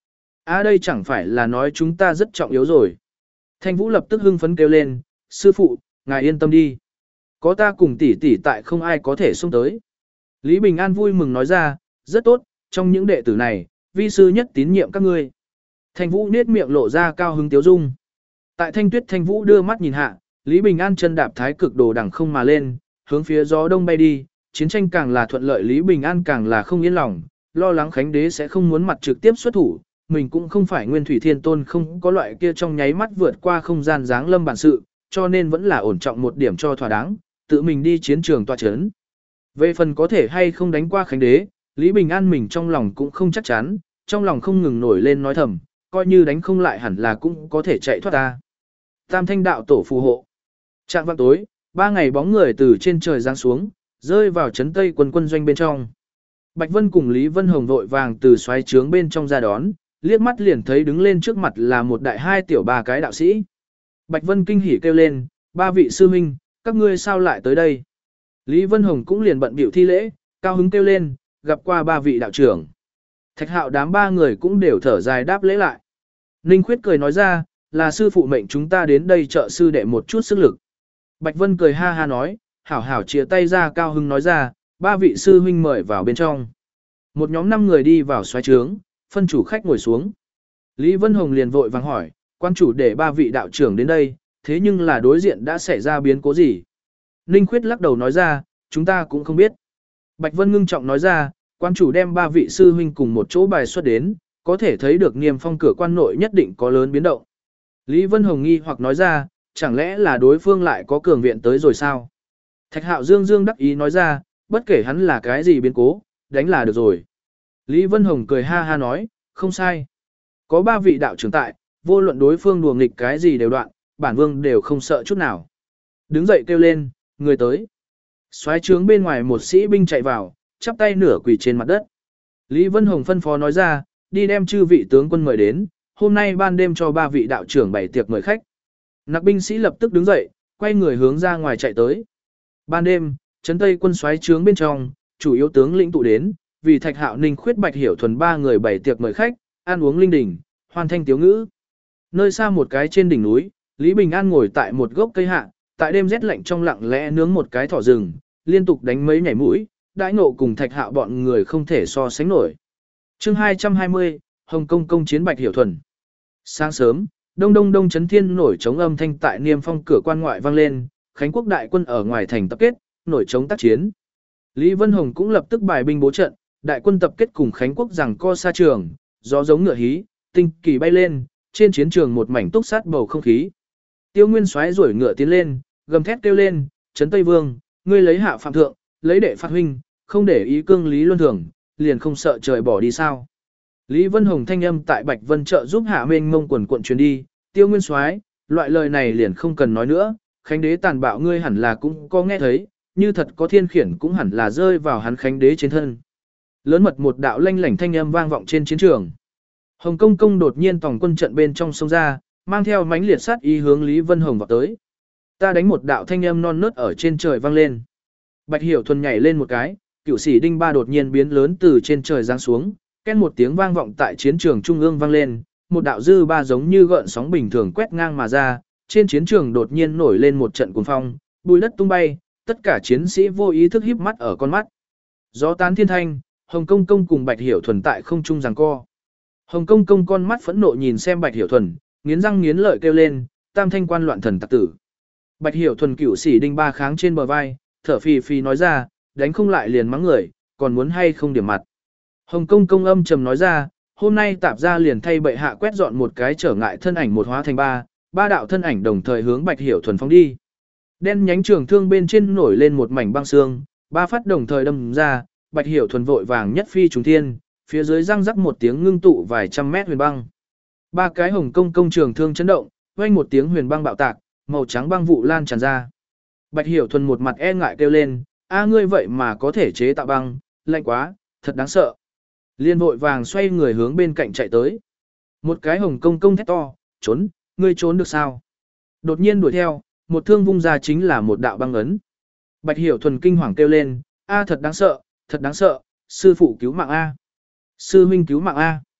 Đây chẳng phải là nói chúng ta rất trọng yếu rồi. Thanh Vũ lập tức hưng phấn kêu lên, sư phụ, ngài yên tâm đi. Có ta cùng tỷ tỷ tại không ai có thể xông tới. Lý Bình An vui mừng nói ra, rất tốt, trong những đệ tử này, vi sư nhất tín nhiệm các ngươi. Thanh Vũ nết miệng lộ ra cao hứng tiếu dung. Tại Thanh Tuyết Thanh Vũ đưa mắt nhìn hạ, Lý Bình An chân đạp thái cực đồ đằng không mà lên, hướng phía gió đông bay đi, chiến tranh càng là thuận lợi Lý Bình An càng là không yên lòng, lo lắng Khánh Đế sẽ không muốn mặt trực tiếp xuất thủ, mình cũng không phải Nguyên Thủy Thiên Tôn không có loại kia trong nháy mắt vượt qua không gian dáng lâm bản sự, cho nên vẫn là ổn trọng một điểm cho thỏa đáng, tự mình đi chiến trường tọa chấn. Về phần có thể hay không đánh qua Khánh Đế, Lý Bình An mình trong lòng cũng không chắc chắn, trong lòng không ngừng nổi lên nói thầm, coi như đánh không lại hẳn là cũng có thể chạy thoát ta. Tam Thanh đạo tổ phù hộ. Trạng vạng tối, 3 ngày bóng người từ trên trời giáng xuống, rơi vào trấn Tây quân quân doanh bên trong. Bạch Vân cùng Lý Vân Hồng vội vàng từ xoáy trướng bên trong ra đón, liếc mắt liền thấy đứng lên trước mặt là một đại hai tiểu ba cái đạo sĩ. Bạch Vân kinh hỉ kêu lên, 3 vị sư huynh, các ngươi sao lại tới đây? Lý Vân Hồng cũng liền bận biểu thi lễ, cao hứng kêu lên, gặp qua 3 vị đạo trưởng. Thạch Hạo đám 3 người cũng đều thở dài đáp lễ lại. Ninh Khuyết cười nói ra, là sư phụ mệnh chúng ta đến đây trợ sư đệ một chút sức lực. Bạch Vân cười ha ha nói, hảo hảo chia tay ra cao hứng nói ra, 3 vị sư huynh mời vào bên trong. Một nhóm 5 người đi vào xoáy trướng, phân chủ khách ngồi xuống. Lý Vân Hồng liền vội vàng hỏi, quan chủ để 3 vị đạo trưởng đến đây, thế nhưng là đối diện đã xảy ra biến cố gì? Ninh Khuyết lắc đầu nói ra, chúng ta cũng không biết. Bạch Vân ngưng trọng nói ra, quan chủ đem 3 vị sư huynh cùng một chỗ bài xuất đến, có thể thấy được Niêm Phong cửa quan nội nhất định có lớn biến động. Lý Vân Hồng nghi hoặc nói ra, chẳng lẽ là đối phương lại có cường viện tới rồi sao? Thạch Hạo Dương Dương đắc ý nói ra, bất kể hắn là cái gì biến cố, đánh là được rồi. Lý Vân Hồng cười ha ha nói, không sai. Có 3 vị đạo trưởng tại, vô luận đối phương đùa nghịch cái gì đều đoạn, bản vương đều không sợ chút nào. Đứng dậy kêu lên, người tới. Xoáy trướng bên ngoài một sĩ binh chạy vào, chắp tay nửa quỳ trên mặt đất. Lý Vân Hồng phân phó nói ra, đi đem chư vị tướng quân mời đến, hôm nay ban đêm cho 3 vị đạo trưởng bày tiệc mời khách. Nặc binh sĩ lập tức đứng dậy, quay người hướng ra ngoài chạy tới. Ban đêm, trấn Tây quân xoáy trướng bên trong, chủ yếu tướng lĩnh tụ đến, vì Thạch Hạo Ninh Khuyết Bạch Hiểu Thuần 3 người bày tiệc mời khách, ăn uống linh đình, hoàn thanh tiếu ngữ. Nơi xa một cái trên đỉnh núi, Lý Bình An ngồi tại một gốc cây hạ, tại đêm rét lạnh trong lặng lẽ nướng một cái thỏ rừng, liên tục đánh mấy nhảy mũi, đãi ngộ cùng Thạch Hạo bọn người không thể so sánh nổi. Chương 220, Hồng Công công chiến Bạch Hiểu Thuần. Sáng sớm, đông đông đông chấn thiên nổi trống âm thanh tại Niêm Phong cửa quan ngoại vang lên, Khánh quốc đại quân ở ngoài thành tập kết, nổi trống tác chiến. Lý Vân Hồng cũng lập tức bài binh bố trận, đại quân tập kết cùng Khánh quốc giằng co xa trường, gió giống ngựa hí, tinh kỳ bay lên, trên chiến trường một mảnh túc sát bầu không khí. Tiêu Nguyên Soái rủi ngựa tiến lên, gầm thét kêu lên, "Trấn Tây Vương, ngươi lấy hạ phạm thượng, lấy đệ phạt huynh, không để ý cương lý luân thường, liền không sợ trời bỏ đi sao?" Lý Vân Hồng thanh âm tại Bạch Vân chợ giúp hạ mênh mông quần quận truyền đi, "Tiêu Nguyên Soái, loại lời này liền không cần nói nữa, Khánh đế tàn bạo ngươi hẳn là cũng có nghe thấy, như thật có thiên khiển cũng hẳn là rơi vào hắn Khánh đế trên thân." Lớn mật một đạo lanh lảnh thanh âm vang vọng trên chiến trường. Hồng Công công đột nhiên tòng quân trận bên trong sông ra, mang theo mãnh liệt sát ý hướng Lý Vân Hồng vào tới. Ta đánh một đạo thanh âm non nớt ở trên trời vang lên. Bạch Hiểu Thuần nhảy lên một cái, cựu sĩ đinh ba đột nhiên biến lớn từ trên trời giáng xuống, két một tiếng vang vọng tại chiến trường trung ương vang lên, một đạo dư ba giống như gợn sóng bình thường quét ngang mà ra, trên chiến trường đột nhiên nổi lên một trận cuồng phong, bùi đất tung bay, tất cả chiến sĩ vô ý thức híp mắt ở con mắt. Gió tán thiên thanh, Hồng Công công cùng Bạch Hiểu Thuần tại không trung giằng co. Hồng Công công con mắt phẫn nộ nhìn xem Bạch Hiểu Thuần, nghiến răng nghiến lợi kêu lên, tam thanh quan loạn thần tặc tử. Bạch Hiểu Thuần cửu sĩ đinh ba kháng trên bờ vai, thở phì phì nói ra, đánh không lại liền mắng người, còn muốn hay không điểm mặt. Hồng Công công âm trầm nói ra, hôm nay tạp gia liền thay bệ hạ quét dọn một cái trở ngại thân ảnh một hóa thành ba đạo thân ảnh đồng thời hướng Bạch Hiểu Thuần phóng đi. Đen nhánh trường thương bên trên nổi lên một mảnh băng xương, 3 phát đồng thời đâm ra, Bạch Hiểu Thuần vội vàng nhất phi trùng thiên, phía dưới răng rắc một tiếng ngưng tụ vài trăm mét huyền băng. 3 cái Hồng Công công trường thương chấn động, vang một tiếng huyền băng bạo tạc, màu trắng băng vụ lan tràn ra. Bạch Hiểu Thuần một mặt e ngại kêu lên, "A ngươi vậy mà có thể chế tạo băng, lạnh quá, thật đáng sợ." Liên vội vàng xoay người hướng bên cạnh chạy tới. Một cái Hồng Công công thét to, "Trốn, ngươi trốn được sao?" Đột nhiên đuổi theo, một thương vung ra chính là một đạo băng ấn. Bạch Hiểu Thuần kinh hoàng kêu lên, "A thật đáng sợ, sư phụ cứu mạng A. Sư huynh cứu mạng A."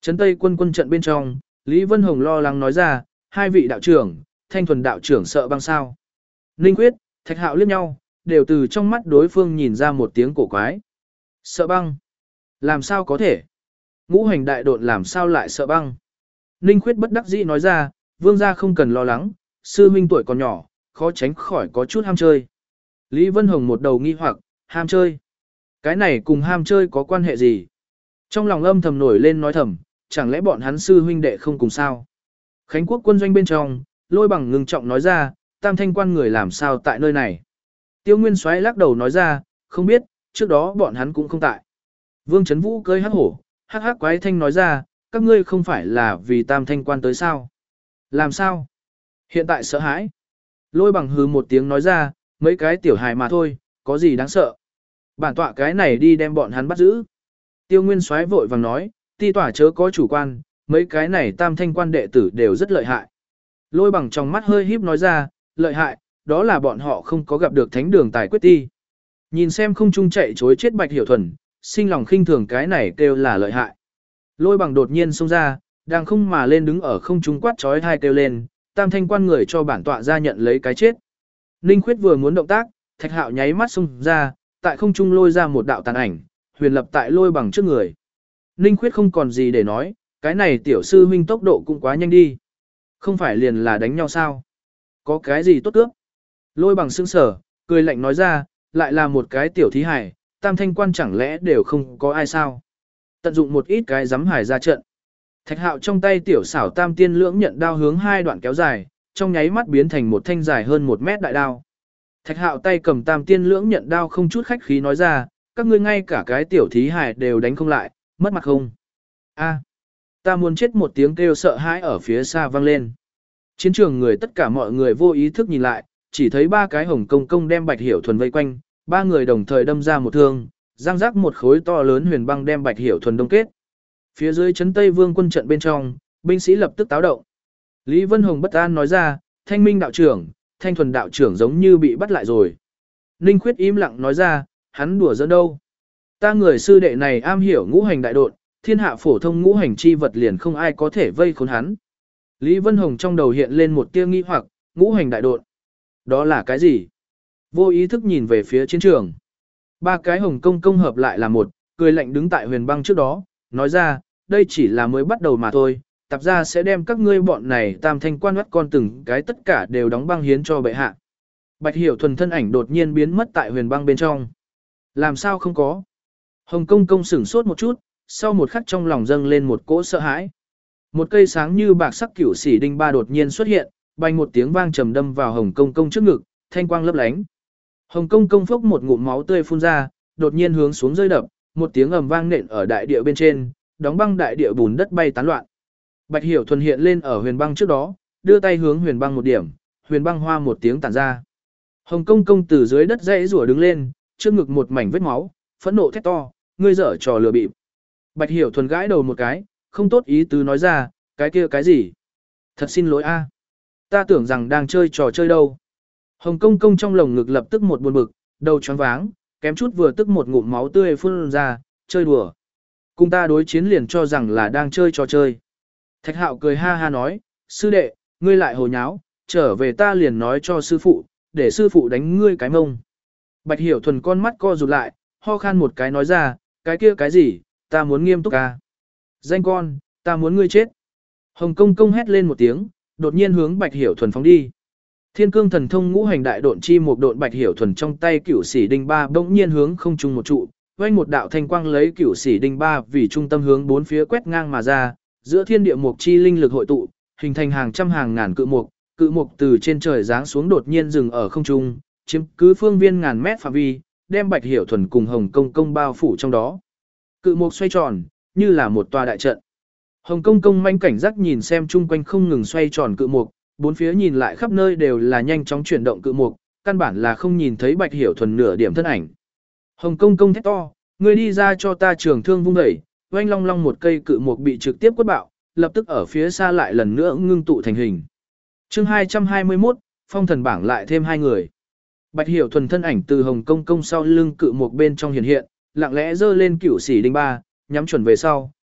Trấn Tây quân quân trận bên trong, Lý Vân Hồng lo lắng nói ra, hai vị đạo trưởng, Thanh Thuần đạo trưởng sợ băng sao. Ninh Quyết, Thạch Hạo liếc nhau, đều từ trong mắt đối phương nhìn ra một tiếng cổ quái. Sợ băng? Làm sao có thể? Ngũ hành đại độn làm sao lại sợ băng? Ninh Quyết bất đắc dĩ nói ra, vương gia không cần lo lắng, sư huynh tuổi còn nhỏ, khó tránh khỏi có chút ham chơi. Lý Vân Hồng một đầu nghi hoặc, ham chơi? Cái này cùng ham chơi có quan hệ gì? Trong lòng âm thầm nổi lên nói thầm, chẳng lẽ bọn hắn sư huynh đệ không cùng sao? Khánh Quốc quân doanh bên trong, Lôi Bằng ngưng trọng nói ra, Tam Thanh quan người làm sao tại nơi này? Tiêu Nguyên Soái lắc đầu nói ra, không biết, trước đó bọn hắn cũng không tại. Vương Chấn Vũ cơi hắc hổ, hắc hắc quái thanh nói ra, các ngươi không phải là vì Tam Thanh quan tới sao? Làm sao? Hiện tại sợ hãi. Lôi Bằng hừ một tiếng nói ra, mấy cái tiểu hài mà thôi, có gì đáng sợ? Bản tọa cái này đi đem bọn hắn bắt giữ. Tiêu Nguyên Soái vội vàng nói, ti tỏa chớ có chủ quan, mấy cái này Tam Thanh quan đệ tử đều rất lợi hại. Lôi Bằng trong mắt hơi híp nói ra, lợi hại, đó là bọn họ không có gặp được thánh đường tài quyết ti. Nhìn xem không trung chạy chối chết Bạch Hiểu Thuần, sinh lòng khinh thường cái này kêu là lợi hại. Lôi Bằng đột nhiên xông ra, đang không mà lên đứng ở không trung quát chói tai kêu lên, Tam Thanh quan người cho bản tọa ra nhận lấy cái chết. Ninh Khuyết vừa muốn động tác, Thạch Hạo nháy mắt xông ra, tại không trung lôi ra một đạo tàn ảnh, huyền lập tại Lôi Bằng trước người. Ninh Khuyết không còn gì để nói, cái này tiểu sư huynh tốc độ cũng quá nhanh đi. Không phải liền là đánh nhau sao? Có cái gì tốt cướp? Lôi Bằng sững sờ, cười lạnh nói ra, lại là một cái tiểu thí hải, Tam Thanh quan chẳng lẽ đều không có ai sao? Tận dụng một ít cái giấm hải ra trận. Thạch Hạo trong tay tiểu xảo Tam Tiên Lưỡng Nhận đao hướng hai đoạn kéo dài, trong nháy mắt biến thành một thanh dài hơn 1 mét đại đao. Thạch Hạo tay cầm Tam Tiên Lưỡng Nhận đao không chút khách khí nói ra, các ngươi ngay cả cái tiểu thí hải đều đánh không lại, mất mặt không? A, ta muốn chết, một tiếng kêu sợ hãi ở phía xa vang lên. Chiến trường người tất cả mọi người vô ý thức nhìn lại, chỉ thấy ba cái hồng công công đem Bạch Hiểu Thuần vây quanh, ba người đồng thời đâm ra một thương, răng rác một khối to lớn huyền băng đem Bạch Hiểu Thuần đông kết. Phía dưới trấn Tây Vương quân trận bên trong, binh sĩ lập tức táo động. Lý Vân Hồng bất an nói ra, Thanh Minh đạo trưởng, Thanh Thuần đạo trưởng giống như bị bắt lại rồi. Ninh Khuyết im lặng nói ra, hắn đùa giỡn đâu? Ta người sư đệ này am hiểu ngũ hành đại độn, thiên hạ phổ thông ngũ hành chi vật liền không ai có thể vây khốn hắn. Lý Vân Hồng trong đầu hiện lên một tia nghi hoặc, ngũ hành đại độn. Đó là cái gì? Vô ý thức nhìn về phía chiến trường. Ba cái hồng công công hợp lại là một, cười lạnh đứng tại huyền băng trước đó, nói ra, đây chỉ là mới bắt đầu mà thôi, tạp ra sẽ đem các ngươi bọn này Tam Thanh quan bắt con từng cái tất cả đều đóng băng hiến cho bệ hạ. Bạch Hiểu Thuần thân ảnh đột nhiên biến mất tại huyền băng bên trong. Làm sao không có? Hồng công công sửng sốt một chút, sau một khắc trong lòng dâng lên một cỗ sợ hãi. Một cây sáng như bạc sắc cửu sĩ đinh ba đột nhiên xuất hiện, bành một tiếng vang trầm đâm vào Hồng công công trước ngực, thanh quang lấp lánh. Hồng công công phốc một ngụm máu tươi phun ra, đột nhiên hướng xuống rơi đập, một tiếng ầm vang nện ở đại địa bên trên, đóng băng đại địa bùn đất bay tán loạn. Bạch Hiểu Thuần hiện lên ở huyền băng trước đó, đưa tay hướng huyền băng một điểm, huyền băng hoa một tiếng tản ra. Hồng công công từ dưới đất dãy rủa đứng lên, trước ngực một mảnh vết máu, phẫn nộ thét to, ngươi dở trò lừa bịp. Bạch Hiểu Thuần gãi đầu một cái, không tốt ý tứ nói ra, cái kia cái gì? Thật xin lỗi a, ta tưởng rằng đang chơi trò chơi đâu. Hồng công công trong lồng ngực lập tức một buồn bực, đầu choáng váng, kém chút vừa tức một ngụm máu tươi phun ra, chơi đùa. Cùng ta đối chiến liền cho rằng là đang chơi trò chơi. Thạch Hạo cười ha ha nói, sư đệ, ngươi lại hồ nháo, trở về ta liền nói cho sư phụ, để sư phụ đánh ngươi cái mông. Bạch Hiểu Thuần con mắt co rụt lại, ho khan một cái nói ra, cái kia cái gì, ta muốn nghiêm túc ca. Danh con, ta muốn ngươi chết. Hồng công công hét lên một tiếng, đột nhiên hướng Bạch Hiểu Thuần phóng đi. Thiên cương thần thông ngũ hành đại độn chi một độn Bạch Hiểu Thuần trong tay cửu sĩ đinh ba bỗng nhiên hướng không trung một trụ, vang một đạo thanh quang lấy cửu sĩ đinh ba vì trung tâm hướng bốn phía quét ngang mà ra, giữa thiên địa mục chi linh lực hội tụ, hình thành hàng trăm hàng ngàn cự mục từ trên trời giáng xuống đột nhiên dừng ở không trung, chiếm cứ phương viên ngàn mét phạm vi, đem Bạch Hiểu Thuần cùng Hồng công công bao phủ trong đó. Cự mục xoay tròn, như là một tòa đại trận. Hồng công công manh cảnh giác nhìn xem chung quanh không ngừng xoay tròn cự mục, bốn phía nhìn lại khắp nơi đều là nhanh chóng chuyển động cự mục, căn bản là không nhìn thấy Bạch Hiểu Thuần nửa điểm thân ảnh. Hồng công công thét to, ngươi đi ra cho ta trường thương vung đẩy, oanh long long một cây cự mục bị trực tiếp quất bạo, lập tức ở phía xa lại lần nữa ngưng tụ thành hình. Chương 221, phong thần bảng lại thêm 2 người. Bạch Hiểu Thuần thân ảnh từ Hồng công công sau lưng cự mục bên trong hiện hiện, lặng lẽ giơ lên cửu sĩ đinh ba, nhắm chuẩn về sau,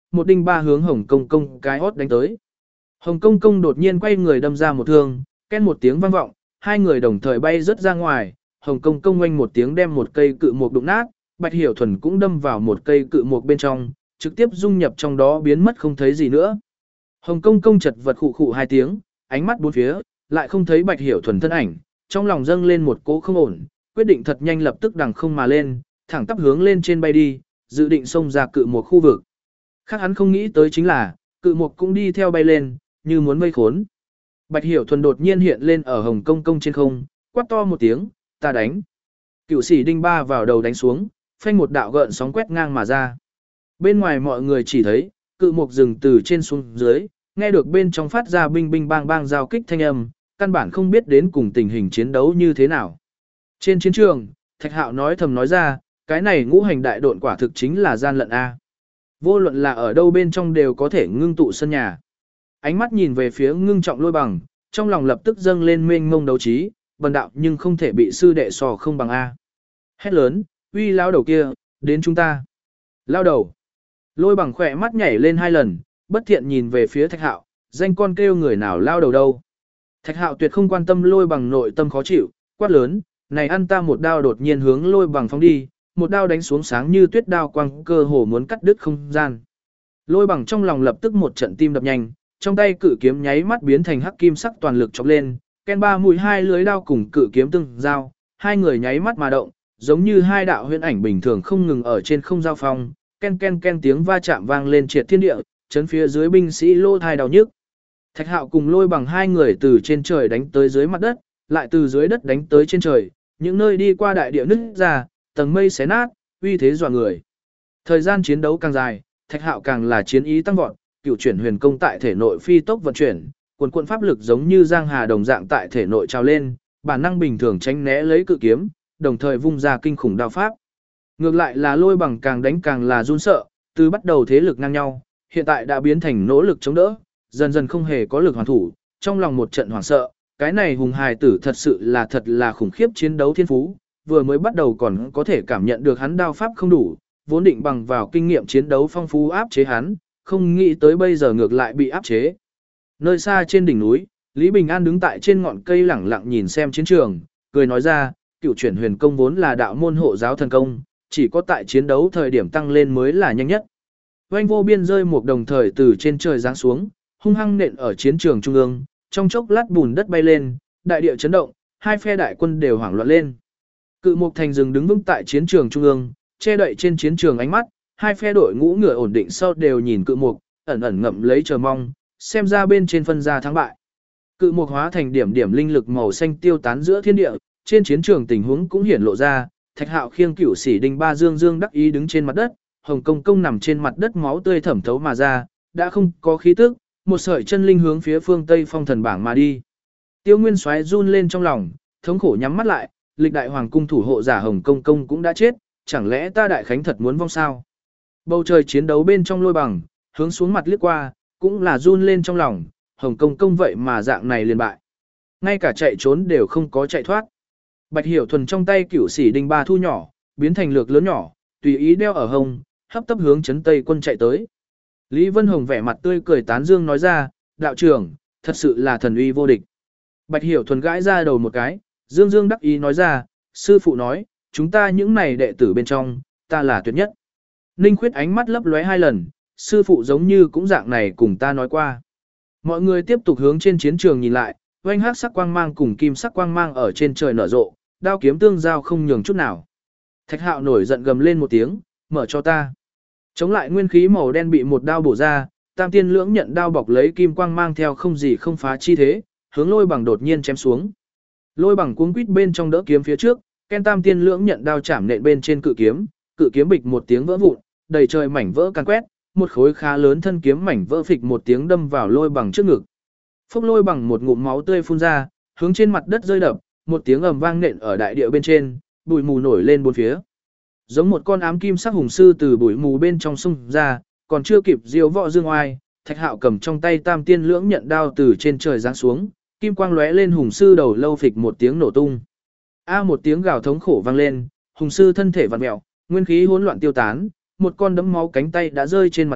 một đinh ba hướng Hồng Công Công cái hót đánh tới. Hồng Công Công đột nhiên quay người đâm ra một thương, két một tiếng vang vọng, hai người đồng thời bay rớt ra ngoài, Hồng Công Công oanh một tiếng đem một cây cự mục đụng nát, Bạch Hiểu Thuần cũng đâm vào một cây cự mục bên trong, trực tiếp dung nhập trong đó biến mất không thấy gì nữa. Hồng Công Công chật vật khụ khụ hai tiếng, ánh mắt bốn phía, lại không thấy Bạch Hiểu Thuần thân ảnh, trong lòng dâng lên một cỗ không ổn, quyết định thật nhanh lập tức đằng không mà lên, thẳng tắp hướng lên trên bay đi, dự định xông ra cự mục khu vực. Khác hắn không nghĩ tới chính là, cự mục cũng đi theo bay lên, như muốn vây khốn. Bạch Hiểu Thuần đột nhiên hiện lên ở Hồng Công Công trên không, quát to một tiếng, ta đánh. Cửu sĩ đinh ba vào đầu đánh xuống, phanh một đạo gợn sóng quét ngang mà ra. Bên ngoài mọi người chỉ thấy, cự mục rừng từ trên xuống dưới, nghe được bên trong phát ra binh binh bang bang giao kích thanh âm, căn bản không biết đến cùng tình hình chiến đấu như thế nào. Trên chiến trường, Thạch Hạo nói thầm nói ra, cái này ngũ hành đại độn quả thực chính là gian lận A. Vô luận là ở đâu bên trong đều có thể ngưng tụ sân nhà. Ánh mắt nhìn về phía ngưng trọng Lôi Bằng, trong lòng lập tức dâng lên mênh mông đấu trí, bần đạo nhưng không thể bị sư đệ sò không bằng A. Hét lớn, uy lao đầu kia, đến chúng ta. Lao đầu. Lôi Bằng khỏe mắt nhảy lên hai lần, bất thiện nhìn về phía Thạch Hạo, danh con kêu người nào lao đầu đâu. Thạch Hạo tuyệt không quan tâm Lôi Bằng nội tâm khó chịu, quát lớn, này ăn ta một đao đột nhiên hướng Lôi Bằng phóng đi, một đao đánh xuống sáng như tuyết đao quang cơ hồ muốn cắt đứt không gian. Lôi Bằng trong lòng lập tức một trận tim đập nhanh, trong tay cự kiếm nháy mắt biến thành hắc kim sắc toàn lực chọc lên, ken ba mũi hai lưới đao cùng cự kiếm tương giao, hai người nháy mắt mà động, giống như hai đạo huyễn ảnh bình thường không ngừng ở trên không giao phong, ken ken ken tiếng va chạm vang lên triệt thiên địa, chấn phía dưới binh sĩ lô thai đau nhức. Thạch Hạo cùng Lôi Bằng hai người từ trên trời đánh tới dưới mặt đất, lại từ dưới đất đánh tới trên trời, những nơi đi qua đại địa nứt ra, tầng mây xé nát, uy thế dọa người. Thời gian chiến đấu càng dài, Thạch Hạo càng là chiến ý tăng vọt, cửu chuyển huyền công tại thể nội phi tốc vận chuyển, quần quần pháp lực giống như giang hà đồng dạng tại thể nội trào lên, bản năng bình thường tránh né lấy cự kiếm, đồng thời vung ra kinh khủng đao pháp. Ngược lại là Lôi Bằng càng đánh càng là run sợ, từ bắt đầu thế lực ngang nhau, hiện tại đã biến thành nỗ lực chống đỡ, dần dần không hề có lực hoàn thủ, trong lòng một trận hoảng sợ, cái này hùng hài tử thật sự thật là khủng khiếp chiến đấu thiên phú, vừa mới bắt đầu còn có thể cảm nhận được hắn đao pháp không đủ, vốn định bằng vào kinh nghiệm chiến đấu phong phú áp chế hắn, không nghĩ tới bây giờ ngược lại bị áp chế. Nơi xa trên đỉnh núi, Lý Bình An đứng tại trên ngọn cây lẳng lặng nhìn xem chiến trường, cười nói ra, cựu chuyển huyền công vốn là đạo môn hộ giáo thần công, chỉ có tại chiến đấu thời điểm tăng lên mới là nhanh nhất. Oanh vô biên rơi một đồng thời từ trên trời giáng xuống, hung hăng nện ở chiến trường trung ương, trong chốc lát bùn đất bay lên, đại địa chấn động, hai phe đại quân đều hoảng loạn lên. Cự Mục Thành dừng đứng vững tại chiến trường trung ương, che đậy trên chiến trường ánh mắt, hai phe đội ngũ ngựa ổn định sau đều nhìn Cự Mục, ẩn ẩn ngậm lấy chờ mong, xem ra bên trên phân ra thắng bại. Cự Mục hóa thành điểm điểm linh lực màu xanh tiêu tán giữa thiên địa, trên chiến trường tình huống cũng hiển lộ ra, Thạch Hạo khiêng cửu sĩ đinh ba dương dương đắc ý đứng trên mặt đất, Hồng Công Công nằm trên mặt đất máu tươi thẩm thấu mà ra, đã không có khí tức, một sợi chân linh hướng phía phương Tây Phong Thần bảng mà đi. Tiêu Nguyên Soái run lên trong lòng, thống khổ nhắm mắt lại, lịch đại hoàng cung thủ hộ giả Hồng Công Công cũng đã chết, chẳng lẽ ta đại khánh thật muốn vong sao? Bầu trời chiến đấu bên trong Lôi Bằng, hướng xuống mặt liếc qua, cũng là run lên trong lòng, Hồng Công Công vậy mà dạng này liền bại. Ngay cả chạy trốn đều không có chạy thoát. Bạch Hiểu Thuần trong tay cửu sĩ đinh ba thu nhỏ, biến thành lược lớn nhỏ, tùy ý đeo ở hông, hấp tấp hướng trấn Tây quân chạy tới. Lý Vân Hồng vẻ mặt tươi cười tán dương nói ra, đạo trưởng, thật sự là thần uy vô địch. Bạch Hiểu Thuần gãi ra đầu một cái, dương dương đắc ý nói ra, sư phụ nói, chúng ta những này đệ tử bên trong, ta là tuyệt nhất. Ninh Khuyết ánh mắt lấp lóe hai lần, sư phụ giống như cũng dạng này cùng ta nói qua. Mọi người tiếp tục hướng trên chiến trường nhìn lại, oanh hắc sắc quang mang cùng kim sắc quang mang ở trên trời nở rộ, đao kiếm tương giao không nhường chút nào. Thạch Hạo nổi giận gầm lên một tiếng, mở cho ta. Chống lại nguyên khí màu đen bị một đao bổ ra, Tam Tiên Lưỡng nhận đao bọc lấy kim quang mang theo không gì không phá chi thế, hướng Lôi Bằng đột nhiên chém xuống. Lôi Bằng cuống quýt bên trong đỡ kiếm phía trước, Ken Tam Tiên Lưỡng nhận đao chạm nện bên trên cự kiếm bịch một tiếng vỡ vụn, đầy trời mảnh vỡ càn quét, một khối khá lớn thân kiếm mảnh vỡ phịch một tiếng đâm vào Lôi Bằng trước ngực. Phốc Lôi Bằng một ngụm máu tươi phun ra, hướng trên mặt đất rơi đập, một tiếng ầm vang nện ở đại địa bên trên, bụi mù nổi lên bốn phía. Giống một con ám kim sắc hùng sư từ bụi mù bên trong xung ra, còn chưa kịp diêu võ dương oai, Thạch Hạo cầm trong tay Tam Tiên Lưỡng nhận đao từ trên trời giáng xuống, kim quang lóe lên hùng sư đầu lâu phịch một tiếng nổ tung. Một tiếng gào thống khổ vang lên, hùng sư thân thể vặn mèo, nguyên khí hỗn loạn tiêu tán, một con đấm máu cánh tay đã rơi trên mặt đất,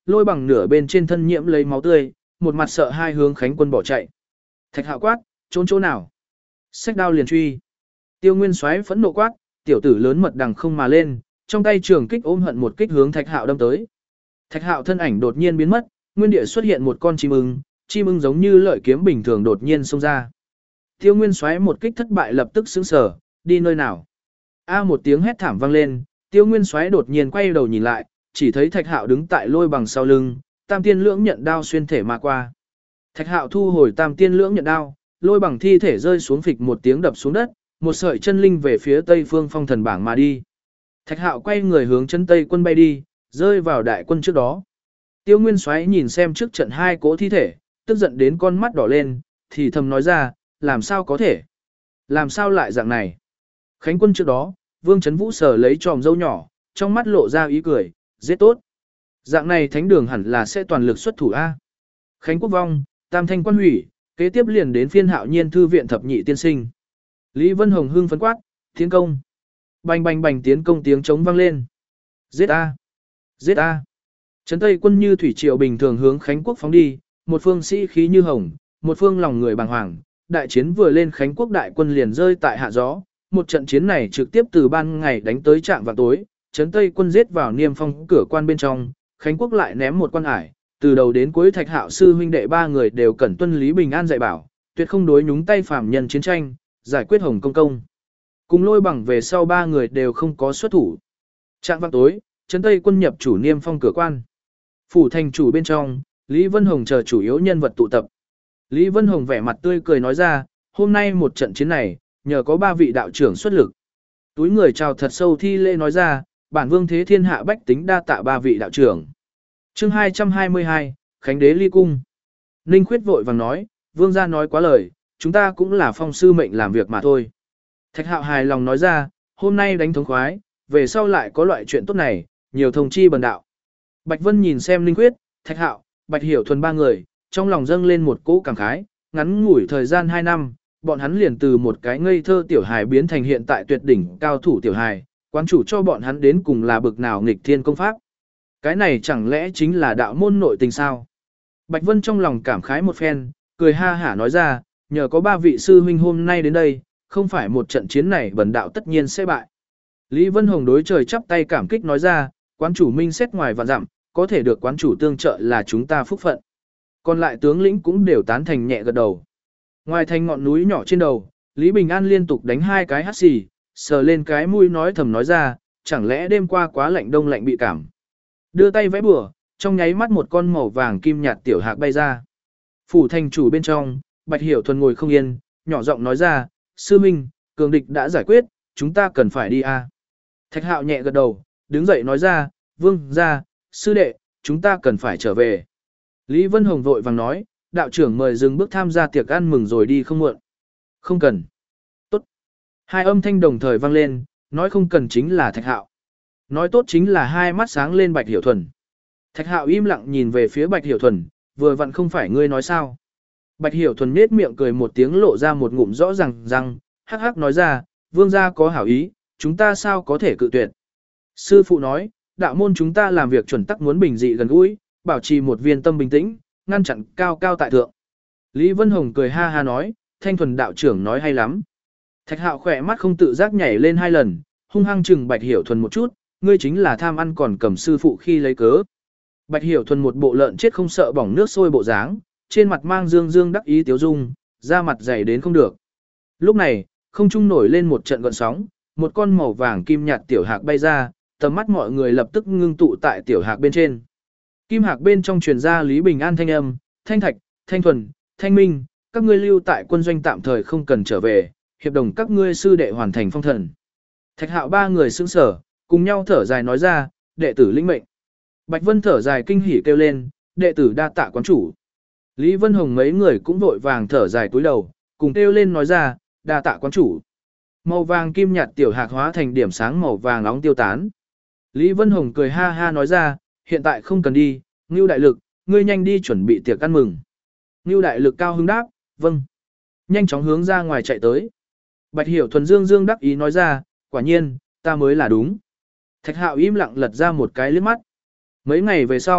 Lôi Bằng nửa bên trên thân nhiễm lấy máu tươi, một mặt sợ hai hướng Khánh Quân bỏ chạy. Thạch Hạo quát, trốn chỗ nào? Xách đao liền truy. Tiêu Nguyên Soái phẫn nộ quát, tiểu tử lớn mật đằng không mà lên, trong tay trường kích ôm hận một kích hướng Thạch Hạo đâm tới. Thạch Hạo thân ảnh đột nhiên biến mất, nguyên địa xuất hiện một con chim ưng giống như lợi kiếm bình thường đột nhiên xông ra. Tiêu Nguyên Soái một kích thất bại lập tức sững sờ, đi nơi nào? A một tiếng hét thảm vang lên, Tiêu Nguyên Soái đột nhiên quay đầu nhìn lại, chỉ thấy Thạch Hạo đứng tại Lôi Bằng sau lưng, Tam Tiên Lưỡng nhận đao xuyên thể mà qua. Thạch Hạo thu hồi Tam Tiên Lưỡng nhận đao, Lôi Bằng thi thể rơi xuống phịch một tiếng đập xuống đất, một sợi chân linh về phía Tây Phương Phong Thần bảng mà đi. Thạch Hạo quay người hướng chân Tây quân bay đi, rơi vào đại quân trước đó. Tiêu Nguyên Soái nhìn xem trước trận hai cỗ thi thể, tức giận đến con mắt đỏ lên, thì thầm nói ra, làm sao có thể? Làm sao lại dạng này? Khánh quân trước đó, Vương Trấn Vũ sờ lấy tròm dâu nhỏ, trong mắt lộ ra ý cười, giết tốt. Dạng này thánh đường hẳn là sẽ toàn lực xuất thủ A. Khánh quốc vong, tam thanh quan hủy, kế tiếp liền đến phiên Hạo Nhiên thư viện thập nhị tiên sinh. Lý Vân Hồng hưng phấn quát, tiến công. Bành bành bành tiến công tiếng trống vang lên. Giết A. Giết A. Trấn Tây quân như thủy triều bình thường hướng Khánh quốc phóng đi, một phương sĩ khí như hồng, một phương lòng người bàng hoàng. Đại chiến vừa lên Khánh quốc đại quân liền rơi tại hạ gió. Một trận chiến này trực tiếp từ ban ngày đánh tới trạm vào tối, Trấn Tây quân giết vào Niêm Phong cửa quan bên trong, Khánh quốc lại ném một quan ải, từ đầu đến cuối Thạch Hạo sư huynh đệ ba người đều cẩn tuân Lý Bình An dạy bảo, tuyệt không đối nhúng tay phàm nhân chiến tranh, giải quyết Hồng Công công. Cùng Lôi Bằng về sau ba người đều không có xuất thủ. Trạm vào tối, Trấn Tây quân nhập chủ Niêm Phong cửa quan. Phủ thành chủ bên trong, Lý Vân Hồng chờ chủ yếu nhân vật tụ tập. Lý Vân Hồng vẻ mặt tươi cười nói ra, hôm nay một trận chiến này, nhờ có ba vị đạo trưởng xuất lực. Túi người chào thật sâu thi lễ nói ra, bản vương thế thiên hạ bách tính đa tạ ba vị đạo trưởng. Chương 222, Khánh đế ly cung. Ninh Khuyết vội vàng nói, vương gia nói quá lời, chúng ta cũng là phong sư mệnh làm việc mà thôi. Thạch Hạo hài lòng nói ra, hôm nay đánh thống khoái, về sau lại có loại chuyện tốt này, nhiều thông chi bần đạo. Bạch Vân nhìn xem Ninh Khuyết, Thạch Hạo, Bạch Hiểu Thuần ba người, trong lòng dâng lên một cỗ cảm khái, ngắn ngủi thời gian 2 năm, bọn hắn liền từ một cái ngây thơ tiểu hài biến thành hiện tại tuyệt đỉnh cao thủ tiểu hài, quán chủ cho bọn hắn đến cùng là bực nào nghịch thiên công pháp. Cái này chẳng lẽ chính là đạo môn nội tình sao? Bạch Vân trong lòng cảm khái một phen, cười ha hả nói ra, nhờ có ba vị sư huynh hôm nay đến đây, không phải một trận chiến này bần đạo tất nhiên sẽ bại. Lý Vân Hồng đối trời chắp tay cảm kích nói ra, quán chủ minh xét ngoài vạn dặm, có thể được quán chủ tương trợ là chúng ta phúc phận. Còn lại tướng lĩnh cũng đều tán thành nhẹ gật đầu. Ngoài thành ngọn núi nhỏ trên đầu, Lý Bình An liên tục đánh 2 cái hắt xì, sờ lên cái mũi nói thầm nói ra, chẳng lẽ đêm qua quá lạnh đông lạnh bị cảm. Đưa tay vẽ bùa, trong nháy mắt một con màu vàng kim nhạt tiểu hạc bay ra. Phủ thành chủ bên trong, Bạch Hiểu Thuần ngồi không yên, nhỏ giọng nói ra, sư minh, cường địch đã giải quyết, chúng ta cần phải đi a. Thạch Hạo nhẹ gật đầu, đứng dậy nói ra, vương gia, sư đệ, chúng ta cần phải trở về. Lý Vân Hồng vội vàng nói, đạo trưởng mời dừng bước tham gia tiệc ăn mừng rồi đi không muộn. Không cần. Tốt. Hai âm thanh đồng thời vang lên, nói không cần chính là Thạch Hạo. Nói tốt chính là hai mắt sáng lên Bạch Hiểu Thuần. Thạch Hạo im lặng nhìn về phía Bạch Hiểu Thuần, vừa vặn không phải ngươi nói sao. Bạch Hiểu Thuần nết miệng cười một tiếng lộ ra một ngụm rõ ràng răng, hắc hắc nói ra, vương gia có hảo ý, chúng ta sao có thể cự tuyệt. Sư phụ nói, đạo môn chúng ta làm việc chuẩn tắc muốn bình dị gần gũi, bảo trì một viên tâm bình tĩnh, ngăn chặn cao cao tại thượng. Lý Vân Hồng cười ha ha nói, Thanh Thuần đạo trưởng nói hay lắm. Thạch Hạo khỏe mắt không tự giác nhảy lên 2 lần, hung hăng chừng Bạch Hiểu Thuần một chút, ngươi chính là tham ăn còn cầm sư phụ khi lấy cớ. Bạch Hiểu Thuần một bộ lợn chết không sợ bỏng nước sôi bộ dáng, trên mặt mang dương dương đắc ý tiếu dung, da mặt dày đến không được. Lúc này, không trung nổi lên một trận gợn sóng, một con màu vàng kim nhạt tiểu hạc bay ra, tầm mắt mọi người lập tức ngưng tụ tại tiểu hạc bên trên. Kim hạc bên trong truyền ra Lý Bình An thanh âm, Thanh Thạch, Thanh Thuần, Thanh Minh, các ngươi lưu tại quân doanh tạm thời không cần trở về, hiệp đồng các ngươi sư đệ hoàn thành phong thần. Thạch Hạo ba người sững sở, cùng nhau thở dài nói ra, đệ tử lĩnh mệnh. Bạch Vân thở dài kinh hỉ kêu lên, đệ tử đa tạ quán chủ. Lý Vân Hồng mấy người cũng vội vàng thở dài cúi đầu, cùng kêu lên nói ra, đa tạ quán chủ. Màu vàng kim nhạt tiểu hạc hóa thành điểm sáng màu vàng nóng tiêu tán. Lý Vân Hồng cười ha ha nói ra, hiện tại không cần đi, Ngưu đại lực, ngươi nhanh đi chuẩn bị tiệc ăn mừng. Ngưu đại lực cao hứng đáp, vâng. Nhanh chóng hướng ra ngoài chạy tới. Bạch Hiểu Thuần dương dương đắc ý nói ra, quả nhiên, ta mới là đúng. Thạch Hạo im lặng lật ra một cái liếc mắt. Mấy ngày về sau,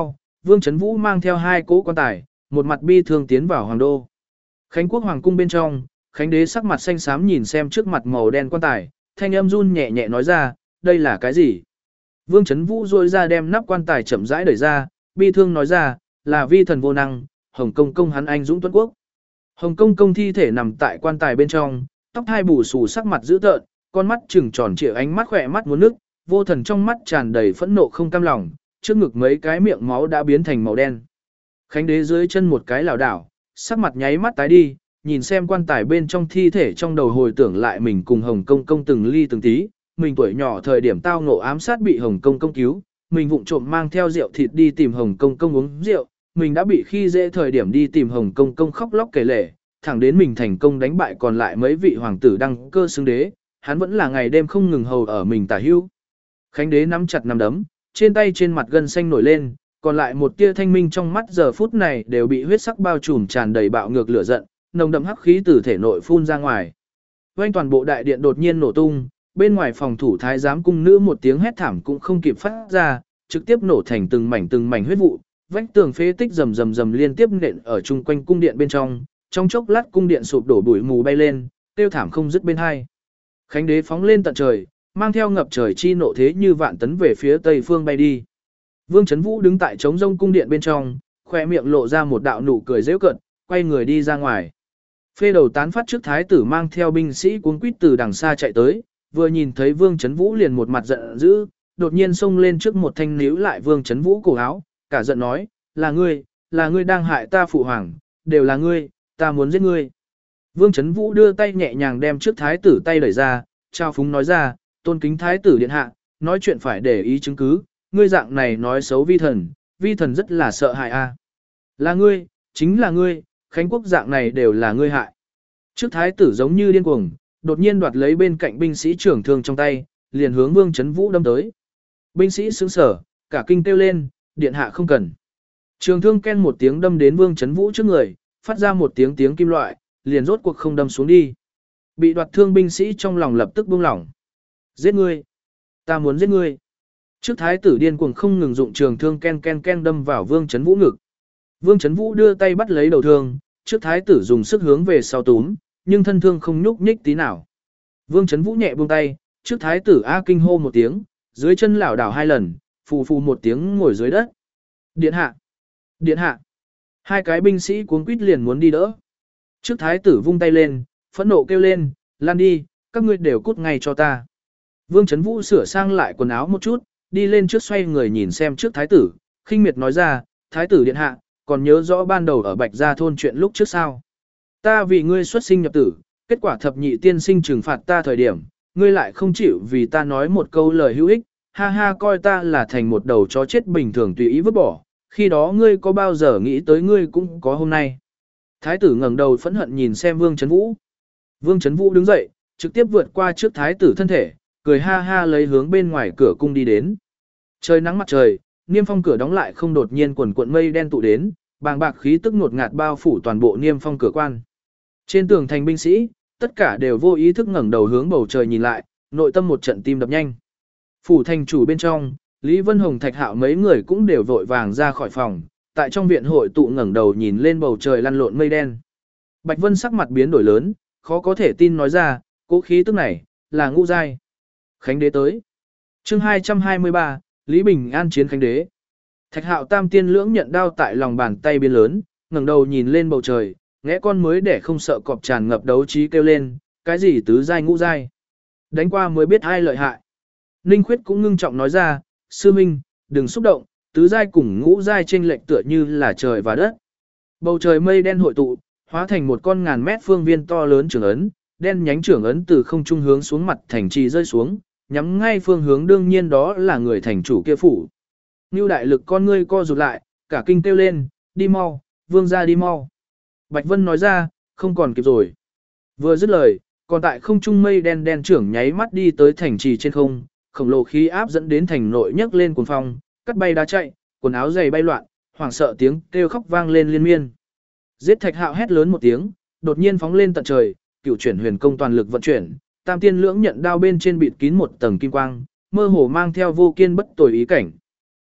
Vương Chấn Vũ mang theo 2 cỗ quan tài, một mặt bi thương tiến vào hoàng đô. Khánh quốc hoàng cung bên trong, Khánh đế sắc mặt xanh xám nhìn xem trước mặt màu đen quan tài, thanh âm run nhẹ nhẹ nói ra, đây là cái gì? Vương Chấn Vũ rôi ra đem nắp quan tài chậm rãi đẩy ra, bi thương nói ra, là vi thần vô năng, Hồng Công Công hắn anh dũng tuấn quốc. Hồng Công Công thi thể nằm tại quan tài bên trong, tóc hai bù xù sắc mặt dữ tợn, con mắt trừng tròn trịa ánh mắt khỏe mắt muốn nước, vô thần trong mắt tràn đầy phẫn nộ không cam lòng, trước ngực mấy cái miệng máu đã biến thành màu đen. Khánh đế dưới chân một cái lảo đảo, sắc mặt nháy mắt tái đi, nhìn xem quan tài bên trong thi thể trong đầu hồi tưởng lại mình cùng Hồng Công Công từng ly từng tí, mình tuổi nhỏ thời điểm tao ngộ ám sát bị Hồng Công Công cứu, mình vụng trộm mang theo rượu thịt đi tìm Hồng Công Công uống rượu, mình đã bị khi dễ thời điểm đi tìm Hồng Công Công khóc lóc kể lể, thẳng đến mình thành công đánh bại còn lại mấy vị hoàng tử đăng cơ xưng đế, hắn vẫn là ngày đêm không ngừng hầu ở mình tả hữu. Khánh đế nắm chặt nắm đấm, trên tay trên mặt gân xanh nổi lên, còn lại một tia thanh minh trong mắt giờ phút này đều bị huyết sắc bao trùm tràn đầy bạo ngược lửa giận, nồng đậm hắc khí từ thể nội phun ra ngoài. Quanh toàn bộ đại điện đột nhiên nổ tung, bên ngoài phòng thủ thái giám cung nữ một tiếng hét thảm cũng không kịp phát ra, trực tiếp nổ thành từng mảnh huyết vụ, vách tường phế tích rầm rầm rầm liên tiếp nện ở chung quanh cung điện bên trong chốc lát cung điện sụp đổ bụi mù bay lên, tiêu thảm không dứt bên hai. Khánh đế phóng lên tận trời, mang theo ngập trời chi nộ thế như vạn tấn về phía tây phương bay đi. Vương Chấn Vũ đứng tại trống rông cung điện bên trong, khoe miệng lộ ra một đạo nụ cười giễu cợt, quay người đi ra ngoài. Phê đầu tán phát trước thái tử mang theo binh sĩ cuống quýt từ đằng xa chạy tới, vừa nhìn thấy Vương Chấn Vũ liền một mặt giận dữ, đột nhiên xông lên trước một thanh níu lại Vương Chấn Vũ cổ áo, cả giận nói, là ngươi đang hại ta phụ hoàng, đều là ngươi, ta muốn giết ngươi. Vương Chấn Vũ đưa tay nhẹ nhàng đem trước thái tử tay đẩy ra, trao phúng nói ra, tôn kính thái tử điện hạ, nói chuyện phải để ý chứng cứ, ngươi dạng này nói xấu vi thần rất là sợ hại a. Là ngươi, chính là ngươi, Khánh quốc dạng này đều là ngươi hại. Trước thái tử giống như điên cuồng, đột nhiên đoạt lấy bên cạnh binh sĩ trưởng thương trong tay, liền hướng Vương Chấn Vũ đâm tới. Binh sĩ sững sờ, cả kinh kêu lên, điện hạ không cần. Trường thương ken một tiếng đâm đến Vương Chấn Vũ trước người, phát ra một tiếng tiếng kim loại, liền rốt cuộc không đâm xuống đi. Bị đoạt thương binh sĩ trong lòng lập tức buông lỏng. Giết ngươi! Ta muốn giết ngươi! Trước thái tử điên cuồng không ngừng dụng trường thương ken đâm vào Vương Chấn Vũ ngực. Vương Chấn Vũ đưa tay bắt lấy đầu thương, trước thái tử dùng sức hướng về sau túm, nhưng thân thương không nhúc nhích tí nào. Vương Chấn Vũ nhẹ buông tay, trước thái tử a kinh hô một tiếng, dưới chân lảo đảo 2 lần, phù phù một tiếng ngồi dưới đất. Điện hạ! Điện hạ! Hai cái binh sĩ cuống quýt liền muốn đi đỡ. Trước thái tử vung tay lên, phẫn nộ kêu lên, lan đi, các ngươi đều cút ngay cho ta. Vương Chấn Vũ sửa sang lại quần áo một chút, đi lên trước xoay người nhìn xem trước thái tử, khinh miệt nói ra, thái tử điện hạ, còn nhớ rõ ban đầu ở Bạch Gia thôn chuyện lúc trước sao. Ta vì ngươi xuất sinh nhập tử, kết quả thập nhị tiên sinh trừng phạt ta thời điểm, ngươi lại không chịu vì ta nói một câu lời hữu ích, ha ha coi ta là thành một đầu chó chết bình thường tùy ý vứt bỏ, khi đó ngươi có bao giờ nghĩ tới ngươi cũng có hôm nay. Thái tử ngẩng đầu phẫn hận nhìn xem Vương Chấn Vũ. Vương Chấn Vũ đứng dậy, trực tiếp vượt qua trước thái tử thân thể, cười ha ha lấy hướng bên ngoài cửa cung đi đến. Trời nắng mặt trời, Niêm Phong cửa đóng lại không đột nhiên quần cuộn mây đen tụ đến, bàng bạc khí tức ngột ngạt bao phủ toàn bộ Niêm Phong cửa quan. Trên tường thành binh sĩ, tất cả đều vô ý thức ngẩng đầu hướng bầu trời nhìn lại, nội tâm một trận tim đập nhanh. Phủ thành chủ bên trong, Lý Vân Hồng Thạch Hạo mấy người cũng đều vội vàng ra khỏi phòng, tại trong viện hội tụ ngẩng đầu nhìn lên bầu trời lăn lộn mây đen. Bạch Vân sắc mặt biến đổi lớn, khó có thể tin nói ra, cố khí tức này, là Ngũ giai. Khánh đế tới. Chương 223, Lý Bình An chiến Khánh đế. Thạch Hạo tam tiên lưỡng nhận đao tại lòng bàn tay biên lớn, ngẩng đầu nhìn lên bầu trời, ngẽ con mới để không sợ cọp tràn ngập đấu trí kêu lên, cái gì tứ giai ngũ giai. Đánh qua mới biết ai lợi hại. Ninh Khuyết cũng ngưng trọng nói ra, sư minh, đừng xúc động, tứ giai cùng ngũ giai chênh lệch tựa như là trời và đất. Bầu trời mây đen hội tụ, hóa thành một con ngàn mét phương viên to lớn trưởng ấn, đen nhánh trưởng ấn từ không trung hướng xuống mặt thành trì rơi xuống, nhắm ngay phương hướng đương nhiên đó là người thành chủ kia phủ. Nưu đại lực con ngươi co rụt lại, cả kinh kêu lên, đi mau, vương gia đi mau. Bạch Vân nói ra, không còn kịp rồi. Vừa dứt lời, còn tại không trung mây đen đen trưởng nháy mắt đi tới thành trì trên không, khổng lồ khí áp dẫn đến thành nội nhấc lên cuồng phong, cắt bay đá chạy, quần áo dày bay loạn, hoảng sợ tiếng kêu khóc vang lên liên miên. Giết Thạch Hạo hét lớn một tiếng, đột nhiên phóng lên tận trời, cửu chuyển huyền công toàn lực vận chuyển, tam tiên lưỡng nhận đao bên trên bịt kín một tầng kim quang, mơ hồ mang theo vô kiên bất tồi ý cảnh.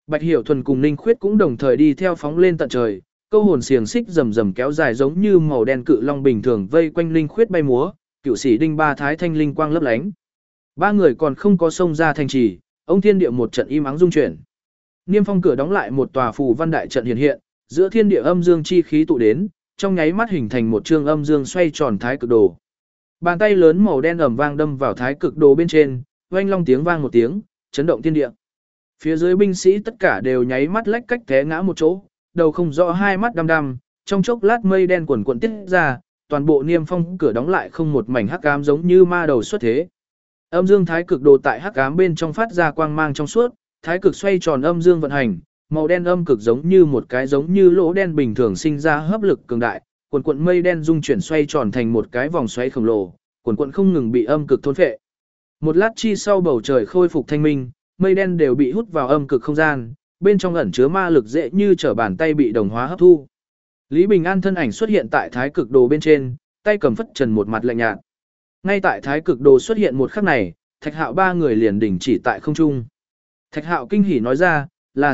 Bạch Hiểu Thuần cùng Ninh Khuyết cũng đồng thời đi theo phóng lên tận trời, câu hồn xiềng xích rầm rầm kéo dài giống như màu đen cự long bình thường vây quanh Ninh Khuyết bay múa, cựu sĩ đinh ba thái thanh linh quang lấp lánh. Ba người còn không có xông ra thành trì, ông thiên địa một trận im ắng rung chuyển. Niêm Phong cửa đóng lại, một tòa phù văn đại trận hiện hiện, giữa thiên địa âm dương chi khí tụ đến, trong nháy mắt hình thành một chương âm dương xoay tròn thái cực đồ. Bàn tay lớn màu đen ầm vang đâm vào thái cực đồ bên trên, oanh long tiếng vang một tiếng, chấn động thiên địa. Phía dưới binh sĩ tất cả đều nháy mắt lách cách té ngã một chỗ, đầu không rõ hai mắt đăm đăm, trong chốc lát mây đen quần quần tiết ra, toàn bộ Niêm Phong cửa đóng lại không một mảnh hắc ám giống như ma đầu xuất thế. Âm dương thái cực đồ tại hắc ám bên trong phát ra quang mang trong suốt, thái cực xoay tròn âm dương vận hành, màu đen âm cực giống như một cái giống như lỗ đen bình thường sinh ra hấp lực cường đại, quần quần mây đen dung chuyển xoay tròn thành một cái vòng xoáy khổng lồ, quần quần không ngừng bị âm cực thôn phệ. Một lát chi sau bầu trời khôi phục thanh minh, mây đen đều bị hút vào âm cực không gian, bên trong ẩn chứa ma lực dễ như trở bàn tay bị đồng hóa hấp thu. Lý Bình An thân ảnh xuất hiện tại thái cực đồ bên trên, tay cầm phất trần một mặt lạnh nhạt. Ngay tại thái cực đồ xuất hiện một khắc này, Thạch Hạo ba người liền đình chỉ tại không trung. Thạch Hạo kinh hỉ nói ra, là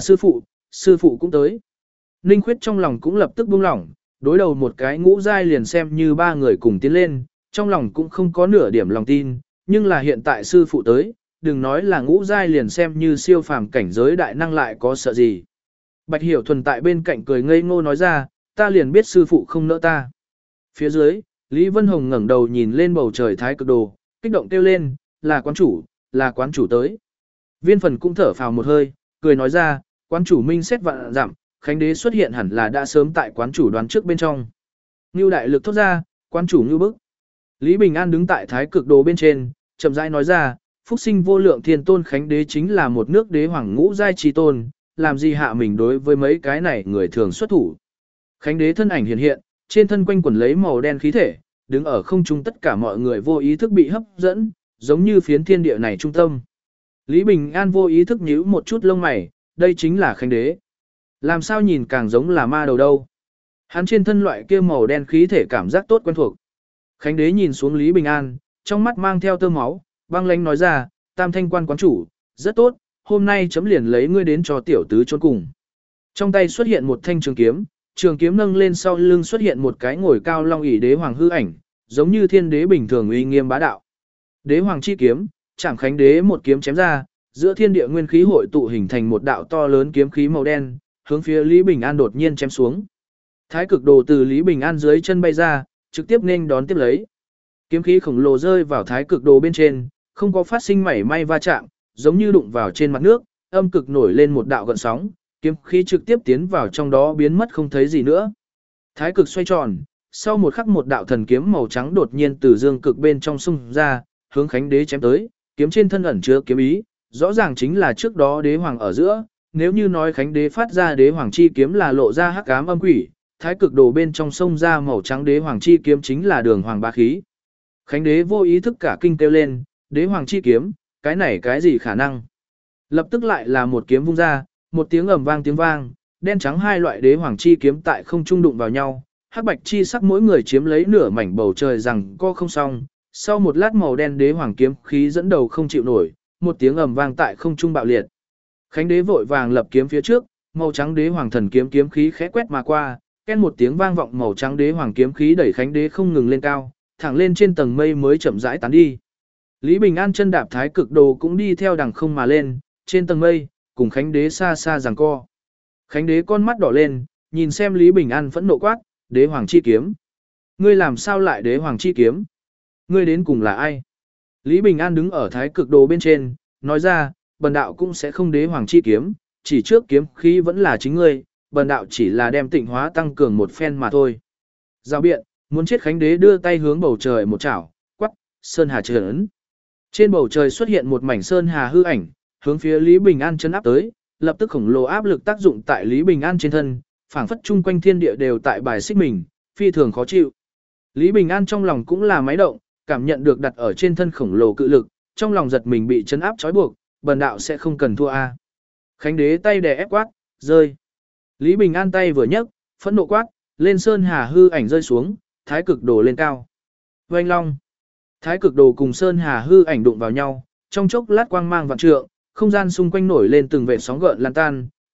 sư phụ cũng tới. Ninh Khuyết trong lòng cũng lập tức buông lỏng, đối đầu một cái ngũ giai liền xem như ba người cùng tiến lên, trong lòng cũng không có nửa điểm lòng tin, nhưng là hiện tại sư phụ tới, đừng nói là ngũ giai liền xem như siêu phàm cảnh giới đại năng lại có sợ gì. Bạch Hiểu Thuần tại bên cạnh cười ngây ngô nói ra, ta liền biết sư phụ không nỡ ta. Phía dưới, Lý Vân Hồng ngẩng đầu nhìn lên bầu trời thái cực đồ, kích động kêu lên, là quán chủ tới. Viên Phần cũng thở phào một hơi, cười nói ra, quán chủ minh xét vạn dặm, Khánh đế xuất hiện hẳn là đã sớm tại quán chủ đoán trước bên trong. Nưu đại lực thốt ra, quán chủ như bức. Lý Bình An đứng tại thái cực đồ bên trên, chậm rãi nói ra, phúc sinh vô lượng thiên tôn Khánh đế chính là một nước đế hoàng ngũ giai chi tôn, làm gì hạ mình đối với mấy cái này người thường xuất thủ. Khánh đế thân ảnh hiện hiện, trên thân quanh quần lấy màu đen khí thể, đứng ở không trung, tất cả mọi người vô ý thức bị hấp dẫn, giống như phiến thiên địa này trung tâm. Lý Bình An vô ý thức nhíu một chút lông mày, đây chính là Khánh đế. Làm sao nhìn càng giống là ma đầu đâu. Hắn trên thân loại kia màu đen khí thể cảm giác tốt quen thuộc. Khánh đế nhìn xuống Lý Bình An, trong mắt mang theo tơ máu, băng lãnh nói ra, Tam Thanh quan quán chủ, rất tốt, hôm nay chấm liền lấy ngươi đến cho tiểu tứ chôn cùng. Trong tay xuất hiện một thanh trường kiếm nâng lên sau lưng xuất hiện một cái ngồi cao long ỷ đế hoàng hư ảnh, giống như thiên đế bình thường uy nghiêm bá đạo. Đế hoàng chi kiếm, Trảm Khánh đế một kiếm chém ra, giữa thiên địa nguyên khí hội tụ hình thành một đạo to lớn kiếm khí màu đen, hướng phía Lý Bình An đột nhiên chém xuống. Thái cực đồ từ Lý Bình An dưới chân bay ra, trực tiếp nên đón tiếp lấy. Kiếm khí khổng lồ rơi vào thái cực đồ bên trên, không có phát sinh mảy may va chạm, giống như đụng vào trên mặt nước, âm cực nổi lên một đạo gợn sóng, kiếm khí trực tiếp tiến vào trong đó biến mất không thấy gì nữa. Thái cực xoay tròn, sau một khắc một đạo thần kiếm màu trắng đột nhiên từ dương cực bên trong xung ra, hướng Khánh đế chém tới, kiếm trên thân ẩn chứa kiếm ý, rõ ràng chính là trước đó đế hoàng ở giữa, nếu như nói Khánh đế phát ra đế hoàng chi kiếm là lộ ra hắc ám âm quỷ, thái cực đồ bên trong sông ra màu trắng đế hoàng chi kiếm chính là đường hoàng bá khí. Khánh đế vô ý thức cả kinh kêu lên, đế hoàng chi kiếm, cái này cái gì khả năng? Lập tức lại là một kiếm vung ra, một tiếng ầm vang tiếng vang, đen trắng hai loại đế hoàng chi kiếm tại không trung đụng vào nhau, hắc bạch chi sắc mỗi người chiếm lấy nửa mảnh bầu trời rằng co không xong. Sau một lát màu đen đế hoàng kiếm khí dẫn đầu không chịu nổi, một tiếng ầm vang tại không trung bạo liệt. Khánh đế vội vàng lập kiếm phía trước, màu trắng đế hoàng thần kiếm kiếm khí khẽ quét mà qua, ken một tiếng vang vọng, màu trắng đế hoàng kiếm khí đẩy Khánh đế không ngừng lên cao, thẳng lên trên tầng mây mới chậm rãi tán đi. Lý Bình An chân đạp thái cực đồ cũng đi theo đằng không mà lên, trên tầng mây, cùng Khánh đế xa xa giằng co. Khánh đế con mắt đỏ lên, nhìn xem Lý Bình An phẫn nộ quát, đế hoàng chi kiếm. Ngươi làm sao lại đế hoàng chi kiếm? Ngươi đến cùng là ai? Lý Bình An đứng ở thái cực đồ bên trên, nói ra, bần đạo cũng sẽ không đế hoàng chi kiếm, chỉ trước kiếm khí vẫn là chính ngươi, bần đạo chỉ là đem tịnh hóa tăng cường một phen mà thôi. Giao biện, muốn chết. Khánh đế đưa tay hướng bầu trời một chảo, quắc, sơn hà trấn. Trên bầu trời xuất hiện một mảnh sơn hà hư ảnh, hướng phía Lý Bình An chân áp tới, lập tức khổng lồ áp lực tác dụng tại Lý Bình An trên thân, phảng phất chung quanh thiên địa đều tại bài xích mình, phi thường khó chịu. Lý Bình An trong lòng cũng là máy động, cảm nhận được đặt ở trên thân khổng lồ cự lực, trong lòng giật mình bị chấn áp trói buộc, bần đạo sẽ không cần thua a. Khánh đế tay đè ép quát, rơi. Lý Bình An tay vừa nhấc, phẫn nộ quát, lên sơn hà hư ảnh rơi xuống, thái cực đồ lên cao. Oanh long. Thái cực đồ cùng sơn hà hư ảnh đụng vào nhau, trong chốc lát quang mang vạn trượng, không gian xung quanh nổi lên từng vệt sóng gợn lan tan,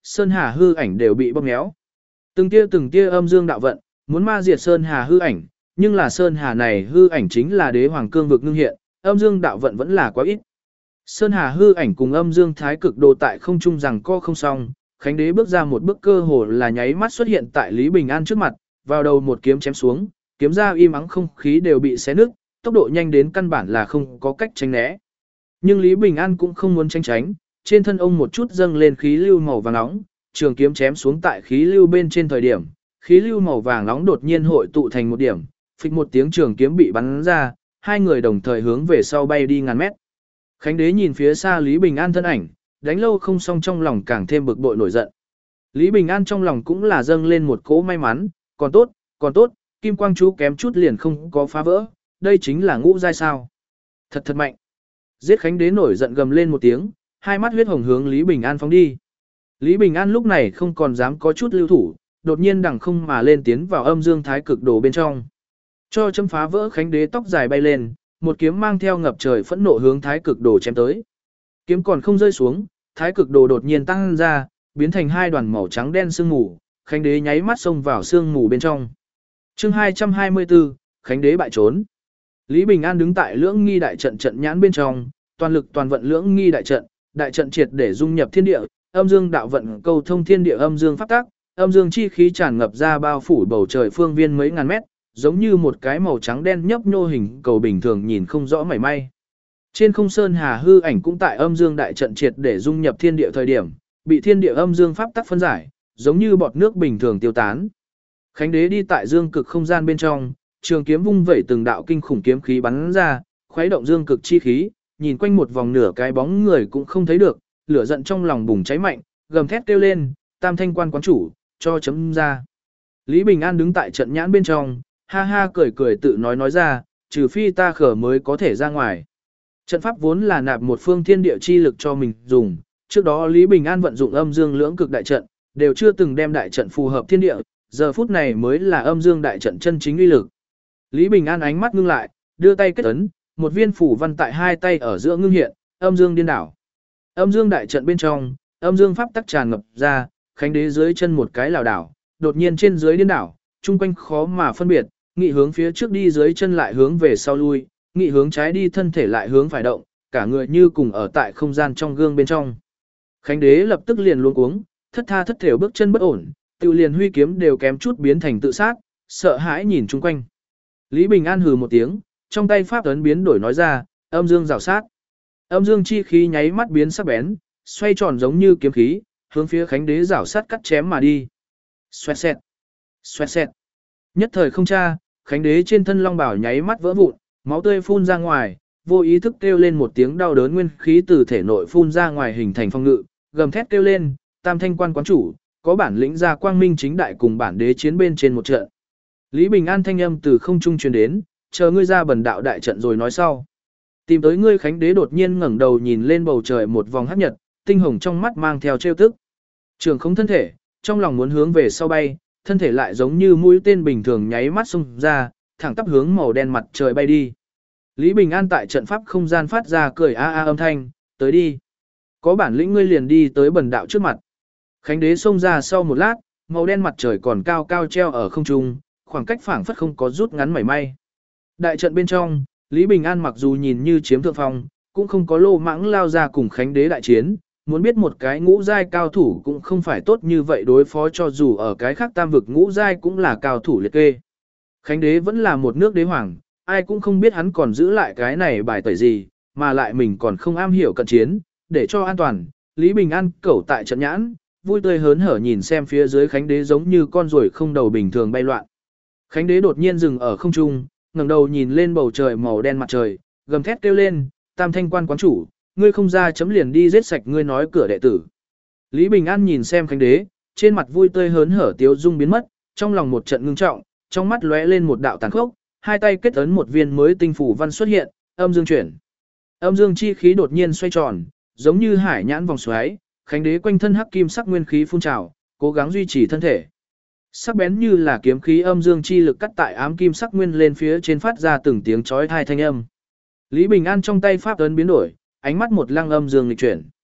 Sơn Hà hư ảnh đều bị bóp méo. Từng tia âm dương đạo vận, muốn ma diệt Sơn Hà hư ảnh, nhưng là Sơn Hà này hư ảnh chính là đế hoàng cương vực ngưng hiện, âm dương đạo vận vẫn là quá ít. Sơn Hà hư ảnh cùng âm dương thái cực đồ tại không trung rằng co không xong, Khánh đế bước ra một bước cơ hồ là nháy mắt xuất hiện tại Lý Bình An trước mặt, vào đầu một kiếm chém xuống, kiếm ra im ắng không khí đều bị xé nứt, tốc độ nhanh đến căn bản là không có cách tránh né. Nhưng Lý Bình An cũng không muốn tránh, trên thân ông một chút dâng lên khí lưu màu vàng nóng, trường kiếm chém xuống tại khí lưu bên trên thời điểm, khí lưu màu vàng nóng đột nhiên hội tụ thành một điểm, phịch một tiếng trường kiếm bị bắn ra, hai người đồng thời hướng về sau bay đi ngàn mét. Khánh đế nhìn phía xa Lý Bình An thân ảnh, đánh lâu không xong trong lòng càng thêm bực bội nổi giận. Lý Bình An trong lòng cũng là dâng lên một cỗ may mắn, còn tốt, kim quang chú kém chút liền không có phá vỡ, đây chính là ngũ giai sao. Thật mạnh. Giết Khánh đế nổi giận gầm lên một tiếng, hai mắt huyết hồng hướng Lý Bình An phóng đi. Lý Bình An lúc này không còn dám có chút lưu thủ, đột nhiên đằng không mà lên tiến vào âm dương thái cực đồ bên trong. Cho châm phá vỡ Khánh đế tóc dài bay lên, một kiếm mang theo ngập trời phẫn nộ hướng thái cực đồ chém tới. Kiếm còn không rơi xuống, thái cực đồ đột nhiên tăng ra, biến thành hai đoàn màu trắng đen sương mù, Khánh đế nháy mắt xông vào sương mù bên trong. Chương 224, Khánh đế bại trốn. Lý Bình An đứng tại lưỡng nghi đại trận trận nhãn bên trong, toàn lực toàn vận lưỡng nghi đại trận triệt để dung nhập thiên địa, âm dương đạo vận câu thông thiên địa âm dương pháp tắc, âm dương chi khí tràn ngập ra bao phủ bầu trời phương viên mấy ngàn mét, giống như một cái màu trắng đen nhấp nhô hình cầu bình thường nhìn không rõ mảy may. Trên không Sơn Hà hư ảnh cũng tại âm dương đại trận triệt để dung nhập thiên địa thời điểm, bị thiên địa âm dương pháp tắc phân giải, giống như bọt nước bình thường tiêu tán. Khánh đế đi tại dương cực không gian bên trong, trường kiếm vung vẩy từng đạo kinh khủng kiếm khí bắn ra, khuấy động dương cực chi khí, nhìn quanh một vòng nửa cái bóng người cũng không thấy được, lửa giận trong lòng bùng cháy mạnh, gầm thét kêu lên, Tam Thanh quan quán chủ, cho chấm ra. Lý Bình An đứng tại trận nhãn bên trong, ha ha cười tự nói ra, trừ phi ta khở mới có thể ra ngoài. Trận pháp vốn là nạp một phương thiên địa chi lực cho mình dùng, trước đó Lý Bình An vận dụng âm dương lưỡng cực đại trận, đều chưa từng đem đại trận phù hợp thiên địa, giờ phút này mới là âm dương đại trận chân chính uy lực. Lý Bình An ánh mắt ngưng lại, đưa tay kết ấn, một viên phủ văn tại hai tay ở giữa ngưng hiện, âm dương điên đảo. Âm dương đại trận bên trong, âm dương pháp tắc tràn ngập ra, Khánh đế dưới chân một cái lảo đảo, đột nhiên trên dưới điên đảo, chung quanh khó mà phân biệt, nghị hướng phía trước đi dưới chân lại hướng về sau lui, nghị hướng trái đi thân thể lại hướng phải động, cả người như cùng ở tại không gian trong gương bên trong. Khánh đế lập tức liền luống cuống, thất tha thất thểu bước chân bất ổn, tự liền huy kiếm đều kém chút biến thành tự sát, sợ hãi nhìn chung quanh. Lý Bình An hừ một tiếng, trong tay pháp ấn biến đổi nói ra, âm dương rào sát. Âm dương chi khí nháy mắt biến sắc bén, xoay tròn giống như kiếm khí, hướng phía Khánh đế rào sát cắt chém mà đi. Xoẹt xẹt, xoẹt xẹt. Nhất thời không tra, Khánh đế trên thân long bảo nháy mắt vỡ vụn, máu tươi phun ra ngoài, vô ý thức kêu lên một tiếng đau đớn, nguyên khí từ thể nội phun ra ngoài hình thành phong ngự, gầm thét kêu lên, Tam Thanh quan quán chủ, có bản lĩnh ra quang minh chính đại cùng bản đế chiến bên trên một trận. Lý Bình An thanh âm từ không trung truyền đến, chờ ngươi ra bần đạo đại trận rồi nói sau. Tìm tới ngươi. Khánh đế đột nhiên ngẩng đầu nhìn lên bầu trời một vòng hắc nhật, tinh hồng trong mắt mang theo trêu tức. Trường không thân thể, trong lòng muốn hướng về sau bay, thân thể lại giống như mũi tên bình thường nháy mắt xung ra, thẳng tắp hướng màu đen mặt trời bay đi. Lý Bình An tại trận pháp không gian phát ra cười a a âm thanh, tới đi. Có bản lĩnh ngươi liền đi tới bần đạo trước mặt. Khánh đế xông ra sau một lát, màu đen mặt trời còn cao cao treo ở không trung, khoảng cách phảng phất không có rút ngắn mảy may. Đại trận bên trong, Lý Bình An mặc dù nhìn như chiếm thượng phong, cũng không có lô mãng lao ra cùng Khánh đế đại chiến, muốn biết một cái ngũ giai cao thủ cũng không phải tốt như vậy đối phó, cho dù ở cái khác tam vực ngũ giai cũng là cao thủ liệt kê. Khánh đế vẫn là một nước đế hoàng, ai cũng không biết hắn còn giữ lại cái này bài tẩy gì, mà lại mình còn không am hiểu cận chiến, để cho an toàn, Lý Bình An cẩu tại trận nhãn, vui tươi hớn hở nhìn xem phía dưới Khánh đế giống như con ruồi không đầu bình thường bay loạn. Khánh đế đột nhiên dừng ở không trung, ngẩng đầu nhìn lên bầu trời màu đen mặt trời, gầm thét kêu lên, Tam Thanh quan quán chủ, ngươi không ra chấm liền đi giết sạch ngươi nói cửa đệ tử. Lý Bình An nhìn xem Khánh đế, trên mặt vui tươi hớn hở tiếu dung biến mất, trong lòng một trận ngưng trọng, trong mắt lóe lên một đạo tàn khốc, hai tay kết ấn một viên mới tinh phủ văn xuất hiện, âm dương chuyển. Âm dương chi khí đột nhiên xoay tròn, giống như hải nhãn vòng xoáy, Khánh đế quanh thân hắc kim sắc nguyên khí phun trào, cố gắng duy trì thân thể. Sắc bén như là kiếm khí âm dương chi lực cắt tại ám kim sắc nguyên lên phía trên phát ra từng tiếng chói tai thanh âm. Lý Bình An trong tay pháp ấn biến đổi, ánh mắt một lăng âm dương lịch chuyển.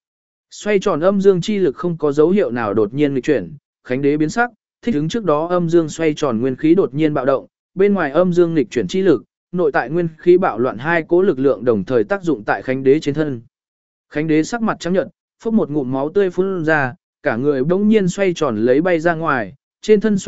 Xoay tròn âm dương chi lực không có dấu hiệu nào đột nhiên nghịch chuyển, Khánh đế biến sắc, thích ứng trước đó âm dương xoay tròn nguyên khí đột nhiên bạo động, bên ngoài âm dương nghịch chuyển chi lực, nội tại nguyên khí bạo loạn hai cỗ lực lượng đồng thời tác dụng tại Khánh đế trên thân. Khánh đế sắc mặt trắng nhợt, phốc một ngụm máu tươi phun ra, cả người bỗng nhiên xoay tròn lấy bay ra ngoài, trên thân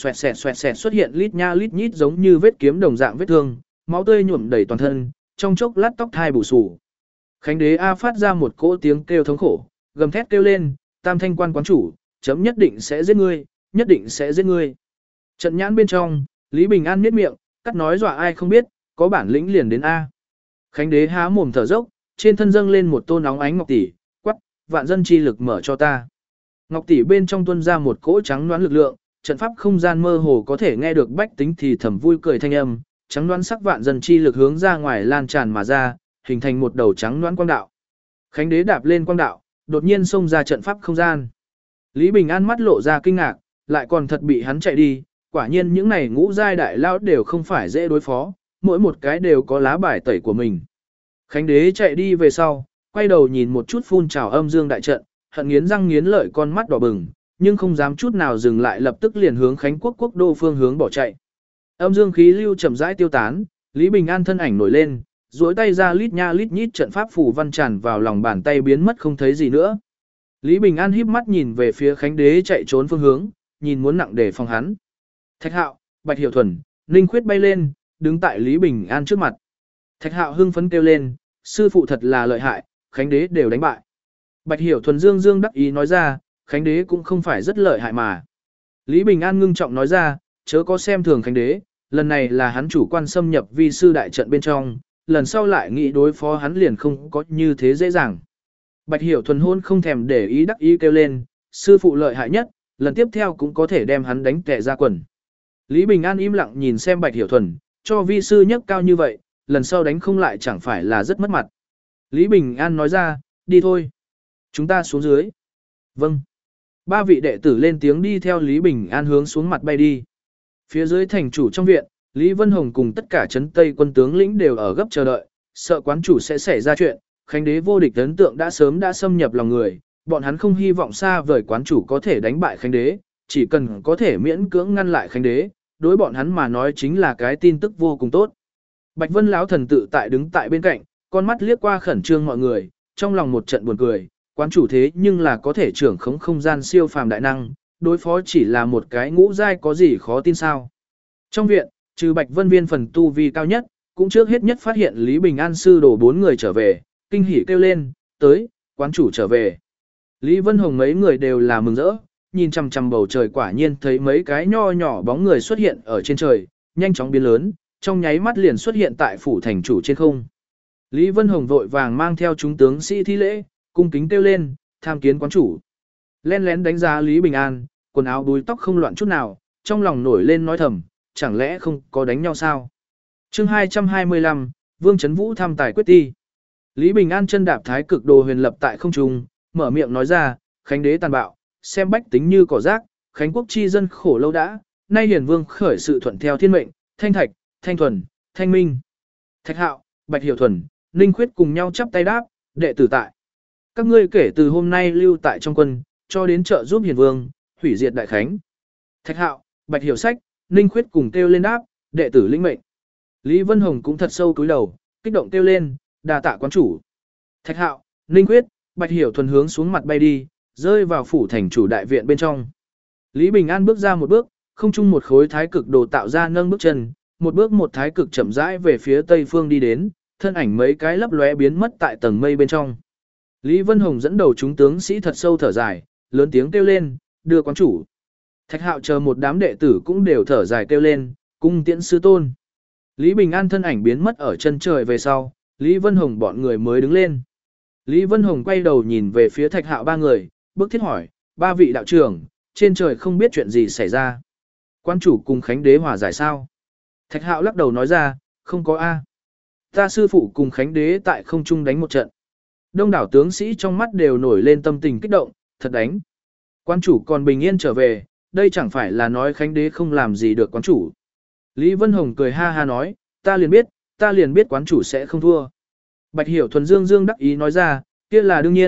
xoẹt xuất hiện lít nha lít nhít giống như vết kiếm đồng dạng vết thương, máu tươi nhuộm đầy toàn thân, trong chốc lát tóc thai bù xù. Khánh đế a phát ra một cỗ tiếng kêu thống khổ, gầm thét kêu lên, Tam Thanh quan quán chủ, chấm nhất định sẽ giết ngươi, nhất định sẽ giết ngươi. Trận nhãn bên trong, Lý Bình An nhếch miệng, cắt nói dọa ai không biết, có bản lĩnh liền đến a. Khánh đế há mồm thở dốc, trên thân dâng lên một tô nóng ánh ngọc tỷ, quắc, vạn dân chi lực mở cho ta. Ngọc tỷ bên trong tuôn ra một cỗ trắng đoán lực lượng, trận pháp không gian mơ hồ có thể nghe được bách tính thì thầm vui cười thanh âm, trắng đoán sắc vạn dân chi lực hướng ra ngoài lan tràn mà ra, hình thành một đầu trắng đoán quang đạo. Khánh đế đạp lên quang đạo, đột nhiên xông ra trận pháp không gian. Lý Bình An mắt lộ ra kinh ngạc, lại còn thật bị hắn chạy đi, quả nhiên những này ngũ giai đại lao đều không phải dễ đối phó, mỗi một cái đều có lá bài tẩy của mình. Khánh đế chạy đi về sau, quay đầu nhìn một chút phun trào âm dương đại trận, hận nghiến răng nghiến lợi con mắt đỏ bừng, nhưng không dám chút nào dừng lại, lập tức liền hướng Khánh quốc quốc đô phương hướng bỏ chạy. Âm dương khí lưu chậm rãi tiêu tán, Lý Bình An thân ảnh nổi lên, duỗi tay ra lít nha lít nhít trận pháp phù văn tràn vào lòng bàn tay biến mất không thấy gì nữa. Lý Bình An híp mắt nhìn về phía Khánh đế chạy trốn phương hướng, nhìn muốn nặng để phòng hắn. Thạch Hạo, Bạch Hiểu Thuần, Ninh Khuyết bay lên, đứng tại Lý Bình An trước mặt. Thạch Hạo hưng phấn kêu lên, sư phụ thật là lợi hại, Khánh đế đều đánh bại. Bạch Hiểu Thuần dương dương đắc ý nói ra, Khánh đế cũng không phải rất lợi hại mà. Lý Bình An ngưng trọng nói ra, chớ có xem thường Khánh đế, lần này là hắn chủ quan xâm nhập vi sư đại trận bên trong, lần sau lại nghĩ đối phó hắn liền không có như thế dễ dàng. Bạch Hiểu Thuần hôn không thèm để ý đắc ý kêu lên, sư phụ lợi hại nhất, lần tiếp theo cũng có thể đem hắn đánh tè ra quần. Lý Bình An im lặng nhìn xem Bạch Hiểu Thuần, cho vi sư nhất cao như vậy, lần sau đánh không lại chẳng phải là rất mất mặt. Lý Bình An nói ra, đi thôi. Chúng ta xuống dưới. Vâng. Ba vị đệ tử lên tiếng đi theo Lý Bình An hướng xuống mặt bay đi. Phía dưới thành chủ trong viện, Lý Vân Hồng cùng tất cả trấn Tây quân tướng lĩnh đều ở gấp chờ đợi, sợ quán chủ sẽ xảy ra chuyện. Khánh đế vô địch ấn tượng đã sớm đã xâm nhập lòng người, bọn hắn không hy vọng xa vời quán chủ có thể đánh bại Khánh đế, chỉ cần có thể miễn cưỡng ngăn lại Khánh đế, đối bọn hắn mà nói chính là cái tin tức vô cùng tốt. Bạch Vân lão thần tự tại đứng tại bên cạnh, con mắt liếc qua khẩn trương mọi người, trong lòng một trận buồn cười, quán chủ thế nhưng là có thể trưởng khống không gian siêu phàm đại năng, đối phó chỉ là một cái ngũ giai có gì khó tin sao. Trong viện, trừ Bạch Vân Viên phần tu vi cao nhất, cũng trước hết nhất phát hiện Lý Bình An sư đồ 4 người trở về, kinh hỉ kêu lên, tới, quán chủ trở về. Lý Vân Hồng mấy người đều là mừng rỡ, nhìn chằm chằm bầu trời quả nhiên thấy mấy cái nho nhỏ bóng người xuất hiện ở trên trời, nhanh chóng biến lớn, trong nháy mắt liền xuất hiện tại phủ thành chủ trên không. Lý Vân Hồng vội vàng mang theo chúng tướng sĩ thi lễ, cung kính kêu lên, tham kiến quán chủ. Lén lén đánh giá Lý Bình An, quần áo đuôi tóc không loạn chút nào, trong lòng nổi lên nói thầm, chẳng lẽ không có đánh nhau sao? Chương 225, Vương Trấn Vũ thăm tài quyết ti. Lý Bình An chân đạp thái cực đồ huyền lập tại không trung, mở miệng nói ra, Khánh đế tàn bạo, xem bách tính như cỏ rác, Khánh quốc chi dân khổ lâu đã, nay hiển vương khởi sự thuận theo thiên mệnh, Thanh Thạch, Thanh Thuần, Thanh Minh, Thạch Hạo, Bạch Hiểu Thuần, Ninh Khuyết cùng nhau chắp tay đáp, đệ tử tại. Các ngươi kể từ hôm nay lưu tại trong quân, cho đến trợ giúp hiển vương, hủy diệt đại khánh. Thạch Hạo, Bạch Hiểu Sách, Ninh Khuyết cùng kêu lên đáp, đệ tử lĩnh mệnh. Lý Vân Hồng cũng thật sâu cúi đầu, kích động kêu lên, đà tạ quán chủ. Thạch Hạo, Ninh Khuyết, Bạch Hiểu Thuần hướng xuống mặt bay đi, rơi vào phủ thành chủ đại viện bên trong. Lý Bình An bước ra một bước, không chung một khối thái cực đồ tạo ra nâng bước chân, một bước một thái cực chậm rãi về phía tây phương đi đến, thân ảnh mấy cái lấp lóe biến mất tại tầng mây bên trong. Lý Vân Hồng dẫn đầu chúng tướng sĩ thật sâu thở dài, lớn tiếng kêu lên, đưa quán chủ. Thạch Hạo chờ một đám đệ tử cũng đều thở dài kêu lên, cung tiễn sư tôn. Lý Bình An thân ảnh biến mất ở chân trời về sau, Lý Vân Hồng bọn người mới đứng lên. Lý Vân Hồng quay đầu nhìn về phía Thạch Hạo ba người, bước thiết hỏi, ba vị đạo trưởng, trên trời không biết chuyện gì xảy ra. Quán chủ cùng Khánh đế hòa giải sao? Thạch Hạo lắc đầu nói ra, không có A. Ta sư phụ cùng Khánh đế tại không trung đánh một trận. Đông đảo tướng sĩ trong mắt đều nổi lên tâm tình kích động, thật đánh. Quán chủ còn bình yên trở về, đây chẳng phải là nói Khánh đế không làm gì được quán chủ. Lý Vân Hồng cười ha ha nói, ta liền biết quán chủ sẽ không thua. Bạch Hiểu Thuần dương dương đắc ý nói ra, kia là đương nhiên,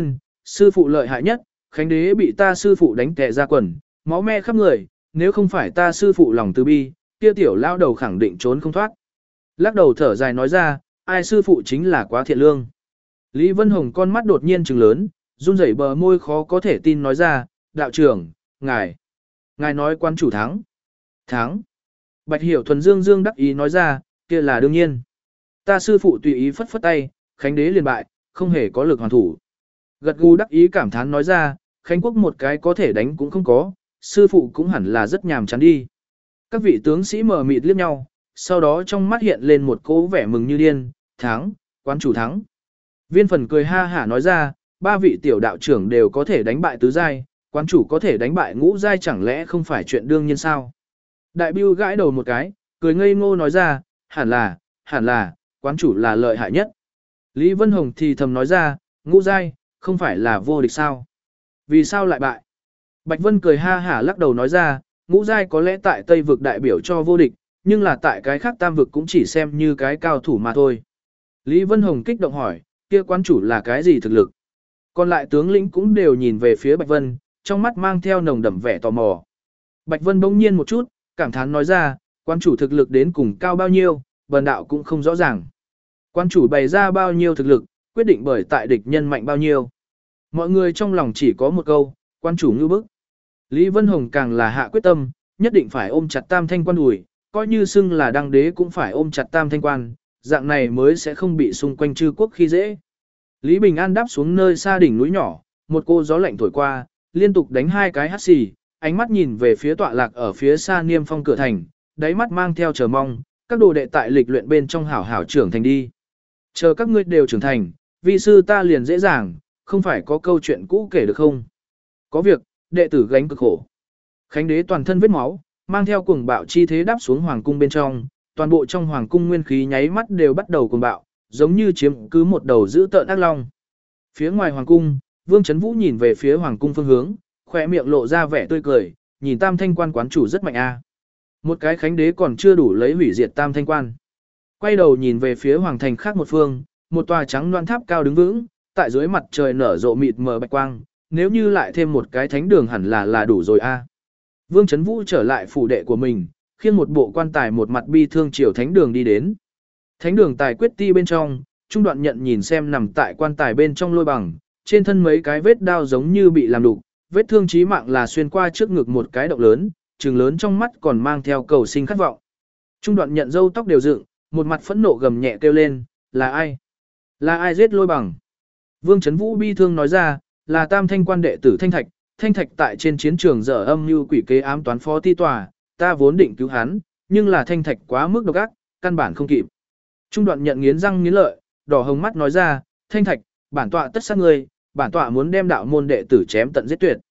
Sư phụ lợi hại nhất, Khánh đế bị ta sư phụ đánh tè ra quần, máu me khắp người, nếu không phải ta sư phụ lòng từ bi, kia tiểu lao đầu khẳng định trốn không thoát. Lắc đầu thở dài nói ra, ai sư phụ chính là quá thiện lương. Lý Vân Hồng con mắt đột nhiên trừng lớn, run rẩy bờ môi khó có thể tin nói ra, đạo trưởng, ngài nói quan chủ thắng. Thắng. Bạch Hiểu Thuần dương dương đắc ý nói ra, kia là đương nhiên. Ta sư phụ tùy ý phất phất tay, Khánh đế liền bại, không hề có lực hoàn thủ. Gật gù đắc ý cảm thán nói ra, Khánh quốc một cái có thể đánh cũng không có, sư phụ cũng hẳn là rất nhàm chán đi. Các vị tướng sĩ mờ mịt liếc nhau, sau đó trong mắt hiện lên một cỗ vẻ mừng như điên, thắng, quan chủ thắng. Viên Phần cười ha hả nói ra, ba vị tiểu đạo trưởng đều có thể đánh bại tứ giai, quan chủ có thể đánh bại ngũ giai chẳng lẽ không phải chuyện đương nhiên sao? Đại Bưu gãi đầu một cái, cười ngây ngô nói ra, hẳn là, quán chủ là lợi hại nhất. Lý Vân Hồng thì thầm nói ra, ngũ giai, không phải là vô địch sao? Vì sao lại bại? Bạch Vân cười ha hả lắc đầu nói ra, ngũ giai có lẽ tại Tây vực đại biểu cho vô địch, nhưng là tại cái khác tam vực cũng chỉ xem như cái cao thủ mà thôi. Lý Vân Hồng kích động hỏi, kia quán chủ là cái gì thực lực? Còn lại tướng lĩnh cũng đều nhìn về phía Bạch Vân, trong mắt mang theo nồng đậm vẻ tò mò. Bạch Vân bỗng nhiên một chút, cảm thán nói ra, quan chủ thực lực đến cùng cao bao nhiêu, bần đạo cũng không rõ ràng. Quan chủ bày ra bao nhiêu thực lực, quyết định bởi tại địch nhân mạnh bao nhiêu. Mọi người trong lòng chỉ có một câu, quan chủ ngư bức. Lý Vân Hồng càng là hạ quyết tâm, nhất định phải ôm chặt Tam Thanh Quan đùi, coi như xưng là đăng đế cũng phải ôm chặt Tam Thanh Quan, dạng này mới sẽ không bị xung quanh chư quốc khi dễ. Lý Bình An đáp xuống nơi xa đỉnh núi nhỏ, một cô gió lạnh thổi qua, liên tục đánh hai cái hắt xì, ánh mắt nhìn về phía tọa lạc ở phía xa Niêm Phong cửa thành, đáy mắt mang theo chờ mong, các đồ đệ tại lịch luyện bên trong hảo hảo trưởng thành đi. Chờ các ngươi đều trưởng thành, vi sư ta liền dễ dàng, không phải có câu chuyện cũ kể được không? Có việc, đệ tử gánh cực khổ. Khánh đế toàn thân vết máu, mang theo cuồng bạo chi thế đáp xuống hoàng cung bên trong, toàn bộ trong hoàng cung nguyên khí nháy mắt đều bắt đầu cuồng bạo, giống như chiếm cứ một đầu dữ tợn ác long. Phía ngoài hoàng cung, Vương Chấn Vũ nhìn về phía hoàng cung phương hướng, khỏe miệng lộ ra vẻ tươi cười, nhìn Tam Thanh Quan quán chủ rất mạnh a. Một cái Khánh đế còn chưa đủ lấy hủy diệt Tam Thanh Quan. Quay đầu nhìn về phía hoàng thành khác một phương, một tòa trắng loan tháp cao đứng vững, tại dưới mặt trời nở rộ mịt mờ bạch quang, nếu như lại thêm một cái thánh đường hẳn là đủ rồi a. Vương Chấn Vũ trở lại phủ đệ của mình, khiêng một bộ quan tài một mặt bi thương chiều thánh đường đi đến. Thánh đường tài quyết ti bên trong, Trung Đoạn Nhận nhìn xem nằm tại quan tài bên trong Lôi Bằng, trên thân mấy cái vết đao giống như bị làm đục, vết thương chí mạng là xuyên qua trước ngực một cái động lớn, trừng lớn trong mắt còn mang theo cầu sinh khát vọng. Trung Đoạn Nhận râu tóc đều dựng, một mặt phẫn nộ gầm nhẹ kêu lên, là ai? Là ai giết Lôi Bằng? Vương Chấn Vũ bi thương nói ra, là Tam Thanh Quan đệ tử Thanh Thạch, Thanh Thạch tại trên chiến trường dở âm mưu quỷ kế ám toán phó ti tòa, ta vốn định cứu hắn, nhưng là Thanh Thạch quá mức độc ác, căn bản không kịp. Trung Đoạn Nhận nghiến răng nghiến lợi, đỏ hồng mắt nói ra, Thanh Thạch, bản tọa tất sát ngươi, bản tọa muốn đem đạo môn đệ tử chém tận giết tuyệt.